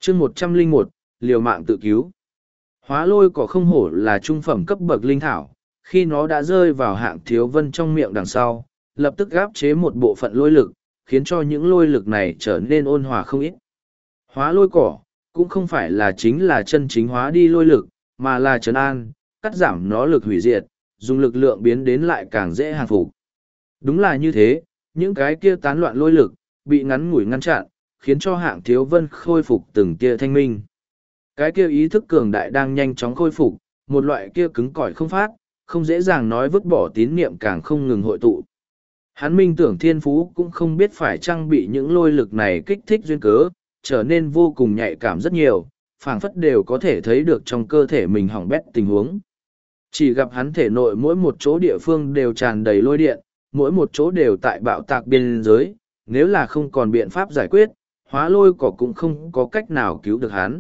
chương 101, liều mạng tự cứu. Hóa lôi cỏ không hổ là trung phẩm cấp bậc linh thảo, khi nó đã rơi vào Hạng Thiếu Vân trong miệng đằng sau, lập tức áp chế một bộ phận lôi lực, khiến cho những lôi lực này trở nên ôn hòa không ít. Hóa lôi cỏ, cũng không phải là chính là chân chính hóa đi lôi lực, mà là trấn an, cắt giảm nó lực hủy diệt, dùng lực lượng biến đến lại càng dễ hàng phục. Đúng là như thế, những cái kia tán loạn lôi lực, bị ngắn ngủi ngăn chặn, khiến cho Hạng Thiếu Vân khôi phục từng tia thanh minh. Cái kia ý thức cường đại đang nhanh chóng khôi phục, một loại kia cứng cỏi không phát, không dễ dàng nói vứt bỏ tín niệm càng không ngừng hội tụ. Hắn minh tưởng thiên phú cũng không biết phải trang bị những lôi lực này kích thích duyên cớ, trở nên vô cùng nhạy cảm rất nhiều, phảng phất đều có thể thấy được trong cơ thể mình hỏng bét tình huống. Chỉ gặp hắn thể nội mỗi một chỗ địa phương đều tràn đầy lôi điện, mỗi một chỗ đều tại bạo tạc biên giới, nếu là không còn biện pháp giải quyết, hóa lôi cỏ cũng không có cách nào cứu được hắn.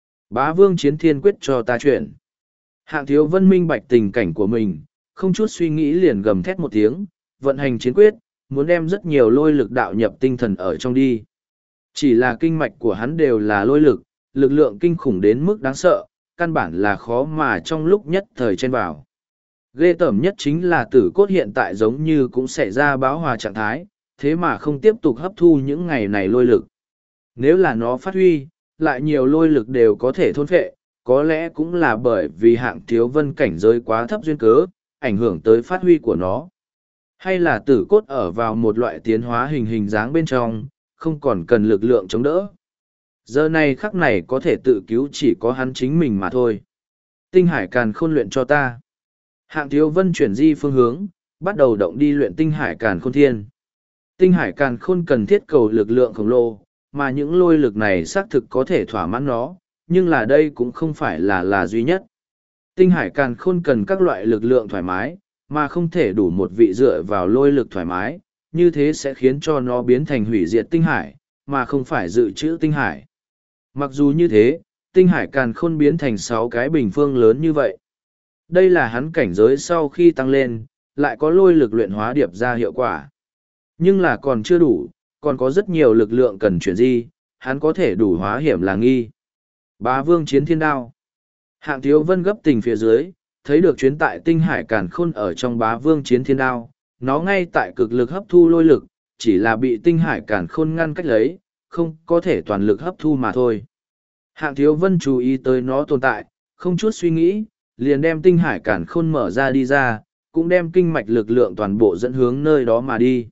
Bá vương chiến thiên quyết cho ta chuyển. Hạng Thiếu Vân minh bạch tình cảnh của mình, không chút suy nghĩ liền gầm thét một tiếng, vận hành chiến quyết, muốn đem rất nhiều lôi lực đạo nhập tinh thần ở trong đi. Chỉ là kinh mạch của hắn đều là lôi lực, lực lượng kinh khủng đến mức đáng sợ, căn bản là khó mà trong lúc nhất thời chen vào. Ghê tởm nhất chính là tử cốt hiện tại giống như cũng xảy ra báo hòa trạng thái, thế mà không tiếp tục hấp thu những ngày này lôi lực. Nếu là nó phát huy, lại nhiều lôi lực đều có thể thôn phệ, có lẽ cũng là bởi vì Hạng Thiếu Vân cảnh giới quá thấp duyên cớ, ảnh hưởng tới phát huy của nó. Hay là tử cốt ở vào một loại tiến hóa hình dáng bên trong, không còn cần lực lượng chống đỡ. Giờ này khắc này có thể tự cứu chỉ có hắn chính mình mà thôi. Tinh hải càn khôn luyện cho ta. Hạng Thiếu Vân chuyển di phương hướng, bắt đầu động đi luyện tinh hải càn khôn thiên. Tinh hải càn khôn cần thiết cầu lực lượng khổng lồ, mà những lôi lực này xác thực có thể thỏa mãn nó, nhưng là đây cũng không phải là duy nhất. Tinh hải càn khôn cần các loại lực lượng thoải mái, mà không thể đủ một vị dựa vào lôi lực thoải mái, như thế sẽ khiến cho nó biến thành hủy diệt tinh hải, mà không phải dự trữ tinh hải. Mặc dù như thế, tinh hải càn khôn biến thành 6 cái bình phương lớn như vậy. Đây là hắn cảnh giới sau khi tăng lên, lại có lôi lực luyện hóa điệp ra hiệu quả. Nhưng là còn chưa đủ, còn có rất nhiều lực lượng cần chuyển di, hắn có thể đủ hóa hiểm là nghi. Bá vương chiến thiên đao. Hạng Thiếu Vân gấp tình phía dưới, thấy được chuyến tại tinh hải càn khôn ở trong bá vương chiến thiên đao, nó ngay tại cực lực hấp thu lôi lực, chỉ là bị tinh hải càn khôn ngăn cách lấy, không có thể toàn lực hấp thu mà thôi. Hạng Thiếu Vân chú ý tới nó tồn tại, không chút suy nghĩ, liền đem tinh hải càn khôn mở ra đi ra, cũng đem kinh mạch lực lượng toàn bộ dẫn hướng nơi đó mà đi.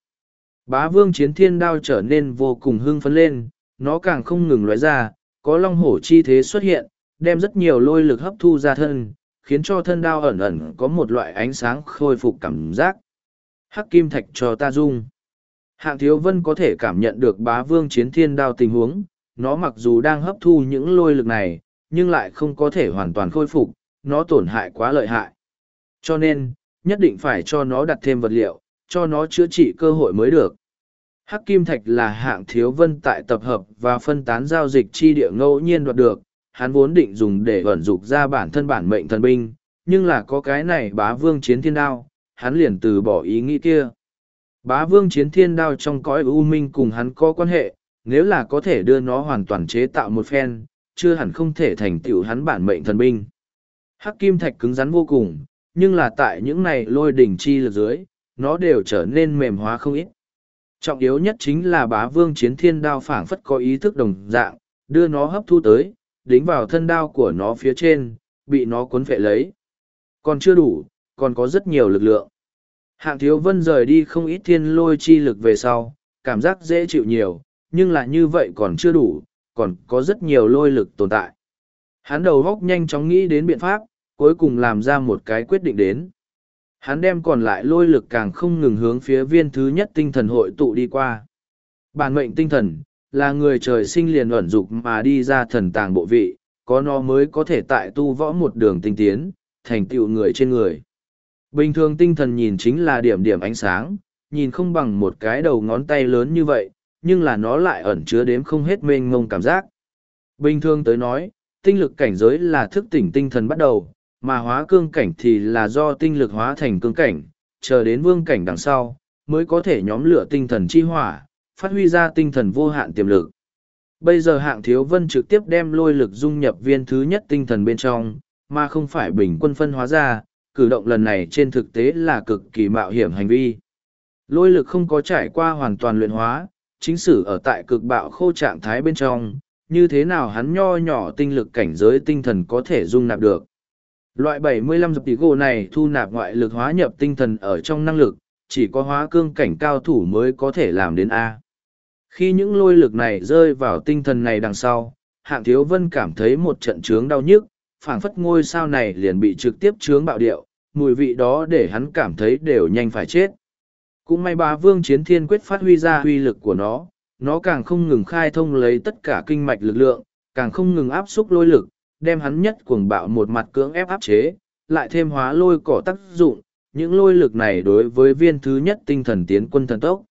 Bá vương chiến thiên đao trở nên vô cùng hưng phấn lên, nó càng không ngừng lóe ra, có long hổ chi thế xuất hiện, đem rất nhiều lôi lực hấp thu ra thân, khiến cho thân đao ẩn ẩn có một loại ánh sáng khôi phục cảm giác. Hắc kim thạch cho ta dung. Hạng Thiếu Vân có thể cảm nhận được bá vương chiến thiên đao tình huống, nó mặc dù đang hấp thu những lôi lực này, nhưng lại không có thể hoàn toàn khôi phục, nó tổn hại quá lợi hại. Cho nên, nhất định phải cho nó đặt thêm vật liệu, cho nó chữa trị cơ hội mới được. Hắc kim thạch là Hạng Thiếu Vân tại tập hợp và phân tán giao dịch chi địa ngẫu nhiên đoạt được, hắn vốn định dùng để ẩn dục ra bản thân bản mệnh thần binh, nhưng là có cái này bá vương chiến thiên đao, hắn liền từ bỏ ý nghĩ kia. Bá vương chiến thiên đao trong cõi u minh cùng hắn có quan hệ, nếu là có thể đưa nó hoàn toàn chế tạo một phen, chưa hẳn không thể thành tựu hắn bản mệnh thần binh. Hắc kim thạch cứng rắn vô cùng, nhưng là tại những này lôi đỉnh chi lực dưới, nó đều trở nên mềm hóa không ít. Trọng yếu nhất chính là bá vương chiến thiên đao phảng phất có ý thức đồng dạng, đưa nó hấp thu tới, đính vào thân đao của nó phía trên, bị nó cuốn phệ lấy. Còn chưa đủ, còn có rất nhiều lực lượng. Hạng Thiếu Vân rời đi không ít thiên lôi chi lực về sau, cảm giác dễ chịu nhiều, nhưng là như vậy còn chưa đủ, còn có rất nhiều lôi lực tồn tại. Hắn đầu góc nhanh chóng nghĩ đến biện pháp, cuối cùng làm ra một cái quyết định đến. Hắn đem còn lại lôi lực càng không ngừng hướng phía viên thứ nhất tinh thần hội tụ đi qua. Bản mệnh tinh thần, là người trời sinh liền ẩn dục mà đi ra thần tàng bộ vị, có nó mới có thể tại tu võ một đường tinh tiến, thành tựu người trên người. Bình thường tinh thần nhìn chính là điểm điểm ánh sáng, nhìn không bằng một cái đầu ngón tay lớn như vậy, nhưng là nó lại ẩn chứa đếm không hết mênh mông cảm giác. Bình thường tới nói, tinh lực cảnh giới là thức tỉnh tinh thần bắt đầu, mà hóa cương cảnh thì là do tinh lực hóa thành cương cảnh, chờ đến vương cảnh đằng sau, mới có thể nhóm lửa tinh thần chi hỏa, phát huy ra tinh thần vô hạn tiềm lực. Bây giờ Hạng Thiếu Vân trực tiếp đem lôi lực dung nhập viên thứ nhất tinh thần bên trong, mà không phải bình quân phân hóa ra, cử động lần này trên thực tế là cực kỳ mạo hiểm hành vi. Lôi lực không có trải qua hoàn toàn luyện hóa, chính sử ở tại cực bạo khô trạng thái bên trong, như thế nào hắn nho nhỏ tinh lực cảnh giới tinh thần có thể dung nạp được. Loại 75 dập tỷ gỗ này thu nạp ngoại lực hóa nhập tinh thần ở trong năng lực, chỉ có hóa cương cảnh cao thủ mới có thể làm đến A. Khi những lôi lực này rơi vào tinh thần này đằng sau, Hạng Thiếu Vân cảm thấy một trận chướng đau nhức, phảng phất ngôi sao này liền bị trực tiếp chướng bạo điệu, mùi vị đó để hắn cảm thấy đều nhanh phải chết. Cũng may Bá Vương Chiến Thiên Quyết phát huy ra uy lực của nó càng không ngừng khai thông lấy tất cả kinh mạch lực lượng, càng không ngừng áp xúc lôi lực, đem hắn nhất cuồng bạo một mặt cưỡng ép áp chế, lại thêm hóa lôi cỏ tác dụng, những lôi lực này đối với viên thứ nhất tinh thần tiến quân thần tốc.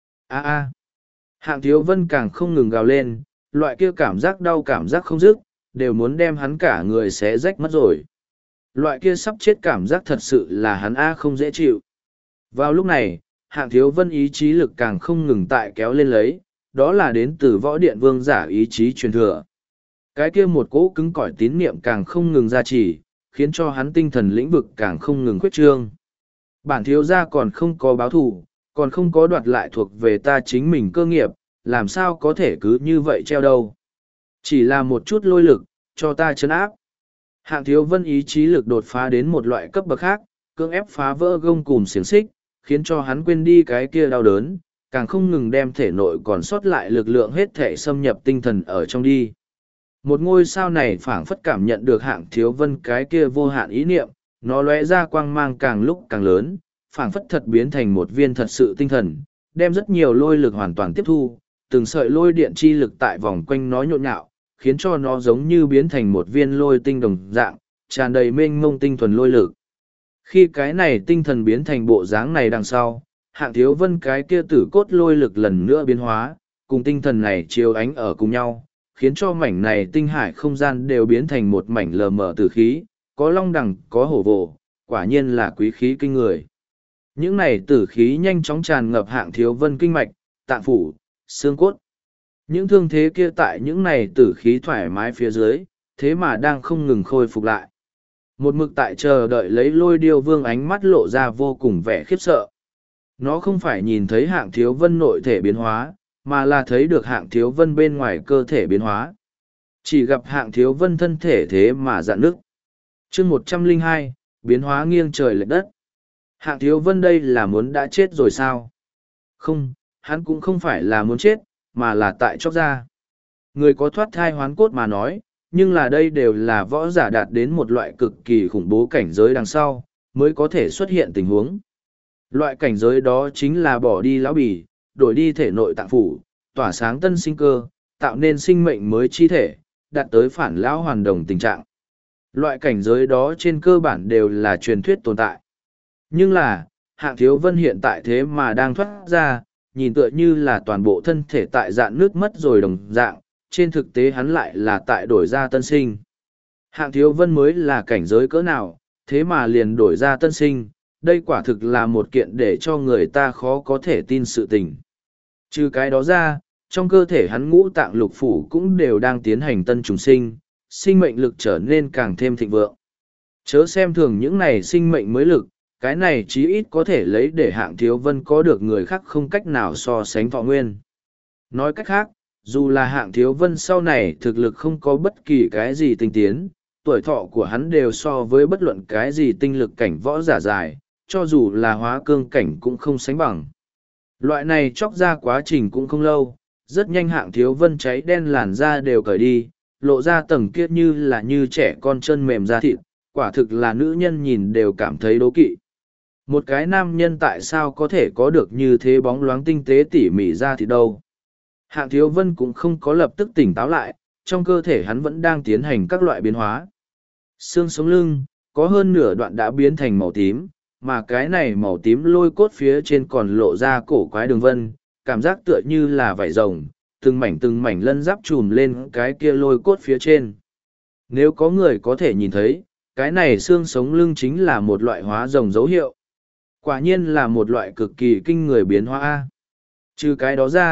Hạng Thiếu Vân càng không ngừng gào lên, loại kia cảm giác đau cảm giác không dứt, đều muốn đem hắn cả người xé rách mất rồi. Loại kia sắp chết cảm giác thật sự là hắn không dễ chịu. Vào lúc này, Hạng Thiếu Vân ý chí lực càng không ngừng tại kéo lên lấy, đó là đến từ võ điện vương giả ý chí truyền thừa. Cái kia một cỗ cứng cỏi tín niệm càng không ngừng gia trì, khiến cho hắn tinh thần lĩnh vực càng không ngừng khuyết trương. Bản thiếu gia còn không có báo thù, còn không có đoạt lại thuộc về ta chính mình cơ nghiệp, làm sao có thể cứ như vậy treo đâu. Chỉ là một chút lôi lực, cho ta chấn áp. Hạng Thiếu Vân ý chí lực đột phá đến một loại cấp bậc khác, cưỡng ép phá vỡ gông cùm xiềng xích, khiến cho hắn quên đi cái kia đau đớn, càng không ngừng đem thể nội còn sót lại lực lượng hết thể xâm nhập tinh thần ở trong đi. Một ngôi sao này phảng phất cảm nhận được Hạng Thiếu Vân cái kia vô hạn ý niệm, nó lóe ra quang mang càng lúc càng lớn, phảng phất thật biến thành một viên thật sự tinh thần, đem rất nhiều lôi lực hoàn toàn tiếp thu, từng sợi lôi điện chi lực tại vòng quanh nó nhộn nhạo, khiến cho nó giống như biến thành một viên lôi tinh đồng dạng, tràn đầy mênh mông tinh thuần lôi lực. Khi cái này tinh thần biến thành bộ dáng này đằng sau, Hạng Thiếu Vân cái kia tử cốt lôi lực lần nữa biến hóa, cùng tinh thần này chiếu ánh ở cùng nhau, khiến cho mảnh này tinh hải không gian đều biến thành một mảnh lờ mờ tử khí, có long đằng, có hổ vồ, quả nhiên là quý khí kinh người. Những này tử khí nhanh chóng tràn ngập Hạng Thiếu Vân kinh mạch, tạng phủ, xương cốt. Những thương thế kia tại những này tử khí thoải mái phía dưới, thế mà đang không ngừng khôi phục lại. Một mực tại chờ đợi lấy Lôi Điêu Vương ánh mắt lộ ra vô cùng vẻ khiếp sợ. Nó không phải nhìn thấy Hạng Thiếu Vân nội thể biến hóa, mà là thấy được Hạng Thiếu Vân bên ngoài cơ thể biến hóa. Chỉ gặp Hạng Thiếu Vân thân thể thế mà dạn nứt. Chương 102, biến hóa nghiêng trời lệch đất. Hạng Thiếu Vân đây là muốn đã chết rồi sao? Không, hắn cũng không phải là muốn chết, mà là tại chóc ra. Người có thoát thai hoán cốt mà nói, nhưng là đây đều là võ giả đạt đến một loại cực kỳ khủng bố cảnh giới đằng sau, mới có thể xuất hiện tình huống. Loại cảnh giới đó chính là bỏ đi lão bì, đổi đi thể nội tạng phủ, tỏa sáng tân sinh cơ, tạo nên sinh mệnh mới chi thể, đạt tới phản lão hoàn đồng tình trạng. Loại cảnh giới đó trên cơ bản đều là truyền thuyết tồn tại. Nhưng là, Hạng Thiếu Vân hiện tại thế mà đang thoát ra, nhìn tựa như là toàn bộ thân thể tại dạn nước mất rồi đồng dạng, trên thực tế hắn lại là tại đổi ra tân sinh. Hạng Thiếu Vân mới là cảnh giới cỡ nào, thế mà liền đổi ra tân sinh, đây quả thực là một kiện để cho người ta khó có thể tin sự tình. Trừ cái đó ra, trong cơ thể hắn ngũ tạng lục phủ cũng đều đang tiến hành tân trùng sinh, sinh mệnh lực trở nên càng thêm thịnh vượng. Chớ xem thường những này sinh mệnh mới lực, cái này chí ít có thể lấy để Hạng Thiếu Vân có được người khác không cách nào so sánh thọ nguyên. Nói cách khác, dù là Hạng Thiếu Vân sau này thực lực không có bất kỳ cái gì tinh tiến, tuổi thọ của hắn đều so với bất luận cái gì tinh lực cảnh võ giả dài, cho dù là hóa cương cảnh cũng không sánh bằng. Loại này chóc ra quá trình cũng không lâu, rất nhanh Hạng Thiếu Vân cháy đen làn da đều cởi đi, lộ ra tầng kia như trẻ con chân mềm da thịt, quả thực là nữ nhân nhìn đều cảm thấy đố kỵ. Một cái nam nhân tại sao có thể có được như thế bóng loáng tinh tế tỉ mỉ da thịt đâu? Hạng Thiếu Vân cũng không có lập tức tỉnh táo lại, trong cơ thể hắn vẫn đang tiến hành các loại biến hóa. Xương sống lưng, có hơn nửa đoạn đã biến thành màu tím, mà cái này màu tím lôi cốt phía trên còn lộ ra cổ quái đường vân, cảm giác tựa như là vảy rồng, từng mảnh lân giáp trùm lên cái kia lôi cốt phía trên. Nếu có người có thể nhìn thấy, cái này xương sống lưng chính là một loại hóa rồng dấu hiệu. Quả nhiên là một loại cực kỳ kinh người biến hóa. Trừ cái đó ra,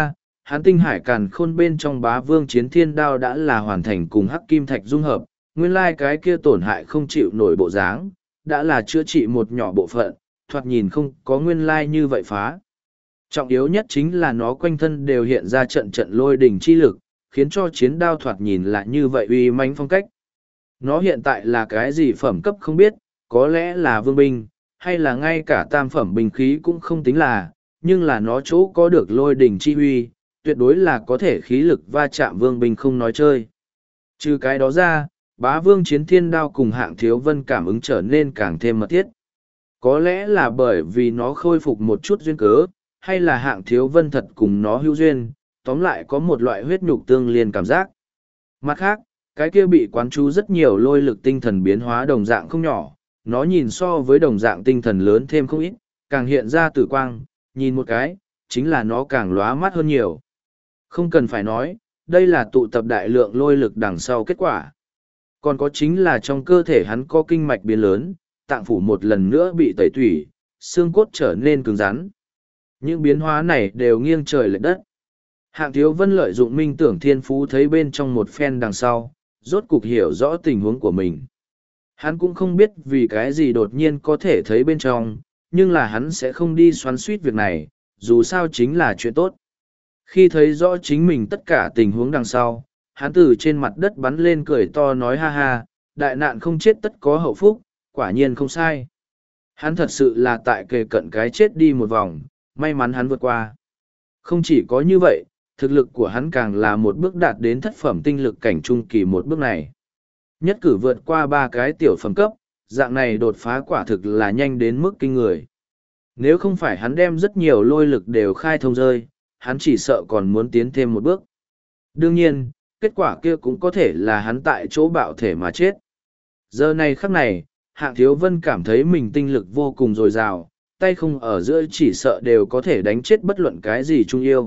hắn tinh hải càn khôn bên trong bá vương chiến thiên đao đã là hoàn thành cùng hắc kim thạch dung hợp, nguyên lai cái kia tổn hại không chịu nổi bộ dáng, đã là chữa trị một nhỏ bộ phận, thoạt nhìn không có nguyên lai như vậy phá. Trọng yếu nhất chính là nó quanh thân đều hiện ra trận trận lôi đỉnh chi lực, khiến cho chiến đao thoạt nhìn lại như vậy uy mãnh phong cách. Nó hiện tại là cái gì phẩm cấp không biết, có lẽ là vương binh, hay là ngay cả tam phẩm binh khí cũng không tính là, nhưng là nó chỗ có được lôi đỉnh chi uy, tuyệt đối là có thể khí lực va chạm vương binh không nói chơi. Trừ cái đó ra, bá vương chiến thiên đao cùng hạng thiếu vân cảm ứng trở nên càng thêm mật thiết. Có lẽ là bởi vì nó khôi phục một chút duyên cớ, hay là hạng thiếu vân thật cùng nó hữu duyên, tóm lại có một loại huyết nhục tương liên cảm giác. Mặt khác, cái kia bị quán chú rất nhiều lôi lực tinh thần biến hóa đồng dạng không nhỏ, nó nhìn so với đồng dạng tinh thần lớn thêm không ít, càng hiện ra tử quang, nhìn một cái, chính là nó càng lóa mắt hơn nhiều. Không cần phải nói, đây là tụ tập đại lượng lôi lực đằng sau kết quả. Còn có chính là trong cơ thể hắn có kinh mạch biến lớn, tạng phủ một lần nữa bị tẩy tủy, xương cốt trở nên cứng rắn. Những biến hóa này đều nghiêng trời lệch đất. Hạng Thiếu Vân lợi dụng minh tưởng thiên phú thấy bên trong một phen đằng sau, rốt cục hiểu rõ tình huống của mình. Hắn cũng không biết vì cái gì đột nhiên có thể thấy bên trong, nhưng là hắn sẽ không đi xoắn suýt việc này, dù sao chính là chuyện tốt. Khi thấy rõ chính mình tất cả tình huống đằng sau, hắn từ trên mặt đất bắn lên cười to nói ha ha, đại nạn không chết tất có hậu phúc, quả nhiên không sai. Hắn thật sự là tại kề cận cái chết đi một vòng, may mắn hắn vượt qua. Không chỉ có như vậy, thực lực của hắn càng là một bước đạt đến thất phẩm tinh lực cảnh trung kỳ một bước này. Nhất cử vượt qua 3 cái tiểu phẩm cấp, dạng này đột phá quả thực là nhanh đến mức kinh người. Nếu không phải hắn đem rất nhiều lôi lực đều khai thông rơi, hắn chỉ sợ còn muốn tiến thêm một bước. Đương nhiên, kết quả kia cũng có thể là hắn tại chỗ bạo thể mà chết. Giờ này khắc này, Hạng Thiếu Vân cảm thấy mình tinh lực vô cùng dồi dào, tay không ở giữa chỉ sợ đều có thể đánh chết bất luận cái gì chung yêu.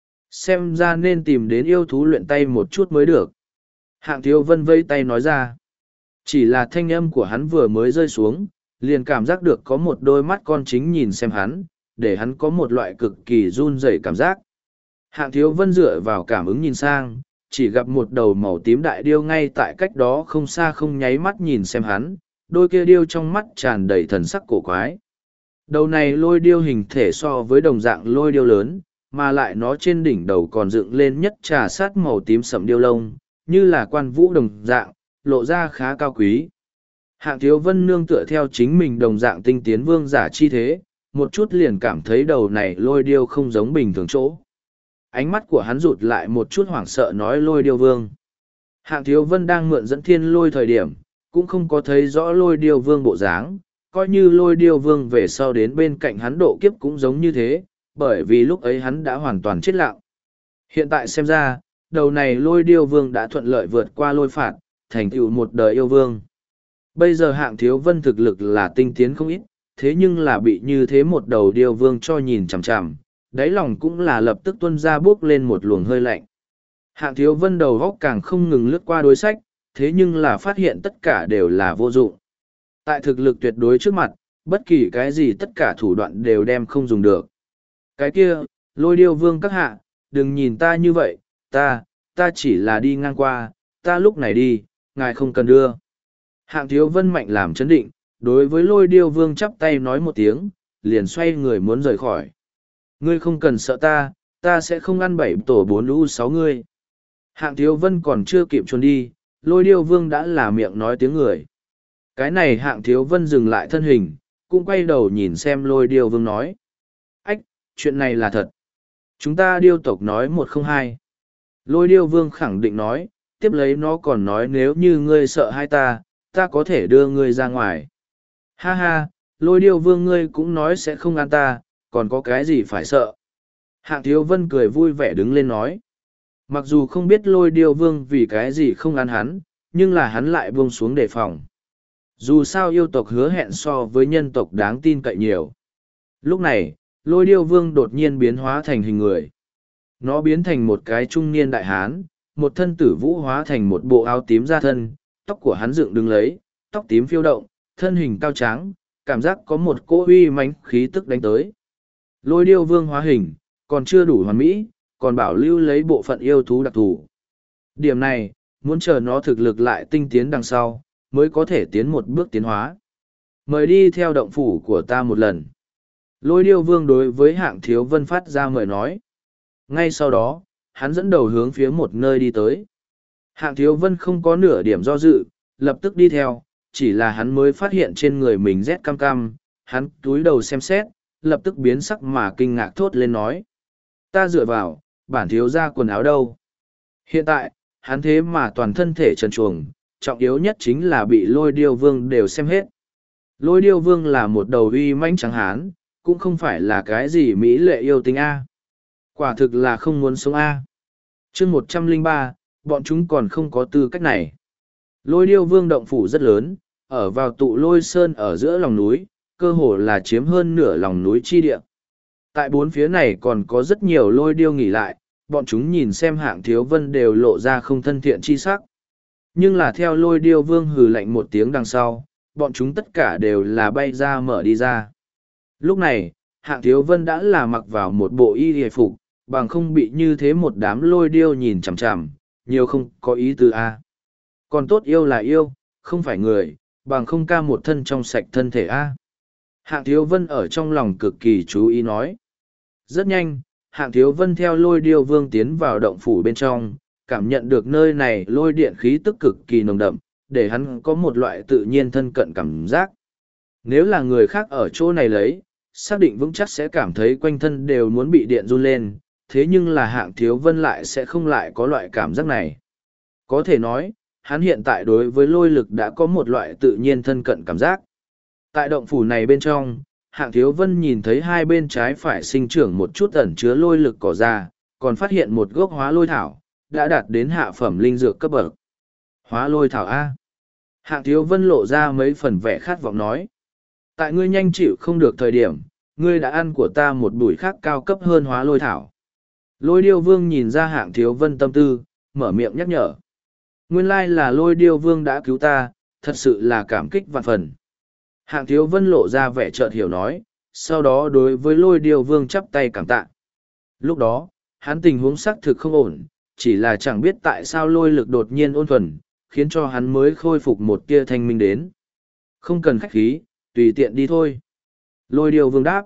Xem ra nên tìm đến yêu thú luyện tay một chút mới được. Hạng Thiếu Vân vây tay nói ra. Chỉ là thanh âm của hắn vừa mới rơi xuống, liền cảm giác được có một đôi mắt con chính nhìn xem hắn, để hắn có một loại cực kỳ run rẩy cảm giác. Hạng Thiếu Vân dựa vào cảm ứng nhìn sang, chỉ gặp một đầu màu tím đại điêu ngay tại cách đó không xa không nháy mắt nhìn xem hắn, đôi kia điêu trong mắt tràn đầy thần sắc cổ quái. Đầu này lôi điêu hình thể so với đồng dạng lôi điêu lớn, mà lại nó trên đỉnh đầu còn dựng lên nhất trà sát màu tím sẫm điêu lông, như là quan vũ đồng dạng, lộ ra khá cao quý. Hạng Thiếu Vân nương tựa theo chính mình đồng dạng tinh tiến vương giả chi thế, một chút liền cảm thấy đầu này lôi điêu không giống bình thường chỗ. Ánh mắt của hắn rụt lại một chút hoảng sợ nói lôi điêu vương. Hạng Thiếu Vân đang mượn dẫn thiên lôi thời điểm, cũng không có thấy rõ lôi điêu vương bộ dáng, coi như lôi điêu vương về sau đến bên cạnh hắn độ kiếp cũng giống như thế, bởi vì lúc ấy hắn đã hoàn toàn chết lặng. Hiện tại xem ra, đầu này lôi điêu vương đã thuận lợi vượt qua lôi phạt, thành tựu một đời yêu vương. Bây giờ Hạng Thiếu Vân thực lực là tinh tiến không ít, thế nhưng là bị như thế một đầu điêu vương cho nhìn chằm chằm, đáy lòng cũng là lập tức tuôn ra bước lên một luồng hơi lạnh. Hạng Thiếu Vân đầu góc càng không ngừng lướt qua đối sách, thế nhưng là phát hiện tất cả đều là vô dụng. Tại thực lực tuyệt đối trước mặt, bất kỳ cái gì tất cả thủ đoạn đều đem không dùng được. Cái kia, lôi điêu vương các hạ, đừng nhìn ta như vậy, ta chỉ là đi ngang qua, ta lúc này đi, ngài không cần đưa. Hạng Thiếu Vân mạnh làm chấn định, đối với lôi điêu vương chắp tay nói một tiếng, liền xoay người muốn rời khỏi. Ngươi không cần sợ ta sẽ không ăn 7 tổ 4 lũ 6 ngươi. Hạng Thiếu Vân còn chưa kịp trốn đi, lôi điêu vương đã là miệng nói tiếng người. Cái này Hạng Thiếu Vân dừng lại thân hình, cũng quay đầu nhìn xem lôi điêu vương nói. Ách, chuyện này là thật. Chúng ta điêu tộc nói 102. Lôi điêu vương khẳng định nói, tiếp lấy nó còn nói nếu như ngươi sợ hai ta có thể đưa ngươi ra ngoài. Ha ha, lôi điêu vương ngươi cũng nói sẽ không ăn ta, còn có cái gì phải sợ. Hạng Thiếu Vân cười vui vẻ đứng lên nói. Mặc dù không biết lôi điêu vương vì cái gì không ăn hắn, nhưng là hắn lại buông xuống đề phòng. Dù sao yêu tộc hứa hẹn so với nhân tộc đáng tin cậy nhiều. Lúc này, lôi điêu vương đột nhiên biến hóa thành hình người. Nó biến thành một cái trung niên đại hán, một thân tử vũ hóa thành một bộ áo tím da thân, tóc của hắn dựng đứng lấy, tóc tím phiêu động, thân hình cao tráng, cảm giác có một cỗ uy mãnh khí tức đánh tới. Lôi điêu vương hóa hình, còn chưa đủ hoàn mỹ, còn bảo lưu lấy bộ phận yêu thú đặc thù. Điểm này, muốn chờ nó thực lực lại tinh tiến đằng sau, mới có thể tiến một bước tiến hóa. Mời đi theo động phủ của ta một lần. Lôi điêu vương đối với Hạng Thiếu Vân phát ra mời nói. Ngay sau đó, hắn dẫn đầu hướng phía một nơi đi tới. Hạng Thiếu Vân không có nửa điểm do dự, lập tức đi theo, chỉ là hắn mới phát hiện trên người mình rét cam cam, hắn túi đầu xem xét, lập tức biến sắc mà kinh ngạc thốt lên nói. Ta dựa vào, bản thiếu ra quần áo đâu? Hiện tại, hắn thế mà toàn thân thể trần truồng, trọng yếu nhất chính là bị lôi điêu vương đều xem hết. Lôi điêu vương là một đầu uy mãnh trắng hán, cũng không phải là cái gì mỹ lệ yêu tinh A. Quả thực là không muốn sống A. chương 103, bọn chúng còn không có tư cách này. Lôi điêu vương động phủ rất lớn, ở vào tụ lôi sơn ở giữa lòng núi, cơ hồ là chiếm hơn nửa lòng núi chi địa. Tại bốn phía này còn có rất nhiều lôi điêu nghỉ lại, bọn chúng nhìn xem Hạng Thiếu Vân đều lộ ra không thân thiện chi sắc. Nhưng là theo lôi điêu vương hừ lạnh một tiếng đằng sau, bọn chúng tất cả đều là bay ra mở đi ra. Lúc này, Hạng Thiếu Vân đã là mặc vào một bộ y hề phục, bằng không bị như thế một đám lôi điêu nhìn chằm chằm, nhiều không có ý tứ A. Còn tốt yêu là yêu, không phải người, bằng không ca một thân trong sạch thân thể A. Hạng Thiếu Vân ở trong lòng cực kỳ chú ý nói. Rất nhanh, Hạng Thiếu Vân theo lôi điêu vương tiến vào động phủ bên trong, cảm nhận được nơi này lôi điện khí tức cực kỳ nồng đậm, để hắn có một loại tự nhiên thân cận cảm giác. Nếu là người khác ở chỗ này lấy, xác định vững chắc sẽ cảm thấy quanh thân đều muốn bị điện run lên, thế nhưng là Hạng Thiếu Vân lại sẽ không lại có loại cảm giác này. Có thể nói, hắn hiện tại đối với lôi lực đã có một loại tự nhiên thân cận cảm giác. Tại động phủ này bên trong, Hạng Thiếu Vân nhìn thấy hai bên trái phải sinh trưởng một chút ẩn chứa lôi lực cỏ ra, còn phát hiện một gốc hóa lôi thảo, đã đạt đến hạ phẩm linh dược cấp bậc. Hóa lôi thảo A. Hạng Thiếu Vân lộ ra mấy phần vẻ khát vọng nói. Tại ngươi nhanh chịu không được thời điểm, ngươi đã ăn của ta một bụi khác cao cấp hơn hóa lôi thảo. Lôi điêu vương nhìn ra Hạng Thiếu Vân tâm tư, mở miệng nhắc nhở. Nguyên lai là lôi điêu vương đã cứu ta, thật sự là cảm kích vạn phần. Hạng Thiếu Vân lộ ra vẻ chợt hiểu nói, sau đó đối với lôi điêu vương chắp tay cảm tạ. Lúc đó, hắn tình huống xác thực không ổn, chỉ là chẳng biết tại sao lôi lực đột nhiên ôn thuần, khiến cho hắn mới khôi phục một tia thanh minh đến. Không cần khách khí, tùy tiện đi thôi. Lôi điêu vương đáp.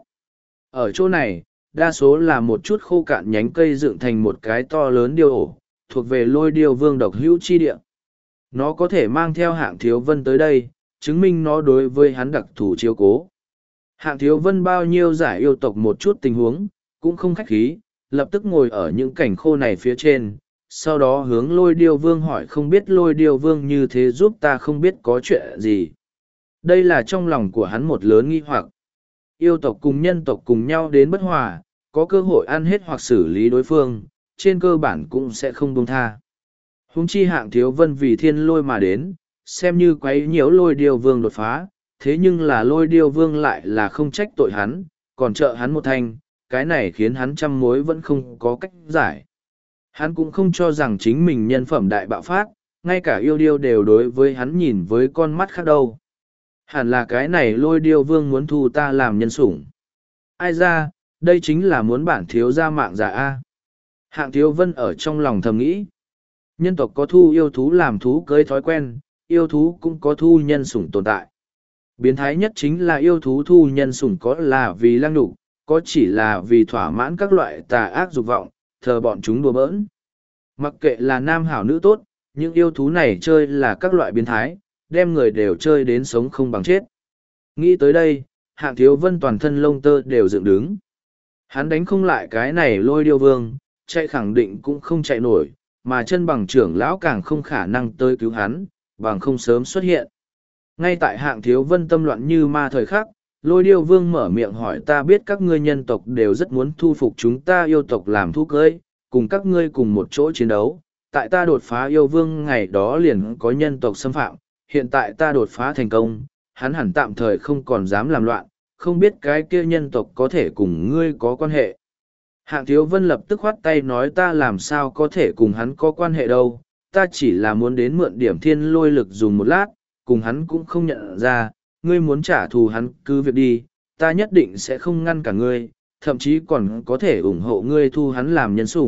Ở chỗ này, đa số là một chút khô cạn nhánh cây dựng thành một cái to lớn điêu ổ, thuộc về lôi điêu vương độc hữu chi địa. Nó có thể mang theo Hạng Thiếu Vân tới đây, chứng minh nó đối với hắn đặc thù chiếu cố. Hạng Thiếu Vân bao nhiêu giải yêu tộc một chút tình huống, cũng không khách khí, lập tức ngồi ở những cảnh khô này phía trên, sau đó hướng lôi điêu vương hỏi không biết lôi điêu vương như thế giúp ta không biết có chuyện gì. Đây là trong lòng của hắn một lớn nghi hoặc. Yêu tộc cùng nhân tộc cùng nhau đến bất hòa, có cơ hội ăn hết hoặc xử lý đối phương, trên cơ bản cũng sẽ không buông tha. Huống chi Hạng Thiếu Vân vì thiên lôi mà đến, xem như quấy nhiễu lôi điêu vương đột phá, thế nhưng là lôi điêu vương lại là không trách tội hắn, còn trợ hắn một thanh, cái này khiến hắn trăm mối vẫn không có cách giải. Hắn cũng không cho rằng chính mình nhân phẩm đại bạo phát, ngay cả yêu điêu đều đối với hắn nhìn với con mắt khác đâu. Hẳn là cái này lôi điêu vương muốn thu ta làm nhân sủng. Ai ra, đây chính là muốn bản thiếu ra mạng giả A. Hạng Thiếu Vân ở trong lòng thầm nghĩ. Nhân tộc có thu yêu thú làm thú cưới thói quen, yêu thú cũng có thu nhân sủng tồn tại. Biến thái nhất chính là yêu thú thu nhân sủng có là vì lăng đục, có chỉ là vì thỏa mãn các loại tà ác dục vọng, thờ bọn chúng đùa bỡn. Mặc kệ là nam hảo nữ tốt, những yêu thú này chơi là các loại biến thái, đem người đều chơi đến sống không bằng chết. Nghĩ tới đây, Hạng Thiếu Vân toàn thân lông tơ đều dựng đứng. Hắn đánh không lại cái này lôi điêu vương, chạy khẳng định cũng không chạy nổi, mà chân bằng trưởng lão càng không khả năng tới cứu hắn, bằng không sớm xuất hiện. Ngay tại Hạng Thiếu Vân tâm loạn như ma thời khắc, lôi điêu vương mở miệng hỏi ta biết các ngươi nhân tộc đều rất muốn thu phục chúng ta yêu tộc làm thú cưới, cùng các ngươi cùng một chỗ chiến đấu. Tại ta đột phá yêu vương ngày đó liền có nhân tộc xâm phạm, hiện tại ta đột phá thành công, hắn hẳn tạm thời không còn dám làm loạn, không biết cái kia nhân tộc có thể cùng ngươi có quan hệ. Hạng Thiếu Vân lập tức khoát tay nói ta làm sao có thể cùng hắn có quan hệ đâu, ta chỉ là muốn đến mượn điểm thiên lôi lực dùng một lát, cùng hắn cũng không nhận ra, ngươi muốn trả thù hắn cứ việc đi, ta nhất định sẽ không ngăn cả ngươi, thậm chí còn có thể ủng hộ ngươi thu hắn làm nhân sủng,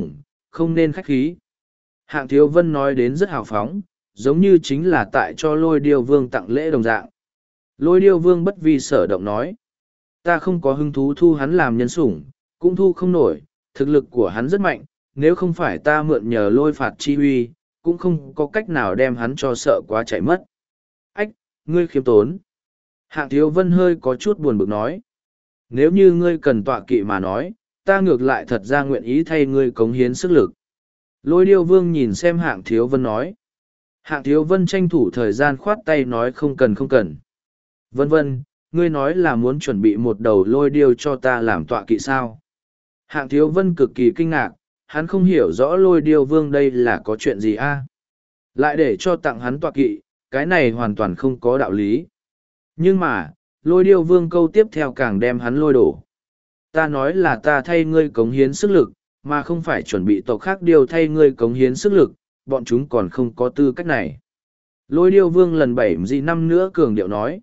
không nên khách khí. Hạng Thiếu Vân nói đến rất hào phóng, giống như chính là tại cho Lôi Điêu Vương tặng lễ đồng dạng. Lôi Điêu Vương bất vi sở động nói, ta không có hứng thú thu hắn làm nhân sủng, cũng thu không nổi, thực lực của hắn rất mạnh, nếu không phải ta mượn nhờ lôi phạt chi huy, cũng không có cách nào đem hắn cho sợ quá chạy mất. Ách, ngươi khiêm tốn. Hạng Thiếu Vân hơi có chút buồn bực nói, nếu như ngươi cần tọa kỵ mà nói, ta ngược lại thật ra nguyện ý thay ngươi cống hiến sức lực. Lôi Điêu Vương nhìn xem Hạng Thiếu Vân nói. Hạng Thiếu Vân tranh thủ thời gian khoát tay nói không cần không cần. Vân vân, ngươi nói là muốn chuẩn bị một đầu lôi điêu cho ta làm tọa kỵ sao. Hạng Thiếu Vân cực kỳ kinh ngạc, hắn không hiểu rõ Lôi Điêu Vương đây là có chuyện gì a. Lại để cho tặng hắn tọa kỵ, cái này hoàn toàn không có đạo lý. Nhưng mà, Lôi Điêu Vương câu tiếp theo càng đem hắn lôi đổ. Ta nói là ta thay ngươi cống hiến sức lực, mà không phải chuẩn bị tộc khác điêu thay ngươi cống hiến sức lực, bọn chúng còn không có tư cách này. Lôi Điêu Vương lần 7 nữa cường điệu nói.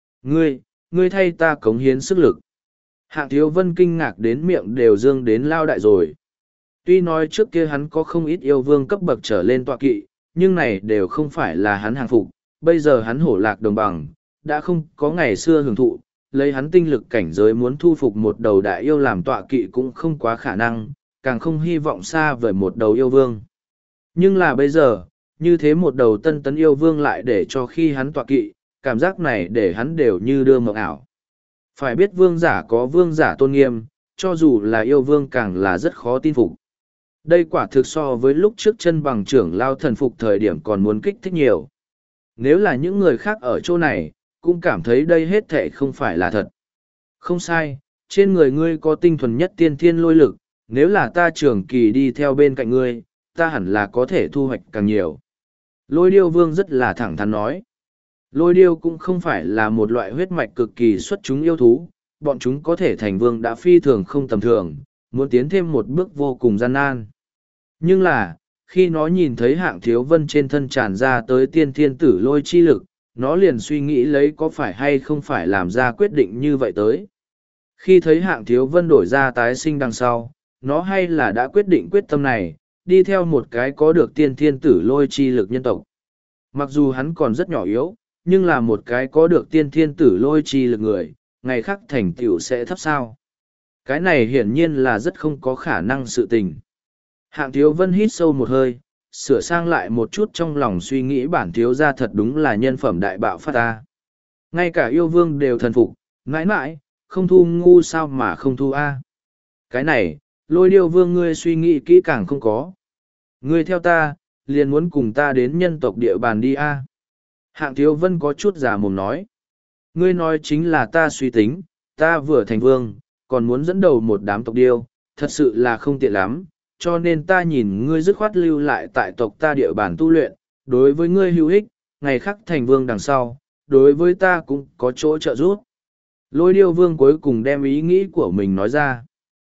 Ngươi thay ta cống hiến sức lực. Hạng Thiếu Vân kinh ngạc đến miệng đều dương đến lao đại rồi. Tuy nói trước kia hắn có không ít yêu vương cấp bậc trở lên tọa kỵ, nhưng này đều không phải là hắn hàng phục, bây giờ hắn hổ lạc đồng bằng, đã không có ngày xưa hưởng thụ, lấy hắn tinh lực cảnh giới muốn thu phục một đầu đại yêu làm tọa kỵ cũng không quá khả năng, càng không hy vọng xa vời một đầu yêu vương. Nhưng là bây giờ, như thế một đầu tân tấn yêu vương lại để cho khi hắn tọa kỵ, cảm giác này để hắn đều như đưa mộng ảo. Phải biết vương giả có vương giả tôn nghiêm, cho dù là yêu vương càng là rất khó tin phục. Đây quả thực so với lúc trước chân bằng trưởng lao thần phục thời điểm còn muốn kích thích nhiều. Nếu là những người khác ở chỗ này, cũng cảm thấy đây hết thệ không phải là thật. Không sai, trên người ngươi có tinh thuần nhất tiên thiên lôi lực, nếu là ta trường kỳ đi theo bên cạnh ngươi, ta hẳn là có thể thu hoạch càng nhiều. Lôi Điêu Vương rất là thẳng thắn nói. Lôi điêu cũng không phải là một loại huyết mạch cực kỳ xuất chúng yêu thú, bọn chúng có thể thành vương đã phi thường không tầm thường, muốn tiến thêm một bước vô cùng gian nan. Nhưng là, khi nó nhìn thấy Hạng Thiếu Vân trên thân tràn ra tới tiên thiên tử lôi chi lực, nó liền suy nghĩ lấy có phải hay không phải làm ra quyết định như vậy tới. Khi thấy Hạng Thiếu Vân đổi ra tái sinh đằng sau, nó hay là đã quyết định quyết tâm này, đi theo một cái có được tiên thiên tử lôi chi lực nhân tộc. Mặc dù hắn còn rất nhỏ yếu, nhưng là một cái có được tiên thiên tử lôi chi lực người, ngày khác thành tựu sẽ thấp sao. Cái này hiển nhiên là rất không có khả năng sự tình. Hạng Thiếu Vân hít sâu một hơi, sửa sang lại một chút trong lòng suy nghĩ bản thiếu gia thật đúng là nhân phẩm đại bạo phát ta. Ngay cả yêu vương đều thần phục, mãi mãi, không thu ngu sao mà không thu a. Cái này, Lôi Điêu Vương ngươi suy nghĩ kỹ càng không có. Ngươi theo ta, liền muốn cùng ta đến nhân tộc địa bàn đi a. Hạng Thiếu Vân có chút giả mồm nói. Ngươi nói chính là ta suy tính, ta vừa thành vương, còn muốn dẫn đầu một đám tộc điêu, thật sự là không tiện lắm, cho nên ta nhìn ngươi dứt khoát lưu lại tại tộc ta địa bàn tu luyện, đối với ngươi hữu ích, ngày khắc thành vương đằng sau, đối với ta cũng có chỗ trợ giúp. Lôi Điêu Vương cuối cùng đem ý nghĩ của mình nói ra.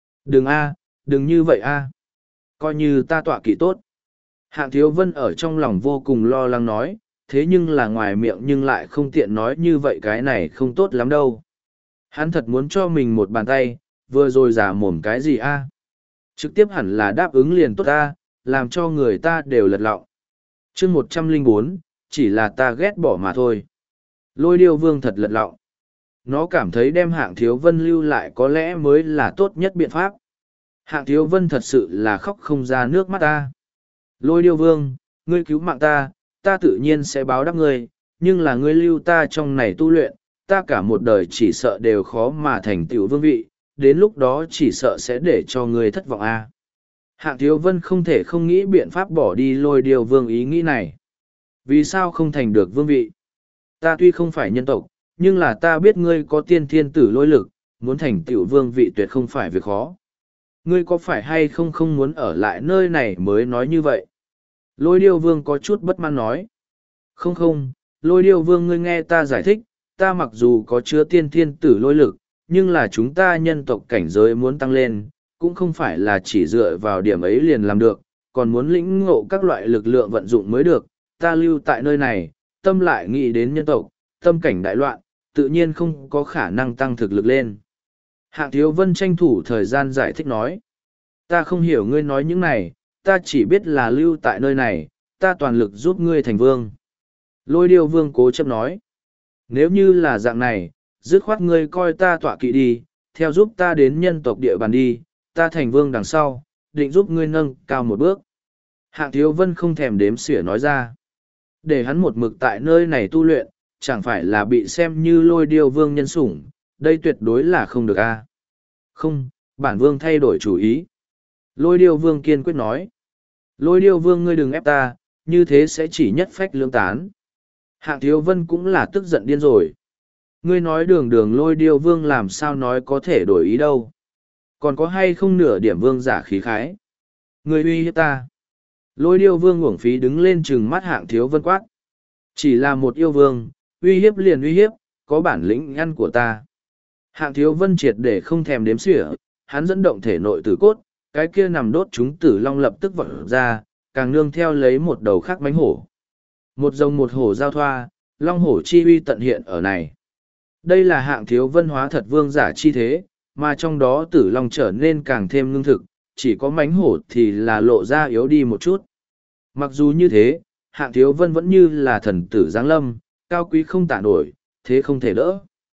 Đừng như vậy a. Coi như ta tọa kỵ tốt. Hạng Thiếu Vân ở trong lòng vô cùng lo lắng nói, thế nhưng là ngoài miệng nhưng lại không tiện nói như vậy, cái này không tốt lắm đâu. Hắn thật muốn cho mình một bàn tay, vừa rồi giả mồm cái gì a? Trực tiếp hẳn là đáp ứng liền tốt ta, làm cho người ta đều lật lọng. Chương 104, chỉ là ta ghét bỏ mà thôi. Lôi Điêu Vương thật lật lọng. Nó cảm thấy đem Hạng Thiếu Vân lưu lại có lẽ mới là tốt nhất biện pháp. Hạng Thiếu Vân thật sự là khóc không ra nước mắt ta. Lôi Điêu Vương, ngươi cứu mạng ta, ta tự nhiên sẽ báo đáp ngươi, nhưng là ngươi lưu ta trong này tu luyện, ta cả một đời chỉ sợ đều khó mà thành tựu vương vị, đến lúc đó chỉ sợ sẽ để cho ngươi thất vọng a. Hạng Thiếu Vân không thể không nghĩ biện pháp bỏ đi Lôi Điêu Vương ý nghĩ này. Vì sao không thành được vương vị? Ta tuy không phải nhân tộc, nhưng là ta biết ngươi có tiên thiên tử lôi lực, muốn thành tựu vương vị tuyệt không phải việc khó. Ngươi có phải hay không muốn ở lại nơi này mới nói như vậy? Lôi Điêu Vương có chút bất mãn nói. Không, Lôi Điêu Vương ngươi nghe ta giải thích, ta mặc dù có chứa tiên thiên tử lôi lực, nhưng là chúng ta nhân tộc cảnh giới muốn tăng lên, cũng không phải là chỉ dựa vào điểm ấy liền làm được, còn muốn lĩnh ngộ các loại lực lượng vận dụng mới được. Ta lưu tại nơi này, tâm lại nghĩ đến nhân tộc, tâm cảnh đại loạn, tự nhiên không có khả năng tăng thực lực lên. Hạng Thiếu Vân tranh thủ thời gian giải thích nói. Ta không hiểu ngươi nói những này, ta chỉ biết là lưu tại nơi này, ta toàn lực giúp ngươi thành vương. Lôi điêu vương cố chấp nói, nếu như là dạng này, dứt khoát ngươi coi ta tọa kỵ đi, theo giúp ta đến nhân tộc địa bàn đi, ta thành vương đằng sau, định giúp ngươi nâng cao một bước. Hạng Thiếu Vân không thèm đếm xỉa nói ra. Để hắn một mực tại nơi này tu luyện, chẳng phải là bị xem như lôi điêu vương nhân sủng, đây tuyệt đối là không được a. Không, bản vương thay đổi chủ ý. Lôi điêu vương kiên quyết nói. Lôi điêu vương ngươi đừng ép ta, như thế sẽ chỉ nhất phách lưỡng tán. Hạng Thiếu Vân cũng là tức giận điên rồi. Ngươi nói đường đường lôi điêu vương làm sao nói có thể đổi ý đâu. Còn có hay không nửa điểm vương giả khí khái. Ngươi uy hiếp ta. Lôi điêu vương uổng phí đứng lên trừng mắt Hạng Thiếu Vân quát. Chỉ là một yêu vương, uy hiếp liền uy hiếp, có bản lĩnh ăn của ta. Hạng Thiếu Vân triệt để không thèm đếm xỉa, hắn dẫn động thể nội tử cốt, cái kia nằm đốt chúng tử long lập tức vọt ra, càng nương theo lấy một đầu khác mánh hổ. Một rồng một hổ giao thoa, long hổ chi uy tận hiện ở này. Đây là Hạng Thiếu Vân hóa thật vương giả chi thế, mà trong đó tử long trở nên càng thêm ngưng thực, chỉ có mánh hổ thì là lộ ra yếu đi một chút. Mặc dù như thế, Hạng Thiếu Vân vẫn như là thần tử giáng lâm, cao quý không tả nổi, thế không thể đỡ.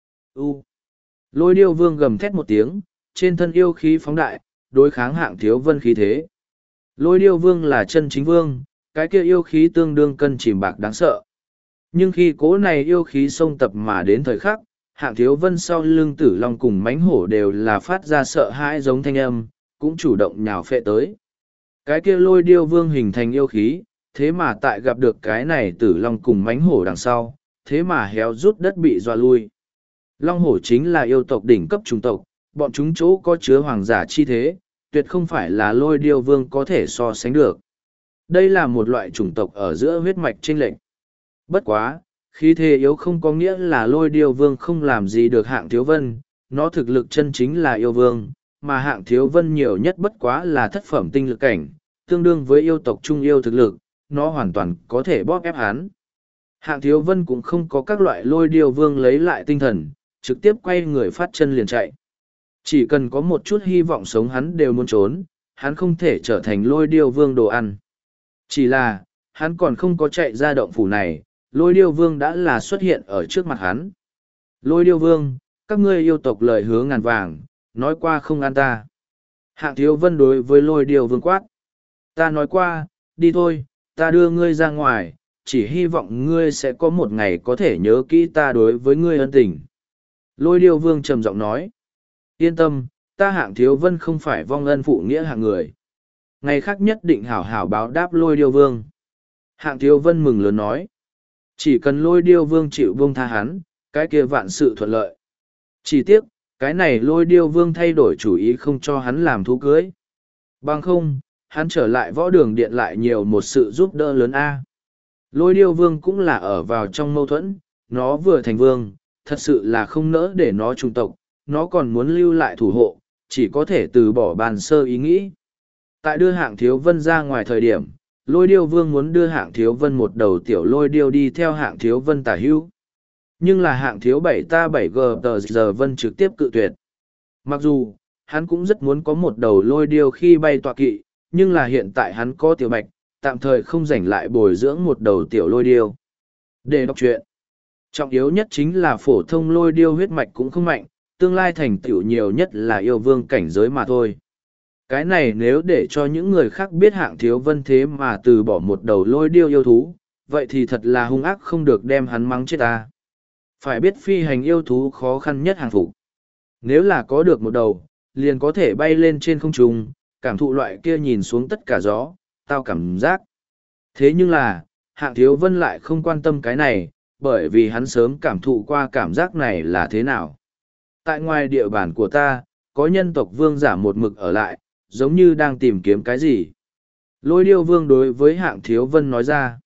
Lôi điêu vương gầm thét một tiếng, trên thân yêu khí phóng đại, đối kháng Hạng Thiếu Vân khí thế. Lôi điêu vương là chân chính vương, cái kia yêu khí tương đương cân chìm bạc đáng sợ. Nhưng khi cố này yêu khí xông tập mà đến thời khắc, Hạng Thiếu Vân sau lưng tử long cùng mánh hổ đều là phát ra sợ hãi giống thanh âm, cũng chủ động nhào phệ tới. Cái kia lôi điêu vương hình thành yêu khí, thế mà tại gặp được cái này tử long cùng mánh hổ đằng sau, thế mà héo rút đất bị dọa lui. Long hổ chính là yêu tộc đỉnh cấp chủng tộc, bọn chúng chỗ có chứa hoàng giả chi thế, tuyệt không phải là lôi điêu vương có thể so sánh được. Đây là một loại chủng tộc ở giữa huyết mạch chênh lệch. Bất quá, khí thế yếu không có nghĩa là lôi điêu vương không làm gì được Hạng Thiếu Vân, nó thực lực chân chính là yêu vương, mà Hạng Thiếu Vân nhiều nhất bất quá là thất phẩm tinh lực cảnh, tương đương với yêu tộc trung yêu thực lực, nó hoàn toàn có thể bóp ép hắn. Hạng Thiếu Vân cũng không có các loại lôi điêu vương lấy lại tinh thần, trực tiếp quay người phát chân liền chạy. Chỉ cần có một chút hy vọng sống hắn đều muốn trốn, hắn không thể trở thành lôi điêu vương đồ ăn. Chỉ là, hắn còn không có chạy ra động phủ này, lôi điêu vương đã là xuất hiện ở trước mặt hắn. Lôi điêu vương, các ngươi yêu tộc lời hứa ngàn vàng, nói qua không ăn ta. Hạng Thiếu Vân đối với lôi điêu vương quát. Ta nói qua, đi thôi, ta đưa ngươi ra ngoài, chỉ hy vọng ngươi sẽ có một ngày có thể nhớ kỹ ta đối với ngươi ân tình. Lôi điêu vương trầm giọng nói. Yên tâm, ta Hạng Thiếu Vân không phải vong ân phụ nghĩa hạng người. Ngày khác nhất định hảo hảo báo đáp lôi điêu vương. Hạng Thiếu Vân mừng lớn nói. Chỉ cần lôi điêu vương chịu buông tha hắn, cái kia vạn sự thuận lợi. Chỉ tiếc, cái này lôi điêu vương thay đổi chủ ý không cho hắn làm thú cưới. Bằng không, hắn trở lại võ đường điện lại nhiều một sự giúp đỡ lớn A. Lôi điêu vương cũng là ở vào trong mâu thuẫn, nó vừa thành vương, thật sự là không nỡ để nó trung tộc, nó còn muốn lưu lại thủ hộ, chỉ có thể từ bỏ bàn sơ ý nghĩ. Tại đưa Hạng Thiếu Vân ra ngoài thời điểm, lôi điêu vương muốn đưa Hạng Thiếu Vân một đầu tiểu lôi điêu đi theo Hạng Thiếu Vân tả hữu. Nhưng là Hạng Thiếu 7 g tờ giờ Vân trực tiếp cự tuyệt. Mặc dù, hắn cũng rất muốn có một đầu lôi điêu khi bay tọa kỵ, nhưng là hiện tại hắn có tiểu bạch, tạm thời không rảnh lại bồi dưỡng một đầu tiểu lôi điêu. Để đọc truyện. Trọng yếu nhất chính là phổ thông lôi điêu huyết mạch cũng không mạnh, tương lai thành tựu nhiều nhất là yêu vương cảnh giới mà thôi. Cái này nếu để cho những người khác biết Hạng Thiếu Vân thế mà từ bỏ một đầu lôi điêu yêu thú, vậy thì thật là hung ác không được đem hắn mắng chết ta. Phải biết phi hành yêu thú khó khăn nhất hàng phục. Nếu là có được một đầu, liền có thể bay lên trên không trung, cảm thụ loại kia nhìn xuống tất cả gió, tao cảm giác. Thế nhưng là, Hạng Thiếu Vân lại không quan tâm cái này, bởi vì hắn sớm cảm thụ qua cảm giác này là thế nào. Tại ngoài địa bàn của ta, có nhân tộc vương giả một mực ở lại, giống như đang tìm kiếm cái gì. Lôi điêu vương đối với Hạng Thiếu Vân nói ra.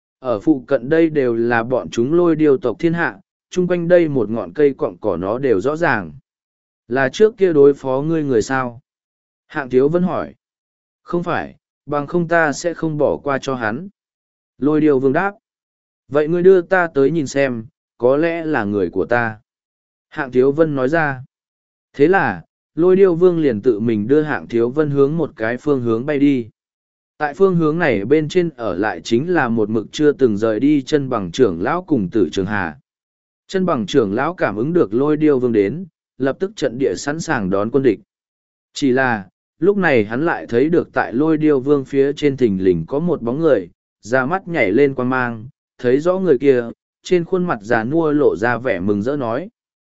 Ở phụ cận đây đều là bọn chúng lôi điêu tộc thiên hạ, chung quanh đây một ngọn cây cọng cỏ nó đều rõ ràng. Là trước kia đối phó ngươi người sao? Hạng Thiếu Vân hỏi. Không phải, bằng không ta sẽ không bỏ qua cho hắn. Lôi điêu vương đáp. Vậy ngươi đưa ta tới nhìn xem, có lẽ là người của ta. Hạng Thiếu Vân nói ra. Thế là, lôi điêu vương liền tự mình đưa Hạng Thiếu Vân hướng một cái phương hướng bay đi. Tại phương hướng này bên trên ở lại chính là một mực chưa từng rời đi chân bằng trưởng lão cùng tử trường hà. Chân bằng trưởng lão cảm ứng được lôi điêu vương đến, lập tức trận địa sẵn sàng đón quân địch. Chỉ là, lúc này hắn lại thấy được tại lôi điêu vương phía trên thình lình có một bóng người, da mắt nhảy lên quan mang, thấy rõ người kia, trên khuôn mặt già nua lộ ra vẻ mừng rỡ nói.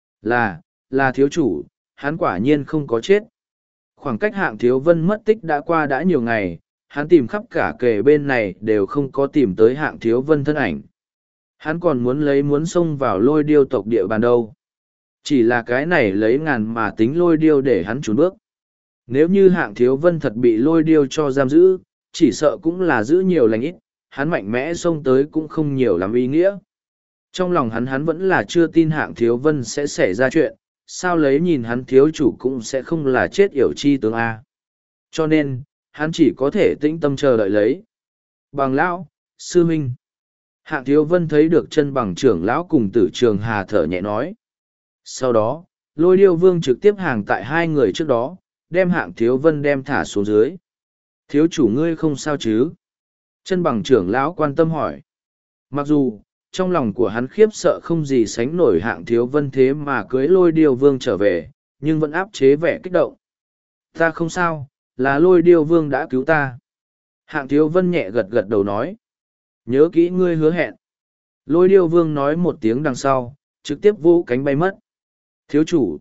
Là thiếu chủ, hắn quả nhiên không có chết. Khoảng cách Hạng Thiếu Vân mất tích đã qua đã nhiều ngày, hắn tìm khắp cả kề bên này đều không có tìm tới Hạng Thiếu Vân thân ảnh. Hắn còn muốn xông vào lôi điêu tộc địa bàn đâu. Chỉ là cái này lấy ngàn mà tính lôi điêu để hắn trốn bước. Nếu như Hạng Thiếu Vân thật bị lôi điêu cho giam giữ, chỉ sợ cũng là giữ nhiều lành ít, hắn mạnh mẽ xông tới cũng không nhiều lắm ý nghĩa. Trong lòng hắn vẫn là chưa tin Hạng Thiếu Vân sẽ xảy ra chuyện, sao lấy nhìn hắn thiếu chủ cũng sẽ không là chết yểu chi tướng A. Cho nên, hắn chỉ có thể tĩnh tâm chờ đợi lấy. Bằng lão, sư minh. Hạng Thiếu Vân thấy được chân bằng trưởng lão cùng tử trường hà thở nhẹ nói. Sau đó, lôi điêu vương trực tiếp hàng tại hai người trước đó, đem Hạng Thiếu Vân đem thả xuống dưới. Thiếu chủ ngươi không sao chứ? Chân bằng trưởng lão quan tâm hỏi. Mặc dù, trong lòng của hắn khiếp sợ không gì sánh nổi Hạng Thiếu Vân thế mà cưới lôi điêu vương trở về, nhưng vẫn áp chế vẻ kích động. Ta không sao, là lôi điêu vương đã cứu ta. Hạng Thiếu Vân nhẹ gật gật đầu nói. Nhớ kỹ ngươi hứa hẹn. Lôi điêu vương nói một tiếng đằng sau, trực tiếp vỗ cánh bay mất. Thiếu chủ,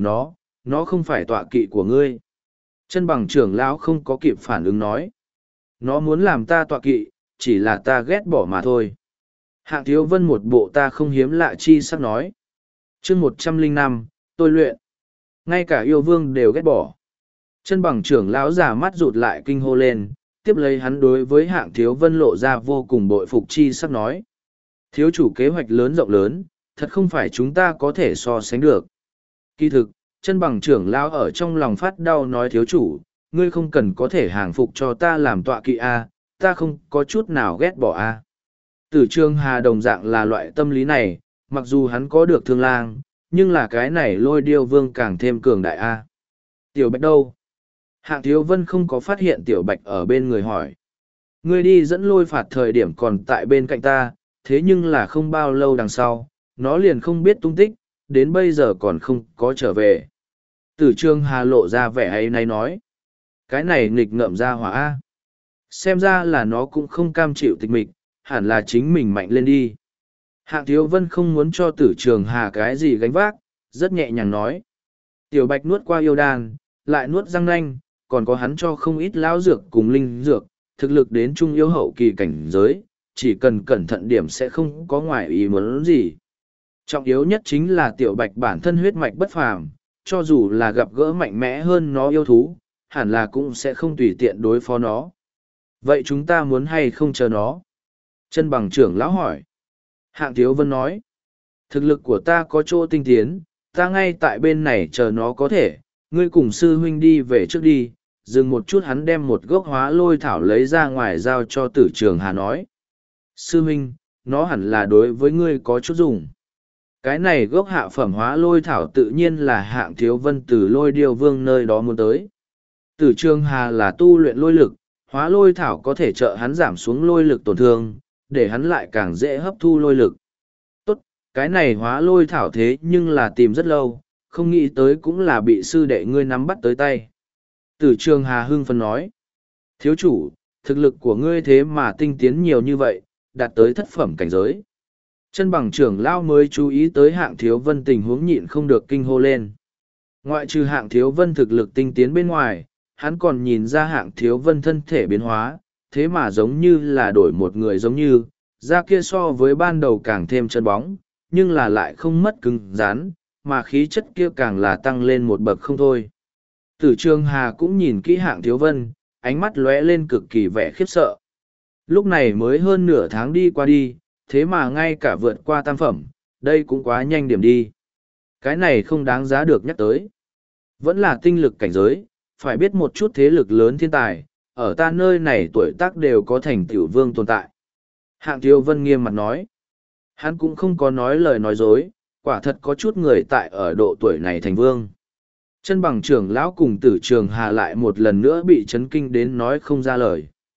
nó không phải tọa kỵ của ngươi. Chân bằng trưởng lão không có kịp phản ứng nói. Nó muốn làm ta tọa kỵ, chỉ là ta ghét bỏ mà thôi. Hạng Thiếu Vân một bộ ta không hiếm lạ chi sắc nói. chương 105, tôi luyện. Ngay cả yêu vương đều ghét bỏ. Chân bằng trưởng lão giả mắt rụt lại kinh hô lên, tiếp lấy hắn đối với Hạng Thiếu Vân lộ ra vô cùng bội phục chi sắc nói. Thiếu chủ kế hoạch lớn rộng lớn, thật không phải chúng ta có thể so sánh được. Kỳ thực, chân bằng trưởng lão ở trong lòng phát đau nói thiếu chủ, ngươi không cần có thể hàng phục cho ta làm tọa kỵ A, ta không có chút nào ghét bỏ A. Tử Trường Hà đồng dạng là loại tâm lý này, mặc dù hắn có được thương lang, nhưng là cái này lôi điêu vương càng thêm cường đại A. Tiểu Bạch đâu? Hạng Thiếu Vân không có phát hiện Tiểu Bạch ở bên người hỏi. Ngươi đi dẫn lôi phạt thời điểm còn tại bên cạnh ta, thế nhưng là không bao lâu đằng sau, nó liền không biết tung tích, đến bây giờ còn không có trở về. Tử Trường Hà lộ ra vẻ ấy nay nói. Cái này nghịch ngợm ra hỏa A. Xem ra là nó cũng không cam chịu tịch mịch, hẳn là chính mình mạnh lên đi. Hạng Thiếu Vân không muốn cho Tử Trường Hà cái gì gánh vác, rất nhẹ nhàng nói. Tiểu Bạch nuốt qua yêu đan, lại nuốt răng nanh, còn có hắn cho không ít lão dược cùng linh dược, thực lực đến trung yếu hậu kỳ cảnh giới, chỉ cần cẩn thận điểm sẽ không có ngoại ý muốn gì. Trọng yếu nhất chính là Tiểu Bạch bản thân huyết mạch bất phàm, cho dù là gặp gỡ mạnh mẽ hơn nó yêu thú, hẳn là cũng sẽ không tùy tiện đối phó nó. Vậy chúng ta muốn hay không chờ nó? Chân bằng trưởng lão hỏi. Hạng Thiếu Vân nói. Thực lực của ta có chỗ tinh tiến, ta ngay tại bên này chờ nó có thể, ngươi cùng sư huynh đi về trước đi. Dừng một chút hắn đem một gốc hóa lôi thảo lấy ra ngoài giao cho Tử Trường Hà nói. Sư huynh, nó hẳn là đối với ngươi có chút dùng. Cái này gốc hạ phẩm hóa lôi thảo tự nhiên là Hạng Thiếu Vân từ lôi điêu vương nơi đó muốn tới. Tử Trường Hà là tu luyện lôi lực, hóa lôi thảo có thể trợ hắn giảm xuống lôi lực tổn thương, để hắn lại càng dễ hấp thu lôi lực. Tốt, cái này hóa lôi thảo thế nhưng là tìm rất lâu, không nghĩ tới cũng là bị sư đệ ngươi nắm bắt tới tay. Tử Trường Hà hưng phấn nói. Thiếu chủ, thực lực của ngươi thế mà tinh tiến nhiều như vậy, đạt tới thất phẩm cảnh giới. Chân bằng trưởng lão mới chú ý tới Hạng Thiếu Vân tình huống nhịn không được kinh hô lên. Ngoại trừ Hạng Thiếu Vân thực lực tinh tiến bên ngoài, hắn còn nhìn ra Hạng Thiếu Vân thân thể biến hóa, thế mà giống như là đổi một người giống như, da kia so với ban đầu càng thêm chân bóng, nhưng là lại không mất cứng rắn, mà khí chất kia càng là tăng lên một bậc không thôi. Tử Trường Hà cũng nhìn kỹ Hạng Thiếu Vân, ánh mắt lóe lên cực kỳ vẻ khiếp sợ. Lúc này mới hơn nửa tháng đi qua đi, thế mà ngay cả vượt qua tam phẩm, đây cũng quá nhanh điểm đi. Cái này không đáng giá được nhắc tới. Vẫn là tinh lực cảnh giới, phải biết một chút thế lực lớn thiên tài, ở ta nơi này tuổi tác đều có thành tiểu vương tồn tại. Hạng Thiếu Vân nghiêm mặt nói. Hắn cũng không có nói lời nói dối, quả thật có chút người tại ở độ tuổi này thành vương. Chân bằng trưởng lão cùng Tử Trường Hà lại một lần nữa bị chấn kinh đến nói không ra lời.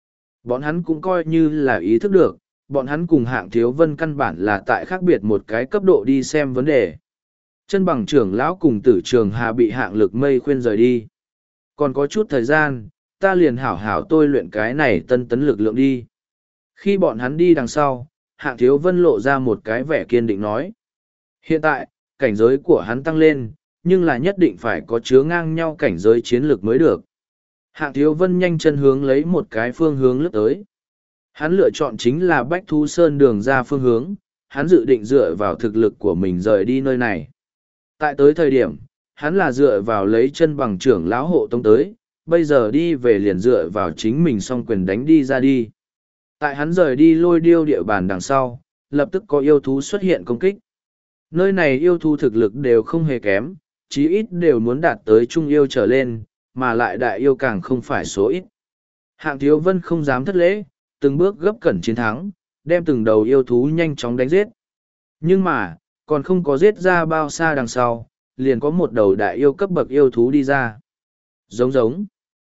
Bọn hắn cũng coi như là ý thức được, bọn hắn cùng Hạng Thiếu Vân căn bản là tại khác biệt một cái cấp độ đi xem vấn đề. Chân bằng trưởng lão cùng Tử Trường Hà bị Hạng Lực Mây khuyên rời đi. Còn có chút thời gian, ta liền hảo hảo tôi luyện cái này tân tấn lực lượng đi. Khi bọn hắn đi đằng sau, Hạng Thiếu Vân lộ ra một cái vẻ kiên định nói. Hiện tại, cảnh giới của hắn tăng lên, nhưng là nhất định phải có chứa ngang nhau cảnh giới chiến lược mới được. Hạng Thiếu Vân nhanh chân hướng lấy một cái phương hướng lướt tới. Hắn lựa chọn chính là Bách Thú Sơn đường ra phương hướng, hắn dự định dựa vào thực lực của mình rời đi nơi này. Tại tới thời điểm, hắn là dựa vào lấy chân bằng trưởng lão hộ tông tới, bây giờ đi về liền dựa vào chính mình song quyền đánh đi ra đi. Tại hắn rời đi Lôi Điêu địa bàn đằng sau, lập tức có yêu thú xuất hiện công kích. Nơi này yêu thú thực lực đều không hề kém, chí ít đều muốn đạt tới trung yêu trở lên, mà lại đại yêu càng không phải số ít. Hạng Thiếu Vân không dám thất lễ, từng bước gấp cẩn chiến thắng, đem từng đầu yêu thú nhanh chóng đánh giết. Nhưng mà, còn không có giết ra bao xa đằng sau, liền có một đầu đại yêu cấp bậc yêu thú đi ra. Giống giống.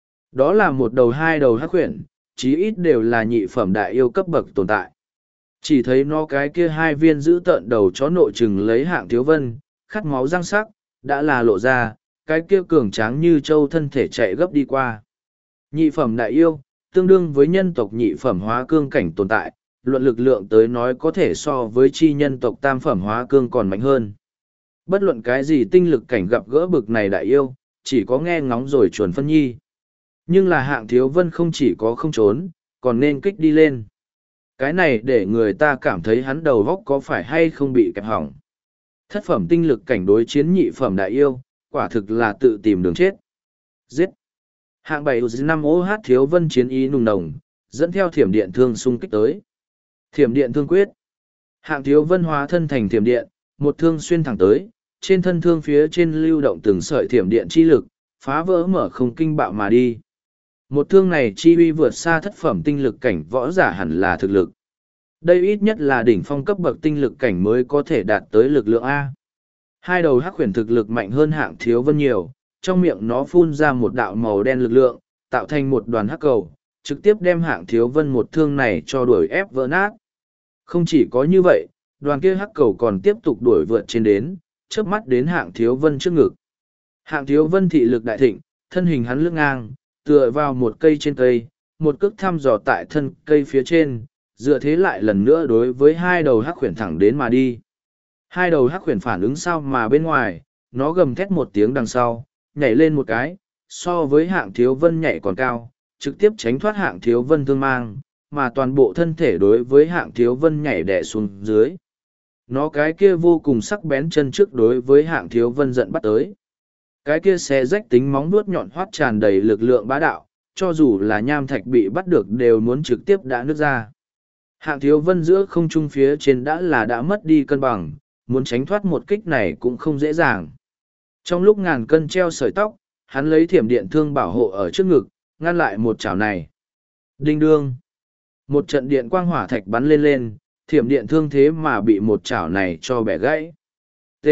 Đó là một đầu hai đầu hắc huyền, chí ít đều là nhị phẩm đại yêu cấp bậc tồn tại. Chỉ thấy nó cái kia hai viên giữ tợn đầu chó nội trừng lấy Hạng Thiếu Vân, khát máu răng sắc, đã là lộ ra, cái kia cường tráng như trâu thân thể chạy gấp đi qua. Nhị phẩm đại yêu, tương đương với nhân tộc nhị phẩm hóa cương cảnh tồn tại, luận lực lượng tới nói có thể so với chi nhân tộc tam phẩm hóa cương còn mạnh hơn. Bất luận cái gì tinh lực cảnh gặp gỡ bực này đại yêu, chỉ có nghe ngóng rồi chuồn phân nhi. Nhưng là Hạng Thiếu Vân không chỉ có không trốn, còn nên kích đi lên. Cái này để người ta cảm thấy hắn đầu góc có phải hay không bị kẹp hỏng. Thất phẩm tinh lực cảnh đối chiến nhị phẩm đại yêu, quả thực là tự tìm đường chết. Giết! Hạng 7-5 OH Thiếu Vân chiến ý nùng nồng, dẫn theo thiểm điện thương xung kích tới. Thiểm điện thương quyết. Hạng Thiếu Vân hóa thân thành thiểm điện, một thương xuyên thẳng tới, trên thân thương phía trên lưu động từng sợi thiểm điện chi lực, phá vỡ mở không kinh bạo mà đi. Một thương này chi uy vượt xa thất phẩm tinh lực cảnh võ giả hẳn là thực lực. Đây ít nhất là đỉnh phong cấp bậc tinh lực cảnh mới có thể đạt tới lực lượng A. Hai đầu hắc huyền thực lực mạnh hơn Hạng Thiếu Vân nhiều, trong miệng nó phun ra một đạo màu đen lực lượng, tạo thành một đoàn hắc cầu, trực tiếp đem Hạng Thiếu Vân một thương này cho đuổi ép vỡ nát. Không chỉ có như vậy, đoàn kia hắc cầu còn tiếp tục đuổi vượt trên đến, chớp mắt đến Hạng Thiếu Vân trước ngực. Hạng Thiếu Vân thị lực đại thịnh, thân hình hắn lướt ngang, tựa vào một cây trên cây, một cước thăm dò tại thân cây phía trên, dựa thế lại lần nữa đối với hai đầu hắc huyền thẳng đến mà đi. Hai đầu hắc huyền phản ứng sao mà bên ngoài, nó gầm thét một tiếng đằng sau, nhảy lên một cái, so với Hạng Thiếu Vân nhảy còn cao, trực tiếp tránh thoát Hạng Thiếu Vân thương mang, mà toàn bộ thân thể đối với Hạng Thiếu Vân nhảy đè xuống dưới. Nó cái kia vô cùng sắc bén chân trước đối với Hạng Thiếu Vân giận bắt tới. Cái kia xé rách tính móng nuốt nhọn hoắt tràn đầy lực lượng bá đạo, cho dù là nham thạch bị bắt được đều muốn trực tiếp đã nứt ra. Hạng Thiếu Vân giữa không trung phía trên đã mất đi cân bằng, muốn tránh thoát một kích này cũng không dễ dàng. Trong lúc ngàn cân treo sợi tóc, hắn lấy thiểm điện thương bảo hộ ở trước ngực, ngăn lại một chảo này. Đinh đương. Một trận điện quang hỏa thạch bắn lên lên, thiểm điện thương thế mà bị một chảo này cho bẻ gãy. T.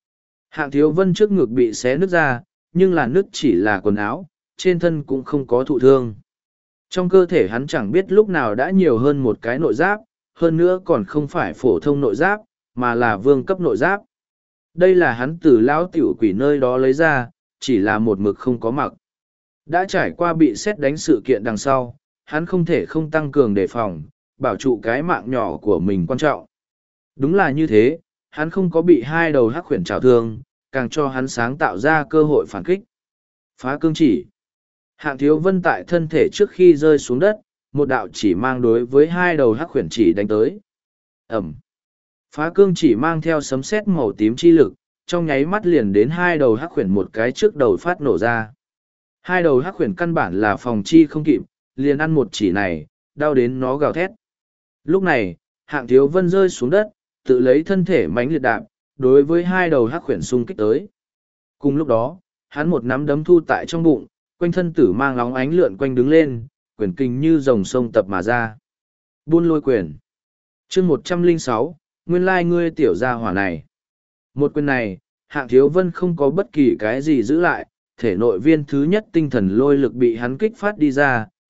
Hạng Thiếu Vân trước ngực bị xé nứt ra, nhưng là nứt chỉ là quần áo, trên thân cũng không có thụ thương. Trong cơ thể hắn chẳng biết lúc nào đã nhiều hơn một cái nội giáp, hơn nữa còn không phải phổ thông nội giáp, mà là vương cấp nội giáp. Đây là hắn từ lão tiểu quỷ nơi đó lấy ra, chỉ là một mực không có mặc. Đã trải qua bị xét đánh sự kiện đằng sau, hắn không thể không tăng cường đề phòng, bảo trụ cái mạng nhỏ của mình quan trọng. Đúng là như thế, hắn không có bị hai đầu hắc huyền trào thương, càng cho hắn sáng tạo ra cơ hội phản kích. Phá cương chỉ. Hạng Thiếu Vân tại thân thể trước khi rơi xuống đất, một đạo chỉ mang đối với hai đầu hắc huyền chỉ đánh tới. Ẩm. Phá cương chỉ mang theo sấm sét màu tím chi lực, trong nháy mắt liền đến hai đầu hắc huyền một cái trước đầu phát nổ ra. Hai đầu hắc huyền căn bản là phòng chi không kịp, liền ăn một chỉ này, đau đến nó gào thét. Lúc này, Hạng Thiếu Vân rơi xuống đất, tự lấy thân thể mãnh liệt đạp, đối với hai đầu hắc huyền xung kích tới. Cùng lúc đó, hắn một nắm đấm thu tại trong bụng, quanh thân tử mang lóng ánh lượn quanh đứng lên, quyền kinh như dòng sông tập mà ra. Buôn lôi quyền. Chương 106, nguyên lai ngươi tiểu gia hỏa này. Một quyền này, Hạng Thiếu Vân không có bất kỳ cái gì giữ lại, thể nội viên thứ nhất tinh thần lôi lực bị hắn kích phát đi ra,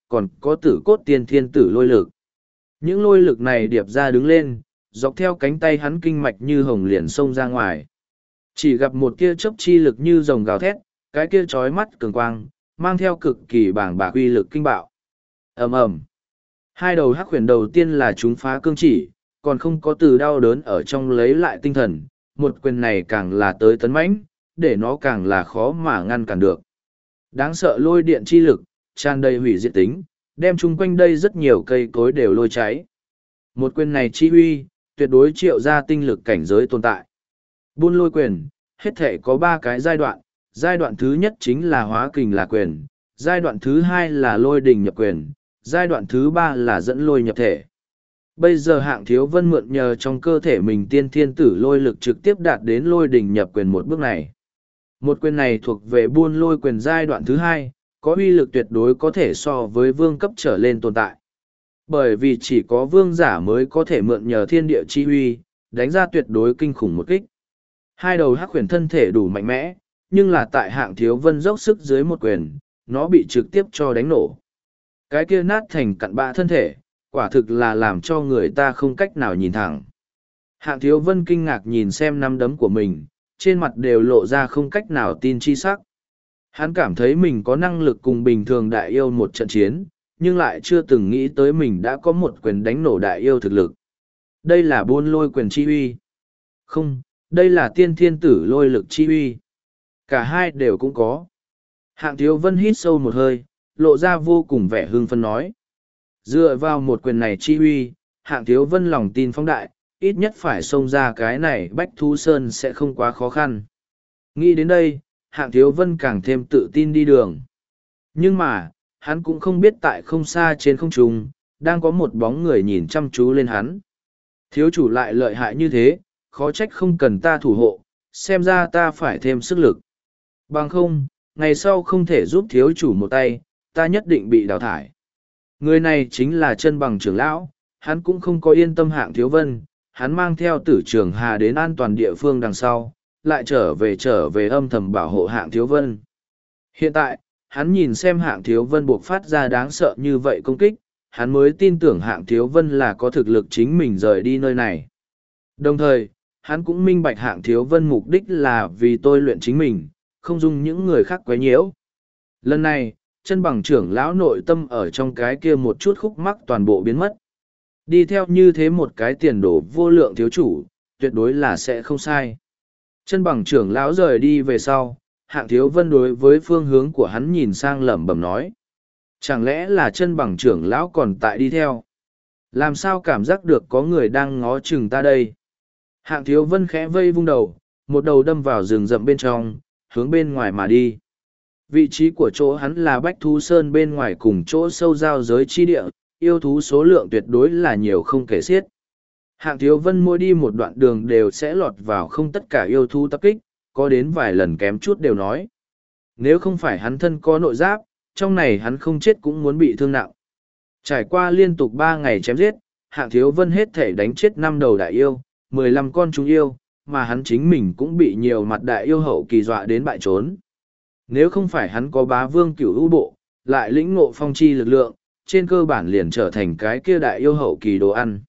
còn có tử cốt tiên thiên tử lôi lực. Những lôi lực này điệp ra đứng lên, dọc theo cánh tay hắn kinh mạch như hồng liền xông ra ngoài. Chỉ gặp một tia chớp chi lực như rồng gào thét, cái kia chói mắt cường quang, mang theo cực kỳ bàng bạc uy lực kinh bạo. Ầm ầm. Hai đầu hắc huyền đầu tiên là chúng phá cương chỉ, còn không có từ đau đớn ở trong lấy lại tinh thần, một quyền này càng là tới tấn mãnh, để nó càng là khó mà ngăn cản được. Đáng sợ lôi điện chi lực, tràn đầy hủy diệt tính, đem chung quanh đây rất nhiều cây cối đều lôi cháy. Một quyền này chi uy, tuyệt đối triệu ra tinh lực cảnh giới tồn tại. Buôn lôi quyền, hết thể có ba cái giai đoạn thứ nhất chính là hóa kình là quyền, giai đoạn thứ hai là lôi đình nhập quyền, giai đoạn thứ ba là dẫn lôi nhập thể. Bây giờ Hạng Thiếu Vân mượn nhờ trong cơ thể mình tiên thiên tử lôi lực trực tiếp đạt đến lôi đình nhập quyền một bước này. Một quyền này thuộc về buôn lôi quyền giai đoạn thứ hai, có uy lực tuyệt đối có thể so với vương cấp trở lên tồn tại. Bởi vì chỉ có vương giả mới có thể mượn nhờ thiên địa chi uy, đánh ra tuyệt đối kinh khủng một kích. Hai đầu hắc huyền thân thể đủ mạnh mẽ, nhưng là tại Hạng Thiếu Vân dốc sức dưới một quyền, nó bị trực tiếp cho đánh nổ. Cái kia nát thành cặn bã thân thể, quả thực là làm cho người ta không cách nào nhìn thẳng. Hạng Thiếu Vân kinh ngạc nhìn xem nắm đấm của mình, trên mặt đều lộ ra không cách nào tin chi sắc. Hắn cảm thấy mình có năng lực cùng bình thường đại yêu một trận chiến, nhưng lại chưa từng nghĩ tới mình đã có một quyền đánh nổ đại yêu thực lực. Đây là buôn lôi quyền chi uy. Không, đây là tiên thiên tử lôi lực chi uy. Cả hai đều cũng có. Hạng Thiếu Vân hít sâu một hơi, lộ ra vô cùng vẻ hưng phấn nói. Dựa vào một quyền này chi uy, Hạng Thiếu Vân lòng tin phóng đại, ít nhất phải xông ra cái này Bách Thú Sơn sẽ không quá khó khăn. Nghĩ đến đây, Hạng Thiếu Vân càng thêm tự tin đi đường. Nhưng mà, hắn cũng không biết tại không xa trên không trung, đang có một bóng người nhìn chăm chú lên hắn. Thiếu chủ lại lợi hại như thế, khó trách không cần ta thủ hộ, xem ra ta phải thêm sức lực. Bằng không, ngày sau không thể giúp thiếu chủ một tay, ta nhất định bị đào thải. Người này chính là Chân Bằng trưởng lão, hắn cũng không có yên tâm Hạng Thiếu Vân, hắn mang theo Tử Trường Hà đến an toàn địa phương đằng sau, lại trở về âm thầm bảo hộ Hạng Thiếu Vân. Hiện tại, hắn nhìn xem Hạng Thiếu Vân buộc phát ra đáng sợ như vậy công kích, hắn mới tin tưởng Hạng Thiếu Vân là có thực lực chính mình rời đi nơi này. Đồng thời, hắn cũng minh bạch Hạng Thiếu Vân mục đích là vì tôi luyện chính mình, không dung những người khác quấy nhiễu. Lần này, Chân Bằng trưởng lão nội tâm ở trong cái kia một chút khúc mắc toàn bộ biến mất. Đi theo như thế một cái tiền đồ vô lượng thiếu chủ, tuyệt đối là sẽ không sai. Chân Bằng trưởng lão rời đi về sau, Hạng Thiếu Vân đối với phương hướng của hắn nhìn sang lẩm bẩm nói. Chẳng lẽ là Chân Bằng trưởng lão còn tại đi theo? Làm sao cảm giác được có người đang ngó chừng ta đây? Hạng Thiếu Vân khẽ vây vung đầu, một đầu đâm vào rừng rậm bên trong, hướng bên ngoài mà đi. Vị trí của chỗ hắn là Bách Thú Sơn bên ngoài cùng chỗ sâu giao giới chi địa, yêu thú số lượng tuyệt đối là nhiều không kể xiết. Hạng Thiếu Vân mỗi đi một đoạn đường đều sẽ lọt vào không tất cả yêu thú tập kích, có đến vài lần kém chút đều nói. Nếu không phải hắn thân có nội giáp, trong này hắn không chết cũng muốn bị thương nặng. Trải qua liên tục 3 ngày chém giết, Hạng Thiếu Vân hết thể đánh chết 5 đầu đại yêu, 15 con chúng yêu, mà hắn chính mình cũng bị nhiều mặt đại yêu hậu kỳ dọa đến bại trốn. Nếu không phải hắn có Bá Vương Cửu U bộ, lại lĩnh ngộ phong chi lực lượng, trên cơ bản liền trở thành cái kia đại yêu hậu kỳ đồ ăn.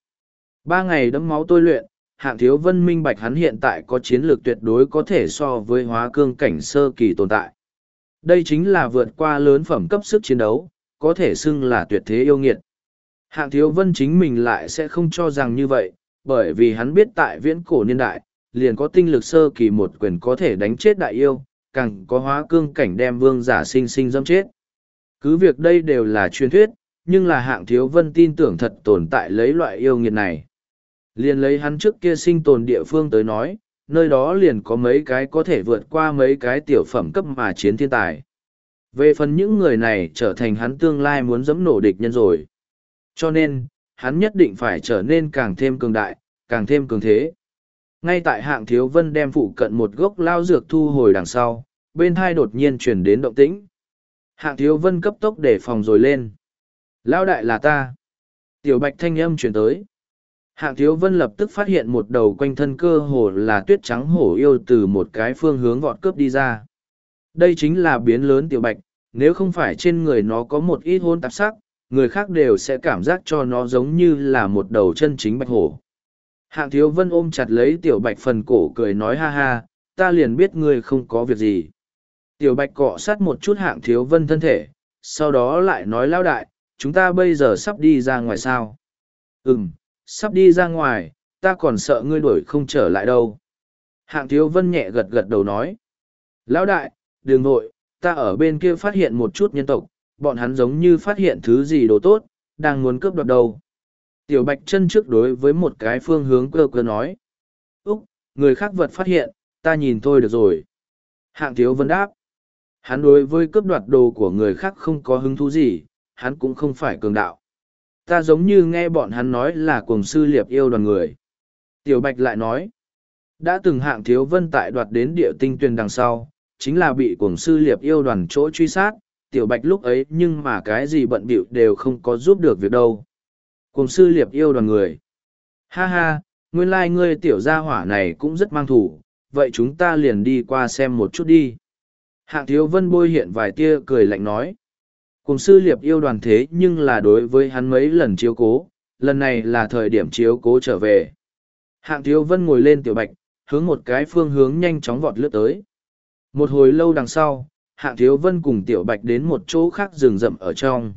3 ngày đẫm máu tôi luyện, Hạng Thiếu Vân minh bạch hắn hiện tại có chiến lược tuyệt đối có thể so với hóa cương cảnh sơ kỳ tồn tại. Đây chính là vượt qua lớn phẩm cấp sức chiến đấu, có thể xưng là tuyệt thế yêu nghiệt. Hạng Thiếu Vân chính mình lại sẽ không cho rằng như vậy, bởi vì hắn biết tại viễn cổ niên đại, liền có tinh lực sơ kỳ một quyền có thể đánh chết đại yêu, càng có hóa cương cảnh đem vương giả sinh sinh dâm chết. Cứ việc đây đều là truyền thuyết, nhưng là Hạng Thiếu Vân tin tưởng thật tồn tại lấy loại yêu nghiệt này. Liền lấy hắn trước kia sinh tồn địa phương tới nói, nơi đó liền có mấy cái có thể vượt qua mấy cái tiểu phẩm cấp mà chiến thiên tài. Về phần những người này trở thành hắn tương lai muốn dẫm nổ địch nhân rồi. Cho nên, hắn nhất định phải trở nên càng thêm cường đại, càng thêm cường thế. Ngay tại Hạng Thiếu Vân đem phụ cận một gốc lao dược thu hồi đằng sau, bên hai đột nhiên chuyển đến động tĩnh. Hạng Thiếu Vân cấp tốc để phòng rồi lên. Lao đại là ta. Tiểu Bạch thanh âm chuyển tới. Hạng Thiếu Vân lập tức phát hiện một đầu quanh thân cơ hồ là tuyết trắng hổ yêu từ một cái phương hướng vọt cướp đi ra. Đây chính là biến lớn Tiểu Bạch, nếu không phải trên người nó có một ít hôn tạp sắc, người khác đều sẽ cảm giác cho nó giống như là một đầu chân chính bạch hổ. Hạng Thiếu Vân ôm chặt lấy Tiểu Bạch phần cổ cười nói ha ha, ta liền biết ngươi không có việc gì. Tiểu Bạch cọ sát một chút Hạng Thiếu Vân thân thể, sau đó lại nói lão đại, chúng ta bây giờ sắp đi ra ngoài sao? Sắp đi ra ngoài, ta còn sợ ngươi đuổi không trở lại đâu. Hạng Thiếu Vân nhẹ gật gật đầu nói. Lão đại, đừng vội, ta ở bên kia phát hiện một chút nhân tộc, bọn hắn giống như phát hiện thứ gì đồ tốt, đang muốn cướp đoạt đâu. Tiểu Bạch chân trước đối với một cái phương hướng cơ cơ nói. Úc, người khác vật phát hiện, ta nhìn thôi được rồi. Hạng Thiếu Vân đáp. Hắn đối với cướp đoạt đồ của người khác không có hứng thú gì, hắn cũng không phải cường đạo. Ta giống như nghe bọn hắn nói là cuồng sư liệp yêu đoàn người. Tiểu Bạch lại nói. Đã từng Hạng Thiếu Vân tại đoạt đến địa tinh tuyền đằng sau, chính là bị cuồng sư liệp yêu đoàn chỗ truy sát. Tiểu Bạch lúc ấy nhưng mà cái gì bận bịu đều không có giúp được việc đâu. Cuồng sư liệp yêu đoàn người. Ha ha, nguyên lai ngươi tiểu gia hỏa này cũng rất mang thủ, vậy chúng ta liền đi qua xem một chút đi. Hạng Thiếu Vân bôi hiện vài tia cười lạnh nói. Cuồng sư liệp yêu đoàn thế nhưng là đối với hắn mấy lần chiếu cố, lần này là thời điểm chiếu cố trở về. Hạng Thiếu Vân ngồi lên Tiểu Bạch, hướng một cái phương hướng nhanh chóng vọt lướt tới. Một hồi lâu đằng sau, Hạng Thiếu Vân cùng Tiểu Bạch đến một chỗ khác rừng rậm ở trong.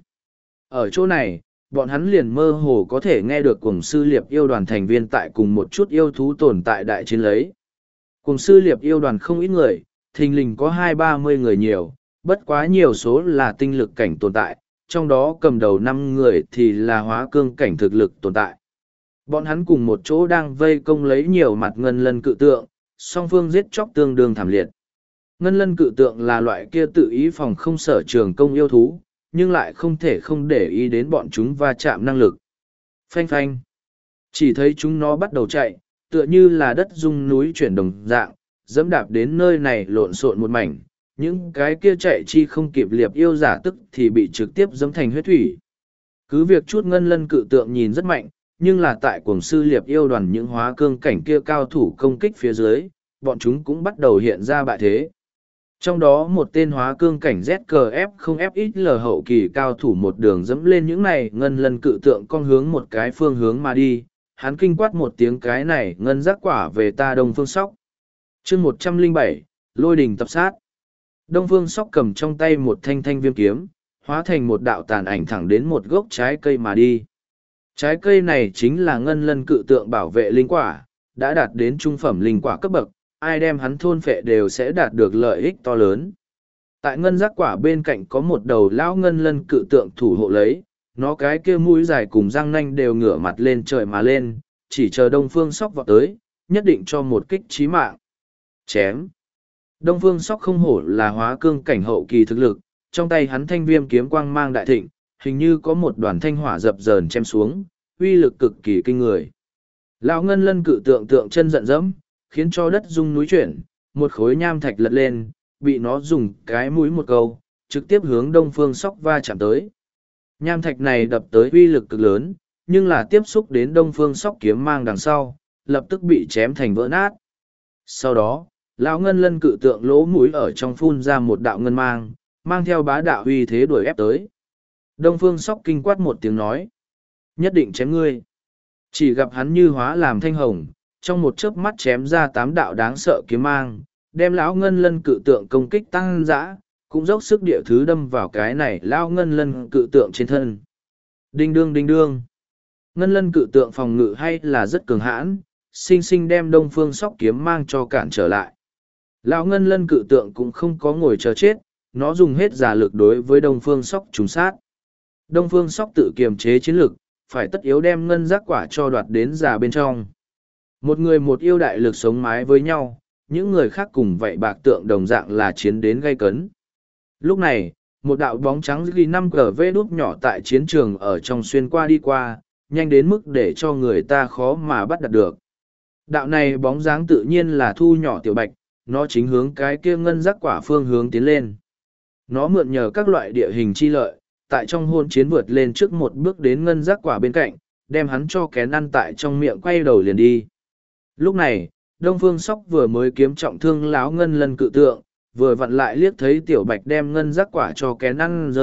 Ở chỗ này, bọn hắn liền mơ hồ có thể nghe được cuồng sư liệp yêu đoàn thành viên tại cùng một chút yêu thú tồn tại đại chiến lấy. Cuồng sư liệp yêu đoàn không ít người, thình lình có 20-30 người nhiều, bất quá nhiều số là tinh lực cảnh tồn tại, trong đó cầm đầu 5 người thì là hóa cương cảnh thực lực tồn tại. Bọn hắn cùng một chỗ đang vây công lấy nhiều mặt ngân lân cự tượng, song phương giết chóc tương đương thảm liệt. Ngân lân cự tượng là loại kia tự ý phòng không sở trường công yêu thú, nhưng lại không thể không để ý đến bọn chúng va chạm năng lực. Phanh phanh. Chỉ thấy chúng nó bắt đầu chạy, tựa như là đất rung núi chuyển đồng dạng, dẫm đạp đến nơi này lộn xộn một mảnh. Những cái kia chạy chi không kịp liệp yêu giả tức thì bị trực tiếp dẫm thành huyết thủy. Cứ việc chút ngân lân cự tượng nhìn rất mạnh, nhưng là tại cuồng sư liệp yêu đoàn những hóa cương cảnh kia cao thủ công kích phía dưới, bọn chúng cũng bắt đầu hiện ra bại thế. Trong đó một tên hóa cương cảnh ZKF không FXL hậu kỳ cao thủ một đường dẫm lên những này ngân lân cự tượng con hướng một cái phương hướng mà đi, hắn kinh quát một tiếng cái này ngân giác quả về ta Đông Phương Sóc. chương 107, Lôi đình tập sát. Đông Phương Sóc cầm trong tay một thanh thanh viêm kiếm, hóa thành một đạo tàn ảnh thẳng đến một gốc trái cây mà đi. Trái cây này chính là ngân lân cự tượng bảo vệ linh quả, đã đạt đến trung phẩm linh quả cấp bậc, ai đem hắn thôn phệ đều sẽ đạt được lợi ích to lớn. Tại ngân giác quả bên cạnh có một đầu lão ngân lân cự tượng thủ hộ lấy, nó cái kia mũi dài cùng răng nanh đều ngửa mặt lên trời mà lên, chỉ chờ Đông Phương Sóc vọt tới, nhất định cho một kích chí mạng. Chém. Đông Phương Sóc không hổ là hóa cương cảnh hậu kỳ thực lực, trong tay hắn thanh viêm kiếm quang mang đại thịnh, hình như có một đoàn thanh hỏa dập dờn chém xuống, uy lực cực kỳ kinh người. Lão ngân lân cự tượng tượng chân giận dẫm, khiến cho đất rung núi chuyển, một khối nham thạch lật lên, bị nó dùng cái mũi một câu, trực tiếp hướng Đông Phương Sóc va chạm tới. Nham thạch này đập tới uy lực cực lớn, nhưng là tiếp xúc đến Đông Phương Sóc kiếm mang đằng sau, lập tức bị chém thành vỡ nát. Sau đó, lão ngân lân cự tượng lỗ mũi ở trong phun ra một đạo ngân mang, mang theo bá đạo uy thế đuổi ép tới. Đông Phương Sóc kinh quát một tiếng nói, nhất định chém ngươi. Chỉ gặp hắn như hóa làm thanh hồng, trong một chớp mắt chém ra 8 đạo đáng sợ kiếm mang, đem lão ngân lân cự tượng công kích tăng dã, cũng dốc sức địa thứ đâm vào cái này lão ngân lân cự tượng trên thân. Đinh đương đinh đương. Ngân lân cự tượng phòng ngự hay là rất cường hãn, sinh sinh đem Đông Phương Sóc kiếm mang cho cản trở lại. Lão ngân lân cự tượng cũng không có ngồi chờ chết, nó dùng hết giả lực đối với Đông Phương Sóc trùng sát. Đông Phương Sóc tự kiềm chế chiến lực, phải tất yếu đem ngân giác quả cho đoạt đến già bên trong. Một người một yêu đại lực sống mái với nhau, những người khác cùng vậy bạc tượng đồng dạng là chiến đến gay cấn. Lúc này, một đạo bóng trắng ghi 5GV đúp nhỏ tại chiến trường ở trong xuyên qua đi qua, nhanh đến mức để cho người ta khó mà bắt đặt được. Đạo này bóng dáng tự nhiên là thu nhỏ Tiểu Bạch, nó chính hướng cái kia ngân giác quả phương hướng tiến lên. Nó mượn nhờ các loại địa hình chi lợi, tại trong hôn chiến vượt lên trước một bước đến ngân giác quả bên cạnh, đem hắn cho kén ăn tại trong miệng quay đầu liền đi. Lúc này, Đông Phương Sóc vừa mới kiếm trọng thương lão ngân lân cự tượng, vừa vặn lại liếc thấy Tiểu Bạch đem ngân giác quả cho kén ăn rơi,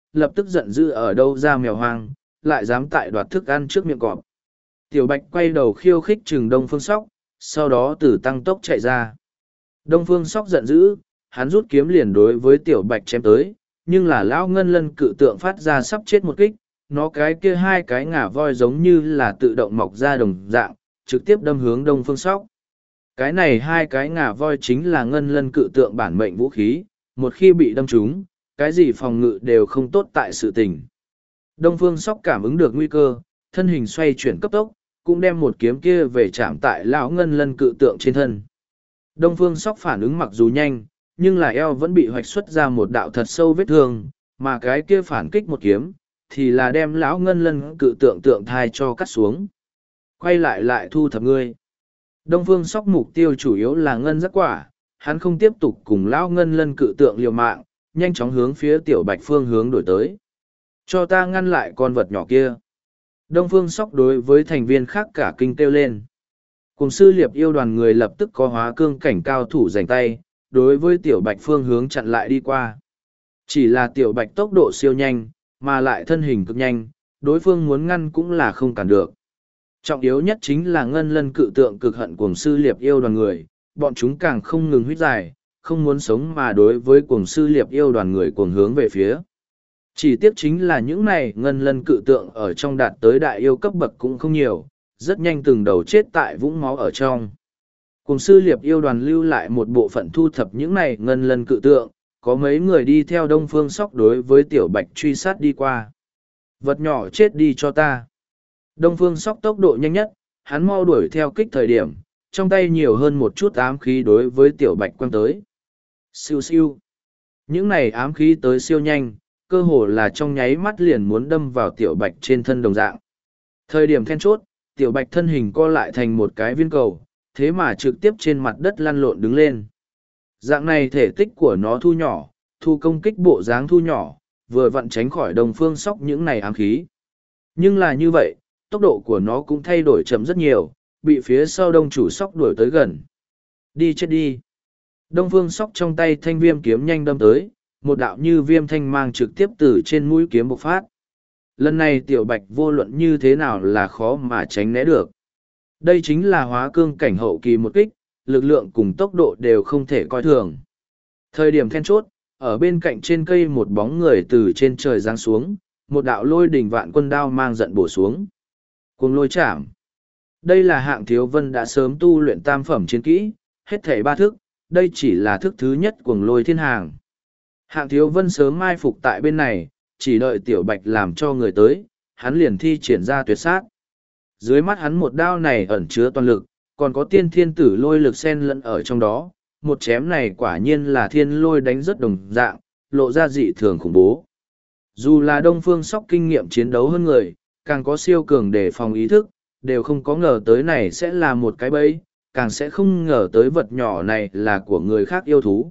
lập tức giận dữ ở đâu ra mèo hoang, lại dám tại đoạt thức ăn trước miệng cọp. Tiểu Bạch quay đầu khiêu khích chừng Đông Phương Sóc, sau đó từ tăng tốc chạy ra. Đông Phương Sóc giận dữ, hắn rút kiếm liền đối với Tiểu Bạch chém tới, nhưng là lão ngân lân cự tượng phát ra sắp chết một kích, nó cái kia hai cái ngà voi giống như là tự động mọc ra đồng dạng, trực tiếp đâm hướng Đông Phương Sóc. Cái này hai cái ngà voi chính là ngân lân cự tượng bản mệnh vũ khí, một khi bị đâm trúng, cái gì phòng ngự đều không tốt tại sự tình. Đông Phương Sóc cảm ứng được nguy cơ, thân hình xoay chuyển cấp tốc, cũng đem một kiếm kia về chạm tại lão ngân lân cự tượng trên thân. Đông Phương Sóc phản ứng mặc dù nhanh, nhưng là eo vẫn bị hoạch xuất ra một đạo thật sâu vết thương, mà cái kia phản kích một kiếm, thì là đem lão ngân lân cự tượng tượng thai cho cắt xuống. Quay lại thu thập ngươi. Đông Phương Sóc mục tiêu chủ yếu là ngân giác quả, hắn không tiếp tục cùng lão ngân lân cự tượng liều mạng, nhanh chóng hướng phía Tiểu Bạch phương hướng đổi tới. Cho ta ngăn lại con vật nhỏ kia. Đông Phương Sóc đối với thành viên khác cả kinh kêu lên. Cùng sư liệp yêu đoàn người lập tức có hóa cương cảnh cao thủ giành tay, đối với Tiểu Bạch phương hướng chặn lại đi qua. Chỉ là Tiểu Bạch tốc độ siêu nhanh, mà lại thân hình cực nhanh, đối phương muốn ngăn cũng là không cản được. Trọng yếu nhất chính là ngân lân cự tượng cực hận cuồng sư liệp yêu đoàn người, bọn chúng càng không ngừng huyết dài, không muốn sống mà đối với cuồng sư liệp yêu đoàn người cuồng hướng về phía. Chỉ tiếc chính là những này ngân lân cự tượng ở trong đạt tới đại yêu cấp bậc cũng không nhiều, rất nhanh từng đầu chết tại vũng máu ở trong. Cùng sư liệp yêu đoàn lưu lại một bộ phận thu thập những này ngân lân cự tượng, có mấy người đi theo Đông Phương Sóc đối với Tiểu Bạch truy sát đi qua. Vật nhỏ chết đi cho ta. Đông Phương Sóc tốc độ nhanh nhất, hắn mau đuổi theo kích thời điểm, trong tay nhiều hơn một chút ám khí đối với Tiểu Bạch quăng tới. Siêu siêu. Những này ám khí tới siêu nhanh, cơ hồ là trong nháy mắt liền muốn đâm vào Tiểu Bạch trên thân đồng dạng. Thời điểm then chốt, Tiểu Bạch thân hình co lại thành một cái viên cầu, thế mà trực tiếp trên mặt đất lăn lộn đứng lên. Dạng này thể tích của nó thu nhỏ, thu công kích bộ dáng thu nhỏ, vừa vặn tránh khỏi Đông Phương Sóc những này ám khí. Nhưng là như vậy, tốc độ của nó cũng thay đổi chậm rất nhiều, bị phía sau Đông Chủ Sóc đuổi tới gần. Đi chết đi. Đông Phương Sóc trong tay thanh viêm kiếm nhanh đâm tới, một đạo như viêm thanh mang trực tiếp từ trên mũi kiếm bộc phát. Lần này Tiểu Bạch vô luận như thế nào là khó mà tránh né được. Đây chính là hóa cương cảnh hậu kỳ một kích, lực lượng cùng tốc độ đều không thể coi thường. Thời điểm then chốt, ở bên cạnh trên cây một bóng người từ trên trời giáng xuống, một đạo lôi đỉnh vạn quân đao mang giận bổ xuống. Cuồng lôi chạm. Đây là Hạng Thiếu Vân đã sớm tu luyện tam phẩm chiến kỹ, hết thảy ba thức, đây chỉ là thức thứ nhất cuồng lôi thiên hàng. Hạng Thiếu Vân sớm mai phục tại bên này, chỉ đợi Tiểu Bạch làm cho người tới, hắn liền thi triển ra tuyệt sát. Dưới mắt hắn một đao này ẩn chứa toàn lực, còn có tiên thiên tử lôi lực xen lẫn ở trong đó, một chém này quả nhiên là thiên lôi đánh rất đồng dạng, lộ ra dị thường khủng bố. Dù là Đông Phương Sóc kinh nghiệm chiến đấu hơn người, càng có siêu cường để phòng ý thức, đều không có ngờ tới này sẽ là một cái bẫy, càng sẽ không ngờ tới vật nhỏ này là của người khác yêu thú.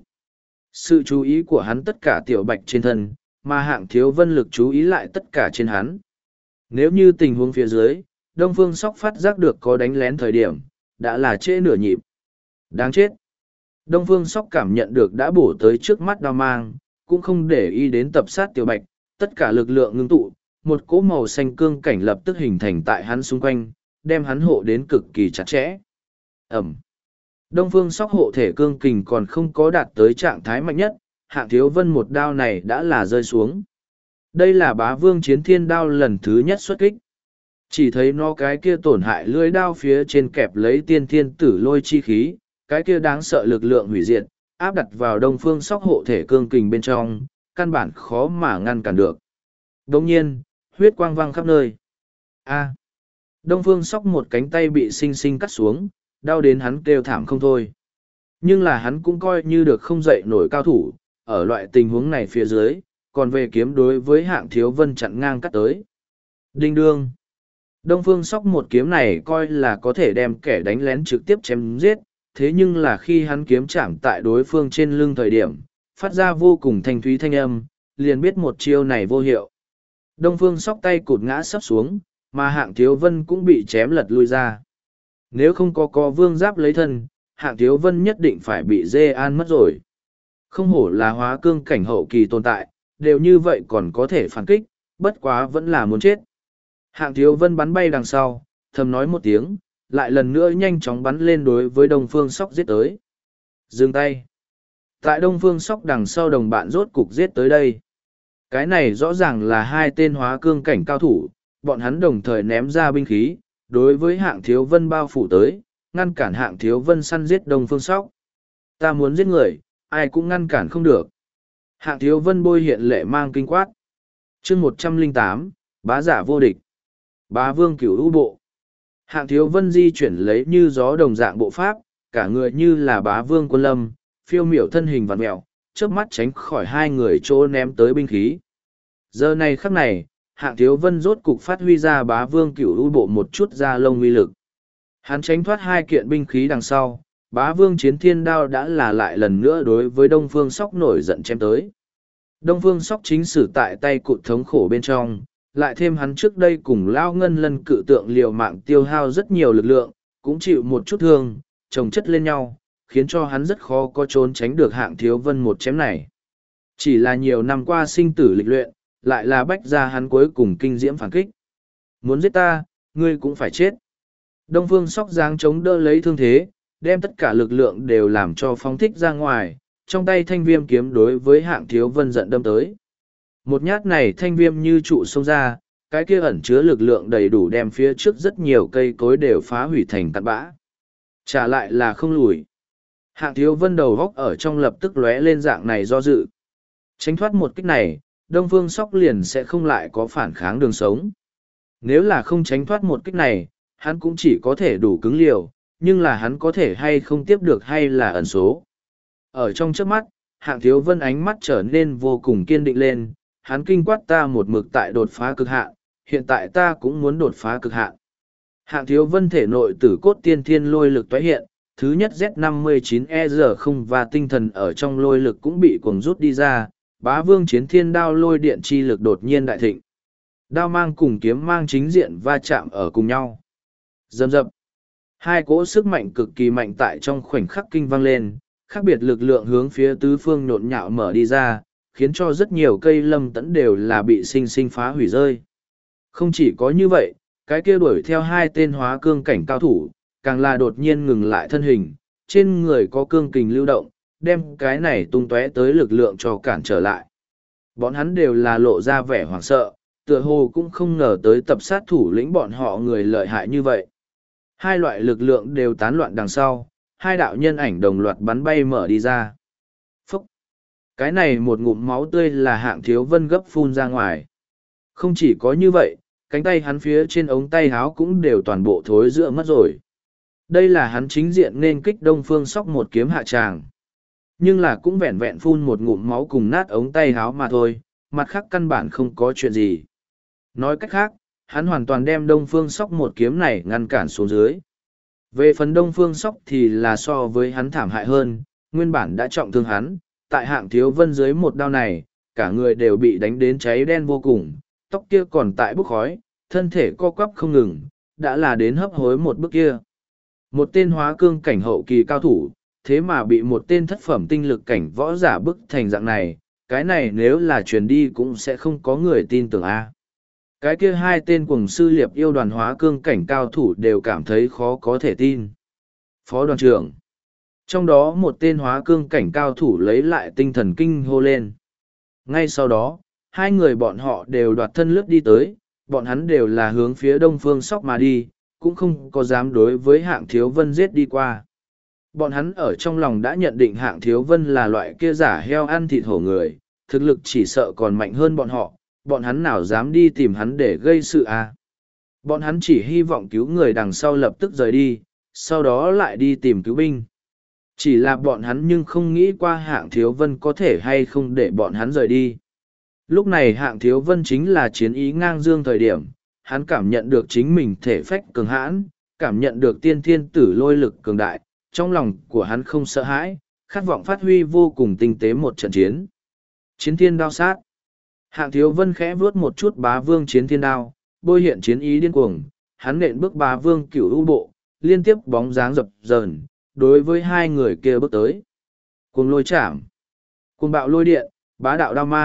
Sự chú ý của hắn tất cả Tiểu Bạch trên thân, mà Hạng Thiếu Vân lực chú ý lại tất cả trên hắn. Nếu như tình huống phía dưới, Đông Phương Sóc phát giác được có đánh lén thời điểm, đã là trễ nửa nhịp. Đáng chết! Đông Phương Sóc cảm nhận được đã bổ tới trước mắt đao mang, cũng không để ý đến tập sát Tiểu Bạch, tất cả lực lượng ngưng tụ, một cỗ màu xanh cương cảnh lập tức hình thành tại hắn xung quanh, đem hắn hộ đến cực kỳ chặt chẽ. Ẩm! Đông Phương Sóc hộ thể cương kình còn không có đạt tới trạng thái mạnh nhất, Hạng Thiếu Vân một đao này đã là rơi xuống. Đây là Bá Vương Chiến Thiên đao lần thứ nhất xuất kích. Chỉ thấy nó cái kia tổn hại lưỡi đao phía trên kẹp lấy tiên thiên tử lôi chi khí, cái kia đáng sợ lực lượng hủy diệt, áp đặt vào Đông Phương Sóc hộ thể cương kình bên trong, căn bản khó mà ngăn cản được. Đồng nhiên, huyết quang văng khắp nơi. A. Đông Phương Sóc một cánh tay bị xinh xinh cắt xuống, đau đến hắn kêu thảm không thôi. Nhưng là hắn cũng coi như được không dậy nổi cao thủ, ở loại tình huống này phía dưới, còn về kiếm đối với Hạng Thiếu Vân chặn ngang cắt tới. Đinh đương. Đông Phương Sóc một kiếm này coi là có thể đem kẻ đánh lén trực tiếp chém giết, thế nhưng là khi hắn kiếm chạm tại đối phương trên lưng thời điểm, phát ra vô cùng thanh thúy thanh âm, liền biết một chiêu này vô hiệu. Đông Phương Sóc tay cụt ngã sấp xuống, mà Hạng Thiếu Vân cũng bị chém lật lui ra. Nếu không có vương giáp lấy thân, Hạng Thiếu Vân nhất định phải bị dê an mất rồi. Không hổ là hóa cương cảnh hậu kỳ tồn tại, đều như vậy còn có thể phản kích, bất quá vẫn là muốn chết. Hạng Thiếu Vân bắn bay đằng sau, thầm nói một tiếng, lại lần nữa nhanh chóng bắn lên đối với Đông Phương Sóc giết tới. Dừng tay. Tại Đông Phương Sóc đằng sau đồng bạn rốt cục giết tới đây. Cái này rõ ràng là hai tên hóa cương cảnh cao thủ, bọn hắn đồng thời ném ra binh khí, đối với Hạng Thiếu Vân bao phủ tới, ngăn cản Hạng Thiếu Vân săn giết Đông Phương Sóc. Ta muốn giết người, ai cũng ngăn cản không được. Hạng Thiếu Vân bôi hiện lệ mang kinh quát. chương 108, bá giả vô địch. Bá vương cửu u bộ. Hạng Thiếu Vân di chuyển lấy như gió đồng dạng bộ pháp, cả người như là bá vương quân lâm, phiêu miểu thân hình vặn mẹo, chớp mắt tránh khỏi hai người chỗ ném tới binh khí. Giờ này khắc này, Hạng Thiếu Vân rốt cục phát huy ra bá vương cửu u bộ một chút ra lông uy lực. Hắn tránh thoát hai kiện binh khí đằng sau, bá vương chiến thiên đao đã là lại lần nữa đối với Đông Phương Sóc nổi giận chém tới. Đông Phương Sóc chính sử tại tay cụt thống khổ bên trong, lại thêm hắn trước đây cùng Lao Ngân Lân cự tượng liều mạng tiêu hao rất nhiều lực lượng, cũng chịu một chút thương, chồng chất lên nhau, khiến cho hắn rất khó có trốn tránh được Hạng Thiếu Vân một chém này. Chỉ là nhiều năm qua sinh tử lịch luyện, lại là bách ra hắn cuối cùng kinh diễm phản kích. Muốn giết ta, ngươi cũng phải chết. Đông Phương Sóc dáng chống đỡ lấy thương thế, đem tất cả lực lượng đều làm cho phóng thích ra ngoài, trong tay thanh viêm kiếm đối với Hạng Thiếu Vân giận đâm tới. Một nhát này thanh viêm như trụ xông ra, cái kia ẩn chứa lực lượng đầy đủ đem phía trước rất nhiều cây cối đều phá hủy thành cát bã. Trả lại là không lùi. Hạng Thiếu Vân đầu góc ở trong lập tức lóe lên dạng này do dự. Tránh thoát một kích này, Đông Phương Sóc liền sẽ không lại có phản kháng đường sống. Nếu là không tránh thoát một kích này, hắn cũng chỉ có thể đủ cứng liều, nhưng là hắn có thể hay không tiếp được hay là ẩn số. Ở trong chớp mắt, Hạng Thiếu Vân ánh mắt trở nên vô cùng kiên định lên, hắn kinh quát ta một mực tại đột phá cực hạn, hiện tại ta cũng muốn đột phá cực hạn. Hạng Thiếu Vân thể nội tử cốt tiên thiên lôi lực toái hiện, thứ nhất Z59ER0 và tinh thần ở trong lôi lực cũng bị cuồng rút đi ra, bá vương chiến thiên đao lôi điện chi lực đột nhiên đại thịnh. Đao mang cùng kiếm mang chính diện va chạm ở cùng nhau. Rầm rập. Hai cỗ sức mạnh cực kỳ mạnh tại trong khoảnh khắc kinh vang lên, khác biệt lực lượng hướng phía tứ phương nhộn nhạo mở đi ra, khiến cho rất nhiều cây lâm tẫn đều là bị sinh sinh phá hủy rơi. Không chỉ có như vậy, cái kia đuổi theo hai tên hóa cương cảnh cao thủ, càng là đột nhiên ngừng lại thân hình, trên người có cương kình lưu động, đem cái này tung tóe tới lực lượng cho cản trở lại. Bọn hắn đều là lộ ra vẻ hoảng sợ, tựa hồ cũng không ngờ tới tập sát thủ lĩnh bọn họ người lợi hại như vậy. Hai loại lực lượng đều tán loạn đằng sau, hai đạo nhân ảnh đồng loạt bắn bay mở đi ra. Phúc! Cái này một ngụm máu tươi là Hạng Thiếu Vân gấp phun ra ngoài. Không chỉ có như vậy, cánh tay hắn phía trên ống tay áo cũng đều toàn bộ thối rữa mất rồi. Đây là hắn chính diện nên kích Đông Phương Sóc một kiếm hạ tràng. Nhưng là cũng vẹn vẹn phun một ngụm máu cùng nát ống tay áo mà thôi, mặt khác căn bản không có chuyện gì. Nói cách khác, hắn hoàn toàn đem Đông Phương Sóc một kiếm này ngăn cản xuống dưới. Về phần Đông Phương Sóc thì là so với hắn thảm hại hơn, nguyên bản đã trọng thương hắn, tại Hạng Thiếu Vân dưới một đao này, cả người đều bị đánh đến cháy đen vô cùng, tóc kia còn tại bốc khói, thân thể co quắp không ngừng, đã là đến hấp hối một bước kia. Một tên hóa cương cảnh hậu kỳ cao thủ, thế mà bị một tên thất phẩm tinh lực cảnh võ giả bức thành dạng này, cái này nếu là truyền đi cũng sẽ không có người tin tưởng a. Cái kia hai tên cuồng sư liệp yêu đoàn hóa cương cảnh cao thủ đều cảm thấy khó có thể tin. Phó đoàn trưởng. Trong đó một tên hóa cương cảnh cao thủ lấy lại tinh thần kinh hô lên. Ngay sau đó, hai người bọn họ đều đoạt thân lướt đi tới, bọn hắn đều là hướng phía Đông Phương Sóc mà đi, cũng không có dám đối với Hạng Thiếu Vân giết đi qua. Bọn hắn ở trong lòng đã nhận định Hạng Thiếu Vân là loại kia giả heo ăn thịt hổ người, thực lực chỉ sợ còn mạnh hơn bọn hắn nào dám đi tìm hắn để gây sự à. Bọn hắn chỉ hy vọng cứu người đằng sau lập tức rời đi, sau đó lại đi tìm cứu binh. Chỉ là bọn hắn nhưng không nghĩ qua Hạng Thiếu Vân có thể hay không để bọn hắn rời đi. Lúc này Hạng Thiếu Vân chính là chiến ý ngang dương thời điểm, hắn cảm nhận được chính mình thể phách cường hãn, cảm nhận được tiên thiên tử lôi lực cường đại, trong lòng của hắn không sợ hãi, khát vọng phát huy vô cùng tinh tế một trận chiến. Chiến thiên đao sát. Hạng Thiếu Vân khẽ vuốt một chút bá vương chiến thiên đao, bôi hiện chiến ý điên cuồng, hắn nện bước bá vương cửu u bộ, liên tiếp bóng dáng dập dờn, đối với hai người kia bước tới. Cuồng lôi chạm, cuồng bạo lôi điện, bá đạo đao mang,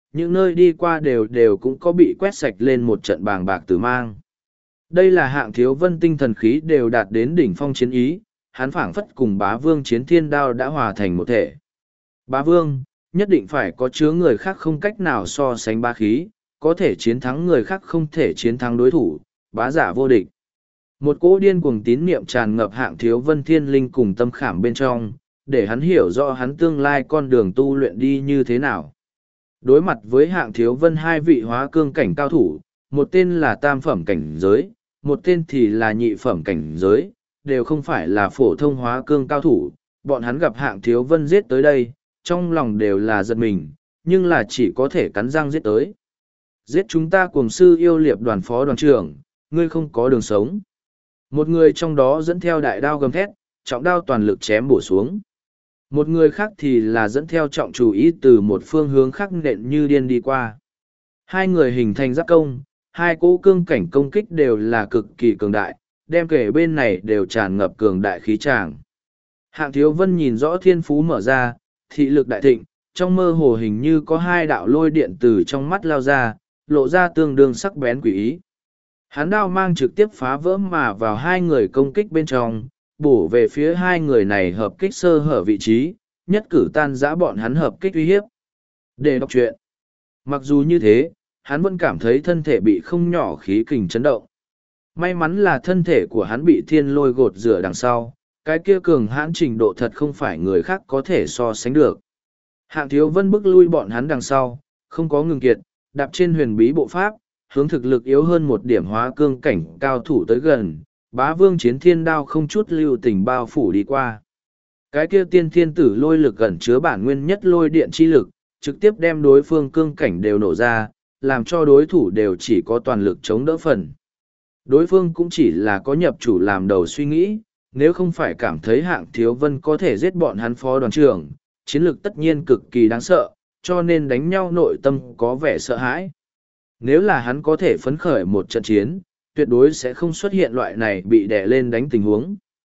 những nơi đi qua đều đều cũng có bị quét sạch lên một trận bàng bạc tử mang. Đây là Hạng Thiếu Vân tinh thần khí đều đạt đến đỉnh phong chiến ý, hắn phảng phất cùng bá vương chiến thiên đao đã hòa thành một thể. Bá vương, nhất định phải có chứa người khác không cách nào so sánh bá khí, có thể chiến thắng người khác không thể chiến thắng đối thủ, bá giả vô địch. Một cỗ điên cuồng tín niệm tràn ngập Hạng Thiếu Vân thiên linh cùng tâm khảm bên trong, để hắn hiểu rõ hắn tương lai con đường tu luyện đi như thế nào. Đối mặt với Hạng Thiếu Vân hai vị hóa cương cảnh cao thủ, một tên là tam phẩm cảnh giới, một tên thì là nhị phẩm cảnh giới, đều không phải là phổ thông hóa cương cao thủ, bọn hắn gặp Hạng Thiếu Vân giết tới đây, trong lòng đều là giật mình, nhưng là chỉ có thể cắn răng giết tới. Giết chúng ta cùng sư yêu liệp đoàn phó đoàn trưởng, ngươi không có đường sống. Một người trong đó dẫn theo đại đao gầm thét, trọng đao toàn lực chém bổ xuống. Một người khác thì là dẫn theo trọng chủ ý từ một phương hướng khác nện như điên đi qua. Hai người hình thành giáp công, hai cỗ cương cảnh công kích đều là cực kỳ cường đại, đem kể bên này đều tràn ngập cường đại khí tràng. Hạng Thiếu Vân nhìn rõ thiên phú mở ra, thị lực đại thịnh, trong mơ hồ hình như có hai đạo lôi điện từ trong mắt lao ra, lộ ra tương đương sắc bén quỷ ý. Hắn đao mang trực tiếp phá vỡ mà vào hai người công kích bên trong, bổ về phía hai người này hợp kích sơ hở vị trí, nhất cử tan giã bọn hắn hợp kích uy hiếp. Để đọc truyện. Mặc dù như thế, hắn vẫn cảm thấy thân thể bị không nhỏ khí kình chấn động. May mắn là thân thể của hắn bị thiên lôi gột rửa đằng sau, cái kia cường hãn trình độ thật không phải người khác có thể so sánh được. Hạng Thiếu Vân bức lui bọn hắn đằng sau, không có ngừng kiệt, đạp trên huyền bí bộ pháp, hướng thực lực yếu hơn một điểm hóa cương cảnh cao thủ tới gần, bá vương chiến thiên đao không chút lưu tình bao phủ đi qua. Cái kia tiên thiên tử lôi lực gần chứa bản nguyên nhất lôi điện chi lực, trực tiếp đem đối phương cương cảnh đều nổ ra, làm cho đối thủ đều chỉ có toàn lực chống đỡ phần. Đối phương cũng chỉ là có nhập chủ làm đầu suy nghĩ, nếu không phải cảm thấy Hạng Thiếu Vân có thể giết bọn hắn phó đoàn trưởng, chiến lược tất nhiên cực kỳ đáng sợ, cho nên đánh nhau nội tâm có vẻ sợ hãi. Nếu là hắn có thể phấn khởi một trận chiến, tuyệt đối sẽ không xuất hiện loại này bị đè lên đánh tình huống.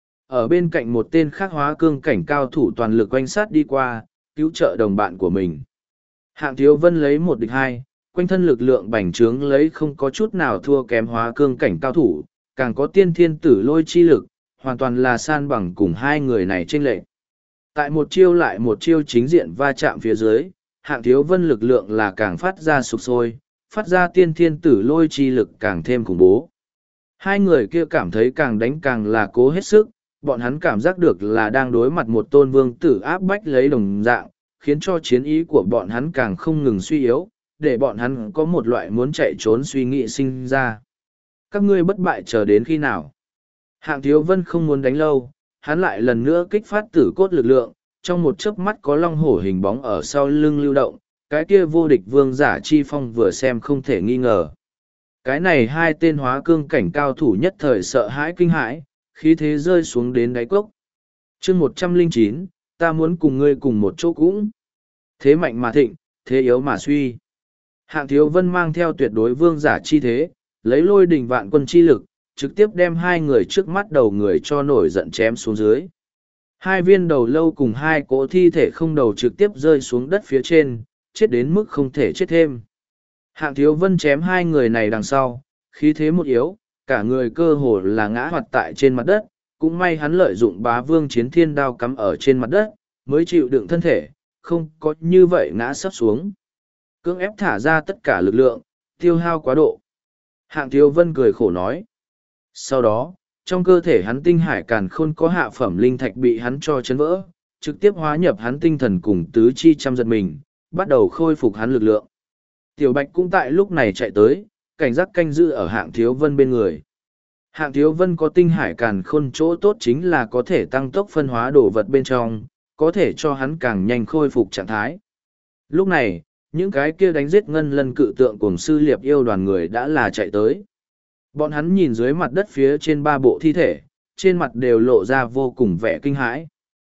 Ở bên cạnh một tên khác hóa cương cảnh cao thủ toàn lực quanh sát đi qua, cứu trợ đồng bạn của mình. Hạng Thiếu Vân lấy một địch hai, quanh thân lực lượng bành trướng lấy không có chút nào thua kém hóa cương cảnh cao thủ, càng có tiên thiên tử lôi chi lực, hoàn toàn là san bằng cùng hai người này chênh lệch. Tại một chiêu lại một chiêu chính diện va chạm phía dưới, Hạng Thiếu Vân lực lượng là càng phát ra sục sôi, phát ra tiên thiên tử lôi chi lực càng thêm khủng bố. Hai người kia cảm thấy càng đánh càng là cố hết sức, bọn hắn cảm giác được là đang đối mặt một tôn vương tử áp bách lấy đồng dạng, khiến cho chiến ý của bọn hắn càng không ngừng suy yếu, để bọn hắn có một loại muốn chạy trốn suy nghĩ sinh ra. Các ngươi bất bại chờ đến khi nào? Hạng Thiếu Vân không muốn đánh lâu, hắn lại lần nữa kích phát tử cốt lực lượng, trong một chớp mắt có long hổ hình bóng ở sau lưng lưu động, cái kia vô địch vương giả chi phong vừa xem không thể nghi ngờ. Cái này hai tên hóa cương cảnh cao thủ nhất thời sợ hãi kinh hãi, khí thế rơi xuống đến đáy cốc. chương 109, ta muốn cùng ngươi cùng một chỗ cũng. Thế mạnh mà thịnh, thế yếu mà suy. Hạng Thiếu Vân mang theo tuyệt đối vương giả chi thế, lấy lôi đỉnh vạn quân chi lực, trực tiếp đem hai người trước mắt đầu người cho nổi giận chém xuống dưới. Hai viên đầu lâu cùng hai cỗ thi thể không đầu trực tiếp rơi xuống đất phía trên, chết đến mức không thể chết thêm. Hạng Thiếu Vân chém hai người này đằng sau, khí thế một yếu, cả người cơ hồ là ngã hoạt tại trên mặt đất, cũng may hắn lợi dụng bá vương chiến thiên đao cắm ở trên mặt đất, mới chịu đựng thân thể, không có như vậy ngã sắp xuống. Cưỡng ép thả ra tất cả lực lượng, tiêu hao quá độ. Hạng Thiếu Vân cười khổ nói. Sau đó, trong cơ thể hắn tinh hải càn khôn có hạ phẩm linh thạch bị hắn cho chấn vỡ, trực tiếp hóa nhập hắn tinh thần cùng tứ chi trăm giật mình, bắt đầu khôi phục hắn lực lượng. Tiểu Bạch cũng tại lúc này chạy tới, cảnh giác canh giữ ở Hạng Thiếu Vân bên người. Hạng Thiếu Vân có tinh hải càn khôn chỗ tốt chính là có thể tăng tốc phân hóa đồ vật bên trong, có thể cho hắn càng nhanh khôi phục trạng thái. Lúc này, những cái kia đánh giết ngân lân cự tượng cùng sư liệp yêu đoàn người đã là chạy tới. Bọn hắn nhìn dưới mặt đất phía trên ba bộ thi thể, trên mặt đều lộ ra vô cùng vẻ kinh hãi.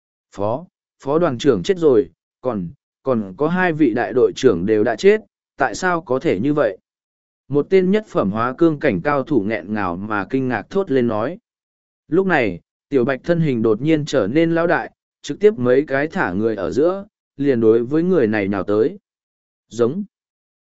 Phó đoàn trưởng chết rồi, còn có hai vị đại đội trưởng đều đã chết, tại sao có thể như vậy? Một tên nhất phẩm hóa cương cảnh cao thủ nghẹn ngào mà kinh ngạc thốt lên nói. Lúc này, Tiểu Bạch thân hình đột nhiên trở nên lão đại, trực tiếp mấy cái thả người ở giữa, liền đối với người này nào tới. Giống.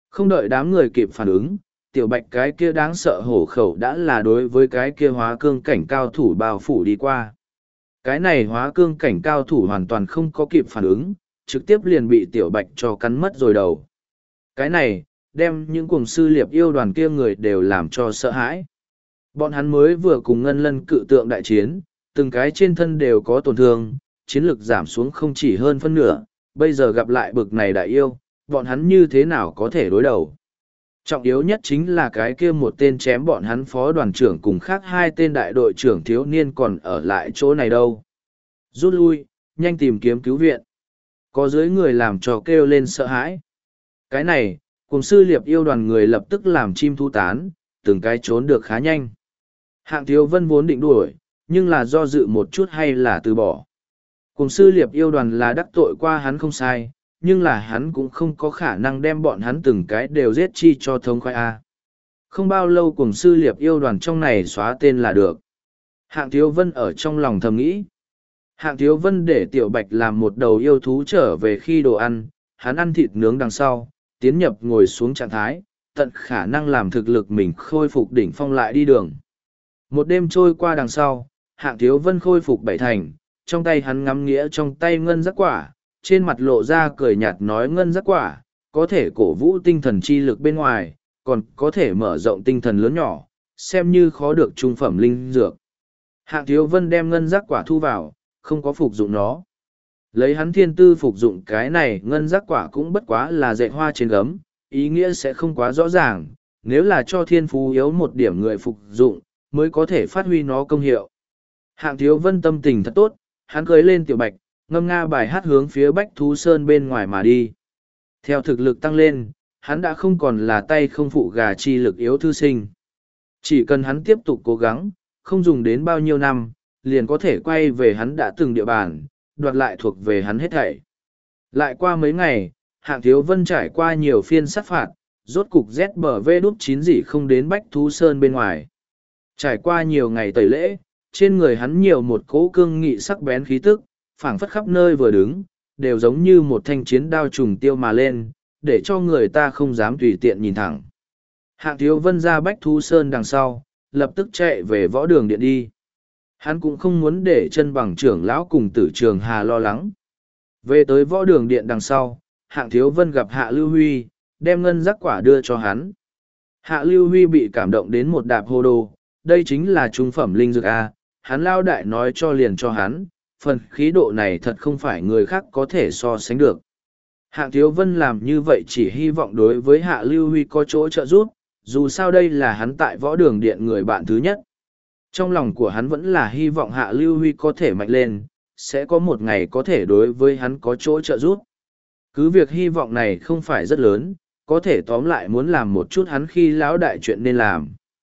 Không đợi đám người kịp phản ứng, tiểu bạch cái kia đáng sợ hổ khẩu đã là đối với cái kia hóa cương cảnh cao thủ bao phủ đi qua. Cái này hóa cương cảnh cao thủ hoàn toàn không có kịp phản ứng, trực tiếp liền bị tiểu bạch cho cắn mất rồi đầu. Cái này, đem những cuồng sư liệp yêu đoàn kia người đều làm cho sợ hãi. Bọn hắn mới vừa cùng ngân lân cự tượng đại chiến, từng cái trên thân đều có tổn thương, chiến lực giảm xuống không chỉ hơn phân nửa, bây giờ gặp lại bực này đại yêu, bọn hắn như thế nào có thể đối đầu. Trọng yếu nhất chính là cái kia một tên chém bọn hắn phó đoàn trưởng cùng khác hai tên đại đội trưởng thiếu niên còn ở lại chỗ này đâu. Rút lui, nhanh tìm kiếm cứu viện. Có dưới người làm cho kêu lên sợ hãi. Cái này, cùng sư liệp yêu đoàn người lập tức làm chim thu tán, từng cái trốn được khá nhanh. Hạng Thiếu Vân vốn định đuổi, nhưng là do dự một chút hay là từ bỏ. Cùng sư liệp yêu đoàn là đắc tội qua hắn không sai, nhưng là hắn cũng không có khả năng đem bọn hắn từng cái đều giết chi cho thống khoái A. Không bao lâu cùng sư liệp yêu đoàn trong này xóa tên là được. Hạng Thiếu Vân ở trong lòng thầm nghĩ. Hạng Thiếu Vân để Tiểu Bạch làm một đầu yêu thú trở về khi đồ ăn, hắn ăn thịt nướng đằng sau, tiến nhập ngồi xuống trạng thái, tận khả năng làm thực lực mình khôi phục đỉnh phong lại đi đường. Một đêm trôi qua đằng sau, Hạng Thiếu Vân khôi phục bảy thành, trong tay hắn ngắm nghĩa trong tay ngân giác quả, trên mặt lộ ra cười nhạt nói ngân giác quả, có thể cổ vũ tinh thần chi lực bên ngoài, còn có thể mở rộng tinh thần lớn nhỏ, xem như khó được trung phẩm linh dược. Hạng Thiếu Vân đem ngân giác quả thu vào, không có phục dụng nó. Lấy hắn thiên tư phục dụng cái này ngân giác quả cũng bất quá là dạy hoa trên gấm, ý nghĩa sẽ không quá rõ ràng, nếu là cho thiên phú yếu một điểm người phục dụng, mới có thể phát huy nó công hiệu. Hạng Thiếu Vân tâm tình thật tốt, hắn cưới lên Tiểu Bạch, ngâm nga bài hát hướng phía Bách Thú Sơn bên ngoài mà đi. Theo thực lực tăng lên, hắn đã không còn là tay không phụ gà chi lực yếu thư sinh. Chỉ cần hắn tiếp tục cố gắng, không dùng đến bao nhiêu năm, liền có thể quay về hắn đã từng địa bàn, đoạt lại thuộc về hắn hết thảy. Lại qua mấy ngày, Hạng Thiếu Vân trải qua nhiều phiên sát phạt, rốt cục ZBV-9 gì không đến Bách Thú Sơn bên ngoài. Trải qua nhiều ngày tẩy lễ, trên người hắn nhiều một cỗ cương nghị sắc bén khí tức, phảng phất khắp nơi vừa đứng, đều giống như một thanh chiến đao trùng tiêu mà lên, để cho người ta không dám tùy tiện nhìn thẳng. Hạng Thiếu Vân ra Bách Thú Sơn đằng sau, lập tức chạy về võ đường điện đi. Hắn cũng không muốn để chân bằng trưởng lão cùng Tử Trường Hà lo lắng. Về tới võ đường điện đằng sau, Hạng Thiếu Vân gặp Hạ Lưu Huy, đem ngân giác quả đưa cho hắn. Hạ Lưu Huy bị cảm động đến một đạp hô đồ, đây chính là trung phẩm linh dược A, hắn lao đại nói cho liền cho hắn, phần khí độ này thật không phải người khác có thể so sánh được. Hạng Thiếu Vân làm như vậy chỉ hy vọng đối với Hạ Lưu Huy có chỗ trợ giúp, dù sao đây là hắn tại võ đường điện người bạn thứ nhất. Trong lòng của hắn vẫn là hy vọng Hạ Lưu Huy có thể mạnh lên, sẽ có một ngày có thể đối với hắn có chỗ trợ giúp. Cứ việc hy vọng này không phải rất lớn, có thể tóm lại muốn làm một chút hắn khi lão đại chuyện nên làm.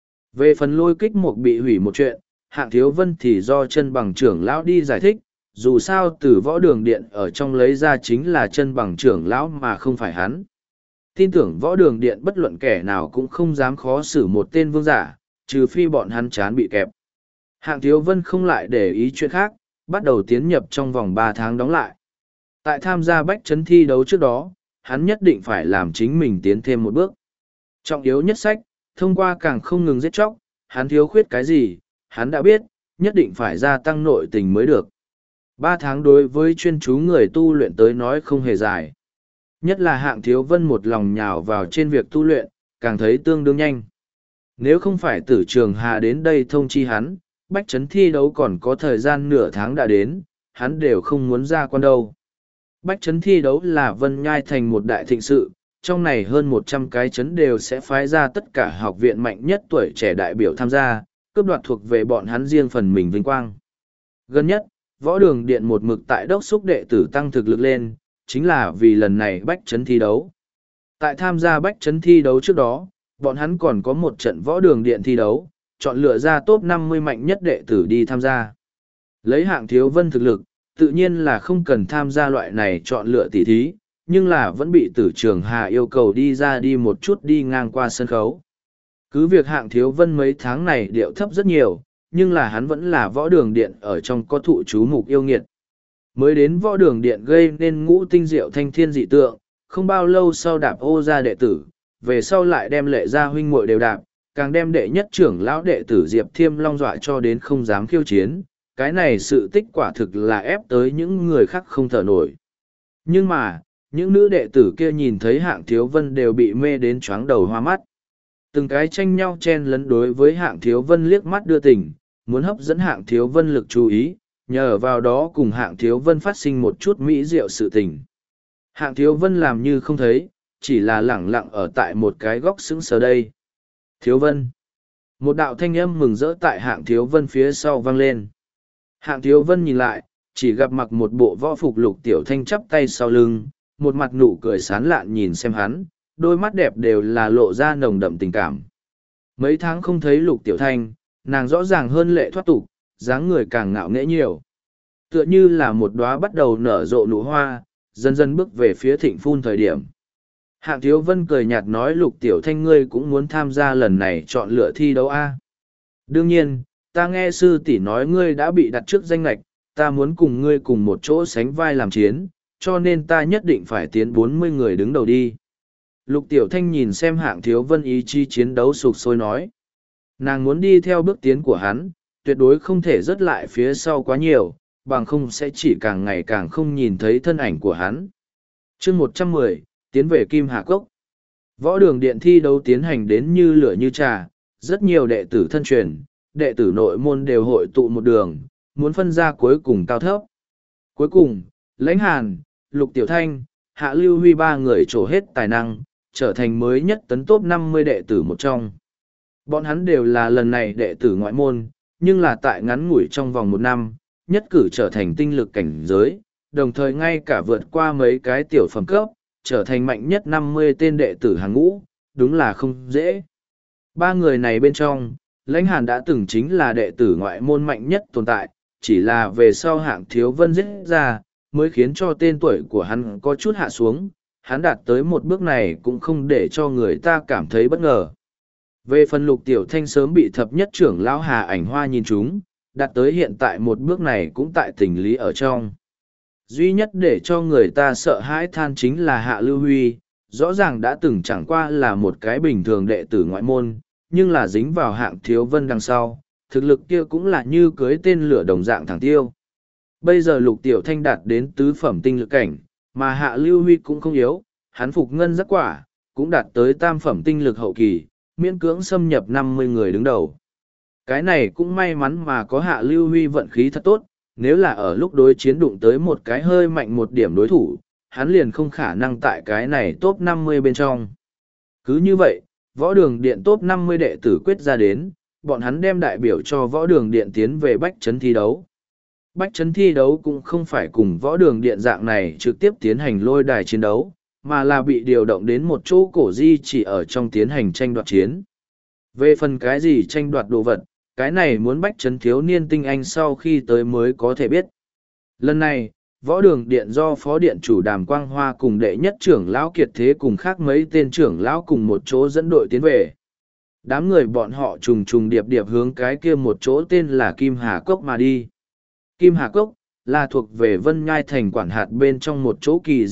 Về phần lôi kích một bị hủy một chuyện, Hạng Thiếu Vân thì do chân bằng trưởng lão đi giải thích, dù sao từ võ đường điện ở trong lấy ra chính là chân bằng trưởng lão mà không phải hắn. Tin tưởng võ đường điện bất luận kẻ nào cũng không dám khó xử một tên vương giả, trừ phi bọn hắn chán bị kẹp. Hạng Thiếu Vân không lại để ý chuyện khác, bắt đầu tiến nhập trong vòng 3 tháng đóng lại. Tại tham gia bách chấn thi đấu trước đó, hắn nhất định phải làm chính mình tiến thêm một bước. Trọng yếu nhất sách, thông qua càng không ngừng giết chóc, hắn thiếu khuyết cái gì, hắn đã biết, nhất định phải gia tăng nội tình mới được. 3 tháng đối với chuyên chú người tu luyện tới nói không hề dài. Nhất là Hạng Thiếu Vân một lòng nhào vào trên việc tu luyện, càng thấy tương đương nhanh. Nếu không phải Tử Trường Hà đến đây thông chi hắn, bách chấn thi đấu còn có thời gian nửa tháng đã đến, hắn đều không muốn ra quan đâu. Bách chấn thi đấu là Vân Nhai thành một đại thịnh sự, trong này hơn 100 cái chấn đều sẽ phái ra tất cả học viện mạnh nhất tuổi trẻ đại biểu tham gia, cướp đoạt thuộc về bọn hắn riêng phần mình vinh quang. Gần nhất, võ đường điện một mực tại đốc xúc đệ tử tăng thực lực lên, chính là vì lần này bách chấn thi đấu. Tại tham gia bách chấn thi đấu trước đó, bọn hắn còn có một trận võ đường điện thi đấu, chọn lựa ra top 50 mạnh nhất đệ tử đi tham gia. Lấy Hạng Thiếu Vân thực lực, tự nhiên là không cần tham gia loại này chọn lựa tỉ thí, nhưng là vẫn bị Tử Trường Hà yêu cầu đi ra đi một chút đi ngang qua sân khấu. Cứ việc Hạng Thiếu Vân mấy tháng này điệu thấp rất nhiều, nhưng là hắn vẫn là võ đường điện ở trong có thụ chú mục yêu nghiệt. Mới đến võ đường điện gây nên ngũ tinh diệu thanh thiên dị tượng, không bao lâu sau đạp ô ra đệ tử, về sau lại đem Lệ gia huynh muội đều đạp, càng đem đệ nhất trưởng lão đệ tử Diệp Thiêm Long dọa cho đến không dám khiêu chiến. Cái này sự tích quả thực là ép tới những người khác không thở nổi. Nhưng mà, những nữ đệ tử kia nhìn thấy Hạng Thiếu Vân đều bị mê đến choáng đầu hoa mắt. Từng cái tranh nhau chen lấn đối với Hạng Thiếu Vân liếc mắt đưa tình, muốn hấp dẫn Hạng Thiếu Vân lực chú ý, nhờ vào đó cùng Hạng Thiếu Vân phát sinh một chút mỹ diệu sự tình. Hạng Thiếu Vân làm như không thấy, chỉ là lẳng lặng ở tại một cái góc sững sờ đây. Thiếu Vân. Một đạo thanh âm mừng rỡ tại Hạng Thiếu Vân phía sau vang lên. Hạng Thiếu Vân nhìn lại, chỉ gặp mặc một bộ võ phục Lục Tiểu Thanh chắp tay sau lưng, một mặt nụ cười sán lạn nhìn xem hắn, đôi mắt đẹp đều là lộ ra nồng đậm tình cảm. Mấy tháng không thấy Lục Tiểu Thanh, nàng rõ ràng hơn lệ thoát tục, dáng người càng ngạo nghễ nhiều. Tựa như là một đóa bắt đầu nở rộ nụ hoa, dần dần bước về phía thịnh phun thời điểm. Hạng Thiếu Vân cười nhạt nói Lục Tiểu Thanh ngươi cũng muốn tham gia lần này chọn lựa thi đấu A. Đương nhiên, ta nghe sư tỷ nói ngươi đã bị đặt trước danh lệch, ta muốn cùng ngươi cùng một chỗ sánh vai làm chiến, cho nên ta nhất định phải tiến 40 người đứng đầu đi. Lục Tiểu Thanh nhìn xem Hạng Thiếu Vân ý chí chiến đấu sục sôi nói. Nàng muốn đi theo bước tiến của hắn, tuyệt đối không thể rớt lại phía sau quá nhiều, bằng không sẽ chỉ càng ngày càng không nhìn thấy thân ảnh của hắn. chương 110, tiến về Kim Hà Cốc. Võ đường điện thi đấu tiến hành đến như lửa như trà, rất nhiều đệ tử thân truyền, đệ tử nội môn đều hội tụ một đường, muốn phân ra cuối cùng cao thấp. Cuối cùng, Lãnh Hàn, Lục Tiểu Thanh, Hạ Lưu Huy ba người trổ hết tài năng, trở thành mới nhất tấn top 50 đệ tử một trong. Bọn hắn đều là lần này đệ tử ngoại môn, nhưng là tại ngắn ngủi trong vòng một năm, nhất cử trở thành tinh lực cảnh giới, đồng thời ngay cả vượt qua mấy cái tiểu phẩm cấp, trở thành mạnh nhất 50 tên đệ tử hàng ngũ, đúng là không dễ. Ba người này bên trong, Lãnh Hàn đã từng chính là đệ tử ngoại môn mạnh nhất tồn tại, chỉ là về sau Hạng Thiếu Vân giết ra, mới khiến cho tên tuổi của hắn có chút hạ xuống, hắn đạt tới một bước này cũng không để cho người ta cảm thấy bất ngờ. Về phần Lục Tiểu Thanh sớm bị thập nhất trưởng lão Hà Ảnh Hoa nhìn chúng, đạt tới hiện tại một bước này cũng tại tình lý ở trong. Duy nhất để cho người ta sợ hãi than chính là Hạ Lưu Huy, rõ ràng đã từng chẳng qua là một cái bình thường đệ tử ngoại môn, nhưng là dính vào Hạng Thiếu Vân đằng sau, thực lực kia cũng là như cưới tên lửa đồng dạng thẳng tiêu. Bây giờ Lục Tiểu Thanh đạt đến tứ phẩm tinh lực cảnh, mà Hạ Lưu Huy cũng không yếu, hắn phục ngân giác quả, cũng đạt tới tam phẩm tinh lực hậu kỳ, miễn cưỡng xâm nhập 50 người đứng đầu. Cái này cũng may mắn mà có Hạ Lưu Huy vận khí thật tốt, nếu là ở lúc đối chiến đụng tới một cái hơi mạnh một điểm đối thủ, hắn liền không khả năng tại cái này top 50 bên trong. Cứ như vậy, võ đường điện top 50 đệ tử quyết ra đến, bọn hắn đem đại biểu cho võ đường điện tiến về bách trấn thi đấu. Bách trấn thi đấu cũng không phải cùng võ đường điện dạng này trực tiếp tiến hành lôi đài chiến đấu, mà là bị điều động đến một chỗ cổ di chỉ ở trong tiến hành tranh đoạt chiến. Về phần cái gì tranh đoạt đồ vật, cái này muốn bách trấn thiếu niên tinh anh sau khi tới mới có thể biết. Lần này, võ đường điện do phó điện chủ Đàm Quang Hoa cùng đệ nhất trưởng lão Kiệt Thế cùng khác mấy tên trưởng lão cùng một chỗ dẫn đội tiến về. Đám người bọn họ trùng trùng điệp điệp hướng cái kia một chỗ tên là Kim Hà Cốc mà đi. Kim Hà Cốc là thuộc về Vân Nhai thành quản hạt bên trong một chỗ kỳ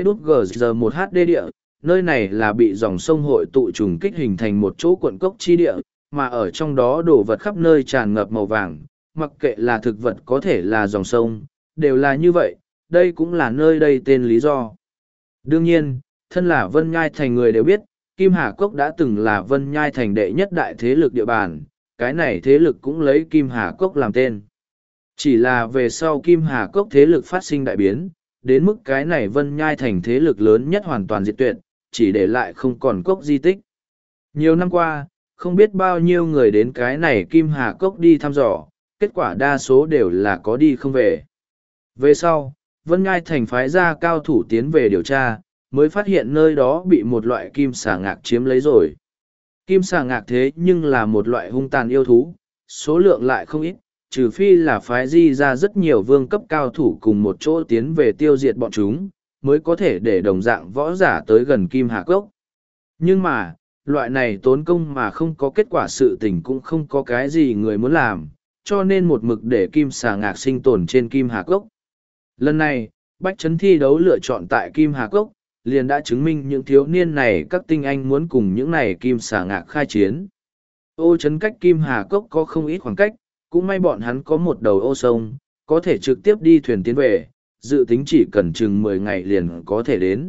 ZVđGG1HD địa, nơi này là bị dòng sông hội tụ trùng kích hình thành một chỗ quận cốc chi địa, mà ở trong đó đồ vật khắp nơi tràn ngập màu vàng, mặc kệ là thực vật có thể là dòng sông, đều là như vậy, đây cũng là nơi đây tên lý do. Đương nhiên, thân là Vân Nhai thành người đều biết, Kim Hà Cốc đã từng là Vân Nhai thành đệ nhất đại thế lực địa bàn, cái này thế lực cũng lấy Kim Hà Cốc làm tên. Chỉ là về sau Kim Hà Cốc thế lực phát sinh đại biến, đến mức cái này Vân Nhai thành thế lực lớn nhất hoàn toàn diệt tuyệt, chỉ để lại không còn cốc di tích. Nhiều năm qua, không biết bao nhiêu người đến cái này Kim Hà Cốc đi thăm dò, kết quả đa số đều là có đi không về. Về sau, Vân Nhai thành phái ra cao thủ tiến về điều tra, mới phát hiện nơi đó bị một loại kim xà ngạc chiếm lấy rồi. Kim xà ngạc thế nhưng là một loại hung tàn yêu thú, số lượng lại không ít, trừ phi là phái di ra rất nhiều vương cấp cao thủ cùng một chỗ tiến về tiêu diệt bọn chúng, mới có thể để đồng dạng võ giả tới gần Kim Hà Cốc. Nhưng mà, loại này tốn công mà không có kết quả sự tình cũng không có cái gì người muốn làm, cho nên một mực để Kim xà ngạc sinh tồn trên Kim Hà Cốc. Lần này, Bách Trấn thi đấu lựa chọn tại Kim Hà Cốc, liền đã chứng minh những thiếu niên này các tinh anh muốn cùng những này kim xà ngạc khai chiến. Ô trấn cách Kim Hà Cốc có không ít khoảng cách, cũng may bọn hắn có một đầu ô sông, có thể trực tiếp đi thuyền tiến về, dự tính chỉ cần chừng 10 ngày liền có thể đến.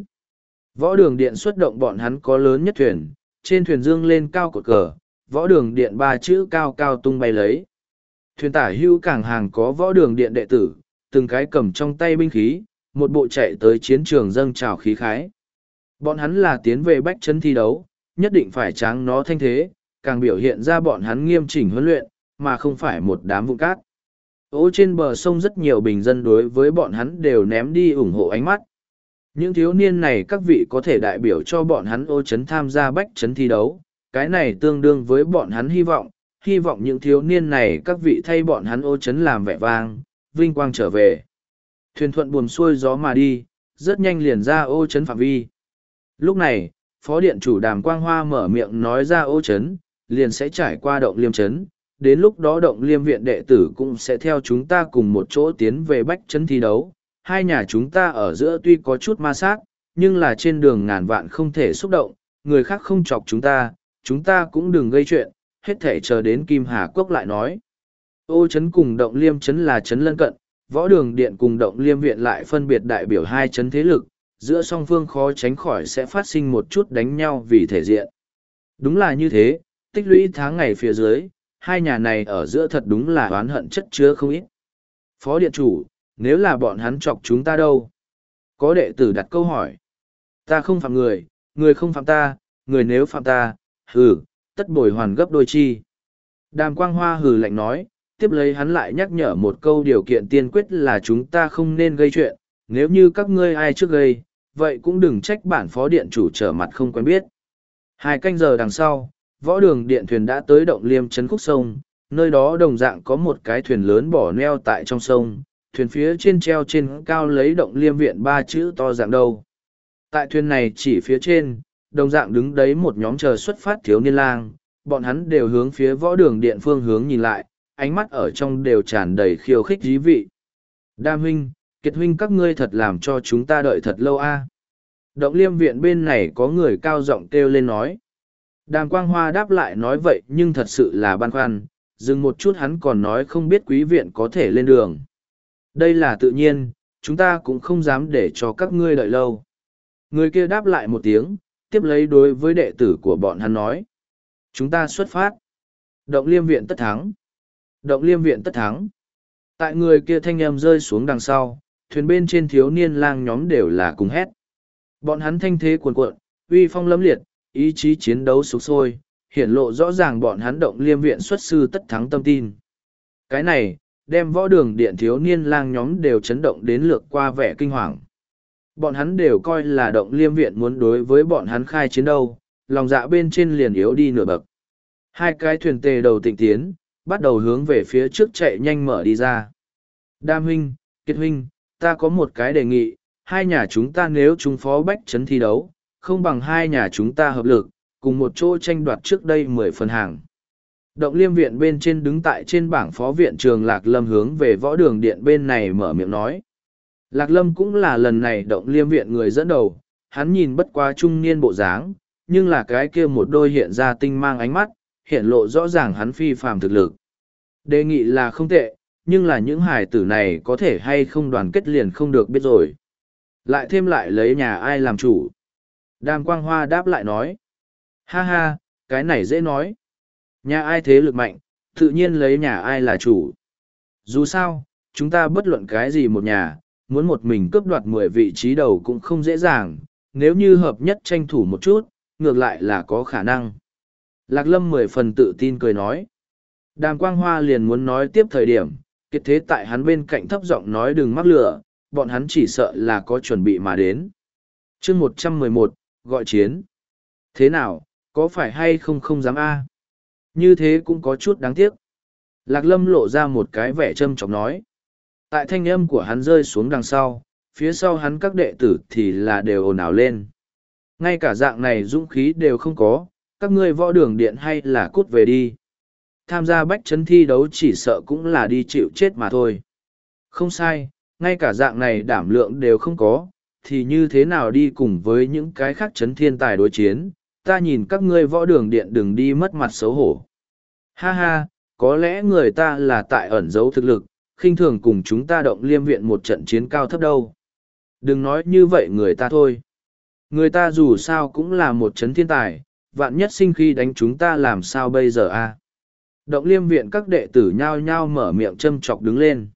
Võ đường điện xuất động bọn hắn có lớn nhất thuyền, trên thuyền dương lên cao cột cờ, võ đường điện 3 chữ cao cao tung bay lấy. Thuyền tả hưu cảng hàng có võ đường điện đệ tử, từng cái cầm trong tay binh khí, một bộ chạy tới chiến trường dâng trào khí khái. Bọn hắn là tiến về bách trấn thi đấu, nhất định phải tráng nó thanh thế, càng biểu hiện ra bọn hắn nghiêm chỉnh huấn luyện, mà không phải một đám vụn cát. Ô trên bờ sông rất nhiều bình dân đối với bọn hắn đều ném đi ủng hộ ánh mắt. Những thiếu niên này các vị có thể đại biểu cho bọn hắn ô trấn tham gia bách trấn thi đấu, cái này tương đương với bọn hắn hy vọng những thiếu niên này các vị thay bọn hắn ô trấn làm vẻ vang, vinh quang trở về. Thuyền thuận buồm xuôi gió mà đi, rất nhanh liền ra ô trấn phạm vi. Lúc này, Phó Điện chủ Đàm Quang Hoa mở miệng nói ra ô trấn, liền sẽ trải qua động liêm trấn. Đến lúc đó động liêm viện đệ tử cũng sẽ theo chúng ta cùng một chỗ tiến về bách trấn thi đấu. Hai nhà chúng ta ở giữa tuy có chút ma sát, nhưng là trên đường ngàn vạn không thể xúc động, người khác không chọc chúng ta cũng đừng gây chuyện, hết thể chờ đến Kim Hà Cốc lại nói. Ô trấn cùng động liêm trấn là trấn lân cận, võ đường điện cùng động liêm viện lại phân biệt đại biểu hai trấn thế lực, giữa song phương khó tránh khỏi sẽ phát sinh một chút đánh nhau vì thể diện. Đúng là như thế, tích lũy tháng ngày phía dưới, hai nhà này ở giữa thật đúng là oán hận chất chứa không ít. Phó điện chủ, nếu là bọn hắn chọc chúng ta đâu? Có đệ tử đặt câu hỏi. Ta không phạm người, người không phạm ta, người nếu phạm ta, hừ, tất bồi hoàn gấp đôi chi. Đàm Quang Hoa hừ lạnh nói, tiếp lấy hắn lại nhắc nhở một câu điều kiện tiên quyết là chúng ta không nên gây chuyện, nếu như các ngươi ai trước gây, vậy cũng đừng trách bản phó điện chủ trở mặt không quen biết. 2 canh giờ đằng sau, võ đường điện thuyền đã tới động liêm trấn khúc sông, nơi đó đồng dạng có một cái thuyền lớn bỏ neo tại trong sông, thuyền phía trên treo trên cao lấy động liêm viện 3 chữ to dạng đầu. Tại thuyền này chỉ phía trên, đồng dạng đứng đấy một nhóm chờ xuất phát thiếu niên lang, bọn hắn đều hướng phía võ đường điện phương hướng nhìn lại, ánh mắt ở trong đều tràn đầy khiêu khích dí vị. Đam huynh, Kiệt huynh các ngươi thật làm cho chúng ta đợi thật lâu a. Động liêm viện bên này có người cao giọng kêu lên nói. Đàm Quang Hoa đáp lại nói vậy nhưng thật sự là băn khoăn, dừng một chút hắn còn nói không biết quý viện có thể lên đường. Đây là tự nhiên, chúng ta cũng không dám để cho các ngươi đợi lâu. Người kia đáp lại một tiếng, tiếp lấy đối với đệ tử của bọn hắn nói. Chúng ta xuất phát. Động liêm viện tất thắng. Động liêm viện tất thắng. Tại người kia thanh âm rơi xuống đằng sau, thuyền bên trên thiếu niên lang nhóm đều là cùng hét. Bọn hắn thanh thế cuồn cuộn, uy phong lẫm liệt, ý chí chiến đấu sục sôi, hiển lộ rõ ràng bọn hắn động liêm viện xuất sư tất thắng tâm tin. Cái này, đem võ đường điện thiếu niên lang nhóm đều chấn động đến lượt qua vẻ kinh hoàng. Bọn hắn đều coi là động liêm viện muốn đối với bọn hắn khai chiến đâu, lòng dạ bên trên liền yếu đi nửa bậc. 2 cái thuyền tề đầu tịnh tiến, bắt đầu hướng về phía trước chạy nhanh mở đi ra. Đam huynh, Kiệt huynh, ta có một cái đề nghị, hai nhà chúng ta nếu chúng phó bách trấn thi đấu, không bằng hai nhà chúng ta hợp lực, cùng một chỗ tranh đoạt trước đây 10 phần hàng. Động liêm viện bên trên đứng tại trên bảng phó viện trường Lạc Lâm hướng về võ đường điện bên này mở miệng nói. Lạc Lâm cũng là lần này động liêm viện người dẫn đầu, hắn nhìn bất quá trung niên bộ dáng, nhưng là cái kia một đôi hiện ra tinh mang ánh mắt, hiện lộ rõ ràng hắn phi phàm thực lực. Đề nghị là không tệ, nhưng là những hải tử này có thể hay không đoàn kết liền không được biết rồi. Lại thêm lại lấy nhà ai làm chủ. Đàm Quang Hoa đáp lại nói. Ha ha, cái này dễ nói. Nhà ai thế lực mạnh, tự nhiên lấy nhà ai là chủ. Dù sao, chúng ta bất luận cái gì một nhà, muốn một mình cướp đoạt 10 vị trí đầu cũng không dễ dàng, nếu như hợp nhất tranh thủ một chút, ngược lại là có khả năng. Lạc Lâm 10 phần tự tin cười nói. Đàm Quang Hoa liền muốn nói tiếp thời điểm, Kiệt Thế tại hắn bên cạnh thấp giọng nói đừng mắc lửa, bọn hắn chỉ sợ là có chuẩn bị mà đến. chương 111, gọi chiến. Thế nào, có phải hay không không dám a? Như thế cũng có chút đáng tiếc. Lạc Lâm lộ ra một cái vẻ châm chọc nói. Tại thanh âm của hắn rơi xuống đằng sau, phía sau hắn các đệ tử thì là đều ồn ào lên. Ngay cả dạng này dũng khí đều không có, các ngươi võ đường điện hay là cút về đi. Tham gia bách trấn thi đấu chỉ sợ cũng là đi chịu chết mà thôi. Không sai, ngay cả dạng này đảm lượng đều không có, thì như thế nào đi cùng với những cái khác chấn thiên tài đối chiến, ta nhìn các ngươi võ đường điện đừng đi mất mặt xấu hổ. Ha ha, có lẽ người ta là tại ẩn giấu thực lực, khinh thường cùng chúng ta động liêm viện một trận chiến cao thấp đâu. Đừng nói như vậy người ta thôi. Người ta dù sao cũng là một chấn thiên tài, vạn nhất sinh khi đánh chúng ta làm sao bây giờ a? Động liêm viện các đệ tử nhao nhao mở miệng châm chọc đứng lên.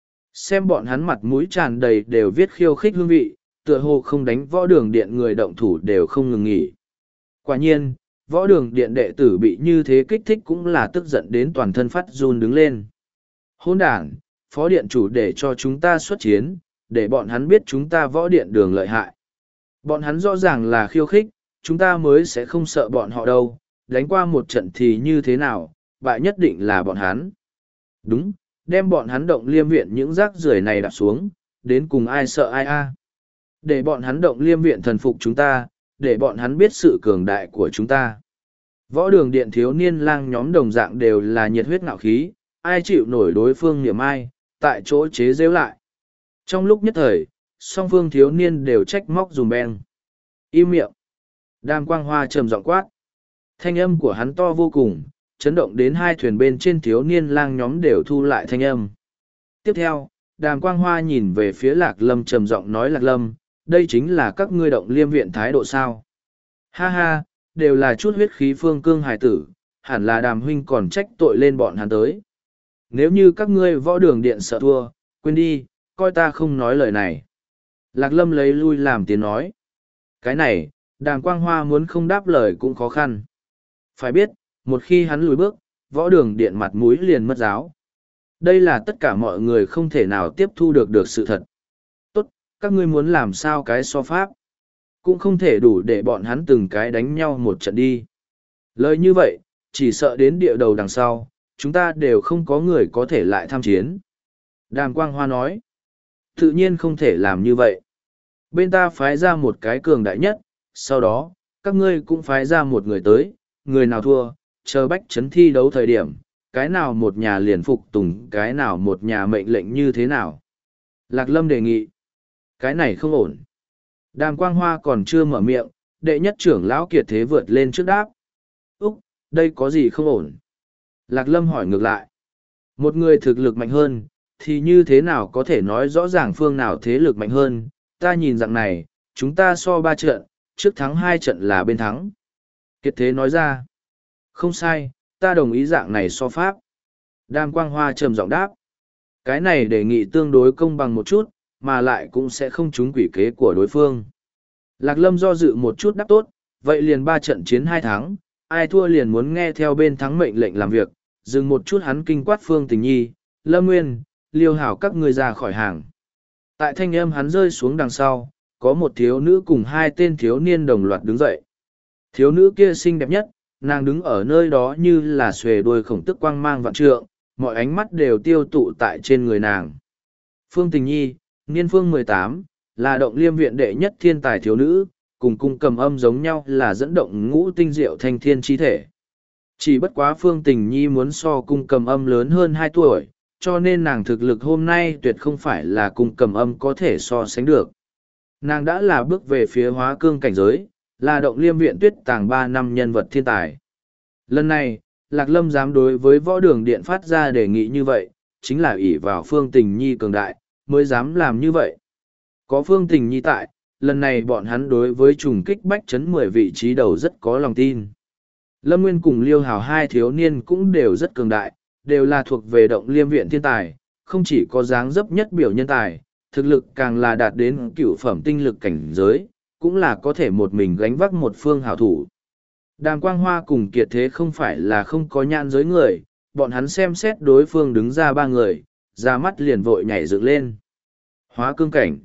Xem bọn hắn mặt mũi tràn đầy đều viết khiêu khích hương vị, tựa hồ không đánh võ đường điện người động thủ đều không ngừng nghỉ. Quả nhiên, võ đường điện đệ tử bị như thế kích thích cũng là tức giận đến toàn thân phát run đứng lên. Hôn đản, phó điện chủ để cho chúng ta xuất chiến, để bọn hắn biết chúng ta võ điện đường lợi hại. Bọn hắn rõ ràng là khiêu khích, chúng ta mới sẽ không sợ bọn họ đâu, đánh qua một trận thì như thế nào, bại nhất định là bọn hắn. Đúng, đem bọn hắn động liêm viện những rác rưởi này đạp xuống, đến cùng ai sợ ai a. Để bọn hắn động liêm viện thần phục chúng ta, để bọn hắn biết sự cường đại của chúng ta. Võ đường điện thiếu niên lang nhóm đồng dạng đều là nhiệt huyết ngạo khí, ai chịu nổi đối phương niệm ai, tại chỗ chế rêu lại. Trong lúc nhất thời, song phương thiếu niên đều trách móc dùm beng. Im miệng. Đàm Quang Hoa trầm giọng quát. Thanh âm của hắn to vô cùng, chấn động đến hai thuyền bên trên thiếu niên lang nhóm đều thu lại thanh âm. Tiếp theo, Đàm Quang Hoa nhìn về phía Lạc Lâm trầm giọng nói Lạc Lâm, đây chính là các ngươi động liêm viện thái độ sao. Ha ha, đều là chút huyết khí phương cương hài tử, hẳn là Đàm huynh còn trách tội lên bọn hắn tới. Nếu như các ngươi võ đường điện sợ thua, quên đi, coi ta không nói lời này. Lạc Lâm lấy lui làm tiếng nói. Cái này, Đàm Quang Hoa muốn không đáp lời cũng khó khăn. Phải biết, một khi hắn lùi bước, võ đường điện mặt mũi liền mất giáo. Đây là tất cả mọi người không thể nào tiếp thu được sự thật. Tốt, các ngươi muốn làm sao cái so pháp. Cũng không thể đủ để bọn hắn từng cái đánh nhau một trận đi. Lời như vậy, chỉ sợ đến địa đầu đằng sau, chúng ta đều không có người có thể lại tham chiến. Đàm Quang Hoa nói, tự nhiên không thể làm như vậy. Bên ta phái ra một cái cường đại nhất, sau đó, các ngươi cũng phái ra một người tới, người nào thua, chờ bách chấn thi đấu thời điểm, cái nào một nhà liền phục tùng cái nào một nhà mệnh lệnh như thế nào. Lạc Lâm đề nghị, cái này không ổn. Đàm Quang Hoa còn chưa mở miệng, đệ nhất trưởng lão Kiệt Thế vượt lên trước đáp. Úc, đây có gì không ổn? Lạc Lâm hỏi ngược lại. Một người thực lực mạnh hơn, thì như thế nào có thể nói rõ ràng phương nào thế lực mạnh hơn? Ta nhìn dạng này, chúng ta so 3 trận, trước thắng 2 trận là bên thắng. Kiệt Thế nói ra. Không sai, ta đồng ý dạng này so pháp. Đàm Quang Hoa trầm giọng đáp. Cái này đề nghị tương đối công bằng một chút, mà lại cũng sẽ không trúng quỷ kế của đối phương. Lạc Lâm do dự một chút đáp tốt, vậy liền 3 trận chiến 2 thắng, ai thua liền muốn nghe theo bên thắng mệnh lệnh làm việc, dừng một chút hắn kinh quát Phương Tình Nhi, Lâm Nguyên, Liêu Hảo các ngươi ra khỏi hàng. Tại thanh âm hắn rơi xuống đằng sau, có một thiếu nữ cùng 2 tên thiếu niên đồng loạt đứng dậy. Thiếu nữ kia xinh đẹp nhất, nàng đứng ở nơi đó như là xuề đuôi khổng tức quang mang vạn trượng, mọi ánh mắt đều tiêu tụ tại trên người nàng. Phương Tình Nhi, niên phương 18, là động liêm viện đệ nhất thiên tài thiếu nữ, cùng cung cầm âm giống nhau là dẫn động ngũ tinh diệu thanh thiên chi thể. Chỉ bất quá Phương Tình Nhi muốn so cung cầm âm lớn hơn 2 tuổi, cho nên nàng thực lực hôm nay tuyệt không phải là cung cầm âm có thể so sánh được. Nàng đã là bước về phía hóa cương cảnh giới, là động liêm viện tuyết tàng 3 năm nhân vật thiên tài. Lần này, Lạc Lâm dám đối với võ đường điện phát ra đề nghị như vậy, chính là ỷ vào Phương Tình Nhi cường đại, mới dám làm như vậy. Có Phương Tình Nhi tại, lần này bọn hắn đối với trùng kích bách chấn 10 vị trí đầu rất có lòng tin. Lâm Nguyên cùng Liêu Hào 2 thiếu niên cũng đều rất cường đại, đều là thuộc về động liêm viện thiên tài, không chỉ có dáng dấp nhất biểu nhân tài, thực lực càng là đạt đến cửu phẩm tinh lực cảnh giới, cũng là có thể một mình gánh vác một phương hảo thủ. Đàm Quang Hoa cùng Kiệt Thế không phải là không có nhãn giới người, bọn hắn xem xét đối phương đứng ra 3 người, ra mắt liền vội nhảy dựng lên. Hóa cương cảnh.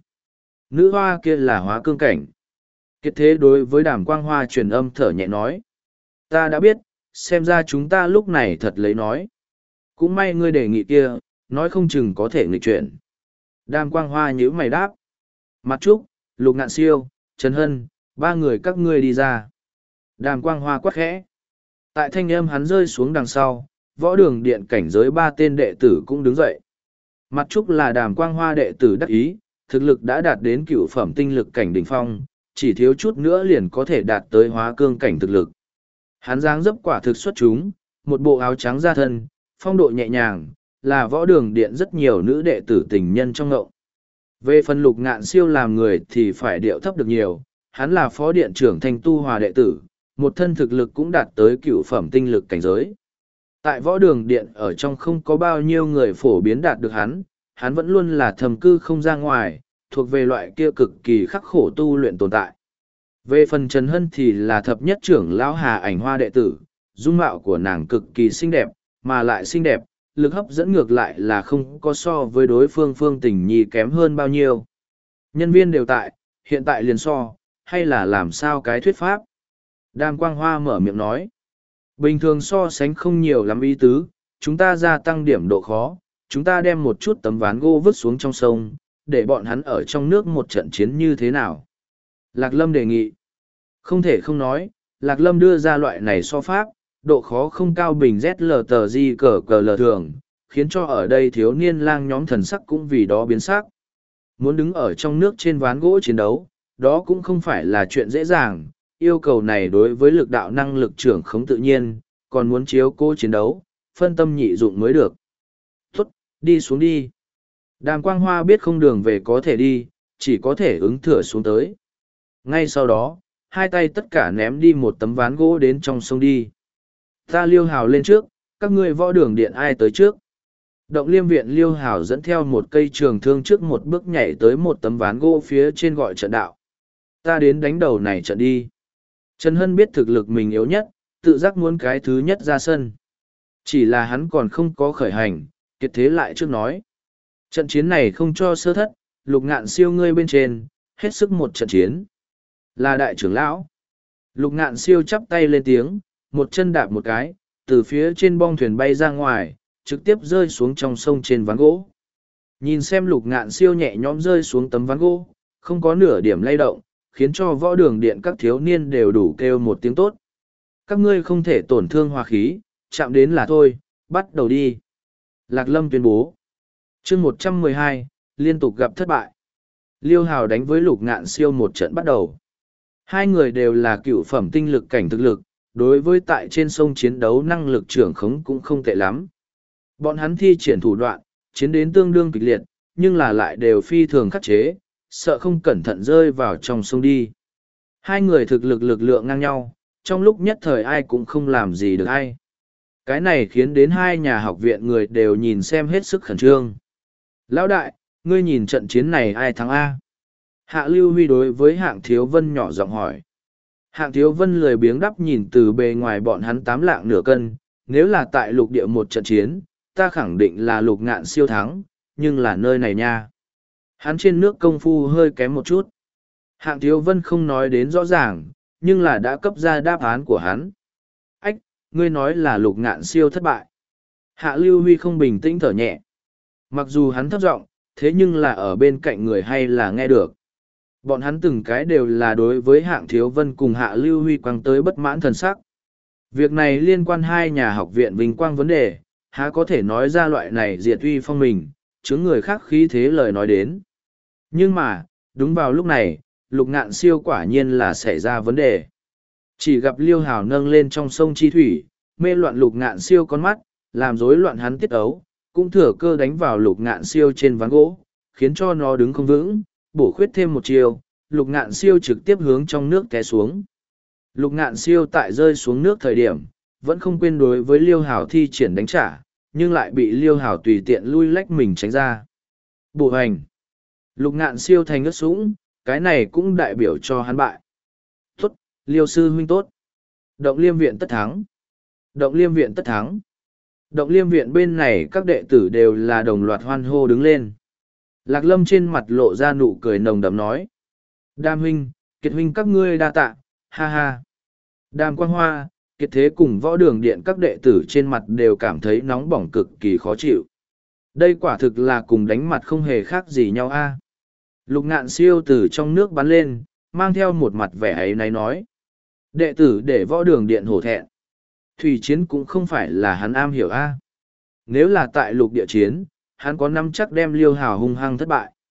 Nữ hoa kia là hóa cương cảnh. Kiệt Thế đối với Đàm Quang Hoa truyền âm thở nhẹ nói. Ta đã biết, xem ra chúng ta lúc này thật lấy nói. Cũng may ngươi đề nghị kia, nói không chừng có thể nghịch chuyển. Đàm Quang Hoa nhíu mày đáp. Mặt Trúc, Lục Ngạn Siêu, Trần Hân, 3 người các ngươi đi ra. Đàm Quang Hoa quát khẽ. Tại thanh âm hắn rơi xuống đằng sau, võ đường điện cảnh giới 3 tên đệ tử cũng đứng dậy. Mặt Trúc là Đàm Quang Hoa đệ tử đắc ý, thực lực đã đạt đến cửu phẩm tinh lực cảnh đỉnh phong, chỉ thiếu chút nữa liền có thể đạt tới hóa cương cảnh thực lực. Hắn dáng dấp quả thực xuất chúng, một bộ áo trắng da thân, phong độ nhẹ nhàng, là võ đường điện rất nhiều nữ đệ tử tình nhân trong ngộng. Về phần Lục Ngạn Siêu làm người thì phải điệu thấp được nhiều, hắn là phó điện trưởng Thanh Tu Hòa đệ tử, một thân thực lực cũng đạt tới cửu phẩm tinh lực cảnh giới. Tại võ đường điện ở trong không có bao nhiêu người phổ biến đạt được hắn vẫn luôn là thầm cư không ra ngoài, thuộc về loại kia cực kỳ khắc khổ tu luyện tồn tại. Về phần Trần Hân thì là thập nhất trưởng lão Hà Ảnh Hoa đệ tử, dung mạo của nàng cực kỳ xinh đẹp, mà lại xinh đẹp, lực hấp dẫn ngược lại là không có so với đối phương Phương Tình Nhi kém hơn bao nhiêu. Nhân viên đều tại, hiện tại liền so, hay là làm sao cái thuyết pháp? Đàm Quang Hoa mở miệng nói. Bình thường so sánh không nhiều lắm ý tứ, chúng ta gia tăng điểm độ khó, chúng ta đem một chút tấm ván gỗ vứt xuống trong sông, để bọn hắn ở trong nước một trận chiến như thế nào. Lạc Lâm đề nghị. Không thể không nói, Lạc Lâm đưa ra loại này so pháp, độ khó không cao bình ZLTG cờ lờ thường, khiến cho ở đây thiếu niên lang nhóm thần sắc cũng vì đó biến sắc. Muốn đứng ở trong nước trên ván gỗ chiến đấu, đó cũng không phải là chuyện dễ dàng, yêu cầu này đối với lực đạo năng lực trưởng khống tự nhiên, còn muốn chiếu cố chiến đấu, phân tâm nhị dụng mới được. Tốt, đi xuống đi. Đàm Quang Hoa biết không đường về có thể đi, chỉ có thể ứng thừa xuống tới. Ngay sau đó, hai tay tất cả ném đi một tấm ván gỗ đến trong sông đi. Ta Liêu Hào lên trước, các ngươi võ đường điện ai tới trước. Động Liêm viện Liêu Hào dẫn theo một cây trường thương trước một bước nhảy tới một tấm ván gỗ phía trên gọi trận đạo. Ta đến đánh đầu này trận đi. Trần Hân biết thực lực mình yếu nhất, tự giác muốn cái thứ nhất ra sân. Chỉ là hắn còn không có khởi hành, Kiệt Thế lại trước nói. Trận chiến này không cho sơ thất, Lục Ngạn Siêu ngươi bên trên, hết sức một trận chiến. Là đại trưởng lão. Lục Ngạn Siêu chắp tay lên tiếng, một chân đạp một cái, từ phía trên bong thuyền bay ra ngoài, trực tiếp rơi xuống trong sông trên ván gỗ. Nhìn xem Lục Ngạn Siêu nhẹ nhõm rơi xuống tấm ván gỗ, không có nửa điểm lay động, khiến cho võ đường điện các thiếu niên đều đủ kêu một tiếng tốt. Các ngươi không thể tổn thương hòa khí, chạm đến là thôi, bắt đầu đi. Lạc Lâm tuyên bố. Chương 112, liên tục gặp thất bại. Liêu Hào đánh với Lục Ngạn Siêu một trận bắt đầu. Hai người đều là cựu phẩm tinh lực cảnh thực lực, đối với tại trên sông chiến đấu năng lực trưởng khống cũng không tệ lắm. Bọn hắn thi triển thủ đoạn, chiến đến tương đương kịch liệt, nhưng là lại đều phi thường khắc chế, sợ không cẩn thận rơi vào trong sông đi. Hai người thực lực lực lượng ngang nhau, trong lúc nhất thời ai cũng không làm gì được ai. Cái này khiến đến hai nhà học viện người đều nhìn xem hết sức khẩn trương. Lão đại, ngươi nhìn trận chiến này ai thắng A? Hạ Lưu Huy đối với Hạng Thiếu Vân nhỏ giọng hỏi. Hạng Thiếu Vân lười biếng đắp nhìn từ bề ngoài bọn hắn 8 lạng nửa cân, nếu là tại lục địa một trận chiến, ta khẳng định là Lục Ngạn Siêu thắng, nhưng là nơi này nha. Hắn trên nước công phu hơi kém một chút. Hạng Thiếu Vân không nói đến rõ ràng, nhưng là đã cấp ra đáp án của hắn. Ách, ngươi nói là Lục Ngạn Siêu thất bại. Hạ Lưu Huy không bình tĩnh thở nhẹ. Mặc dù hắn thấp giọng, thế nhưng là ở bên cạnh người hay là nghe được. Bọn hắn từng cái đều là đối với Hạng Thiếu Vân cùng Hạ Lưu Huy quăng tới bất mãn thần sắc. Việc này liên quan hai nhà học viện vinh quang vấn đề, há có thể nói ra loại này diệt uy phong mình, chứng người khác khí thế lời nói đến. Nhưng mà, đúng vào lúc này, Lục Ngạn Siêu quả nhiên là xảy ra vấn đề. Chỉ gặp Liêu Hào nâng lên trong sông chi thủy, mê loạn Lục Ngạn Siêu con mắt, làm rối loạn hắn tiết ấu, cũng thừa cơ đánh vào Lục Ngạn Siêu trên ván gỗ, khiến cho nó đứng không vững, bổ khuyết thêm một chiều, Lục Ngạn Siêu trực tiếp hướng trong nước té xuống. Lục Ngạn Siêu tại rơi xuống nước thời điểm, vẫn không quên đối với Liêu Hào thi triển đánh trả, nhưng lại bị Liêu Hào tùy tiện lui lách mình tránh ra. Bộ hành. Lục Ngạn Siêu thành ướt sũng, cái này cũng đại biểu cho hắn bại. Tốt, Liêu sư huynh tốt. Động Liêm viện tất thắng. Động Liêm viện tất thắng. Động Liêm viện bên này các đệ tử đều là đồng loạt hoan hô đứng lên. Lạc Lâm trên mặt lộ ra nụ cười nồng đậm nói. Đàm huynh, Kiệt huynh các ngươi đa tạ, ha ha. Đàm Quang Hoa, Kiệt Thế cùng võ đường điện các đệ tử trên mặt đều cảm thấy nóng bỏng cực kỳ khó chịu. Đây quả thực là cùng đánh mặt không hề khác gì nhau a. Lục Ngạn Siêu từ trong nước bắn lên, mang theo một mặt vẻ ấy náy nói. Đệ tử để võ đường điện hổ thẹn. Thủy chiến cũng không phải là hắn am hiểu a. Nếu là tại lục địa chiến, hắn có năm chắc đem Liêu Hào hung hăng thất bại.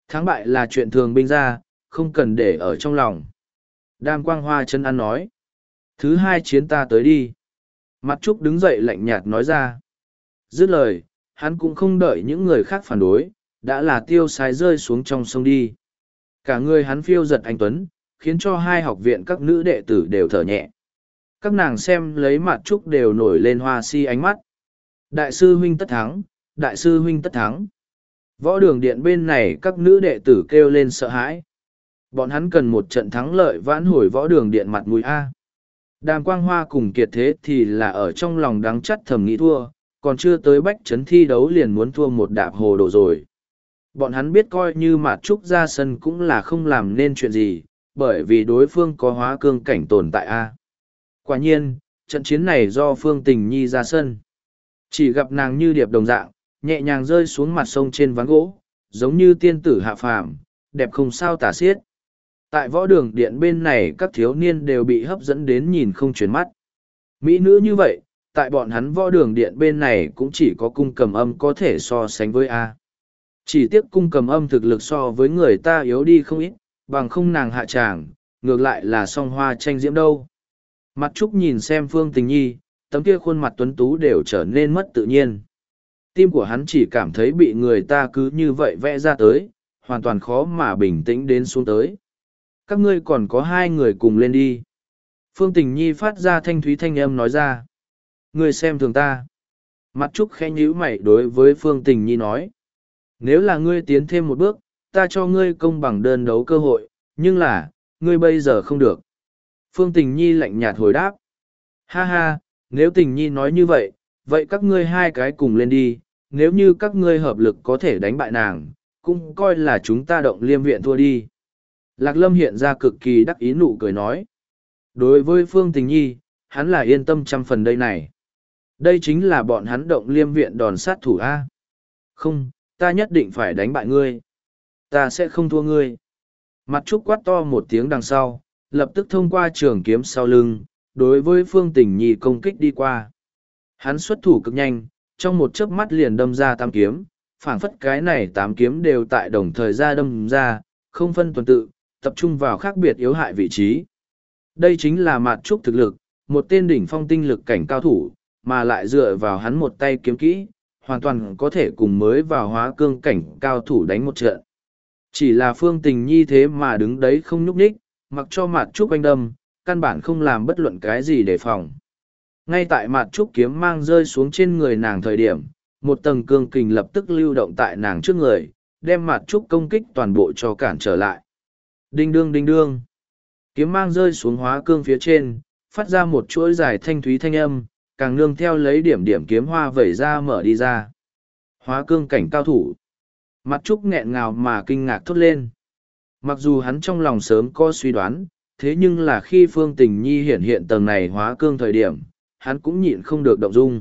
Thắng bại là chuyện thường binh ra, không cần để ở trong lòng. Đàm Quang Hoa chân ăn nói. Thứ hai chiến ta tới đi. Mặt Trúc đứng dậy lạnh nhạt nói ra. Dứt lời, hắn cũng không đợi những người khác phản đối, đã là tiêu sái rơi xuống trong sông đi. Cả người hắn phiêu giật anh tuấn, khiến cho hai học viện các nữ đệ tử đều thở nhẹ. Các nàng xem lấy Mặt Trúc đều nổi lên hoa si ánh mắt. Đại sư huynh tất thắng, đại sư huynh tất thắng. Võ đường điện bên này các nữ đệ tử kêu lên sợ hãi. Bọn hắn cần một trận thắng lợi vãn hồi võ đường điện mặt mũi A. Đàm Quang Hoa cùng Kiệt Thế thì là ở trong lòng đắng chắt thầm nghĩ thua, còn chưa tới bách chấn thi đấu liền muốn thua một đạp hồ đồ rồi. Bọn hắn biết coi như Mạt Trúc ra sân cũng là không làm nên chuyện gì, bởi vì đối phương có hóa cương cảnh tồn tại A. Quả nhiên, trận chiến này do Phương Tình Nhi ra sân. Chỉ gặp nàng như điệp đồng dạng, nhẹ nhàng rơi xuống mặt sông trên ván gỗ, giống như tiên tử hạ phàm, đẹp không sao tả xiết. Tại võ đường điện bên này các thiếu niên đều bị hấp dẫn đến nhìn không chuyển mắt. Mỹ nữ như vậy, tại bọn hắn võ đường điện bên này cũng chỉ có cung cầm âm có thể so sánh với A. Chỉ tiếc cung cầm âm thực lực so với người ta yếu đi không ít, bằng không nàng hạ tràng, ngược lại là song hoa tranh diễm đâu. Mặt Trúc nhìn xem Phương Tình Nhi, tấm kia khuôn mặt tuấn tú đều trở nên mất tự nhiên. Tim của hắn chỉ cảm thấy bị người ta cứ như vậy vẽ ra tới, hoàn toàn khó mà bình tĩnh đến xuống tới. Các ngươi còn có hai người cùng lên đi. Phương Tình Nhi phát ra thanh thúy thanh âm nói ra. Ngươi xem thường ta. Mặt Trúc khẽ nhíu mày đối với Phương Tình Nhi nói. Nếu là ngươi tiến thêm một bước, ta cho ngươi công bằng đơn đấu cơ hội, nhưng là, ngươi bây giờ không được. Phương Tình Nhi lạnh nhạt hồi đáp. Ha ha, nếu Tình Nhi nói như vậy, vậy các ngươi hai cái cùng lên đi, nếu như các ngươi hợp lực có thể đánh bại nàng, cũng coi là chúng ta động liêm viện thua đi. Lạc Lâm hiện ra cực kỳ đắc ý nụ cười nói. Đối với Phương Tình Nhi, hắn là yên tâm trăm phần đây này. Đây chính là bọn hắn động liêm viện đòn sát thủ A. Không, ta nhất định phải đánh bại ngươi. Ta sẽ không thua ngươi. Mặt Trúc quát to một tiếng đằng sau, lập tức thông qua trường kiếm sau lưng, đối với Phương Tình Nhi công kích đi qua. Hắn xuất thủ cực nhanh, trong một chớp mắt liền đâm ra 8 kiếm, phảng phất cái này 8 kiếm đều tại đồng thời ra đâm ra, không phân tuần tự, tập trung vào khác biệt yếu hại vị trí. Đây chính là Mạt Trúc thực lực, một tên đỉnh phong tinh lực cảnh cao thủ, mà lại dựa vào hắn một tay kiếm kỹ, hoàn toàn có thể cùng mới vào hóa cương cảnh cao thủ đánh một trận. Chỉ là Phương Tình Nhi thế mà đứng đấy không nhúc nhích, mặc cho Mạt Trúc oanh đâm, căn bản không làm bất luận cái gì để phòng. Ngay tại Mạt Trúc kiếm mang rơi xuống trên người nàng thời điểm, một tầng cương kình lập tức lưu động tại nàng trước người, đem Mạt Trúc công kích toàn bộ cho cản trở lại. Đinh đương đinh đương. Kiếm mang rơi xuống hóa cương phía trên, phát ra một chuỗi dài thanh thúy thanh âm, càng nương theo lấy điểm điểm kiếm hoa vẩy ra mở đi ra. Hóa cương cảnh cao thủ. Mặt Trúc nghẹn ngào mà kinh ngạc thốt lên. Mặc dù hắn trong lòng sớm có suy đoán, thế nhưng là khi Phương Tình Nhi hiện hiện tầng này hóa cương thời điểm, hắn cũng nhịn không được động dung.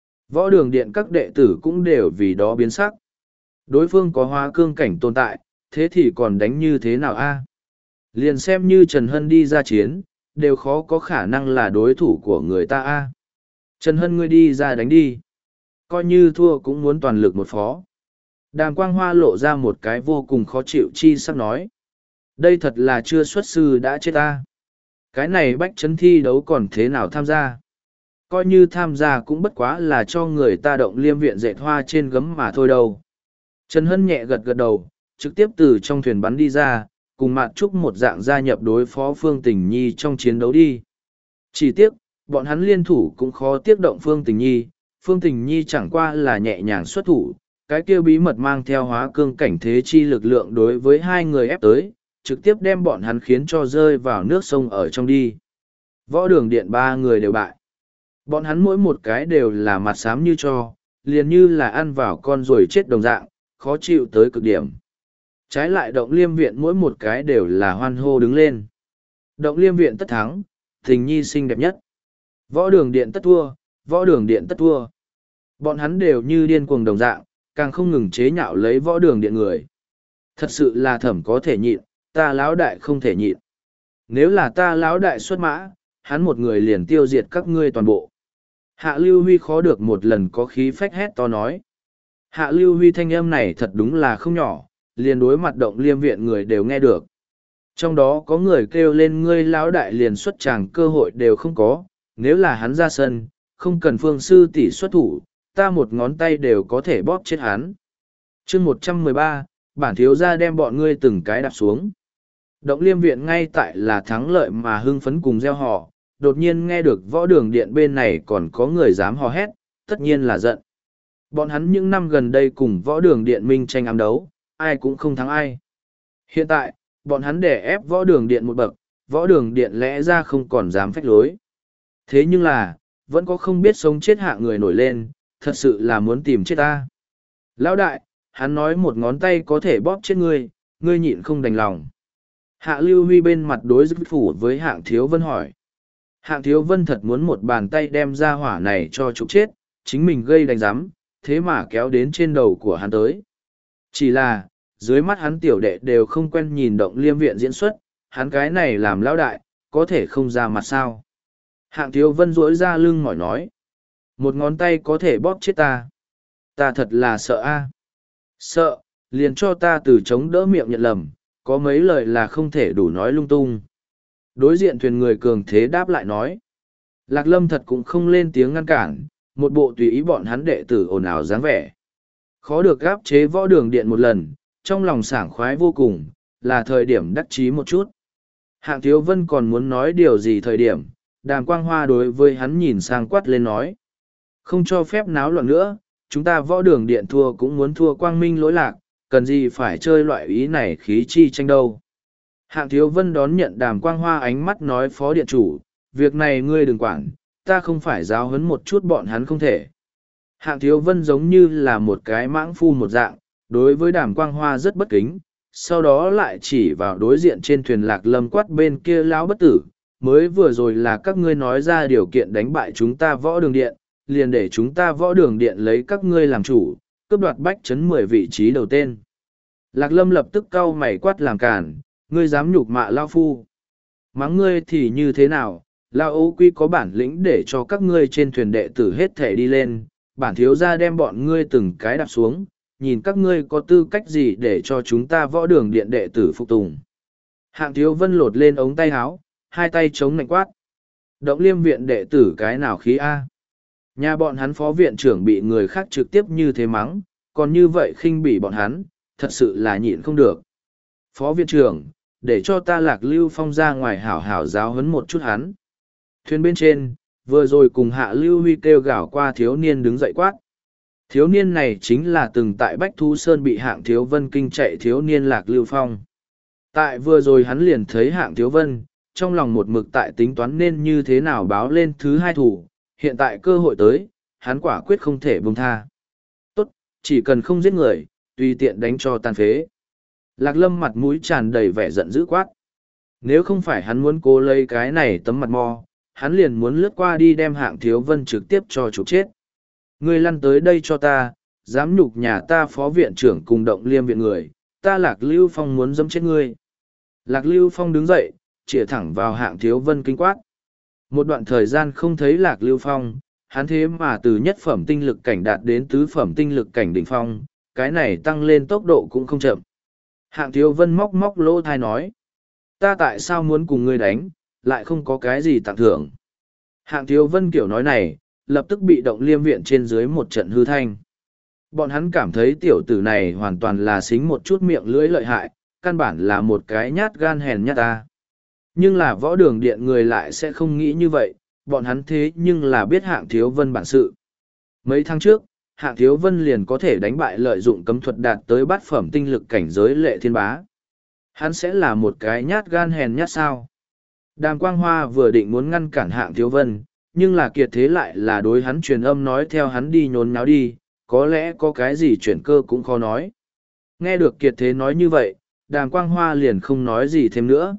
Võ đường điện các đệ tử cũng đều vì đó biến sắc. Đối phương có hóa cương cảnh tồn tại, thế thì còn đánh như thế nào a? Liền xem như Trần Hân đi ra chiến, đều khó có khả năng là đối thủ của người ta a. Trần Hân ngươi đi ra đánh đi. Coi như thua cũng muốn toàn lực một phó. Đàm Quang Hoa lộ ra một cái vô cùng khó chịu chi sắc nói. Đây thật là chưa xuất sư đã chết ta. Cái này bách chấn thi đấu còn thế nào tham gia? Coi như tham gia cũng bất quá là cho người ta động liêm viện dệt hoa trên gấm mà thôi đâu. Trần Hân nhẹ gật gật đầu, trực tiếp từ trong thuyền bắn đi ra, cùng Mạt Trúc một dạng gia nhập đối phó Phương Tình Nhi trong chiến đấu đi. Chỉ tiếc, bọn hắn liên thủ cũng khó tiếc động Phương Tình Nhi, Phương Tình Nhi chẳng qua là nhẹ nhàng xuất thủ, cái kia bí mật mang theo hóa cương cảnh thế chi lực lượng đối với hai người ép tới, trực tiếp đem bọn hắn khiến cho rơi vào nước sông ở trong đi. Võ đường điện 3 người đều bại. Bọn hắn mỗi một cái đều là mặt xám như cho, liền như là ăn vào con ruồi chết đồng dạng, khó chịu tới cực điểm. Trái lại động liêm viện mỗi một cái đều là hoan hô đứng lên. Động liêm viện tất thắng, Tình Nhi xinh đẹp nhất. Võ đường điện tất thua, võ đường điện tất thua. Bọn hắn đều như điên cuồng đồng dạng, càng không ngừng chế nhạo lấy võ đường điện người. Thật sự là thẩm có thể nhịn, ta lão đại không thể nhịn. Nếu là ta lão đại xuất mã, hắn một người liền tiêu diệt các ngươi toàn bộ. Hạ Lưu Huy khó được một lần có khí phách hét to nói. Hạ Lưu Huy thanh âm này thật đúng là không nhỏ, liền đối mặt Động Liêm viện người đều nghe được. Trong đó có người kêu lên ngươi lão đại liền xuất tràng cơ hội đều không có, nếu là hắn ra sân, không cần Phương sư tỷ xuất thủ, ta một ngón tay đều có thể bóp chết hắn. chương 113, bản thiếu gia đem bọn ngươi từng cái đạp xuống. Động Liêm viện ngay tại là thắng lợi mà hưng phấn cùng gieo họ, đột nhiên nghe được võ đường điện bên này còn có người dám hò hét, tất nhiên là giận. Bọn hắn những năm gần đây cùng võ đường điện minh tranh ám đấu, ai cũng không thắng ai. Hiện tại, bọn hắn đè ép võ đường điện một bậc, võ đường điện lẽ ra không còn dám phách lối. Thế nhưng là, vẫn có không biết sống chết hạ người nổi lên, thật sự là muốn tìm chết ta. Lão đại, hắn nói một ngón tay có thể bóp chết ngươi, ngươi nhịn không đành lòng. Hạ Lưu Huy bên mặt đối dứt phủ với Hạng Thiếu Vân hỏi. Hạng Thiếu Vân thật muốn một bàn tay đem ra hỏa này cho trục chết, chính mình gây đánh giám, thế mà kéo đến trên đầu của hắn tới. Chỉ là, dưới mắt hắn tiểu đệ đều không quen nhìn Động Liêm viện diễn xuất, hắn cái này làm lão đại, có thể không ra mặt sao. Hạng Thiếu Vân duỗi ra lưng mỏi nói. Một ngón tay có thể bóp chết ta. Ta thật là sợ a. Sợ, liền cho ta từ chống đỡ miệng nhận lầm, có mấy lời là không thể đủ nói lung tung. Đối diện thuyền người cường thế đáp lại nói. Lạc Lâm thật cũng không lên tiếng ngăn cản, một bộ tùy ý bọn hắn đệ tử ồn ào dáng vẻ. Khó được gáp chế võ đường điện một lần, trong lòng sảng khoái vô cùng, là thời điểm đắc chí một chút. Hạng Thiếu Vân còn muốn nói điều gì thời điểm, Đàm Quang Hoa đối với hắn nhìn sang quát lên nói. Không cho phép náo loạn nữa, chúng ta võ đường điện thua cũng muốn thua quang minh lỗi lạc, cần gì phải chơi loại ý này khí chi tranh đâu. Hạng Thiếu Vân đón nhận Đàm Quang Hoa ánh mắt nói phó điện chủ, việc này ngươi đừng quản, ta không phải giáo huấn một chút bọn hắn không thể. Hạng Thiếu Vân giống như là một cái mãng phu một dạng, đối với Đàm Quang Hoa rất bất kính, sau đó lại chỉ vào đối diện trên thuyền Lạc Lâm quát bên kia lão bất tử, mới vừa rồi là các ngươi nói ra điều kiện đánh bại chúng ta võ đường điện, liền để chúng ta võ đường điện lấy các ngươi làm chủ, cướp đoạt bách chấn 10 vị trí đầu tên. Lạc Lâm lập tức cau mày quát làm cản, ngươi dám nhục mạ lao phu. Mắng ngươi thì như thế nào, lao Âu Quy có bản lĩnh để cho các ngươi trên thuyền đệ tử hết thể đi lên, bản thiếu gia đem bọn ngươi từng cái đạp xuống, nhìn các ngươi có tư cách gì để cho chúng ta võ đường điện đệ tử phục tùng. Hạng Thiếu Vân lột lên ống tay áo, hai tay chống nạnh quát. Động Liêm viện đệ tử cái nào khí A. Nhà bọn hắn phó viện trưởng bị người khác trực tiếp như thế mắng, còn như vậy khinh bỉ bọn hắn, thật sự là nhịn không được. Phó viện trưởng, để cho ta Lạc Lưu Phong ra ngoài hảo hảo giáo huấn một chút hắn. Thuyền bên trên, vừa rồi cùng Hạ Lưu Huy kêu gào qua thiếu niên đứng dậy quát. Thiếu niên này chính là từng tại Bách Thu Sơn bị Hạng Thiếu Vân kinh chạy thiếu niên Lạc Lưu Phong. Tại vừa rồi hắn liền thấy Hạng Thiếu Vân, trong lòng một mực tại tính toán nên như thế nào báo lên thứ hai thủ, hiện tại cơ hội tới, hắn quả quyết không thể buông tha. Tốt, chỉ cần không giết người, tùy tiện đánh cho tàn phế. Lạc Lâm mặt mũi tràn đầy vẻ giận dữ quát. Nếu không phải hắn muốn cố lấy cái này tấm mặt mo, hắn liền muốn lướt qua đi đem Hạng Thiếu Vân trực tiếp cho trục chết. Ngươi lăn tới đây cho ta, dám nhục nhà ta phó viện trưởng cùng Động Liêm viện người, ta Lạc Lưu Phong muốn dẫm chết ngươi. Lạc Lưu Phong đứng dậy, chĩa thẳng vào Hạng Thiếu Vân kinh quát. Một đoạn thời gian không thấy Lạc Lưu Phong, hắn thế mà từ nhất phẩm tinh lực cảnh đạt đến tứ phẩm tinh lực cảnh đỉnh phong, cái này tăng lên tốc độ cũng không chậm. Hạng Thiếu Vân móc móc lỗ thai nói. Ta tại sao muốn cùng ngươi đánh, lại không có cái gì tặng thưởng. Hạng Thiếu Vân kiểu nói này, lập tức bị Động Liêm viện trên dưới một trận hư thanh. Bọn hắn cảm thấy tiểu tử này hoàn toàn là xính một chút miệng lưỡi lợi hại, căn bản là một cái nhát gan hèn nhát ta. Nhưng là võ đường điện người lại sẽ không nghĩ như vậy, bọn hắn thế nhưng là biết Hạng Thiếu Vân bản sự. Mấy tháng trước, Hạng Thiếu Vân liền có thể đánh bại lợi dụng cấm thuật đạt tới bát phẩm tinh lực cảnh giới Lệ Thiên Bá. Hắn sẽ là một cái nhát gan hèn nhát sao. Đàm Quang Hoa vừa định muốn ngăn cản Hạng Thiếu Vân, nhưng là Kiệt Thế lại là đối hắn truyền âm nói theo hắn đi nhốn nháo đi, có lẽ có cái gì chuyển cơ cũng khó nói. Nghe được Kiệt Thế nói như vậy, Đàm Quang Hoa liền không nói gì thêm nữa.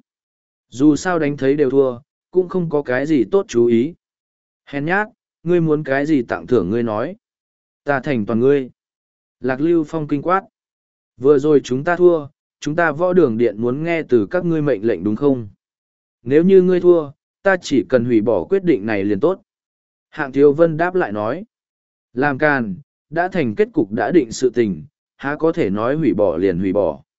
Dù sao đánh thấy đều thua, cũng không có cái gì tốt chú ý. Hèn nhát, ngươi muốn cái gì tặng thưởng ngươi nói. Ta thành toàn ngươi. Lạc Lưu Phong kinh quát. Vừa rồi chúng ta thua, chúng ta võ đường điện muốn nghe từ các ngươi mệnh lệnh đúng không? Nếu như ngươi thua, ta chỉ cần hủy bỏ quyết định này liền tốt. Hạng Thiếu Vân đáp lại nói. Làm càn, đã thành kết cục đã định sự tình, há có thể nói hủy bỏ liền hủy bỏ.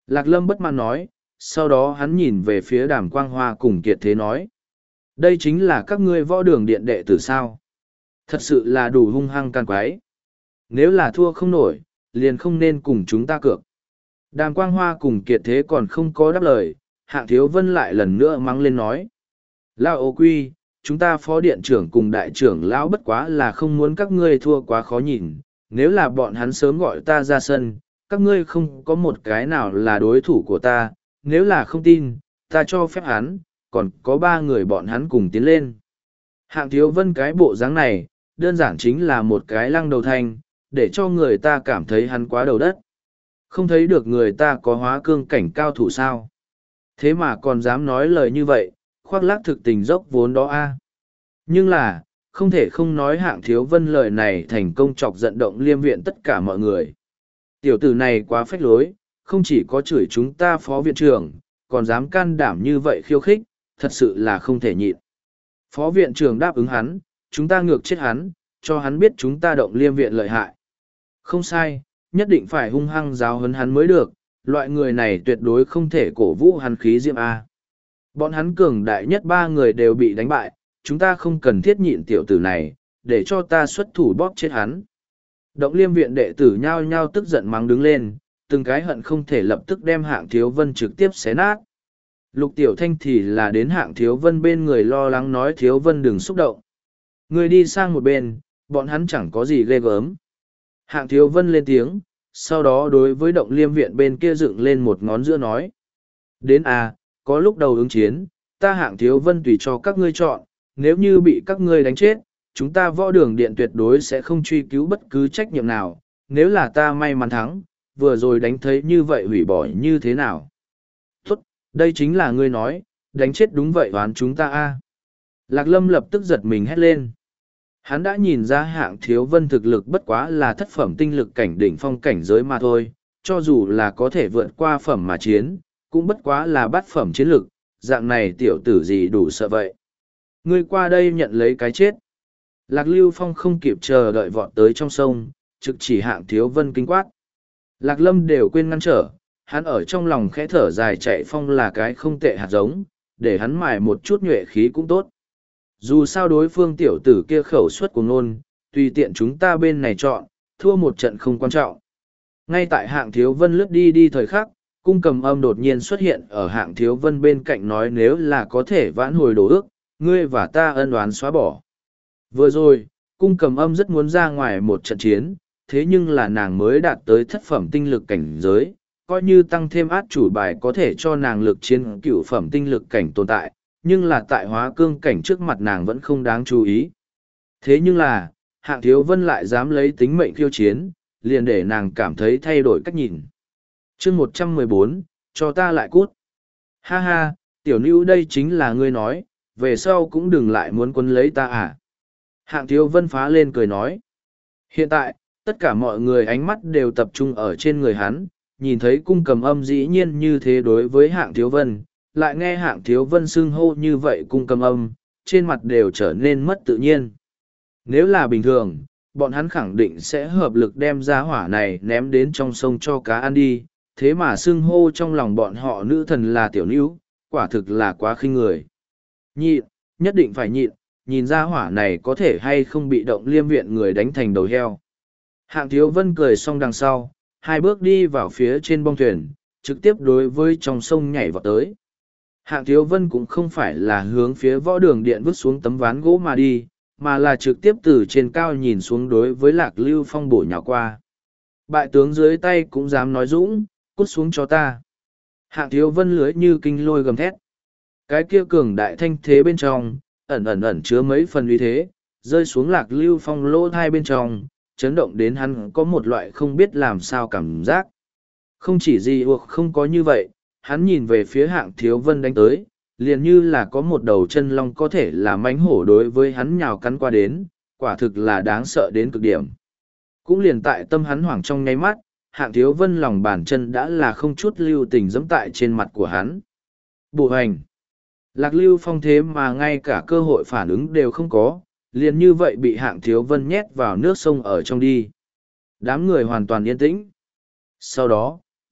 Lạc Lâm bất mãn nói, sau đó hắn nhìn về phía Đàm Quang Hoa cùng Kiệt Thế nói. Đây chính là các ngươi võ đường điện đệ tử sao? Thật sự là đủ hung hăng can quái. Nếu là thua không nổi, liền không nên cùng chúng ta cược. Đàm Quang Hoa cùng Kiệt Thế còn không có đáp lời, Hạng Thiếu Vân lại lần nữa mắng lên nói. Lão ô quy, chúng ta phó điện trưởng cùng đại trưởng lão bất quá là không muốn các ngươi thua quá khó nhìn. Nếu là bọn hắn sớm gọi ta ra sân, các ngươi không có một cái nào là đối thủ của ta. Nếu là không tin, ta cho phép hắn, còn có ba người bọn hắn cùng tiến lên. Hạng Thiếu Vân cái bộ dáng này, đơn giản chính là một cái lăng đầu thanh, để cho người ta cảm thấy hắn quá đầu đất. Không thấy được người ta có hóa cương cảnh cao thủ sao. Thế mà còn dám nói lời như vậy, khoác lác thực tình dốc vốn đó a. Nhưng là, không thể không nói Hạng Thiếu Vân lời này thành công chọc giận động Liêm viện tất cả mọi người. Tiểu tử này quá phách lối, không chỉ có chửi chúng ta phó viện trưởng, còn dám can đảm như vậy khiêu khích, thật sự là không thể nhịn. Phó viện trưởng đáp ứng hắn, chúng ta ngược chết hắn, cho hắn biết chúng ta động Liêm viện lợi hại. Không sai, nhất định phải hung hăng giáo huấn hắn mới được, loại người này tuyệt đối không thể cổ vũ hắn khí diệm A. Bọn hắn cường đại nhất ba người đều bị đánh bại, chúng ta không cần thiết nhịn tiểu tử này, để cho ta xuất thủ bóp chết hắn. Động Liêm viện đệ tử nhao nhao tức giận mắng đứng lên, từng cái hận không thể lập tức đem Hạng Thiếu Vân trực tiếp xé nát. Lục Tiểu Thanh thì là đến Hạng Thiếu Vân bên người lo lắng nói Thiếu Vân đừng xúc động. Người đi sang một bên, bọn hắn chẳng có gì ghê gớm. Hạng Thiếu Vân lên tiếng, sau đó đối với Động Liêm viện bên kia dựng lên một ngón giữa nói. Đến có lúc đầu ứng chiến, ta Hạng Thiếu Vân tùy cho các ngươi chọn, nếu như bị các ngươi đánh chết, chúng ta võ đường điện tuyệt đối sẽ không truy cứu bất cứ trách nhiệm nào, nếu là ta may mắn thắng, vừa rồi đánh thấy như vậy hủy bỏ như thế nào. Tốt, đây chính là ngươi nói, đánh chết đúng vậy đoán chúng ta Lạc Lâm lập tức giật mình hét lên. Hắn đã nhìn ra Hạng Thiếu Vân thực lực bất quá là thất phẩm tinh lực cảnh đỉnh phong cảnh giới mà thôi, cho dù là có thể vượt qua phẩm mà chiến, cũng bất quá là bát phẩm chiến lực, dạng này tiểu tử gì đủ sợ vậy. Ngươi qua đây nhận lấy cái chết. Lạc Lưu Phong không kịp chờ đợi vọt tới trong sông, trực chỉ Hạng Thiếu Vân kinh quát. Lạc Lâm đều quên ngăn trở, hắn ở trong lòng khẽ thở dài chạy phong là cái không tệ hạt giống, để hắn mài một chút nhuệ khí cũng tốt. Dù sao đối phương tiểu tử kia khẩu suất của ngôn, tùy tiện chúng ta bên này chọn, thua một trận không quan trọng. Ngay tại Hạng Thiếu Vân lướt đi thời khắc, Cung Cầm Âm đột nhiên xuất hiện ở Hạng Thiếu Vân bên cạnh nói nếu là có thể vãn hồi đồ ước, ngươi và ta ân oán xóa bỏ. Vừa rồi, Cung Cầm Âm rất muốn ra ngoài một trận chiến, thế nhưng là nàng mới đạt tới thất phẩm tinh lực cảnh giới, coi như tăng thêm át chủ bài có thể cho nàng lực chiến cửu phẩm tinh lực cảnh tồn tại, nhưng là tại hóa cương cảnh trước mặt nàng vẫn không đáng chú ý. Thế nhưng là, Hạng Thiếu Vân lại dám lấy tính mệnh khiêu chiến, liền để nàng cảm thấy thay đổi cách nhìn. chương 114, cho ta lại cút. Ha ha, tiểu nữ đây chính là ngươi nói, về sau cũng đừng lại muốn quấn lấy ta Hạng Thiếu Vân phá lên cười nói. Hiện tại, tất cả mọi người ánh mắt đều tập trung ở trên người hắn, nhìn thấy Cung Cầm Âm dĩ nhiên như thế đối với Hạng Thiếu Vân, lại nghe Hạng Thiếu Vân xưng hô như vậy Cung Cầm Âm, trên mặt đều trở nên mất tự nhiên. Nếu là bình thường, bọn hắn khẳng định sẽ hợp lực đem ra hỏa này ném đến trong sông cho cá ăn đi, thế mà xưng hô trong lòng bọn họ nữ thần là tiểu nữ, quả thực là quá khinh người. Nhịn, nhất định phải nhịn, nhìn ra hỏa này có thể hay không bị Động Liêm viện người đánh thành đầu heo. Hạng Thiếu Vân cười xong đằng sau, hai bước đi vào phía trên bong thuyền, trực tiếp đối với trong sông nhảy vào tới. Hạng Thiếu Vân cũng không phải là hướng phía võ đường điện vứt xuống tấm ván gỗ mà đi, mà là trực tiếp từ trên cao nhìn xuống đối với Lạc Lưu Phong bổ nhào qua. Bại tướng dưới tay cũng dám nói dũng, cút xuống cho ta. Hạng Thiếu Vân lưới như kinh lôi gầm thét. Cái kia cường đại thanh thế bên trong, ẩn chứa mấy phần uy thế, rơi xuống Lạc Lưu Phong lỗ thai bên trong, chấn động đến hắn có một loại không biết làm sao cảm giác. Không chỉ gì hoặc không có như vậy, hắn nhìn về phía Hạng Thiếu Vân đánh tới, liền như là có một đầu chân long có thể là mánh hổ đối với hắn nhào cắn qua đến, quả thực là đáng sợ đến cực điểm. Cũng liền tại tâm hắn hoảng trong nháy mắt, Hạng Thiếu Vân lòng bàn chân đã là không chút lưu tình giẫm tại trên mặt của hắn. Bộ hành. Lạc Lưu Phong thế mà ngay cả cơ hội phản ứng đều không có, liền như vậy bị Hạng Thiếu Vân nhét vào nước sông ở trong đi. Đám người hoàn toàn yên tĩnh. Sau đó,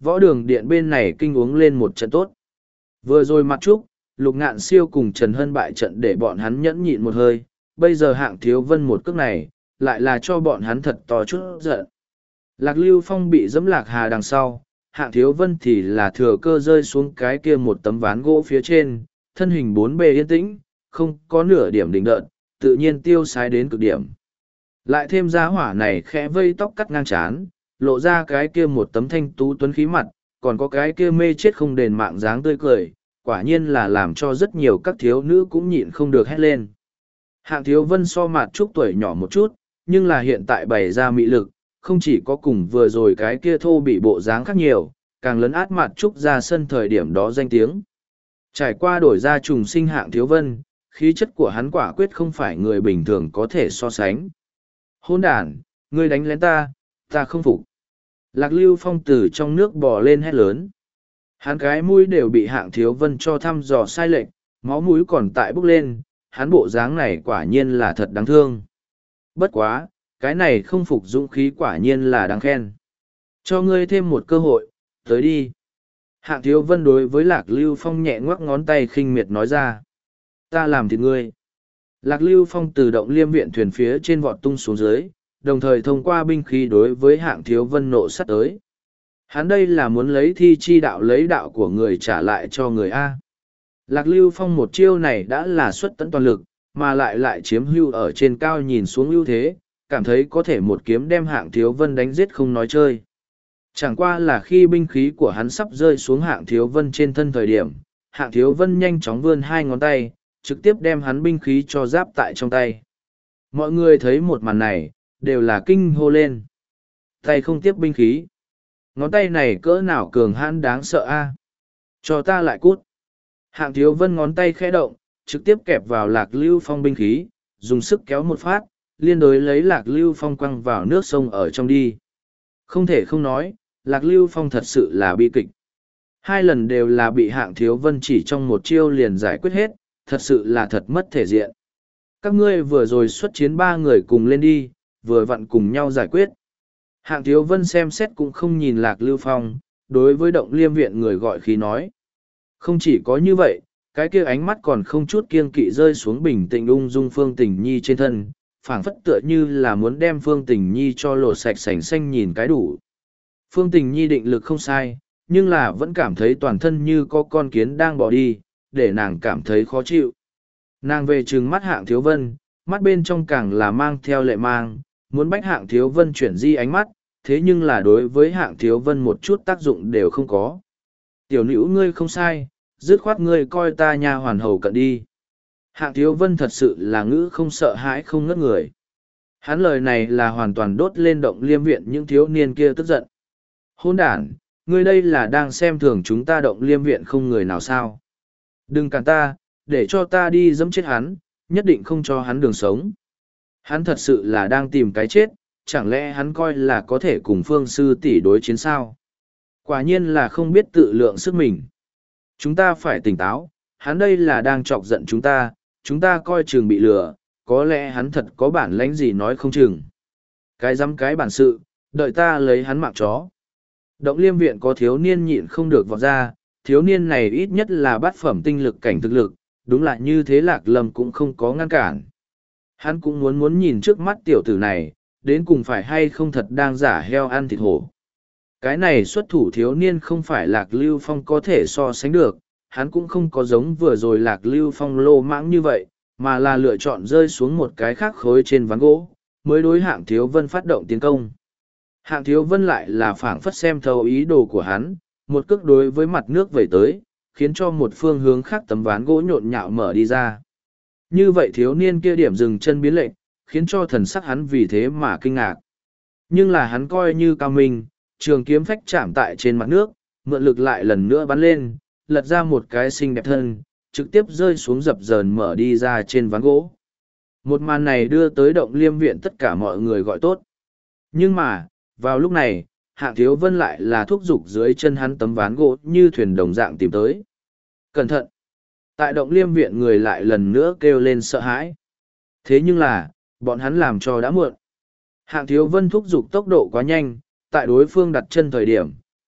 võ đường điện bên này kinh uống lên một trận tốt. Vừa rồi mặt trúc, Lục Ngạn Siêu cùng Trần Hân bại trận để bọn hắn nhẫn nhịn một hơi, bây giờ Hạng Thiếu Vân một cước này, lại là cho bọn hắn thật to chút giận. Lạc Lưu Phong bị dẫm lạc hà đằng sau, Hạng Thiếu Vân thì là thừa cơ rơi xuống cái kia một tấm ván gỗ phía trên, thân hình bốn bề yên tĩnh, không có nửa điểm đỉnh đợt, tự nhiên tiêu sái đến cực điểm. Lại thêm giá hỏa này khẽ vây tóc cắt ngang chán, lộ ra cái kia một tấm thanh tú tuấn khí mặt, còn có cái kia mê chết không đền mạng dáng tươi cười, quả nhiên là làm cho rất nhiều các thiếu nữ cũng nhịn không được hét lên. Hạng Thiếu Vân so Mạt Trúc tuổi nhỏ một chút, nhưng là hiện tại bày ra mị lực, không chỉ có cùng vừa rồi cái kia thô bị bộ dáng khác nhiều, càng lấn át Mạt Trúc ra sân thời điểm đó danh tiếng. Trải qua đổi ra trùng sinh Hạng Thiếu Vân, khí chất của hắn quả quyết không phải người bình thường có thể so sánh. Hôn đàn, ngươi đánh lén ta, ta không phục. Lạc Lưu Phong từ trong nước bò lên hét lớn. Hắn cái mũi đều bị Hạng Thiếu Vân cho thăm dò sai lệch, máu mũi còn tại bốc lên, hắn bộ dáng này quả nhiên là thật đáng thương. Bất quá, cái này không phục dũng khí quả nhiên là đáng khen. Cho ngươi thêm một cơ hội, tới đi. Hạng Thiếu Vân đối với Lạc Lưu Phong nhẹ ngoắc ngón tay khinh miệt nói ra. Ta làm thịt ngươi. Lạc Lưu Phong từ động liêm viện thuyền phía trên vọt tung xuống dưới, đồng thời thông qua binh khí đối với Hạng Thiếu Vân nộ sắt tới. Hắn đây là muốn lấy thi chi đạo lấy đạo của người trả lại cho người A. Lạc Lưu Phong một chiêu này đã là xuất tận toàn lực, mà lại chiếm hưu ở trên cao nhìn xuống ưu thế, cảm thấy có thể một kiếm đem Hạng Thiếu Vân đánh giết không nói chơi. Chẳng qua là khi binh khí của hắn sắp rơi xuống Hạng Thiếu Vân trên thân thời điểm, Hạng Thiếu Vân nhanh chóng vươn hai ngón tay, trực tiếp đem hắn binh khí cho giáp tại trong tay. Mọi người thấy một màn này, đều là kinh hô lên. Tay không tiếp binh khí. Ngón tay này cỡ nào cường hãn đáng sợ a? Cho ta lại cút. Hạng Thiếu Vân ngón tay khẽ động, trực tiếp kẹp vào Lạc Lưu Phong binh khí, dùng sức kéo một phát, liên đối lấy Lạc Lưu Phong quăng vào nước sông ở trong đi. Không thể không nói, Lạc Lưu Phong thật sự là bi kịch. Hai lần đều là bị Hạng Thiếu Vân chỉ trong một chiêu liền giải quyết hết, thật sự là thật mất thể diện. Các ngươi vừa rồi xuất chiến ba người cùng lên đi, vừa vặn cùng nhau giải quyết. Hạng Thiếu Vân xem xét cũng không nhìn Lạc Lưu Phong, đối với động liêm viện người gọi khí nói. Không chỉ có như vậy, cái kia ánh mắt còn không chút kiêng kỵ rơi xuống bình tĩnh ung dung Phương Tình Nhi trên thân, phảng phất tựa như là muốn đem Phương Tình Nhi cho lột sạch sành xanh nhìn cái đủ. Phương Tình Nhi định lực không sai, nhưng là vẫn cảm thấy toàn thân như có con kiến đang bỏ đi, để nàng cảm thấy khó chịu. Nàng về trừng mắt Hạng Thiếu Vân, mắt bên trong càng là mang theo lệ mang, muốn bách Hạng Thiếu Vân chuyển di ánh mắt, thế nhưng là đối với Hạng Thiếu Vân một chút tác dụng đều không có. Tiểu nữ ngươi không sai, dứt khoát ngươi coi ta nha hoàn hầu cận đi. Hạng Thiếu Vân thật sự là ngữ không sợ hãi không ngất người. Hắn lời này là hoàn toàn đốt lên động liêm viện những thiếu niên kia tức giận. Hôn đản, ngươi đây là đang xem thường chúng ta động liêm viện không người nào sao. Đừng cản ta, để cho ta đi dẫm chết hắn, nhất định không cho hắn đường sống. Hắn thật sự là đang tìm cái chết, chẳng lẽ hắn coi là có thể cùng Phương sư tỷ đối chiến sao? Quả nhiên là không biết tự lượng sức mình. Chúng ta phải tỉnh táo, hắn đây là đang chọc giận chúng ta coi chừng bị lừa, có lẽ hắn thật có bản lãnh gì nói không chừng. Cái dám cái bản sự, đợi ta lấy hắn mạng chó. Động liêm viện có thiếu niên nhịn không được vọt ra, thiếu niên này ít nhất là bát phẩm tinh lực cảnh thực lực, đúng là như thế Lạc Lâm cũng không có ngăn cản. Hắn cũng muốn nhìn trước mắt tiểu tử này, đến cùng phải hay không thật đang giả heo ăn thịt hổ. Cái này xuất thủ thiếu niên không phải Lạc Lưu Phong có thể so sánh được, hắn cũng không có giống vừa rồi Lạc Lưu Phong lô mãng như vậy, mà là lựa chọn rơi xuống một cái khác khối trên ván gỗ, mới đối Hạng Thiếu Vân phát động tiến công. Hạng Thiếu Vân lại là phảng phất xem thấu ý đồ của hắn, một cước đối với mặt nước vẩy tới, khiến cho một phương hướng khác tấm ván gỗ nhộn nhạo mở đi ra. Như vậy thiếu niên kia điểm dừng chân biến lệnh, khiến cho thần sắc hắn vì thế mà kinh ngạc. Nhưng là hắn coi như cao minh, trường kiếm phách chạm tại trên mặt nước, mượn lực lại lần nữa bắn lên, lật ra một cái xinh đẹp thân, trực tiếp rơi xuống dập dờn mở đi ra trên ván gỗ. Một màn này đưa tới động liêm viện tất cả mọi người gọi tốt. Nhưng mà, vào lúc này, Hạng Thiếu Vân lại là thúc giục dưới chân hắn tấm ván gỗ như thuyền đồng dạng tìm tới. Cẩn thận! Tại động liêm viện người lại lần nữa kêu lên sợ hãi. Thế nhưng là, bọn hắn làm cho đã muộn. Hạng Thiếu Vân thúc giục tốc độ quá nhanh, tại đối phương đặt chân thời điểm,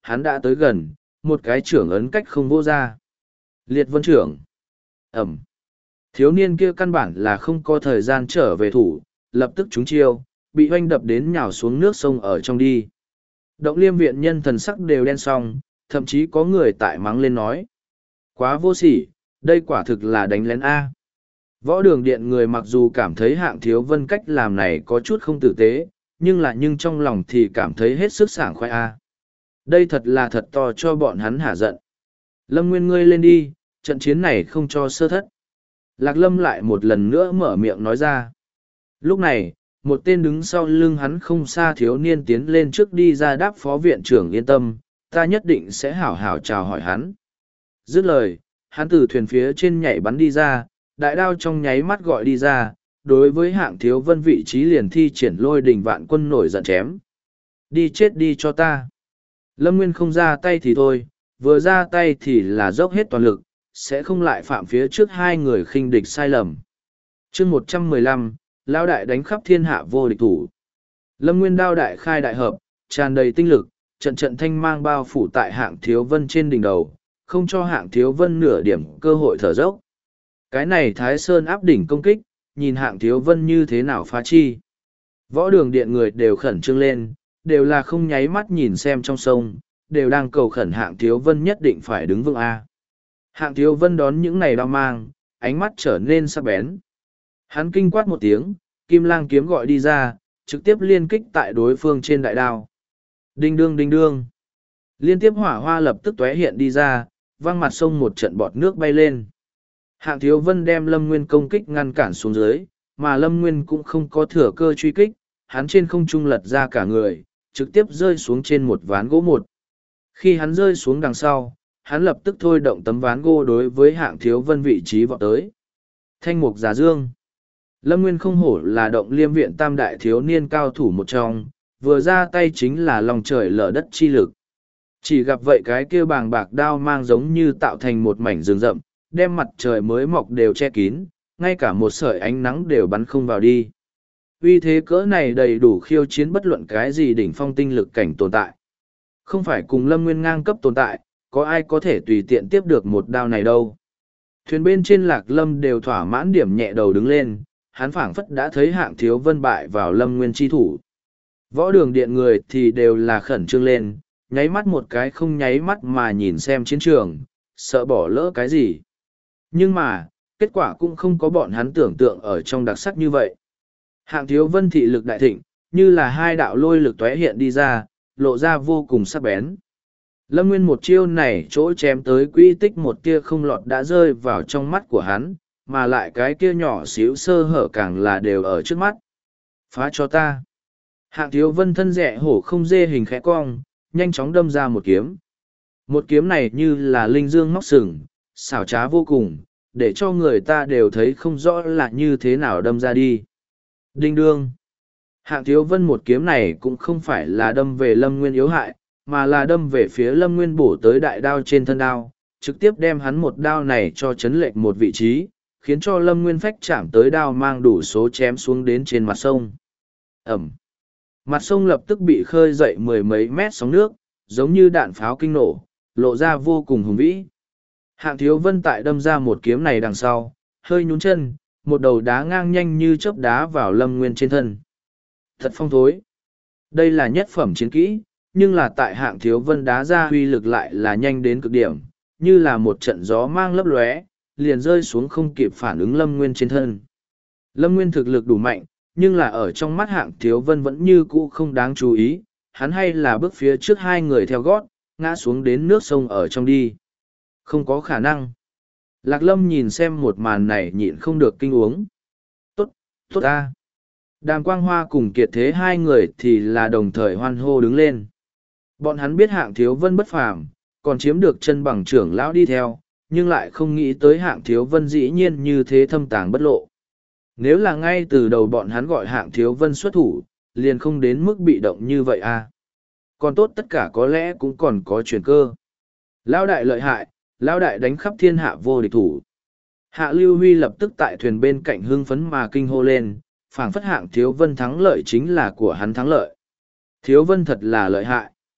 hắn đã tới gần, một cái trưởng ấn cách không vô ra. Liệt vân trưởng. Ẩm. Thiếu niên kia căn bản là không có thời gian trở về thủ, lập tức trúng chiêu, bị hoanh đập đến nhào xuống nước sông ở trong đi. Động Liêm viện nhân thần sắc đều đen xong, thậm chí có người tại mắng lên nói. Quá vô sỉ, đây quả thực là đánh lén A. Võ đường điện người mặc dù cảm thấy Hạng Thiếu Vân cách làm này có chút không tử tế, nhưng trong lòng thì cảm thấy hết sức sảng khoái A. Đây thật là thật to cho bọn hắn hả giận. Lâm Nguyên ngươi lên đi, trận chiến này không cho sơ thất. Lạc Lâm lại một lần nữa mở miệng nói ra. Lúc này, một tên đứng sau lưng hắn không xa thiếu niên tiến lên trước đi ra đáp phó viện trưởng yên tâm, ta nhất định sẽ hảo hảo chào hỏi hắn. Dứt lời, hắn từ thuyền phía trên nhảy bắn đi ra, đại đao trong nháy mắt gọi đi ra, đối với Hạng Thiếu Vân vị trí liền thi triển lôi đình vạn quân nổi giận chém. Đi chết đi cho ta. Lâm Nguyên không ra tay thì thôi, vừa ra tay thì là dốc hết toàn lực, sẽ không lại phạm phía trước hai người khinh địch sai lầm. chương 115, Lao đại đánh khắp thiên hạ vô địch thủ. Lâm Nguyên đao đại khai đại hợp, tràn đầy tinh lực, trận trận thanh mang bao phủ tại Hạng Thiếu Vân trên đỉnh đầu, không cho Hạng Thiếu Vân nửa điểm cơ hội thở dốc. Cái này Thái Sơn áp đỉnh công kích, nhìn Hạng Thiếu Vân như thế nào phá chi. Võ đường điện người đều khẩn trương lên, đều là không nháy mắt nhìn xem trong sông, đều đang cầu khẩn Hạng Thiếu Vân nhất định phải đứng vững A. Hạng Thiếu Vân đón những này đao mang, ánh mắt trở nên sắc bén. Hắn kinh quát một tiếng, kim lang kiếm gọi đi ra, trực tiếp liên kích tại đối phương trên đại đao. Đinh đương đinh đương. Liên tiếp hỏa hoa lập tức tóe hiện đi ra, văng mặt sông một trận bọt nước bay lên. Hạng Thiếu Vân đem Lâm Nguyên công kích ngăn cản xuống dưới, mà Lâm Nguyên cũng không có thừa cơ truy kích, hắn trên không trung lật ra cả người, trực tiếp rơi xuống trên một ván gỗ một. Khi hắn rơi xuống đằng sau, hắn lập tức thôi động tấm ván gỗ đối với Hạng Thiếu Vân vị trí vọt tới. Thanh mục giả dương. Lâm Nguyên không hổ là Động Liêm viện tam đại thiếu niên cao thủ một trong, vừa ra tay chính là lòng trời lở đất chi lực. Chỉ gặp vậy cái kia bàng bạc đao mang giống như tạo thành một mảnh rừng rậm, đem mặt trời mới mọc đều che kín, ngay cả một sợi ánh nắng đều bắn không vào đi. Uy thế cỡ này đầy đủ khiêu chiến bất luận cái gì đỉnh phong tinh lực cảnh tồn tại. Không phải cùng Lâm Nguyên ngang cấp tồn tại, có ai có thể tùy tiện tiếp được một đao này đâu. Thuyền bên trên Lạc Lâm đều thỏa mãn điểm nhẹ đầu đứng lên, hắn phảng phất đã thấy Hạng Thiếu Vân bại vào Lâm Nguyên chi thủ. Võ đường điện người thì đều là khẩn trương lên, nháy mắt một cái không nháy mắt mà nhìn xem chiến trường, sợ bỏ lỡ cái gì. Nhưng mà, kết quả cũng không có bọn hắn tưởng tượng ở trong đặc sắc như vậy. Hạng Thiếu Vân thị lực đại thịnh, như là hai đạo lôi lực tóe hiện đi ra, lộ ra vô cùng sắc bén. Lâm Nguyên một chiêu này chỗ chém tới quỹ tích một tia không lọt đã rơi vào trong mắt của hắn, mà lại cái kia nhỏ xíu sơ hở càng là đều ở trước mắt. Phá cho ta. Hạng Thiếu Vân thân rẽ hổ không dê hình khẽ cong, nhanh chóng đâm ra một kiếm. Một kiếm này như là linh dương móc sừng, xảo trá vô cùng, để cho người ta đều thấy không rõ là như thế nào đâm ra đi. Đinh đương. Hạng Thiếu Vân một kiếm này cũng không phải là đâm về Lâm Nguyên yếu hại, mà là đâm về phía Lâm Nguyên bổ tới đại đao trên thân đao, trực tiếp đem hắn một đao này cho chấn lệch một vị trí, khiến cho Lâm Nguyên phách chạm tới đao mang đủ số chém xuống đến trên mặt sông. Ẩm. Mặt sông lập tức bị khơi dậy mười mấy mét sóng nước, giống như đạn pháo kinh nổ, lộ ra vô cùng hùng vĩ. Hạng Thiếu Vân tại đâm ra một kiếm này đằng sau, hơi nhún chân, một đầu đá ngang nhanh như chớp đá vào Lâm Nguyên trên thân. Thật phong thối. Đây là nhất phẩm chiến kỹ, nhưng là tại Hạng Thiếu Vân đá ra huy lực lại là nhanh đến cực điểm, như là một trận gió mang lấp lóe, liền rơi xuống không kịp phản ứng Lâm Nguyên trên thân. Lâm Nguyên thực lực đủ mạnh, nhưng là ở trong mắt Hạng Thiếu Vân vẫn như cũ không đáng chú ý, hắn hay là bước phía trước hai người theo gót, ngã xuống đến nước sông ở trong đi. Không có khả năng. Lạc Lâm nhìn xem một màn này nhịn không được kinh uống. Tốt, tốt ta. Đàm Quang Hoa cùng Kiệt Thế hai người thì là đồng thời hoan hô đứng lên. Bọn hắn biết Hạng Thiếu Vân bất phàm, còn chiếm được chân bằng trưởng lão đi theo, nhưng lại không nghĩ tới Hạng Thiếu Vân dĩ nhiên như thế thâm tàng bất lộ. Nếu là ngay từ đầu bọn hắn gọi Hạng Thiếu Vân xuất thủ, liền không đến mức bị động như vậy à. Còn tốt tất cả có lẽ cũng còn có chuyển cơ. Lão đại lợi hại, lão đại đánh khắp thiên hạ vô địch thủ. Hạ Lưu Huy lập tức tại thuyền bên cạnh hưng phấn mà kinh hô lên, phảng phất Hạng Thiếu Vân thắng lợi chính là của hắn thắng lợi. Thiếu Vân thật là lợi hại.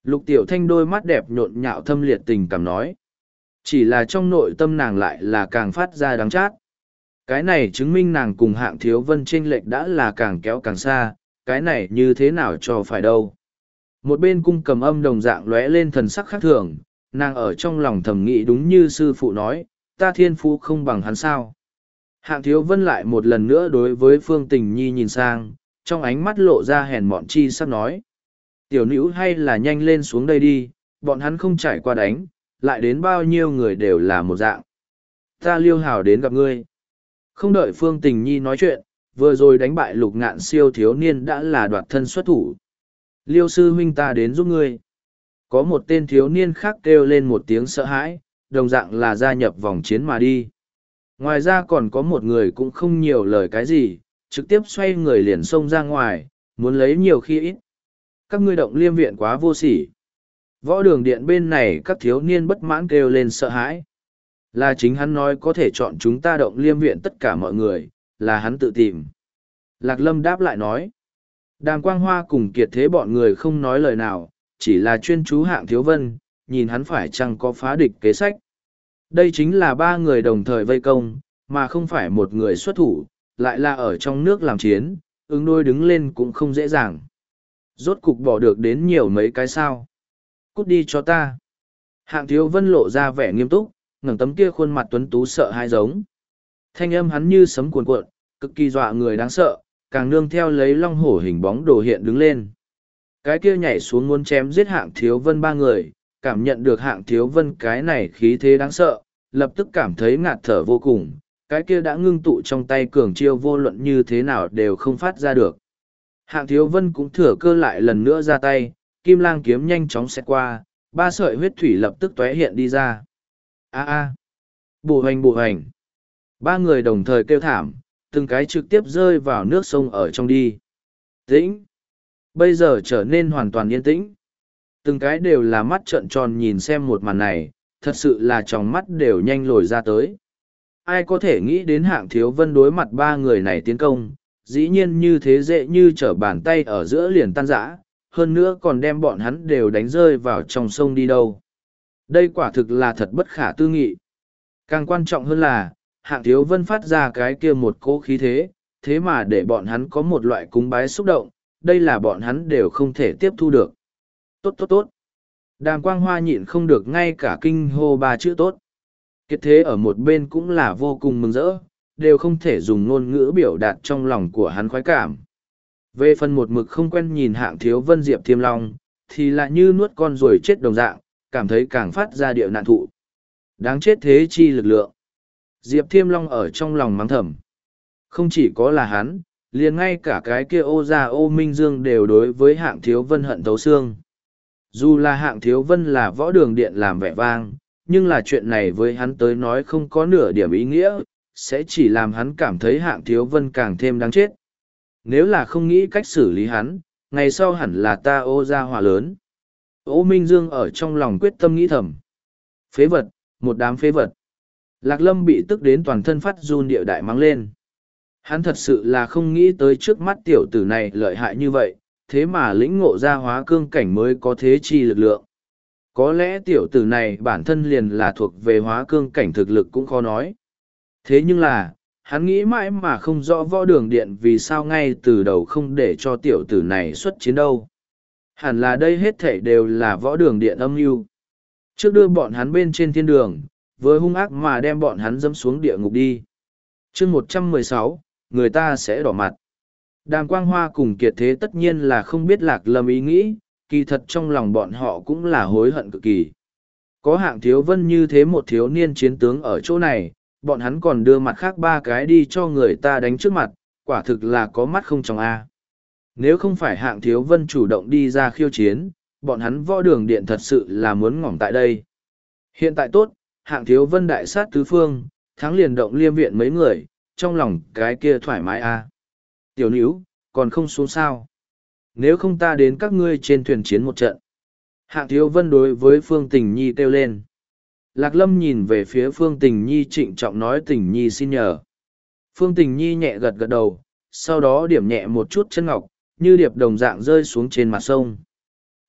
Lục Tiểu Thanh đôi mắt đẹp nhộn nhạo thâm liệt tình cảm nói. Chỉ là trong nội tâm nàng lại là càng phát ra đắng chát. Cái này chứng minh nàng cùng Hạng Thiếu Vân chênh lệch đã là càng kéo càng xa, cái này như thế nào cho phải đâu. Một bên cung cầm âm đồng dạng lóe lên thần sắc khác thường, nàng ở trong lòng thầm nghĩ đúng như sư phụ nói, ta thiên phú không bằng hắn sao. Hạng Thiếu Vân lại một lần nữa đối với Phương Tình Nhi nhìn sang, trong ánh mắt lộ ra hèn mọn chi sắp nói. Tiểu nữ hay là nhanh lên xuống đây đi, bọn hắn không trải qua đánh, lại đến bao nhiêu người đều là một dạng. Ta Liêu Hào đến gặp ngươi. Không đợi Phương Tình Nhi nói chuyện, vừa rồi đánh bại Lục Ngạn siêu thiếu niên đã là đoạt thân xuất thủ. Liêu sư huynh ta đến giúp ngươi. Có một tên thiếu niên khác kêu lên một tiếng sợ hãi, đồng dạng là gia nhập vòng chiến mà đi. Ngoài ra còn có một người cũng không nhiều lời cái gì, trực tiếp xoay người liền xông ra ngoài, muốn lấy nhiều khi ít. Các ngươi động liêm viện quá vô sỉ. Võ đường điện bên này các thiếu niên bất mãn kêu lên sợ hãi. Là chính hắn nói có thể chọn chúng ta động liêm viện tất cả mọi người, là hắn tự tìm. Lạc Lâm đáp lại nói. Đàm Quang Hoa cùng Kiệt Thế bọn người không nói lời nào, chỉ là chuyên chú Hạng Thiếu Vân, nhìn hắn phải chăng có phá địch kế sách. Đây chính là ba người đồng thời vây công, mà không phải một người xuất thủ, lại là ở trong nước làm chiến, ứng đôi đứng lên cũng không dễ dàng. Rốt cục bỏ được đến nhiều mấy cái sao. Cút đi cho ta. Hạng Thiếu Vân lộ ra vẻ nghiêm túc, ngẩng tấm kia khuôn mặt tuấn tú sợ hai giống. Thanh âm hắn như sấm cuồn cuộn, cực kỳ dọa người đáng sợ, càng nương theo lấy long hổ hình bóng đồ hiện đứng lên. Cái kia nhảy xuống muốn chém giết Hạng Thiếu Vân ba người, cảm nhận được Hạng Thiếu Vân cái này khí thế đáng sợ, lập tức cảm thấy ngạt thở vô cùng, cái kia đã ngưng tụ trong tay cường chiêu vô luận như thế nào đều không phát ra được. Hạng Thiếu Vân cũng thừa cơ lại lần nữa ra tay, kim lang kiếm nhanh chóng xẹt qua, ba sợi huyết thủy lập tức tóe hiện đi ra. A bộ hành. Ba người đồng thời kêu thảm, từng cái trực tiếp rơi vào nước sông ở trong đi. Tĩnh. Bây giờ trở nên hoàn toàn yên tĩnh. Từng cái đều là mắt trợn tròn nhìn xem một màn này, thật sự là tròng mắt đều nhanh lồi ra tới. Ai có thể nghĩ đến Hạng Thiếu Vân đối mặt ba người này tiến công, dĩ nhiên như thế dễ như trở bàn tay ở giữa liền tan rã, hơn nữa còn đem bọn hắn đều đánh rơi vào trong sông đi đâu. Đây quả thực là thật bất khả tư nghị. Càng quan trọng hơn là, Hạng Thiếu Vân phát ra cái kia một cỗ khí thế, thế mà để bọn hắn có một loại cúng bái xúc động, đây là bọn hắn đều không thể tiếp thu được. Tốt. Đàm Quang Hoa nhịn không được ngay cả kinh hô ba chữ tốt. Kiệt Thế ở một bên cũng là vô cùng mừng rỡ, đều không thể dùng ngôn ngữ biểu đạt trong lòng của hắn khoái cảm. Về phần một mực không quen nhìn Hạng Thiếu Vân Diệp Thiêm Long, thì lại như nuốt con ruồi chết đồng dạng, cảm thấy càng phát ra điệu nạn thụ. Đáng chết thế chi lực lượng. Diệp Thiêm Long ở trong lòng mắng thầm. Không chỉ có là hắn, liền ngay cả cái kia Ô Gia Ô Minh Dương đều đối với Hạng Thiếu Vân hận thấu xương. Dù là Hạng Thiếu Vân là võ đường điện làm vẻ vang, nhưng là chuyện này với hắn tới nói không có nửa điểm ý nghĩa, sẽ chỉ làm hắn cảm thấy Hạng Thiếu Vân càng thêm đáng chết. Nếu là không nghĩ cách xử lý hắn, ngày sau hẳn là ta Ô Gia hòa lớn. Ô Minh Dương ở trong lòng quyết tâm nghĩ thầm. Phế vật, một đám phế vật. Lạc Lâm bị tức đến toàn thân phát run địa đại mắng lên. Hắn thật sự là không nghĩ tới trước mắt tiểu tử này lợi hại như vậy, thế mà lĩnh ngộ ra hóa cương cảnh mới có thế chi lực lượng. Có lẽ tiểu tử này bản thân liền là thuộc về hóa cương cảnh thực lực cũng khó nói. Thế nhưng là, hắn nghĩ mãi mà không rõ võ đường điện vì sao ngay từ đầu không để cho tiểu tử này xuất chiến đâu. Hẳn là đây hết thảy đều là võ đường điện âm mưu. Trước đưa bọn hắn bên trên thiên đường, vừa hung ác mà đem bọn hắn dẫm xuống địa ngục đi. Chương 116, người ta sẽ đỏ mặt. Đàm Quang Hoa cùng Kiệt Thế tất nhiên là không biết Lạc Lâm ý nghĩ, kỳ thật trong lòng bọn họ cũng là hối hận cực kỳ. Có Hạng Thiếu Vân như thế một thiếu niên chiến tướng ở chỗ này, bọn hắn còn đưa mặt khác ba cái đi cho người ta đánh trước mặt, quả thực là có mắt không trong A. Nếu không phải Hạng Thiếu Vân chủ động đi ra khiêu chiến, bọn hắn võ đường điện thật sự là muốn ngỏm tại đây. Hiện tại tốt, Hạng Thiếu Vân đại sát tứ phương, thắng liền động liêm viện mấy người, trong lòng cái kia thoải mái A. Tiểu níu, còn không xuống sao. Nếu không ta đến các ngươi trên thuyền chiến một trận. Hạng Thiếu Vân đối với Phương Tình Nhi kêu lên. Lạc Lâm nhìn về phía Phương Tình Nhi trịnh trọng nói Tình Nhi xin nhờ. Phương Tình Nhi nhẹ gật gật đầu, sau đó điểm nhẹ một chút chân ngọc, như điệp đồng dạng rơi xuống trên mặt sông.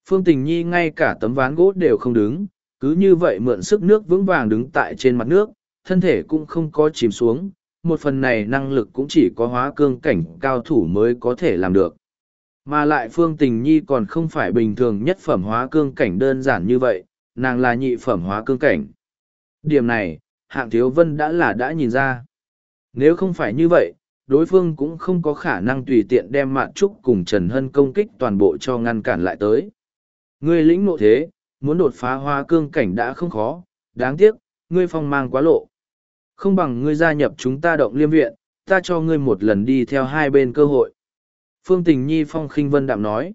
Phương Tình Nhi ngay cả tấm ván gỗ đều không đứng, cứ như vậy mượn sức nước vững vàng đứng tại trên mặt nước, thân thể cũng không có chìm xuống, một phần này năng lực cũng chỉ có hóa cương cảnh cao thủ mới có thể làm được. Mà lại Phương Tình Nhi còn không phải bình thường nhất phẩm hóa cương cảnh đơn giản như vậy, nàng là nhị phẩm hóa cương cảnh. Điểm này, Hạng Thiếu Vân đã nhìn ra. Nếu không phải như vậy, đối phương cũng không có khả năng tùy tiện đem Mạn Trúc cùng Trần Hân công kích toàn bộ cho ngăn cản lại tới. Ngươi lĩnh ngộ thế, muốn đột phá hóa cương cảnh đã không khó, đáng tiếc, ngươi phong mang quá lộ. Không bằng ngươi gia nhập chúng ta Động Liêm Viện, ta cho ngươi một lần đi theo hai bên cơ hội. Phương Tình Nhi phong khinh vân đạm nói.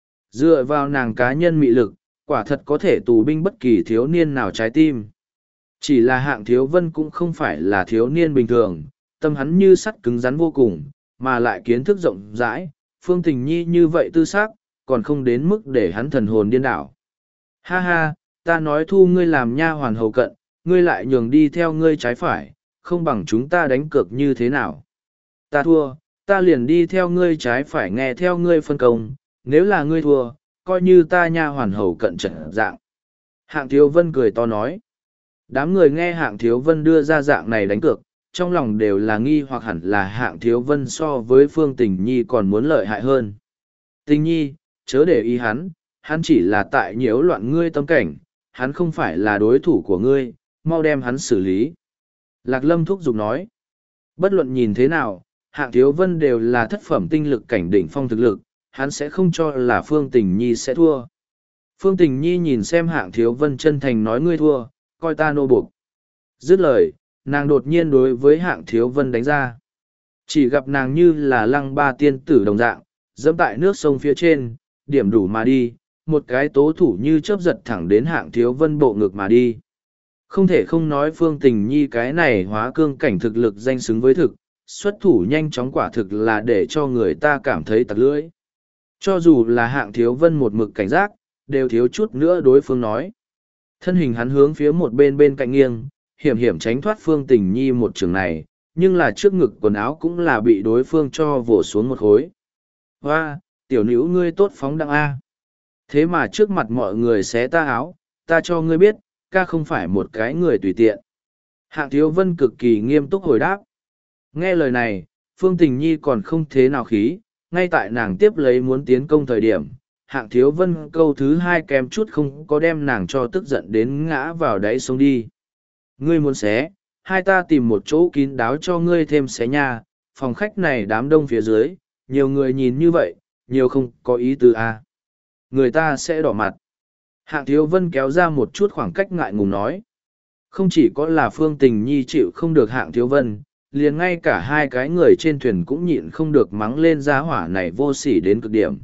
Dựa vào nàng cá nhân mị lực, quả thật có thể tù binh bất kỳ thiếu niên nào trái tim. Chỉ là Hạng Thiếu Vân cũng không phải là thiếu niên bình thường, tâm hắn như sắt cứng rắn vô cùng, mà lại kiến thức rộng rãi, Phương Tình Nhi như vậy tư xác, còn không đến mức để hắn thần hồn điên đảo. Ha ha, ta nói thu ngươi làm nha hoàn hầu cận, ngươi lại nhường đi theo ngươi trái phải, không bằng chúng ta đánh cược như thế nào. Ta thua, ta liền đi theo ngươi trái phải nghe theo ngươi phân công, nếu là ngươi thua, coi như ta nha hoàn hầu cận trận dạng. Hạng Thiếu Vân cười to nói. Đám người nghe Hạng Thiếu Vân đưa ra dạng này đánh cược, trong lòng đều là nghi hoặc hẳn là Hạng Thiếu Vân so với Phương Tình Nhi còn muốn lợi hại hơn. Tình Nhi, chớ để ý hắn chỉ là tại nhiễu loạn ngươi tâm cảnh, hắn không phải là đối thủ của ngươi, mau đem hắn xử lý. Lạc Lâm thúc giục nói. Bất luận nhìn thế nào, Hạng Thiếu Vân đều là thất phẩm tinh lực cảnh đỉnh phong thực lực, hắn sẽ không cho là Phương Tình Nhi sẽ thua. Phương Tình Nhi nhìn xem Hạng Thiếu Vân chân thành nói ngươi thua, coi ta nô buộc. Dứt lời, nàng đột nhiên đối với Hạng Thiếu Vân đánh ra. Chỉ gặp nàng như là lăng ba tiên tử đồng dạng, dẫm tại nước sông phía trên, điểm đủ mà đi, một cái tố thủ như chớp giật thẳng đến Hạng Thiếu Vân bộ ngực mà đi. Không thể không nói Phương Tình Nhi cái này hóa cương cảnh thực lực danh xứng với thực, xuất thủ nhanh chóng quả thực là để cho người ta cảm thấy tặc lưỡi. Cho dù là Hạng Thiếu Vân một mực cảnh giác, đều thiếu chút nữa đối phương nói. Thân hình hắn hướng phía một bên cạnh nghiêng, hiểm hiểm tránh thoát Phương Tình Nhi một trường này, nhưng là trước ngực quần áo cũng là bị đối phương cho vỗ xuống một khối. Hoa, tiểu nữ ngươi tốt phóng đăng A. Thế mà trước mặt mọi người xé ta áo, ta cho ngươi biết, ca không phải một cái người tùy tiện. Hạng Thiếu Vân cực kỳ nghiêm túc hồi đáp. Nghe lời này, Phương Tình Nhi còn không thế nào khí, ngay tại nàng tiếp lấy muốn tiến công thời điểm. Hạng Thiếu Vân câu thứ hai kém chút không có đem nàng cho tức giận đến ngã vào đáy sông đi. Ngươi muốn xé, hai ta tìm một chỗ kín đáo cho ngươi thêm xé nha, phòng khách này đám đông phía dưới, nhiều người nhìn như vậy, nhiều không có ý tứ à. Người ta sẽ đỏ mặt. Hạng Thiếu Vân kéo ra một chút khoảng cách ngại ngùng nói. Không chỉ có là Phương Tình Nhi chịu không được Hạng Thiếu Vân, liền ngay cả hai cái người trên thuyền cũng nhịn không được mắng lên giá hỏa này vô sỉ đến cực điểm.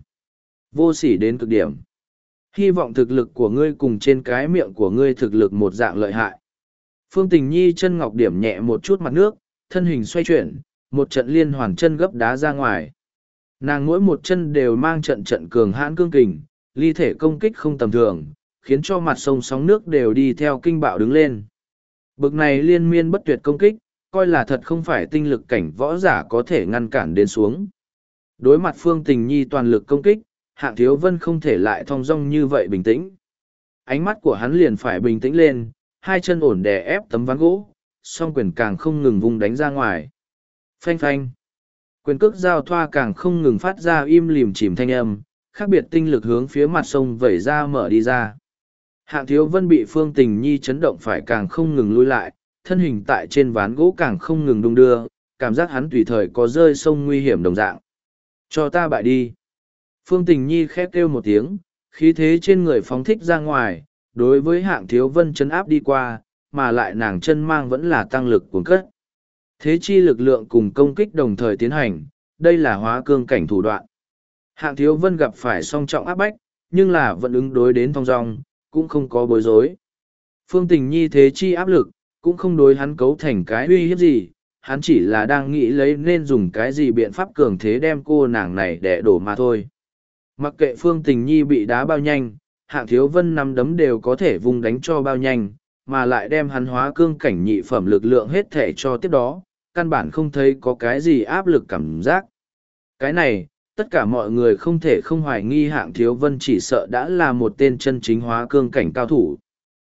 Vô sỉ đến cực điểm. Hy vọng thực lực của ngươi cùng trên cái miệng của ngươi thực lực một dạng lợi hại. Phương Tình Nhi chân ngọc điểm nhẹ một chút mặt nước, thân hình xoay chuyển, một trận liên hoàn chân gấp đá ra ngoài. Nàng mỗi một chân đều mang trận trận cường hãn cương kình, ly thể công kích không tầm thường, khiến cho mặt sông sóng nước đều đi theo kinh bạo đứng lên. Bực này liên miên bất tuyệt công kích, coi là thật không phải tinh lực cảnh võ giả có thể ngăn cản đến xuống. Đối mặt Phương Tình Nhi toàn lực công kích, Hạng Thiếu Vân không thể lại thong dong như vậy bình tĩnh. Ánh mắt của hắn liền phải bình tĩnh lên, hai chân ổn đè ép tấm ván gỗ, song quyền càng không ngừng vung đánh ra ngoài. Phanh phanh. Quyền cước giao thoa càng không ngừng phát ra im lìm chìm thanh âm, khác biệt tinh lực hướng phía mặt sông vẩy ra mở đi ra. Hạng Thiếu Vân bị Phương Tình Nhi chấn động phải càng không ngừng lui lại, thân hình tại trên ván gỗ càng không ngừng đung đưa, cảm giác hắn tùy thời có rơi sông nguy hiểm đồng dạng. Cho ta bại đi. Phương Tình Nhi khép kêu một tiếng, khí thế trên người phóng thích ra ngoài, đối với Hạng Thiếu Vân chấn áp đi qua, mà lại nàng chân mang vẫn là tăng lực cuồng cất. Thế chi lực lượng cùng công kích đồng thời tiến hành, đây là hóa cương cảnh thủ đoạn. Hạng Thiếu Vân gặp phải song trọng áp bách, nhưng là vẫn ứng đối đến thong dong, cũng không có bối rối. Phương Tình Nhi thế chi áp lực, cũng không đối hắn cấu thành cái uy hiếp gì, hắn chỉ là đang nghĩ lấy nên dùng cái gì biện pháp cường thế đem cô nàng này để đổ mà thôi. Mặc kệ Phương Tình Nhi bị đá bao nhanh, Hạng Thiếu Vân nắm đấm đều có thể vung đánh cho bao nhanh, mà lại đem hắn hóa cương cảnh nhị phẩm lực lượng hết thể cho tiếp đó, căn bản không thấy có cái gì áp lực cảm giác. Cái này, Tất cả mọi người không thể không hoài nghi Hạng Thiếu Vân chỉ sợ đã là một tên chân chính hóa cương cảnh cao thủ.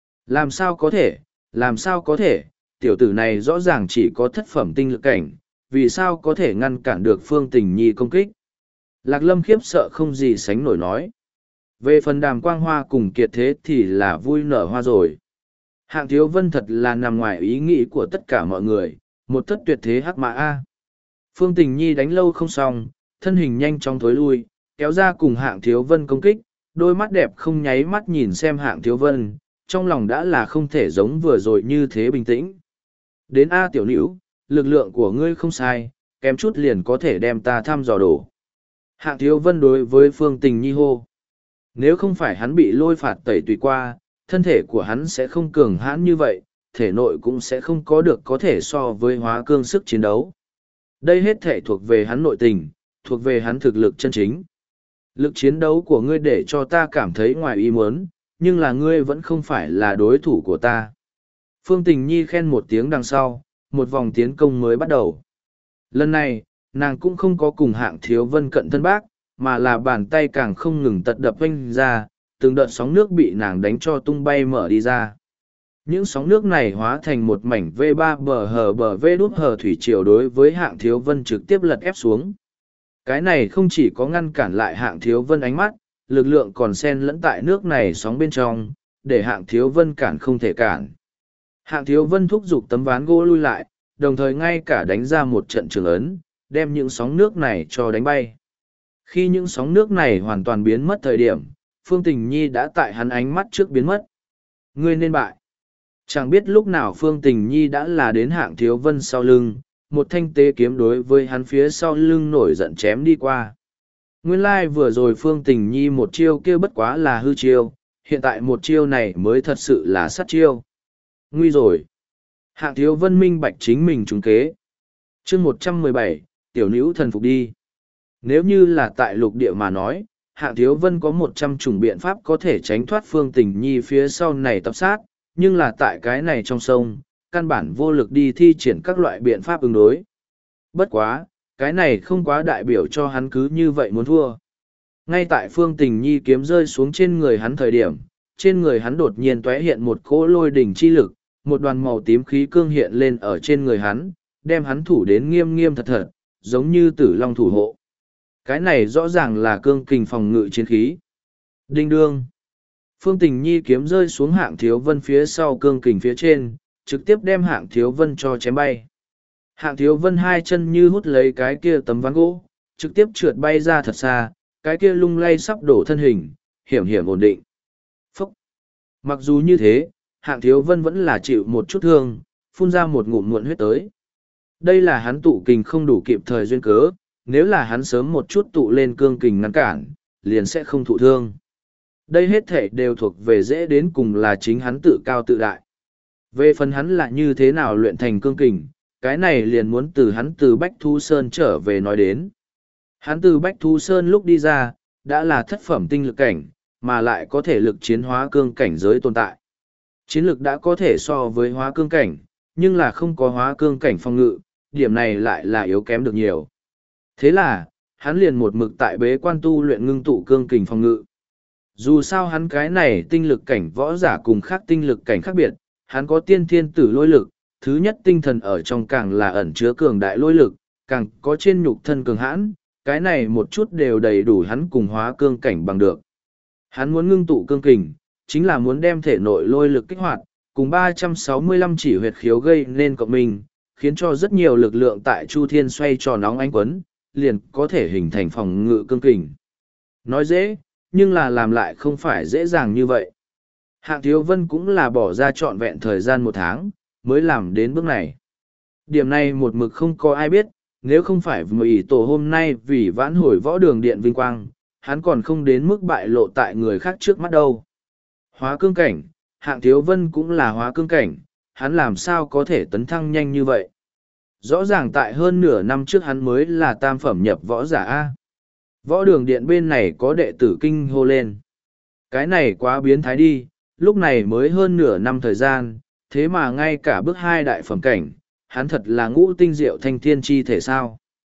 Làm sao có thể, tiểu tử này rõ ràng chỉ có thất phẩm tinh lực cảnh, vì sao có thể ngăn cản được Phương Tình Nhi công kích. Lạc Lâm khiếp sợ không gì sánh nổi nói. Về phần Đàm Quang Hoa cùng Kiệt Thế thì là vui nở hoa rồi. Hạng Thiếu Vân thật là nằm ngoài ý nghĩ của tất cả mọi người, một thất tuyệt thế hắc mã A. Phương Tình Nhi đánh lâu không xong, thân hình nhanh chóng thối lui, kéo ra cùng Hạng Thiếu Vân công kích, đôi mắt đẹp không nháy mắt nhìn xem Hạng Thiếu Vân, trong lòng đã là không thể giống vừa rồi như thế bình tĩnh. Đến A tiểu nữ, lực lượng của ngươi không sai, kém chút liền có thể đem ta thăm dò đổ. Hạng Thiếu Vân đối với Phương Tình Nhi hô. Nếu không phải hắn bị lôi phạt tẩy tùy qua, thân thể của hắn sẽ không cường hãn như vậy, thể nội cũng sẽ không có được có thể so với hóa cương sức chiến đấu. Đây hết thể thuộc về hắn nội tình, thuộc về hắn thực lực chân chính. Lực chiến đấu của ngươi để cho ta cảm thấy ngoài ý muốn, nhưng là ngươi vẫn không phải là đối thủ của ta. Phương Tình Nhi khen một tiếng đằng sau, một vòng tiến công mới bắt đầu. Lần này, nàng cũng không có cùng Hạng Thiếu Vân cận thân bác, mà là bàn tay càng không ngừng tật đập vênh ra, từng đợt sóng nước bị nàng đánh cho tung bay mở đi ra. Những sóng nước này hóa thành một mảnh V3 bờ hờ bờ V đút hờ thủy triều đối với Hạng Thiếu Vân trực tiếp lật ép xuống. Cái này không chỉ có ngăn cản lại Hạng Thiếu Vân ánh mắt, lực lượng còn xen lẫn tại nước này sóng bên trong, để Hạng Thiếu Vân cản không thể cản. Hạng Thiếu Vân thúc giục tấm ván gỗ lui lại, đồng thời ngay cả đánh ra một trận trường ấn, đem những sóng nước này cho đánh bay. Khi những sóng nước này hoàn toàn biến mất thời điểm, Phương Tình Nhi đã tại hắn ánh mắt trước biến mất. Ngươi nên bại. Chẳng biết lúc nào Phương Tình Nhi đã là đến Hạng Thiếu Vân sau lưng, một thanh tế kiếm đối với hắn phía sau lưng nổi giận chém đi qua. Nguyên lai vừa rồi Phương Tình Nhi một chiêu kia bất quá là hư chiêu, hiện tại một chiêu này mới thật sự là sát chiêu. Nguy rồi. Hạng Thiếu Vân minh bạch chính mình trúng kế. chương 117, tiểu nữ thần phục đi. Nếu như là tại lục địa mà nói, Hạng Thiếu Vân có 100 chủng biện pháp có thể tránh thoát Phương Tình Nhi phía sau này tập sát, nhưng là tại cái này trong sông, căn bản vô lực đi thi triển các loại biện pháp ứng đối. Bất quá, cái này không quá đại biểu cho hắn cứ như vậy muốn thua. Ngay tại Phương Tình Nhi kiếm rơi xuống trên người hắn thời điểm, trên người hắn đột nhiên tóe hiện một cỗ lôi đỉnh chi lực, một đoàn màu tím khí cương hiện lên ở trên người hắn, đem hắn thủ đến nghiêm nghiêm thật thật, giống như tử long thủ hộ. Cái này rõ ràng là cương kình phòng ngự chiến khí. Đinh đương. Phương Tình Nhi kiếm rơi xuống Hạng Thiếu Vân phía sau cương kình phía trên, trực tiếp đem Hạng Thiếu Vân cho chém bay. Hạng Thiếu Vân hai chân như hút lấy cái kia tấm ván gỗ, trực tiếp trượt bay ra thật xa, cái kia lung lay sắp đổ thân hình, hiểm hiểm ổn định. Phúc! Mặc dù như thế, Hạng Thiếu Vân vẫn là chịu một chút thương, phun ra một ngụm muộn huyết tới. Đây là hắn tụ kình không đủ kịp thời duyên cớ, nếu là hắn sớm một chút tụ lên cương kình ngăn cản, liền sẽ không thụ thương. Đây hết thể đều thuộc về dễ đến cùng là chính hắn tự cao tự đại. Về phần hắn là như thế nào luyện thành cương kình, cái này liền muốn từ hắn từ Bách Thu Sơn trở về nói đến. Hắn từ Bách Thu Sơn lúc đi ra, đã là thất phẩm tinh lực cảnh, mà lại có thể lực chiến hóa cương cảnh giới tồn tại. Chiến lực đã có thể so với hóa cương cảnh, nhưng là không có hóa cương cảnh phòng ngự, điểm này lại là yếu kém được nhiều. Thế là, hắn liền một mực tại bế quan tu luyện ngưng tụ cương kình phòng ngự. Dù sao hắn cái này tinh lực cảnh võ giả cùng khác tinh lực cảnh khác biệt, hắn có tiên thiên tử lôi lực, thứ nhất tinh thần ở trong càng là ẩn chứa cường đại lôi lực, càng có trên nhục thân cường hãn, cái này một chút đều đầy đủ hắn cùng hóa cương cảnh bằng được. Hắn muốn ngưng tụ cương kình, chính là muốn đem thể nội lôi lực kích hoạt, cùng 365 chỉ huyệt khiếu gây nên cộng minh, khiến cho rất nhiều lực lượng tại Chu Thiên xoay tròn nóng ánh quấn, liền có thể hình thành phòng ngự cương kình. Nói dễ, nhưng là làm lại không phải dễ dàng như vậy. Hạng Thiếu Vân cũng là bỏ ra trọn vẹn thời gian 1 tháng, mới làm đến bước này. Điểm này một mực không có ai biết, nếu không phải vì tổ hôm nay vì vãn hồi võ đường điện vinh quang, hắn còn không đến mức bại lộ tại người khác trước mắt đâu. Hóa cương cảnh, Hạng Thiếu Vân cũng là hóa cương cảnh, hắn làm sao có thể tấn thăng nhanh như vậy. Rõ ràng tại hơn nửa năm trước hắn mới là tam phẩm nhập võ giả A. Võ đường điện bên này có đệ tử kinh hô lên. Cái này quá biến thái đi, lúc này mới hơn nửa năm thời gian, thế mà ngay cả bước 2 đại phẩm cảnh, hắn thật là ngũ tinh diệu thanh thiên chi thể sao.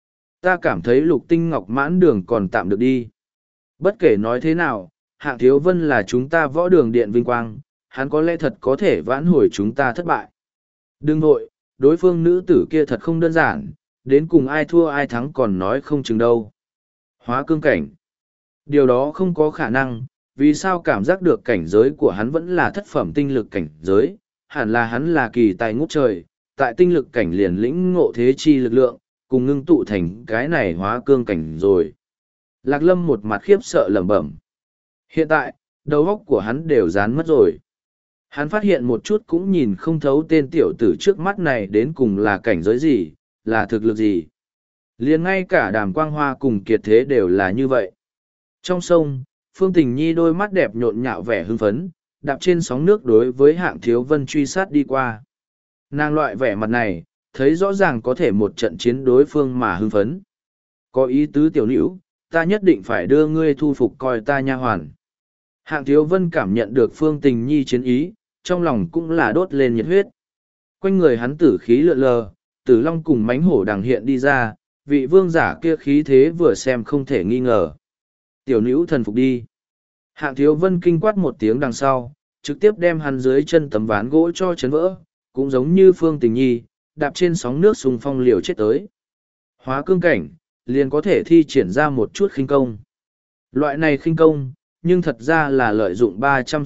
Ta cảm thấy Lục Tinh Ngọc Mãn Đường còn tạm được đi. Bất kể nói thế nào, Hạng Thiếu Vân là chúng ta võ đường điện vinh quang, hắn có lẽ thật có thể vãn hồi chúng ta thất bại. Đừng vội, đối phương nữ tử kia thật không đơn giản, đến cùng ai thua ai thắng còn nói không chừng đâu. Hóa cương cảnh. Điều đó không có khả năng, vì sao cảm giác được cảnh giới của hắn vẫn là thất phẩm tinh lực cảnh giới, hẳn là hắn là kỳ tài ngút trời, tại tinh lực cảnh liền lĩnh ngộ thế chi lực lượng, cùng ngưng tụ thành cái này hóa cương cảnh rồi. Lạc Lâm một mặt khiếp sợ lẩm bẩm. Hiện tại, đầu óc của hắn đều dán mất rồi. Hắn phát hiện một chút cũng nhìn không thấu tên tiểu tử trước mắt này đến cùng là cảnh giới gì, là thực lực gì. Liền ngay cả Đàm Quang Hoa cùng Kiệt Thế đều là như vậy. Trong sông, Phương Tình Nhi đôi mắt đẹp nhộn nhạo vẻ hưng phấn, đạp trên sóng nước đối với Hạng Thiếu Vân truy sát đi qua. Nàng loại vẻ mặt này, thấy rõ ràng có thể một trận chiến đối phương mà hưng phấn. Có ý tứ tiểu nữ, ta nhất định phải đưa ngươi thu phục coi ta nha hoàn. Hạng Thiếu Vân cảm nhận được Phương Tình Nhi chiến ý, trong lòng cũng là đốt lên nhiệt huyết. Quanh người hắn tử khí lượn lờ, Tử Long cùng mánh hổ đằng hiện đi ra, vị vương giả kia khí thế vừa xem không thể nghi ngờ. Tiểu nữ thần phục đi. Hạng Thiếu Vân kinh quát một tiếng đằng sau, trực tiếp đem hắn dưới chân tấm ván gỗ cho chấn vỡ, cũng giống như Phương Tình Nhi, đạp trên sóng nước xung phong liều chết tới. Hóa cương cảnh, liền có thể thi triển ra một chút khinh công. Loại này khinh công, nhưng thật ra là lợi dụng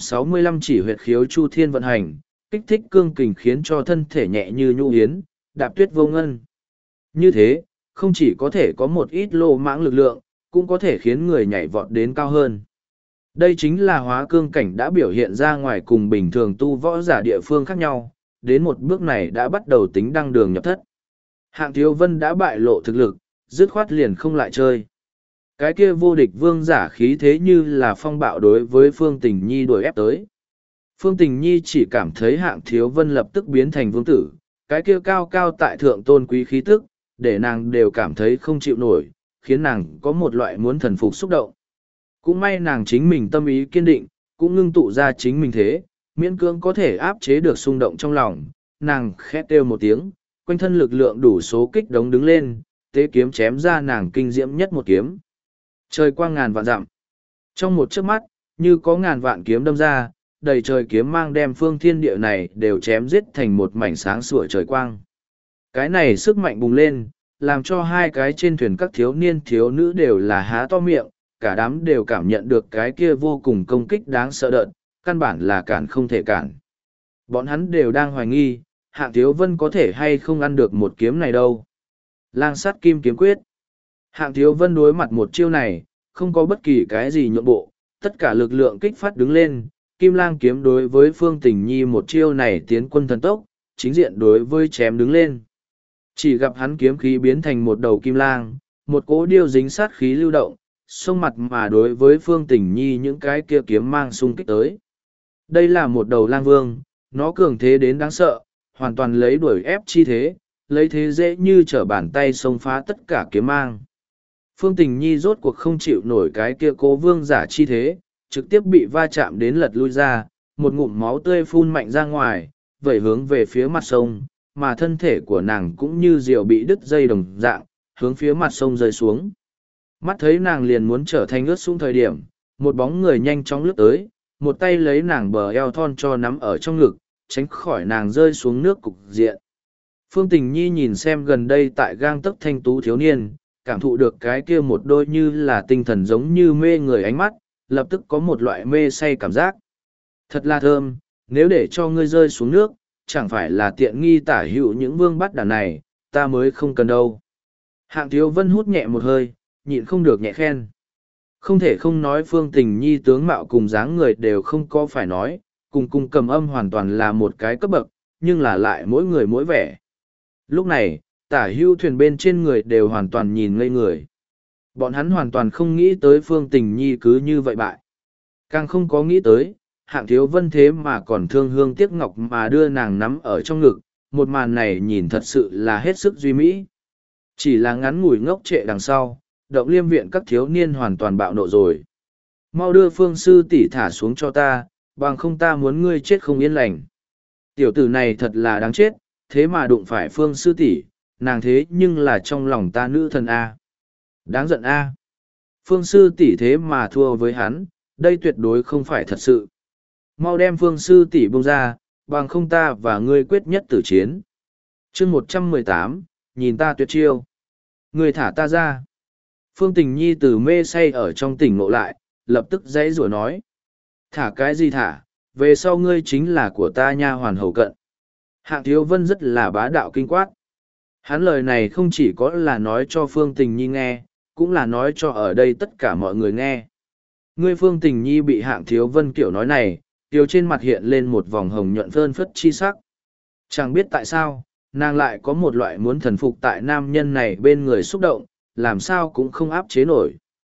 365 chỉ huyệt khiếu chu thiên vận hành, kích thích cương kình khiến cho thân thể nhẹ như nhu yến, đạp tuyết vô ngân. Như thế, không chỉ có thể có một ít lô mãng lực lượng, cũng có thể khiến người nhảy vọt đến cao hơn. Đây chính là hóa cương cảnh đã biểu hiện ra ngoài cùng bình thường tu võ giả địa phương khác nhau, đến một bước này đã bắt đầu tính đăng đường nhập thất. Hạng Thiếu Vân đã bại lộ thực lực, dứt khoát liền không lại chơi. Cái kia vô địch vương giả khí thế như là phong bạo đối với Phương Tình Nhi đuổi ép tới. Phương Tình Nhi chỉ cảm thấy Hạng Thiếu Vân lập tức biến thành vương tử, cái kia cao cao tại thượng tôn quý khí tức, để nàng đều cảm thấy không chịu nổi, khiến nàng có một loại muốn thần phục xúc động. Cũng may nàng chính mình tâm ý kiên định, cũng ngưng tụ ra chính mình thế, miễn cưỡng có thể áp chế được xung động trong lòng, nàng khét kêu một tiếng, quanh thân lực lượng đủ số kích đống đứng lên, tế kiếm chém ra nàng kinh diễm nhất một kiếm. Trời quang ngàn vạn dặm. Trong một chớp mắt, như có ngàn vạn kiếm đâm ra, đầy trời kiếm mang đem phương thiên địa này đều chém giết thành một mảnh sáng sủa trời quang. Cái này sức mạnh bùng lên, làm cho hai cái trên thuyền các thiếu niên thiếu nữ đều là há to miệng, cả đám đều cảm nhận được cái kia vô cùng công kích đáng sợ đợt, căn bản là cản không thể cản. Bọn hắn đều đang hoài nghi, Hạng Thiếu Vân có thể hay không ăn được một kiếm này đâu. Lang sắt kim kiếm quyết. Hạng Thiếu Vân đối mặt một chiêu này, không có bất kỳ cái gì nhượng bộ, tất cả lực lượng kích phát đứng lên, Kim Lang kiếm đối với Phương Tình Nhi một chiêu này tiến quân thần tốc, chính diện đối với chém đứng lên. Chỉ gặp hắn kiếm khí biến thành một đầu kim lang, một cỗ điêu dính sát khí lưu động, xông mặt mà đối với Phương Tình Nhi những cái kia kiếm mang xung kích tới. Đây là một đầu lang vương, nó cường thế đến đáng sợ, hoàn toàn lấy đuổi ép chi thế, lấy thế dễ như trở bàn tay xông phá tất cả kiếm mang. Phương Tình Nhi rốt cuộc không chịu nổi cái kia cố vương giả chi thế, trực tiếp bị va chạm đến lật lui ra, một ngụm máu tươi phun mạnh ra ngoài, vẩy hướng về phía mặt sông, mà thân thể của nàng cũng như diều bị đứt dây đồng dạng, hướng phía mặt sông rơi xuống. Mắt thấy nàng liền muốn trở thành ướt sũng thời điểm, một bóng người nhanh chóng lướt tới, một tay lấy nàng bờ eo thon cho nắm ở trong ngực, tránh khỏi nàng rơi xuống nước cục diện. Phương Tình Nhi nhìn xem gần đây tại gang tấc thanh tú thiếu niên, cảm thụ được cái kia một đôi như là tinh thần giống như mê người ánh mắt, lập tức có một loại mê say cảm giác. Thật là thơm, nếu để cho ngươi rơi xuống nước, chẳng phải là tiện nghi tả hữu những vương bắt đàn này, ta mới không cần đâu. Hạng Thiếu Vân hút nhẹ một hơi, nhịn không được nhẹ khen. Không thể không nói Phương Tình Nhi tướng mạo cùng dáng người đều không có phải nói, cùng cung cầm âm hoàn toàn là một cái cấp bậc, nhưng là lại mỗi người mỗi vẻ. Lúc này, tả hữu thuyền bên trên người đều hoàn toàn nhìn ngây người. Bọn hắn hoàn toàn không nghĩ tới Phương Tình Nhi cứ như vậy bại. Càng không có nghĩ tới, Hạng Thiếu Vân thế mà còn thương hương tiếc ngọc mà đưa nàng nắm ở trong ngực, một màn này nhìn thật sự là hết sức duy mỹ. Chỉ là ngắn ngủi ngốc trệ đằng sau, Động Liêm viện các thiếu niên hoàn toàn bạo nộ rồi. Mau đưa Phương sư tỷ thả xuống cho ta, bằng không ta muốn ngươi chết không yên lành. Tiểu tử này thật là đáng chết, thế mà đụng phải Phương sư tỷ, nàng thế nhưng là trong lòng ta nữ thần A. Đáng giận a. Phương sư tỷ thế mà thua với hắn, đây tuyệt đối không phải thật sự. Mau đem phương sư tỷ buông ra, bằng không ta và ngươi quyết nhất tử chiến. chương 118, nhìn ta tuyệt chiêu. Ngươi thả ta ra. Phương Tình Nhi từ mê say ở trong tỉnh ngộ lại, lập tức dãy rủa nói. Thả cái gì thả, về sau ngươi chính là của ta nha hoàn hầu cận. Hạng Thiếu Vân rất là bá đạo kinh quát. Hắn lời này không chỉ có là nói cho Phương Tình Nhi nghe, cũng là nói cho ở đây tất cả mọi người nghe. Ngươi Phương Tình Nhi bị Hạng Thiếu Vân kiểu nói này, tiêu trên mặt hiện lên một vòng hồng nhuận phơn phất chi sắc. Chẳng biết tại sao, nàng lại có một loại muốn thần phục tại nam nhân này bên người xúc động, làm sao cũng không áp chế nổi.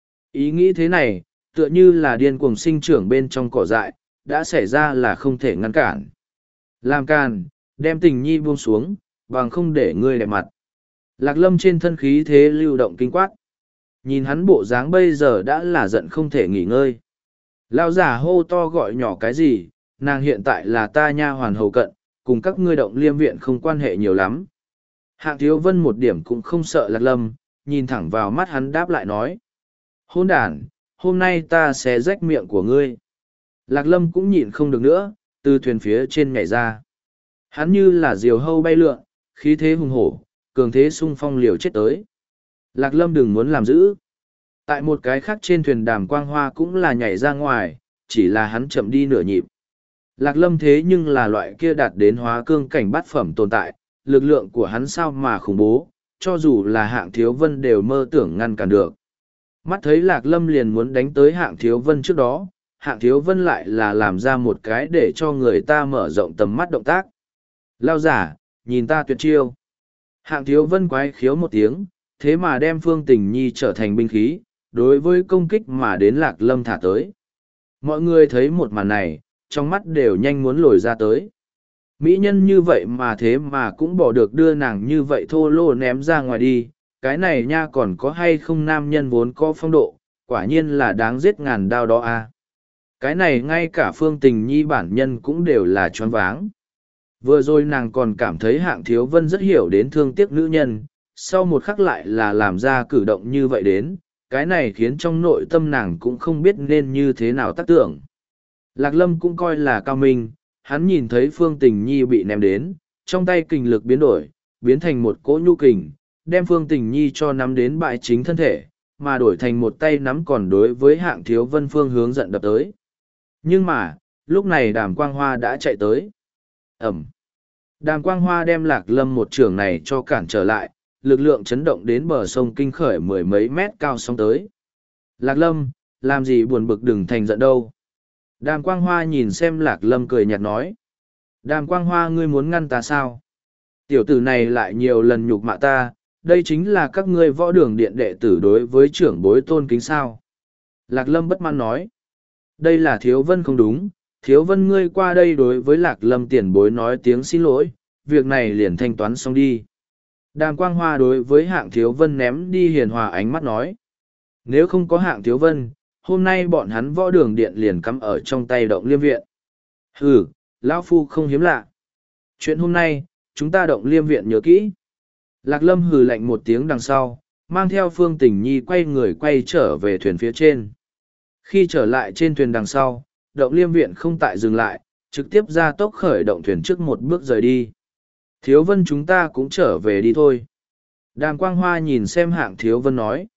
Ý nghĩ thế này, tựa như là điên cuồng sinh trưởng bên trong cỏ dại, đã xảy ra là không thể ngăn cản. Làm càn, đem Tình Nhi buông xuống, bằng không để ngươi đẹp mặt. Lạc Lâm trên thân khí thế lưu động kinh quát. Nhìn hắn bộ dáng bây giờ đã là giận không thể nghỉ ngơi. Lão giả hô to gọi nhỏ cái gì, nàng hiện tại là ta nha hoàn hầu cận, cùng các ngươi động liêm viện không quan hệ nhiều lắm. Hạng Thiếu Vân một điểm cũng không sợ Lạc Lâm, nhìn thẳng vào mắt hắn đáp lại nói. Hôn đàn, hôm nay ta sẽ rách miệng của ngươi. Lạc Lâm cũng nhịn không được nữa, từ thuyền phía trên nhảy ra. Hắn như là diều hâu bay lượn, khí thế hùng hổ, cường thế sung phong liều chết tới. Lạc Lâm đừng muốn làm giữ. Tại một cái khác trên thuyền Đàm Quang Hoa cũng là nhảy ra ngoài, chỉ là hắn chậm đi nửa nhịp. Lạc Lâm thế nhưng là loại kia đạt đến hóa cương cảnh bát phẩm tồn tại, lực lượng của hắn sao mà khủng bố, cho dù là Hạng Thiếu Vân đều mơ tưởng ngăn cản được. Mắt thấy Lạc Lâm liền muốn đánh tới Hạng Thiếu Vân trước đó, Hạng Thiếu Vân lại là làm ra một cái để cho người ta mở rộng tầm mắt động tác. Lao giả, nhìn ta tuyệt chiêu. Hạng Thiếu Vân quái khiếu một tiếng, thế mà đem Phương Tình Nhi trở thành binh khí, đối với công kích mà đến Lạc Lâm thả tới. Mọi người thấy một màn này, trong mắt đều nhanh muốn lồi ra tới. Mỹ nhân như vậy mà thế mà cũng bỏ được đưa nàng như vậy thô lô ném ra ngoài đi, cái này nha còn có hay không nam nhân vốn có phong độ, quả nhiên là đáng giết ngàn đao đó a. Cái này ngay cả Phương Tình Nhi bản nhân cũng đều là choáng váng. Vừa rồi nàng còn cảm thấy Hạng Thiếu Vân rất hiểu đến thương tiếc nữ nhân, sau một khắc lại là làm ra cử động như vậy đến, cái này khiến trong nội tâm nàng cũng không biết nên như thế nào tác tưởng. Lạc Lâm cũng coi là cao minh, hắn nhìn thấy Phương Tình Nhi bị ném đến, trong tay kình lực biến đổi, biến thành một cỗ nhu kình, đem Phương Tình Nhi cho nắm đến bại chính thân thể, mà đổi thành một tay nắm còn đối với Hạng Thiếu Vân phương hướng giận đập tới. Nhưng mà, lúc này Đàm Quang Hoa đã chạy tới. Ẩm. Đàm Quang Hoa đem Lạc Lâm một trường này cho cản trở lại, lực lượng chấn động đến bờ sông kinh khởi mười mấy mét cao sóng tới. Lạc Lâm, làm gì buồn bực đừng thành giận đâu. Đàm Quang Hoa nhìn xem Lạc Lâm cười nhạt nói. Đàm Quang Hoa ngươi muốn ngăn ta sao? Tiểu tử này lại nhiều lần nhục mạ ta, đây chính là các ngươi võ đường điện đệ tử đối với trưởng bối tôn kính sao. Lạc Lâm bất mãn nói. Đây là Thiếu Vân không đúng, Thiếu Vân ngươi qua đây đối với Lạc Lâm tiền bối nói tiếng xin lỗi, việc này liền thanh toán xong đi. Đàm Quang Hoa đối với Hạng Thiếu Vân ném đi hiền hòa ánh mắt nói. Nếu không có Hạng Thiếu Vân, hôm nay bọn hắn võ đường điện liền cắm ở trong tay động liêm viện. Hừ, lão phu không hiếm lạ. Chuyện hôm nay, chúng ta động liêm viện nhớ kỹ. Lạc Lâm hừ lạnh một tiếng đằng sau, mang theo Phương Tình Nhi quay người quay trở về thuyền phía trên. Khi trở lại trên thuyền đằng sau, động liêm viện không tại dừng lại, trực tiếp ra tốc khởi động thuyền trước một bước rời đi. Thiếu Vân chúng ta cũng trở về đi thôi. Đàm Quang Hoa nhìn xem Hạng Thiếu Vân nói.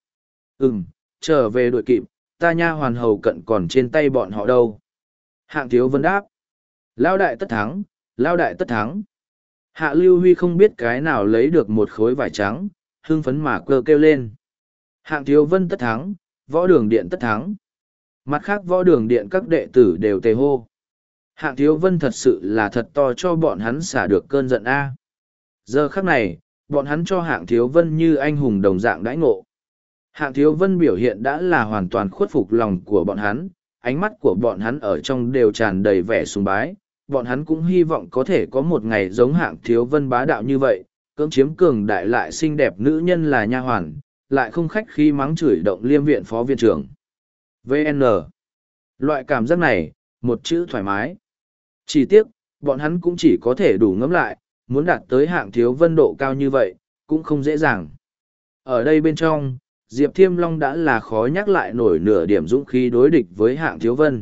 Trở về đội kịp, ta nha hoàn hầu cận còn trên tay bọn họ đâu. Hạng Thiếu Vân đáp. Lao đại tất thắng, lao đại tất thắng. Hạ Lưu Huy không biết cái nào lấy được một khối vải trắng, hưng phấn mà kêu lên. Hạng Thiếu Vân tất thắng, võ đường điện tất thắng. Mặt khác võ đường điện các đệ tử đều tề hô. Hạng Thiếu Vân thật sự là thật to cho bọn hắn xả được cơn giận A. Giờ khắc này, bọn hắn cho Hạng Thiếu Vân như anh hùng đồng dạng đãi ngộ. Hạng Thiếu Vân biểu hiện đã là hoàn toàn khuất phục lòng của bọn hắn, ánh mắt của bọn hắn ở trong đều tràn đầy vẻ sùng bái. Bọn hắn cũng hy vọng có thể có một ngày giống Hạng Thiếu Vân bá đạo như vậy, cưỡng chiếm cường đại lại xinh đẹp nữ nhân là nha hoàn, lại không khách khí mắng chửi động liêm viện phó viện trưởng. VN. Loại cảm giác này, một chữ thoải mái. Chỉ tiếc, bọn hắn cũng chỉ có thể đủ ngẫm lại, muốn đạt tới Hạng Thiếu Vân độ cao như vậy, cũng không dễ dàng. Ở đây bên trong, Diệp Thiêm Long đã là khó nhắc lại nổi nửa điểm dũng khí đối địch với Hạng Thiếu Vân.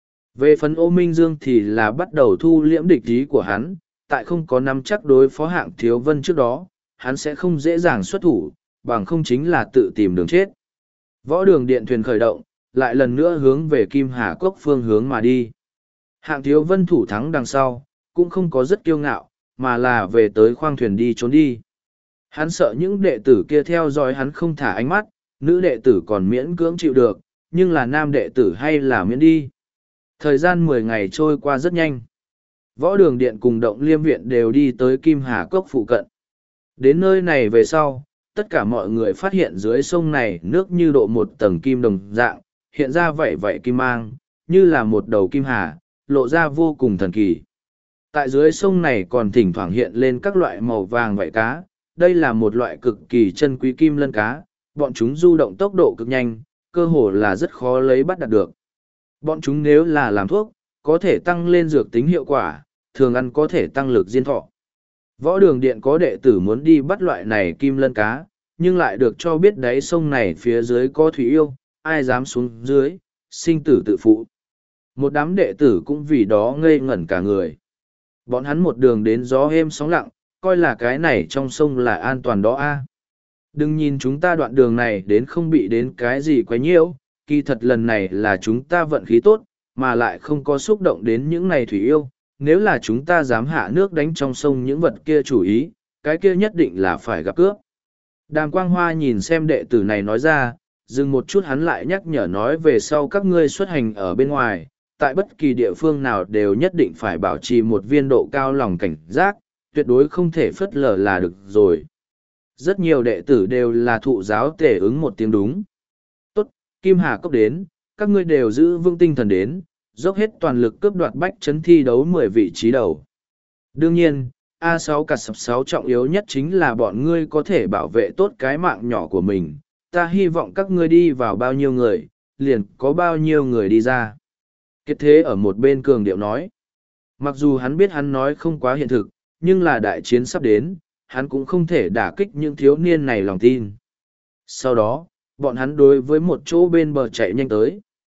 Về phần Ô Minh Dương thì là bắt đầu thu liễm địch ý của hắn, tại không có nắm chắc đối phó Hạng Thiếu Vân trước đó, hắn sẽ không dễ dàng xuất thủ, bằng không chính là tự tìm đường chết. Võ đường điện thuyền khởi động, lại lần nữa hướng về Kim Hà Cốc phương hướng mà đi. Hạng Thiếu Vân thủ thắng đằng sau, cũng không có rất kiêu ngạo, mà là về tới khoang thuyền đi trốn đi. Hắn sợ những đệ tử kia theo dõi hắn không thả ánh mắt, nữ đệ tử còn miễn cưỡng chịu được, nhưng là nam đệ tử hay là miễn đi. Thời gian 10 ngày trôi qua rất nhanh. Võ đường điện cùng động liêm viện đều đi tới Kim Hà Cốc phụ cận. Đến nơi này về sau, tất cả mọi người phát hiện dưới sông này nước như độ một tầng kim đồng dạng, hiện ra vậy vậy kim mang, như là một đầu kim hà, lộ ra vô cùng thần kỳ. Tại dưới sông này còn thỉnh thoảng hiện lên các loại màu vàng vảy cá, đây là một loại cực kỳ chân quý kim lân cá, bọn chúng du động tốc độ cực nhanh, cơ hồ là rất khó lấy bắt đạt được. Bọn chúng nếu là làm thuốc, có thể tăng lên dược tính hiệu quả, thường ăn có thể tăng lực diên thọ. Võ đường điện có đệ tử muốn đi bắt loại này kim lân cá, nhưng lại được cho biết đáy sông này phía dưới có thủy yêu, ai dám xuống dưới, sinh tử tự phụ. Một đám đệ tử cũng vì đó ngây ngẩn cả người. Bọn hắn một đường đến gió êm sóng lặng, coi là cái này trong sông là an toàn đó a. Đừng nhìn chúng ta đoạn đường này đến không bị đến cái gì quấy nhiễu, kỳ thật lần này là chúng ta vận khí tốt, mà lại không có xúc động đến những này thủy yêu. Nếu là chúng ta dám hạ nước đánh trong sông những vật kia chủ ý, cái kia nhất định là phải gặp cướp. Đàm Quang Hoa nhìn xem đệ tử này nói ra, dừng một chút hắn lại nhắc nhở nói về sau các ngươi xuất hành ở bên ngoài, tại bất kỳ địa phương nào đều nhất định phải bảo trì một viên độ cao lòng cảnh giác, tuyệt đối không thể phớt lờ là được rồi. Rất nhiều đệ tử đều là thụ giáo tể ứng một tiếng đúng. Tốt, Kim Hà Cốc đến, các ngươi đều giữ vững tinh thần đến, dốc hết toàn lực cướp đoạt bách chấn thi đấu 10 vị trí đầu. Đương nhiên, A6 cả sập 6 trọng yếu nhất chính là bọn ngươi có thể bảo vệ tốt cái mạng nhỏ của mình. Ta hy vọng các ngươi đi vào bao nhiêu người, liền có bao nhiêu người đi ra. Kiệt Thế ở một bên cường điệu nói. Mặc dù hắn biết hắn nói không quá hiện thực, nhưng là đại chiến sắp đến, hắn cũng không thể đả kích những thiếu niên này lòng tin. Sau đó, bọn hắn đối với một chỗ bên bờ chạy nhanh tới.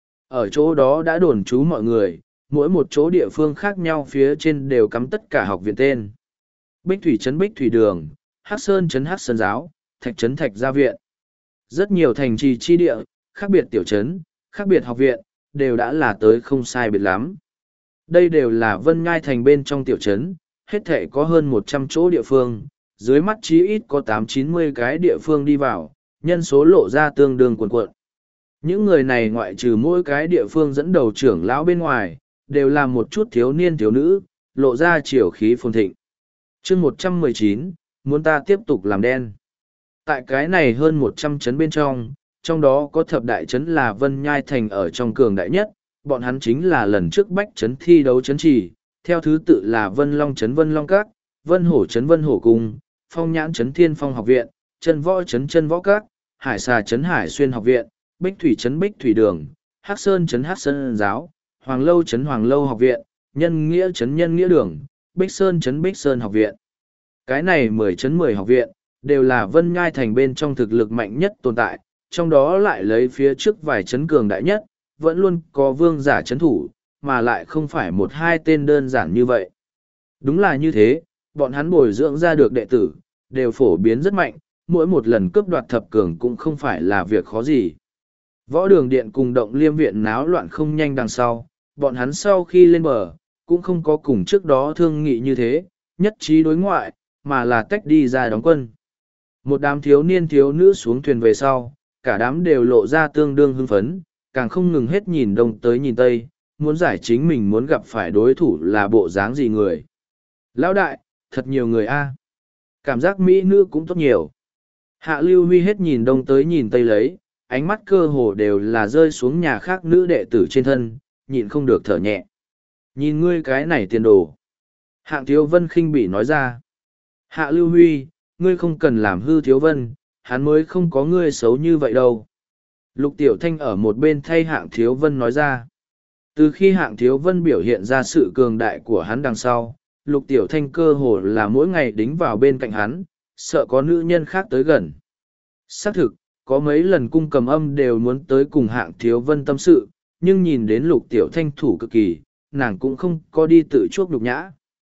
Ở chỗ đó đã đồn trú mọi người, mỗi một chỗ địa phương khác nhau phía trên đều cắm tất cả học viện tên. Bích Thủy Trấn Bích Thủy Đường, Hắc Sơn Trấn Hắc Sơn Giáo, Thạch Trấn Thạch Gia Viện. Rất nhiều thành trì chi địa, khác biệt tiểu trấn, khác biệt học viện, đều đã là tới không sai biệt lắm. Đây đều là Vân Nhai thành bên trong tiểu trấn, hết thể có hơn 100 chỗ địa phương, dưới mắt chí ít có 8-90 cái địa phương đi vào, nhân số lộ ra tương đương cuồn cuộn. Những người này ngoại trừ mỗi cái địa phương dẫn đầu trưởng lão bên ngoài, đều là một chút thiếu niên thiếu nữ, lộ ra chiều khí phồn thịnh. chương 119, muốn ta tiếp tục làm đen. Tại cái này hơn 100 trấn bên trong đó có thập đại trấn là Vân Nhai thành ở trong cường đại nhất, bọn hắn chính là lần trước bách trấn thi đấu trấn chỉ, theo thứ tự là Vân Long trấn Vân Long Các, Vân Hổ trấn Vân Hổ Cung, Phong Nhãn trấn Thiên Phong học viện, Chân Võ trấn Chân Võ Các, Hải Xà trấn Hải Xuyên học viện, Bích Thủy trấn Bích Thủy Đường, Hắc Sơn trấn Hắc Sơn Giáo, Hoàng Lâu trấn Hoàng Lâu học viện, Nhân Nghĩa trấn Nhân Nghĩa Đường, Bích Sơn trấn Bích Sơn học viện. Cái này 10 trấn 10 học viện, đều là Vân Nhai thành bên trong thực lực mạnh nhất tồn tại, trong đó lại lấy phía trước vài trấn cường đại nhất, vẫn luôn có vương giả trấn thủ, mà lại không phải một hai tên đơn giản như vậy. Đúng là như thế, bọn hắn bồi dưỡng ra được đệ tử, đều phổ biến rất mạnh, mỗi một lần cướp đoạt thập cường cũng không phải là việc khó gì. Võ đường điện cùng động liêm viện náo loạn không nhanh đằng sau, bọn hắn sau khi lên bờ, cũng không có cùng trước đó thương nghị như thế, nhất trí đối ngoại, mà là tách đi ra đóng quân. Một đám thiếu niên thiếu nữ xuống thuyền về sau, cả đám đều lộ ra tương đương hưng phấn, càng không ngừng hết nhìn đông tới nhìn tây, muốn giải chính mình muốn gặp phải đối thủ là bộ dáng gì người. Lão đại, thật nhiều người a. Cảm giác mỹ nữ cũng tốt nhiều. Hạ Lưu Huy hết nhìn đông tới nhìn tây lấy, ánh mắt cơ hồ đều là rơi xuống nhà khác nữ đệ tử trên thân, nhịn không được thở nhẹ. Nhìn ngươi cái này tiền đồ. Hạng Thiếu Vân khinh bỉ nói ra. Hạ Lưu Huy, ngươi không cần làm hư Thiếu Vân, hắn mới không có ngươi xấu như vậy đâu. Lục Tiểu Thanh ở một bên thay Hạng Thiếu Vân nói ra. Từ khi Hạng Thiếu Vân biểu hiện ra sự cường đại của hắn đằng sau, Lục Tiểu Thanh cơ hồ là mỗi ngày đính vào bên cạnh hắn, sợ có nữ nhân khác tới gần. Xác thực, Có mấy lần cung cầm âm đều muốn tới cùng Hạng Thiếu Vân tâm sự, nhưng nhìn đến Lục Tiểu Thanh thủ cực kỳ, nàng cũng không có đi tự chuốc nhục nhã.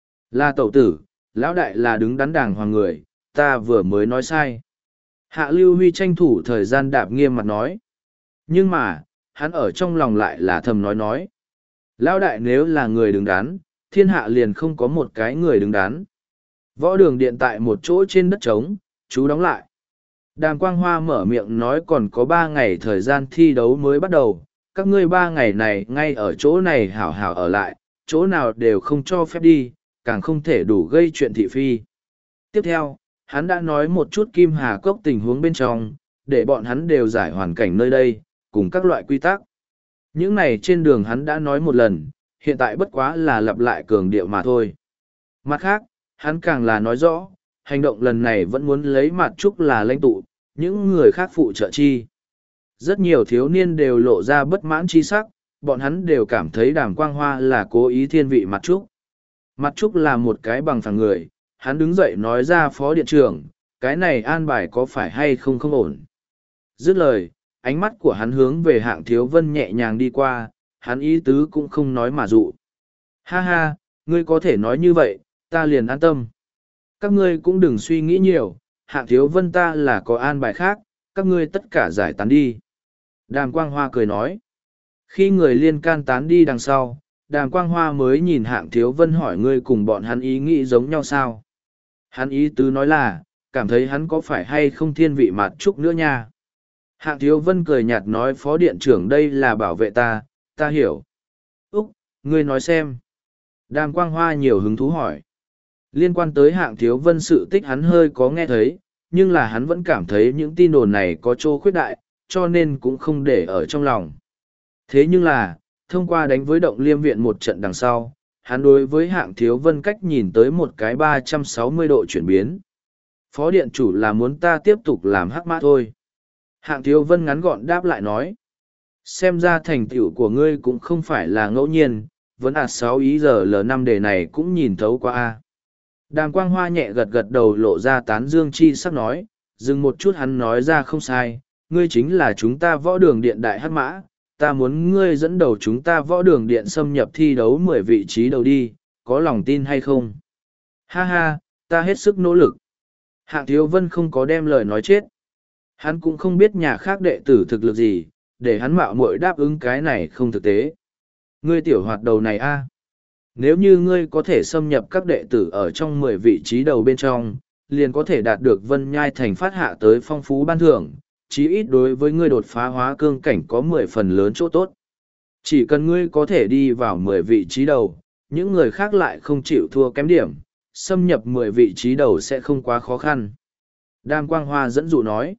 Là tẩu tử, lão đại là đứng đắn đàng hoàng người, ta vừa mới nói sai. Hạ Lưu Huy tranh thủ thời gian đạp nghiêm mặt nói. Nhưng mà, hắn ở trong lòng lại là thầm nói. Lão đại nếu là người đứng đắn, thiên hạ liền không có một cái người đứng đắn. Võ đường điện tại một chỗ trên đất trống, chú đóng lại. Đàm Quang Hoa mở miệng nói còn có 3 ngày thời gian thi đấu mới bắt đầu. Các ngươi 3 ngày này ngay ở chỗ này hảo hảo ở lại, chỗ nào đều không cho phép đi, càng không thể đủ gây chuyện thị phi. Tiếp theo, hắn đã nói một chút Kim Hà Cốc tình huống bên trong, để bọn hắn đều giải hoàn cảnh nơi đây, cùng các loại quy tắc. Những này trên đường hắn đã nói một lần, hiện tại bất quá là lặp lại cường điệu mà thôi. Mặt khác, hắn càng là nói rõ, hành động lần này vẫn muốn lấy Mạt Trúc là lãnh tụ, những người khác phụ trợ chi. Rất nhiều thiếu niên đều lộ ra bất mãn chi sắc, bọn hắn đều cảm thấy Đàm Quang Hoa là cố ý thiên vị Mạt Trúc. Mạt Trúc là một cái bằng phẳng người, hắn đứng dậy nói ra phó điện trưởng, cái này an bài có phải hay không không ổn. Dứt lời, ánh mắt của hắn hướng về Hạng Thiếu Vân nhẹ nhàng đi qua, hắn ý tứ cũng không nói mà dụ. Ha ha, ngươi có thể nói như vậy, ta liền an tâm. Các ngươi cũng đừng suy nghĩ nhiều, Hạng Thiếu Vân ta là có an bài khác, các ngươi tất cả giải tán đi. Đàm Quang Hoa cười nói. Khi người liên can tán đi đằng sau, Đàm Quang Hoa mới nhìn Hạng Thiếu Vân hỏi ngươi cùng bọn hắn ý nghĩ giống nhau sao. Hắn ý tứ nói là, cảm thấy hắn có phải hay không thiên vị Mạt Trúc nữa nha. Hạng Thiếu Vân cười nhạt nói phó điện trưởng đây là bảo vệ ta, ta hiểu. Úc, ngươi nói xem. Đàm Quang Hoa nhiều hứng thú hỏi. Liên quan tới Hạng Thiếu Vân sự tích hắn hơi có nghe thấy, nhưng là hắn vẫn cảm thấy những tin đồn này có chỗ khuyết đại, cho nên cũng không để ở trong lòng. Thế nhưng là, thông qua đánh với Động Liêm Viện một trận đằng sau, hắn đối với Hạng Thiếu Vân cách nhìn tới một cái 360 độ chuyển biến. Phó điện chủ là muốn ta tiếp tục làm hắc mã thôi. Hạng Thiếu Vân ngắn gọn đáp lại nói. Xem ra thành tựu của ngươi cũng không phải là ngẫu nhiên, vẫn 6 ý giờ L5 đề này cũng nhìn thấu qua a. Đàm Quang Hoa nhẹ gật gật đầu lộ ra tán dương chi sắc nói, dừng một chút hắn nói ra không sai, ngươi chính là chúng ta võ đường điện đại hắc mã, ta muốn ngươi dẫn đầu chúng ta võ đường điện xâm nhập thi đấu 10 vị trí đầu đi, có lòng tin hay không? Ha ha, ta hết sức nỗ lực. Hạng Thiếu Vân không có đem lời nói chết. Hắn cũng không biết nhà khác đệ tử thực lực gì, để hắn mạo muội đáp ứng cái này không thực tế. Ngươi tiểu hoạt đầu này a, nếu như ngươi có thể xâm nhập các đệ tử ở trong 10 vị trí đầu bên trong, liền có thể đạt được Vân Nhai Thành phát hạ tới phong phú ban thưởng, chí ít đối với ngươi đột phá hóa cương cảnh có 10 phần lớn chỗ tốt. Chỉ cần ngươi có thể đi vào 10 vị trí đầu, những người khác lại không chịu thua kém điểm, xâm nhập 10 vị trí đầu sẽ không quá khó khăn. Đàm Quang Hoa dẫn dụ nói,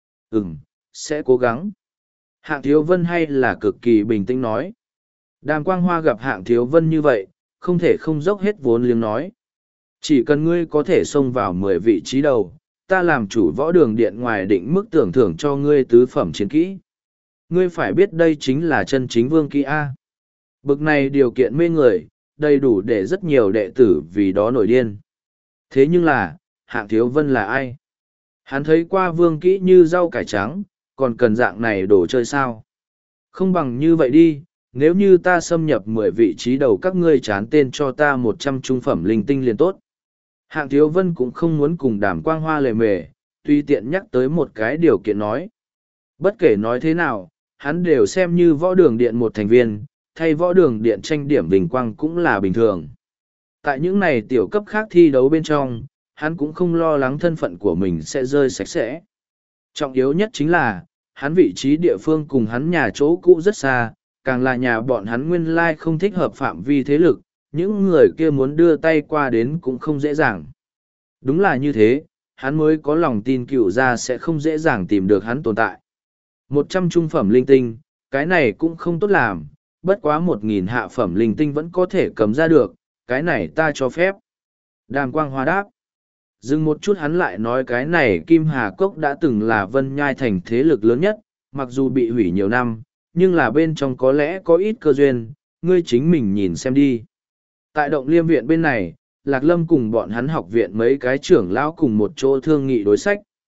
sẽ cố gắng. Hạng Thiếu Vân hay là cực kỳ bình tĩnh nói. Đàm Quang Hoa gặp Hạng Thiếu Vân như vậy, không thể không dốc hết vốn liếng nói. Chỉ cần ngươi có thể xông vào 10 vị trí đầu, ta làm chủ võ đường điện ngoài định mức tưởng thưởng cho ngươi tứ phẩm chiến kỹ. Ngươi phải biết đây chính là chân chính vương kỹ A. Bực này điều kiện mê người, đầy đủ để rất nhiều đệ tử vì đó nổi điên. Thế nhưng là, Hạng Thiếu Vân là ai? Hắn thấy qua vương kỹ như rau cải trắng, còn cần dạng này đồ chơi sao? Không bằng như vậy đi, nếu như ta xâm nhập 10 vị trí đầu các ngươi chán tên cho ta 100 trung phẩm linh tinh liền tốt. Hạng Thiếu Vân cũng không muốn cùng Đàm Quang Hoa lề mề, tùy tiện nhắc tới một cái điều kiện nói. Bất kể nói thế nào, hắn đều xem như võ đường điện một thành viên, thay võ đường điện tranh điểm vinh quang cũng là bình thường. Tại những này tiểu cấp khác thi đấu bên trong, hắn cũng không lo lắng thân phận của mình sẽ rơi sạch sẽ. Trọng yếu nhất chính là, hắn vị trí địa phương cùng hắn nhà chỗ cũ rất xa, càng là nhà bọn hắn nguyên lai không thích hợp phạm vi thế lực, những người kia muốn đưa tay qua đến cũng không dễ dàng. Đúng là như thế, hắn mới có lòng tin cựu gia sẽ không dễ dàng tìm được hắn tồn tại. 100 trung phẩm linh tinh, cái này cũng không tốt làm, bất quá 1.000 hạ phẩm linh tinh vẫn có thể cầm ra được, cái này ta cho phép. Đàm Quang Hoa đáp. Dừng một chút hắn lại nói cái này Kim Hà Cốc đã từng là Vân Nhai Thành thế lực lớn nhất, mặc dù bị hủy nhiều năm, nhưng là bên trong có lẽ có ít cơ duyên, ngươi chính mình nhìn xem đi. Tại Động Liêm Viện bên này, Lạc Lâm cùng bọn hắn học viện mấy cái trưởng lão cùng một chỗ thương nghị đối sách.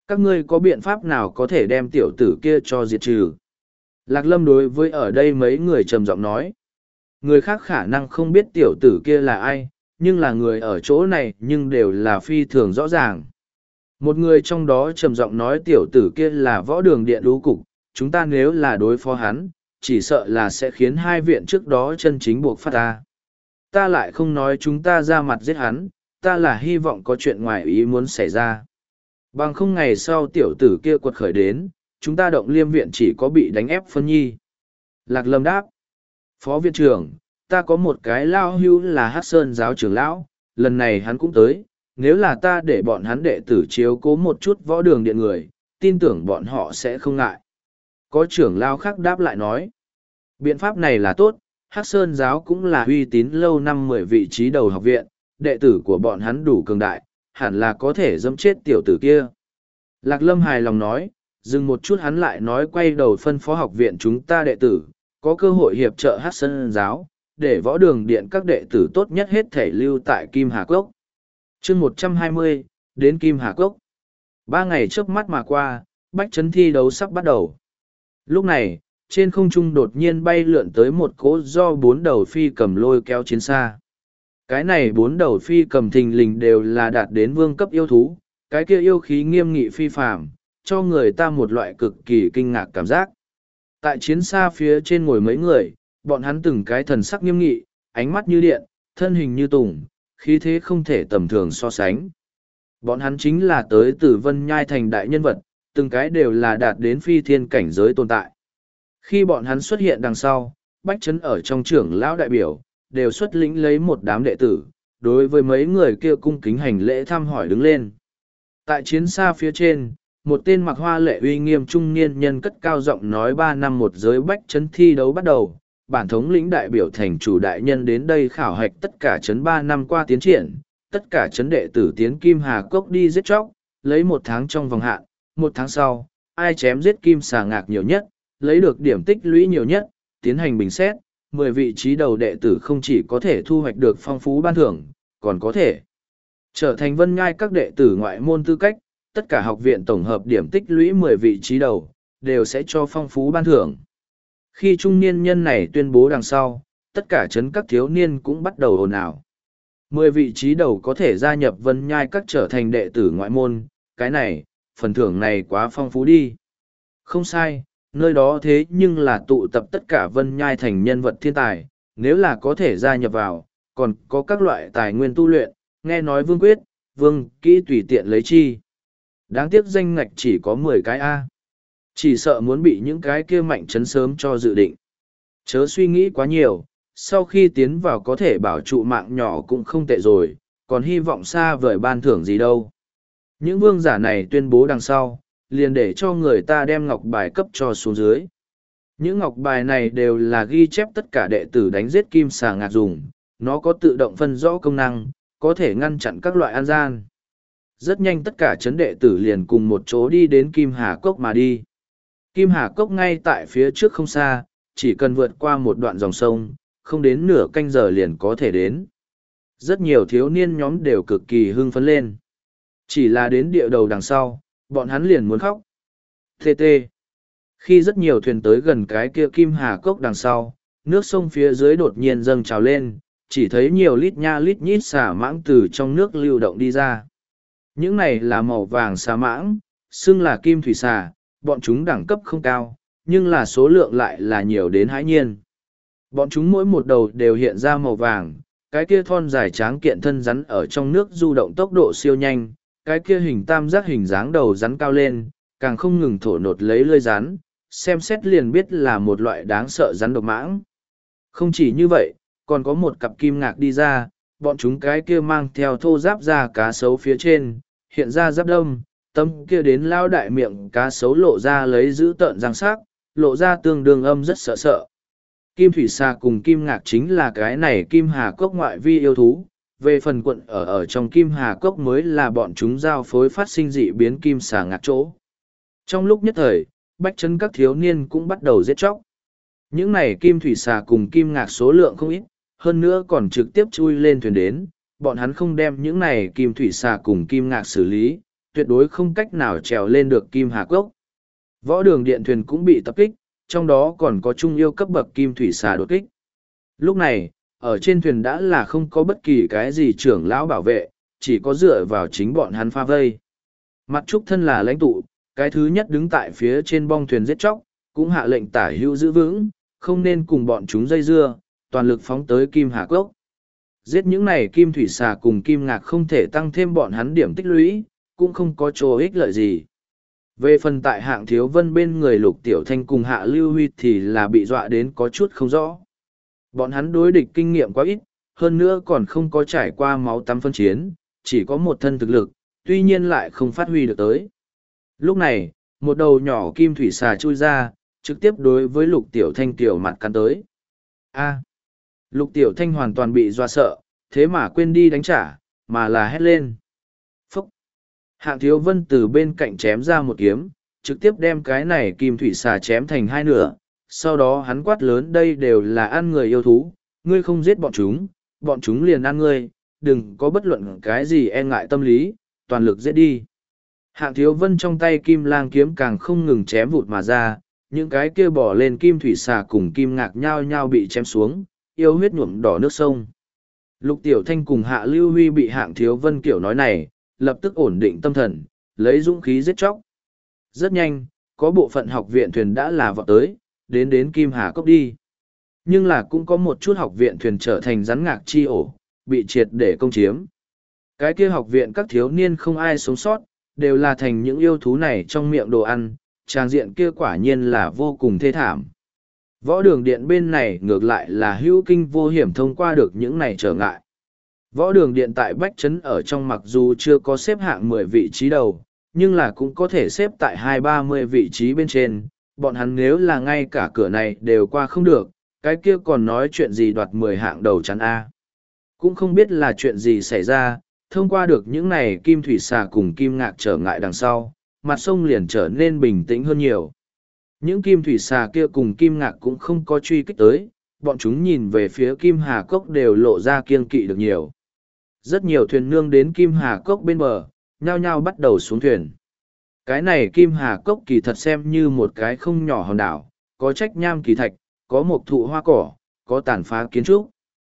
Các ngươi có biện pháp nào có thể đem tiểu tử kia cho diệt trừ? Lạc Lâm đối với ở đây mấy người trầm giọng nói. Người khác khả năng không biết tiểu tử kia là ai, nhưng là người ở chỗ này nhưng đều là phi thường rõ ràng. Một người trong đó trầm giọng nói tiểu tử kia là võ đường điện đú cục, chúng ta nếu là đối phó hắn, chỉ sợ là sẽ khiến hai viện trước đó chân chính buộc phát ta. Ta lại không nói chúng ta ra mặt giết hắn, ta là hy vọng có chuyện ngoài ý muốn xảy ra. Bằng không ngày sau tiểu tử kia quật khởi đến, chúng ta Động Liêm viện chỉ có bị đánh ép phân nhi. Lạc Lâm đáp. Phó viện trưởng, ta có một cái lao hưu là Hắc Sơn giáo trưởng lão, lần này hắn cũng tới, nếu là ta để bọn hắn đệ tử chiếu cố một chút võ đường điện người, tin tưởng bọn họ sẽ không ngại. Có trưởng lao khác đáp lại nói. Biện pháp này là tốt, Hắc Sơn giáo cũng là uy tín lâu năm 10 vị trí đầu học viện, đệ tử của bọn hắn đủ cường đại, hẳn là có thể dẫm chết tiểu tử kia. Lạc Lâm hài lòng nói, dừng một chút hắn lại nói quay đầu phân phó học viện chúng ta đệ tử, có cơ hội hiệp trợ Hắc Sơn giáo, để võ đường điện các đệ tử tốt nhất hết thể lưu tại Kim Hà Cốc. Chương 120, đến Kim Hà Cốc. 3 ngày trước mắt mà qua, bách trấn thi đấu sắp bắt đầu. Lúc này, trên không trung đột nhiên bay lượn tới một cỗ do 4 đầu phi cầm lôi kéo chiến xa. Cái này 4 đầu phi cầm thình lình đều là đạt đến vương cấp yêu thú, cái kia yêu khí nghiêm nghị phi phàm, cho người ta một loại cực kỳ kinh ngạc cảm giác. Tại chiến xa phía trên ngồi mấy người, bọn hắn từng cái thần sắc nghiêm nghị, ánh mắt như điện, thân hình như tùng, khí thế không thể tầm thường so sánh. Bọn hắn chính là tới từ Vân Nhai thành đại nhân vật, từng cái đều là đạt đến phi thiên cảnh giới tồn tại. Khi bọn hắn xuất hiện đằng sau, bách trấn ở trong trưởng lão đại biểu, đều xuất lĩnh lấy một đám đệ tử, đối với mấy người kia cung kính hành lễ thăm hỏi đứng lên. Tại chiến xa phía trên, một tên mặc hoa lệ uy nghiêm trung niên nhân cất cao giọng nói 3 năm một giới bách trấn thi đấu bắt đầu, bản thống lĩnh đại biểu thành chủ đại nhân đến đây khảo hạch tất cả trấn 3 năm qua tiến triển, tất cả trấn đệ tử tiến Kim Hà Cốc đi giết chóc, lấy 1 tháng trong vòng hạn, 1 tháng sau, ai chém giết Kim Xà Ngạc nhiều nhất, lấy được điểm tích lũy nhiều nhất, tiến hành bình xét, 10 vị trí đầu đệ tử không chỉ có thể thu hoạch được phong phú ban thưởng, còn có thể trở thành Vân Nhai các đệ tử ngoại môn tư cách, tất cả học viện tổng hợp điểm tích lũy 10 vị trí đầu, đều sẽ cho phong phú ban thưởng. Khi trung niên nhân này tuyên bố đằng sau, tất cả trấn các thiếu niên cũng bắt đầu ồn ào. 10 vị trí đầu có thể gia nhập Vân Nhai các trở thành đệ tử ngoại môn, cái này, phần thưởng này quá phong phú đi. Không sai, nơi đó thế nhưng là tụ tập tất cả Vân Nhai thành nhân vật thiên tài, nếu là có thể gia nhập vào, còn có các loại tài nguyên tu luyện, nghe nói vương quyết, vương kỹ tùy tiện lấy chi. Đáng tiếc danh ngạch chỉ có 10 cái A. Chỉ sợ muốn bị những cái kia mạnh chấn sớm cho dự định. Chớ suy nghĩ quá nhiều, sau khi tiến vào có thể bảo trụ mạng nhỏ cũng không tệ rồi, còn hy vọng xa vời ban thưởng gì đâu. Những vương giả này tuyên bố đằng sau, liền để cho người ta đem ngọc bài cấp cho xuống dưới. Những ngọc bài này đều là ghi chép tất cả đệ tử đánh giết Kim Xà Ngạc dùng, nó có tự động phân rõ công năng, có thể ngăn chặn các loại an gian. Rất nhanh tất cả chấn đệ tử liền cùng một chỗ đi đến Kim Hà Cốc mà đi. Kim Hà Cốc ngay tại phía trước không xa, chỉ cần vượt qua một đoạn dòng sông, không đến nửa canh giờ liền có thể đến. Rất nhiều thiếu niên nhóm đều cực kỳ hưng phấn lên. Chỉ là đến địa đầu đằng sau, bọn hắn liền muốn khóc. TT. Khi rất nhiều thuyền tới gần cái kia Kim Hà Cốc đằng sau, nước sông phía dưới đột nhiên dâng trào lên, chỉ thấy nhiều lít nha lít nhít xà mãng từ trong nước lưu động đi ra. Những này là màu vàng xà mãng, xưng là kim thủy xà, bọn chúng đẳng cấp không cao, nhưng là số lượng lại là nhiều đến hãi nhiên. Bọn chúng mỗi một đầu đều hiện ra màu vàng, cái kia thon dài tráng kiện thân rắn ở trong nước du động tốc độ siêu nhanh, cái kia hình tam giác hình dáng đầu rắn cao lên, càng không ngừng thổ nột lấy lưỡi rắn, xem xét liền biết là một loại đáng sợ rắn độc mãng. Không chỉ như vậy, còn có một cặp kim ngạc đi ra, bọn chúng cái kia mang theo thô giáp da cá sấu phía trên, hiện ra giáp đông, tâm kia đến lao đại miệng cá sấu lộ ra lấy giữ tợn răng sắc, lộ ra tương đương âm rất sợ sợ. Kim thủy xà cùng kim ngạc chính là cái này Kim Hà Cốc ngoại vi yêu thú, về phần quận ở trong Kim Hà Cốc mới là bọn chúng giao phối phát sinh dị biến kim xà ngạc chỗ. Trong lúc nhất thời, bách trấn các thiếu niên cũng bắt đầu giết chóc. Những này kim thủy xà cùng kim ngạc số lượng không ít, hơn nữa còn trực tiếp chui lên thuyền đến, bọn hắn không đem những này kim thủy xà cùng kim ngạc xử lý, tuyệt đối không cách nào trèo lên được Kim Hà Cốc. Võ đường điện thuyền cũng bị tập kích, trong đó còn có trung yêu cấp bậc kim thủy xà đột kích. Lúc này, ở trên thuyền đã là không có bất kỳ cái gì trưởng lão bảo vệ, chỉ có dựa vào chính bọn hắn pha vây. Mặt trúc thân là lãnh tụ, cái thứ nhất đứng tại phía trên bong thuyền giết chóc, cũng hạ lệnh tả hữu giữ vững, không nên cùng bọn chúng dây dưa, toàn lực phóng tới Kim Hà Cốc. Giết những này kim thủy xà cùng kim ngạc không thể tăng thêm bọn hắn điểm tích lũy, cũng không có chỗ ích lợi gì. Về phần tại Hạng Thiếu Vân bên người Lục Tiểu Thanh cùng Hạ Lưu Huy thì là bị dọa đến có chút không rõ. Bọn hắn đối địch kinh nghiệm quá ít, hơn nữa còn không có trải qua máu tắm phân chiến, chỉ có một thân thực lực, tuy nhiên lại không phát huy được tới. Lúc này, một đầu nhỏ kim thủy xà chui ra, trực tiếp đối với Lục Tiểu Thanh tiểu mặt cắn tới. A. Lục Tiểu Thanh hoàn toàn bị dọa sợ, thế mà quên đi đánh trả, mà là hét lên. Phúc! Hạng Thiếu Vân từ bên cạnh chém ra một kiếm, trực tiếp đem cái này kim thủy xà chém thành hai nửa. Sau đó hắn quát lớn đây đều là ăn người yêu thú, ngươi không giết bọn chúng liền ăn ngươi, đừng có bất luận cái gì e ngại tâm lý, toàn lực giết đi. Hạng Thiếu Vân trong tay kim lang kiếm càng không ngừng chém vụt mà ra, những cái kia bỏ lên kim thủy xà cùng kim ngạc nhao nhao bị chém xuống, yêu huyết nhuộm đỏ nước sông. Lục Tiểu Thanh cùng Hạ Lưu Huy bị Hạng Thiếu Vân kiểu nói này, lập tức ổn định tâm thần, lấy dũng khí giết chóc. Rất nhanh, có bộ phận học viện thuyền đã là vọt tới, đến Kim Hà Cốc đi. Nhưng là cũng có một chút học viện thuyền trở thành rắn ngạc chi ổ, bị triệt để công chiếm. Cái kia học viện các thiếu niên không ai sống sót, đều là thành những yêu thú này trong miệng đồ ăn, trang diện kia quả nhiên là vô cùng thê thảm. Võ đường điện bên này ngược lại là hữu kinh vô hiểm thông qua được những này trở ngại. Võ đường điện tại Bách Trấn ở trong mặc dù chưa có xếp hạng 10 vị trí đầu, nhưng là cũng có thể xếp tại 2-30 vị trí bên trên. Bọn hắn nếu là ngay cả cửa này đều qua không được, cái kia còn nói chuyện gì đoạt 10 hạng đầu chắn A. Cũng không biết là chuyện gì xảy ra, thông qua được những này kim thủy xà cùng kim ngạc trở ngại đằng sau, mặt sông liền trở nên bình tĩnh hơn nhiều. Những kim thủy xà kia cùng kim ngạc cũng không có truy kích tới, bọn chúng nhìn về phía Kim Hà Cốc đều lộ ra kiêng kỵ được nhiều. Rất nhiều thuyền nương đến Kim Hà Cốc bên bờ, nhao nhao bắt đầu xuống thuyền. Cái này Kim Hà Cốc kỳ thật xem như một cái không nhỏ hòn đảo, có trách nham kỳ thạch, có mộc thụ hoa cỏ, có tàn phá kiến trúc.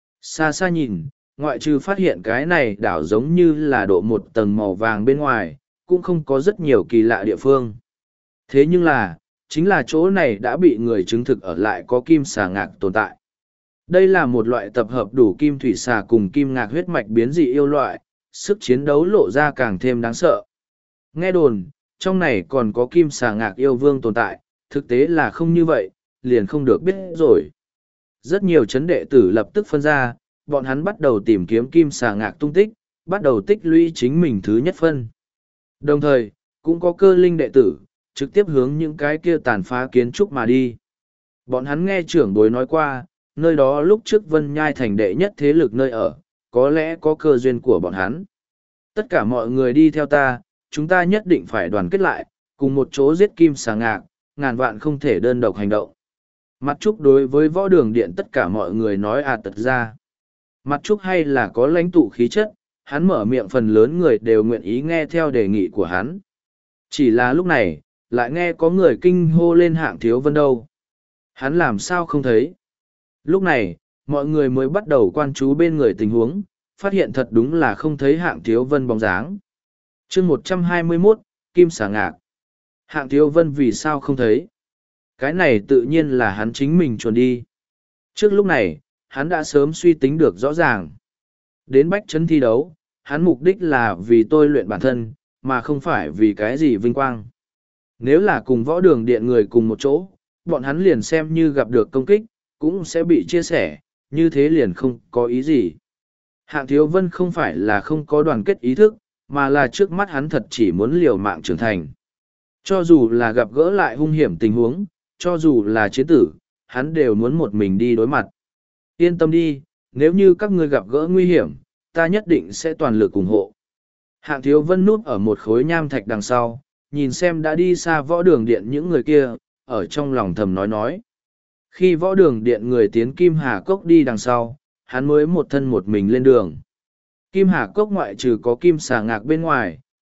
Xa xa nhìn, ngoại trừ phát hiện cái này đảo giống như là độ một tầng màu vàng bên ngoài, cũng không có rất nhiều kỳ lạ địa phương. Thế nhưng là, chính là chỗ này đã bị người chứng thực ở lại có kim xà ngạc tồn tại. Đây là một loại tập hợp đủ kim thủy xà cùng kim ngạc huyết mạch biến dị yêu loại, sức chiến đấu lộ ra càng thêm đáng sợ. Nghe đồn, trong này còn có kim xà ngạc yêu vương tồn tại, thực tế là không như vậy, liền không được biết rồi. Rất nhiều chấn đệ tử lập tức phân ra, bọn hắn bắt đầu tìm kiếm kim xà ngạc tung tích, bắt đầu tích lũy chính mình thứ nhất phân. Đồng thời, cũng có cơ linh đệ tử, trực tiếp hướng những cái kia tàn phá kiến trúc mà đi. Bọn hắn nghe trưởng bối nói qua, nơi đó lúc trước Vân Nhai thành đệ nhất thế lực nơi ở, có lẽ có cơ duyên của bọn hắn. Tất cả mọi người đi theo ta, chúng ta nhất định phải đoàn kết lại, cùng một chỗ giết kim xà ngạc, ngàn vạn không thể đơn độc hành động. Mặt Trúc đối với võ đường điện tất cả mọi người nói tật ra. Mặt Trúc hay là có lãnh tụ khí chất, hắn mở miệng phần lớn người đều nguyện ý nghe theo đề nghị của hắn. Chỉ là lúc này, lại nghe có người kinh hô lên Hạng Thiếu Vân đâu. Hắn làm sao không thấy. Lúc này, mọi người mới bắt đầu quan chú bên người tình huống, phát hiện thật đúng là không thấy Hạng Thiếu Vân bóng dáng. chương 121, Kim xà ngạc. Hạng Thiếu Vân vì sao không thấy? Cái này tự nhiên là hắn chính mình chuồn đi. Trước lúc này, hắn đã sớm suy tính được rõ ràng. Đến Bách Trấn thi đấu, hắn mục đích là vì tôi luyện bản thân, mà không phải vì cái gì vinh quang. Nếu là cùng võ đường điện người cùng một chỗ, bọn hắn liền xem như gặp được công kích, cũng sẽ bị chia sẻ, như thế liền không có ý gì. Hạng Thiếu Vân không phải là không có đoàn kết ý thức, mà là trước mắt hắn thật chỉ muốn liều mạng trưởng thành. Cho dù là gặp gỡ lại hung hiểm tình huống, cho dù là chiến tử, hắn đều muốn một mình đi đối mặt. Yên tâm đi, nếu như các ngươi gặp gỡ nguy hiểm, ta nhất định sẽ toàn lực ủng hộ. Hạng Thiếu Vân núp ở một khối nham thạch đằng sau, nhìn xem đã đi xa võ đường điện những người kia, ở trong lòng thầm nói. Khi võ đường điện người tiến Kim Hà Cốc đi đằng sau, hắn mới một thân một mình lên đường. Kim Hà Cốc ngoại trừ có kim xà ngạc bên ngoài,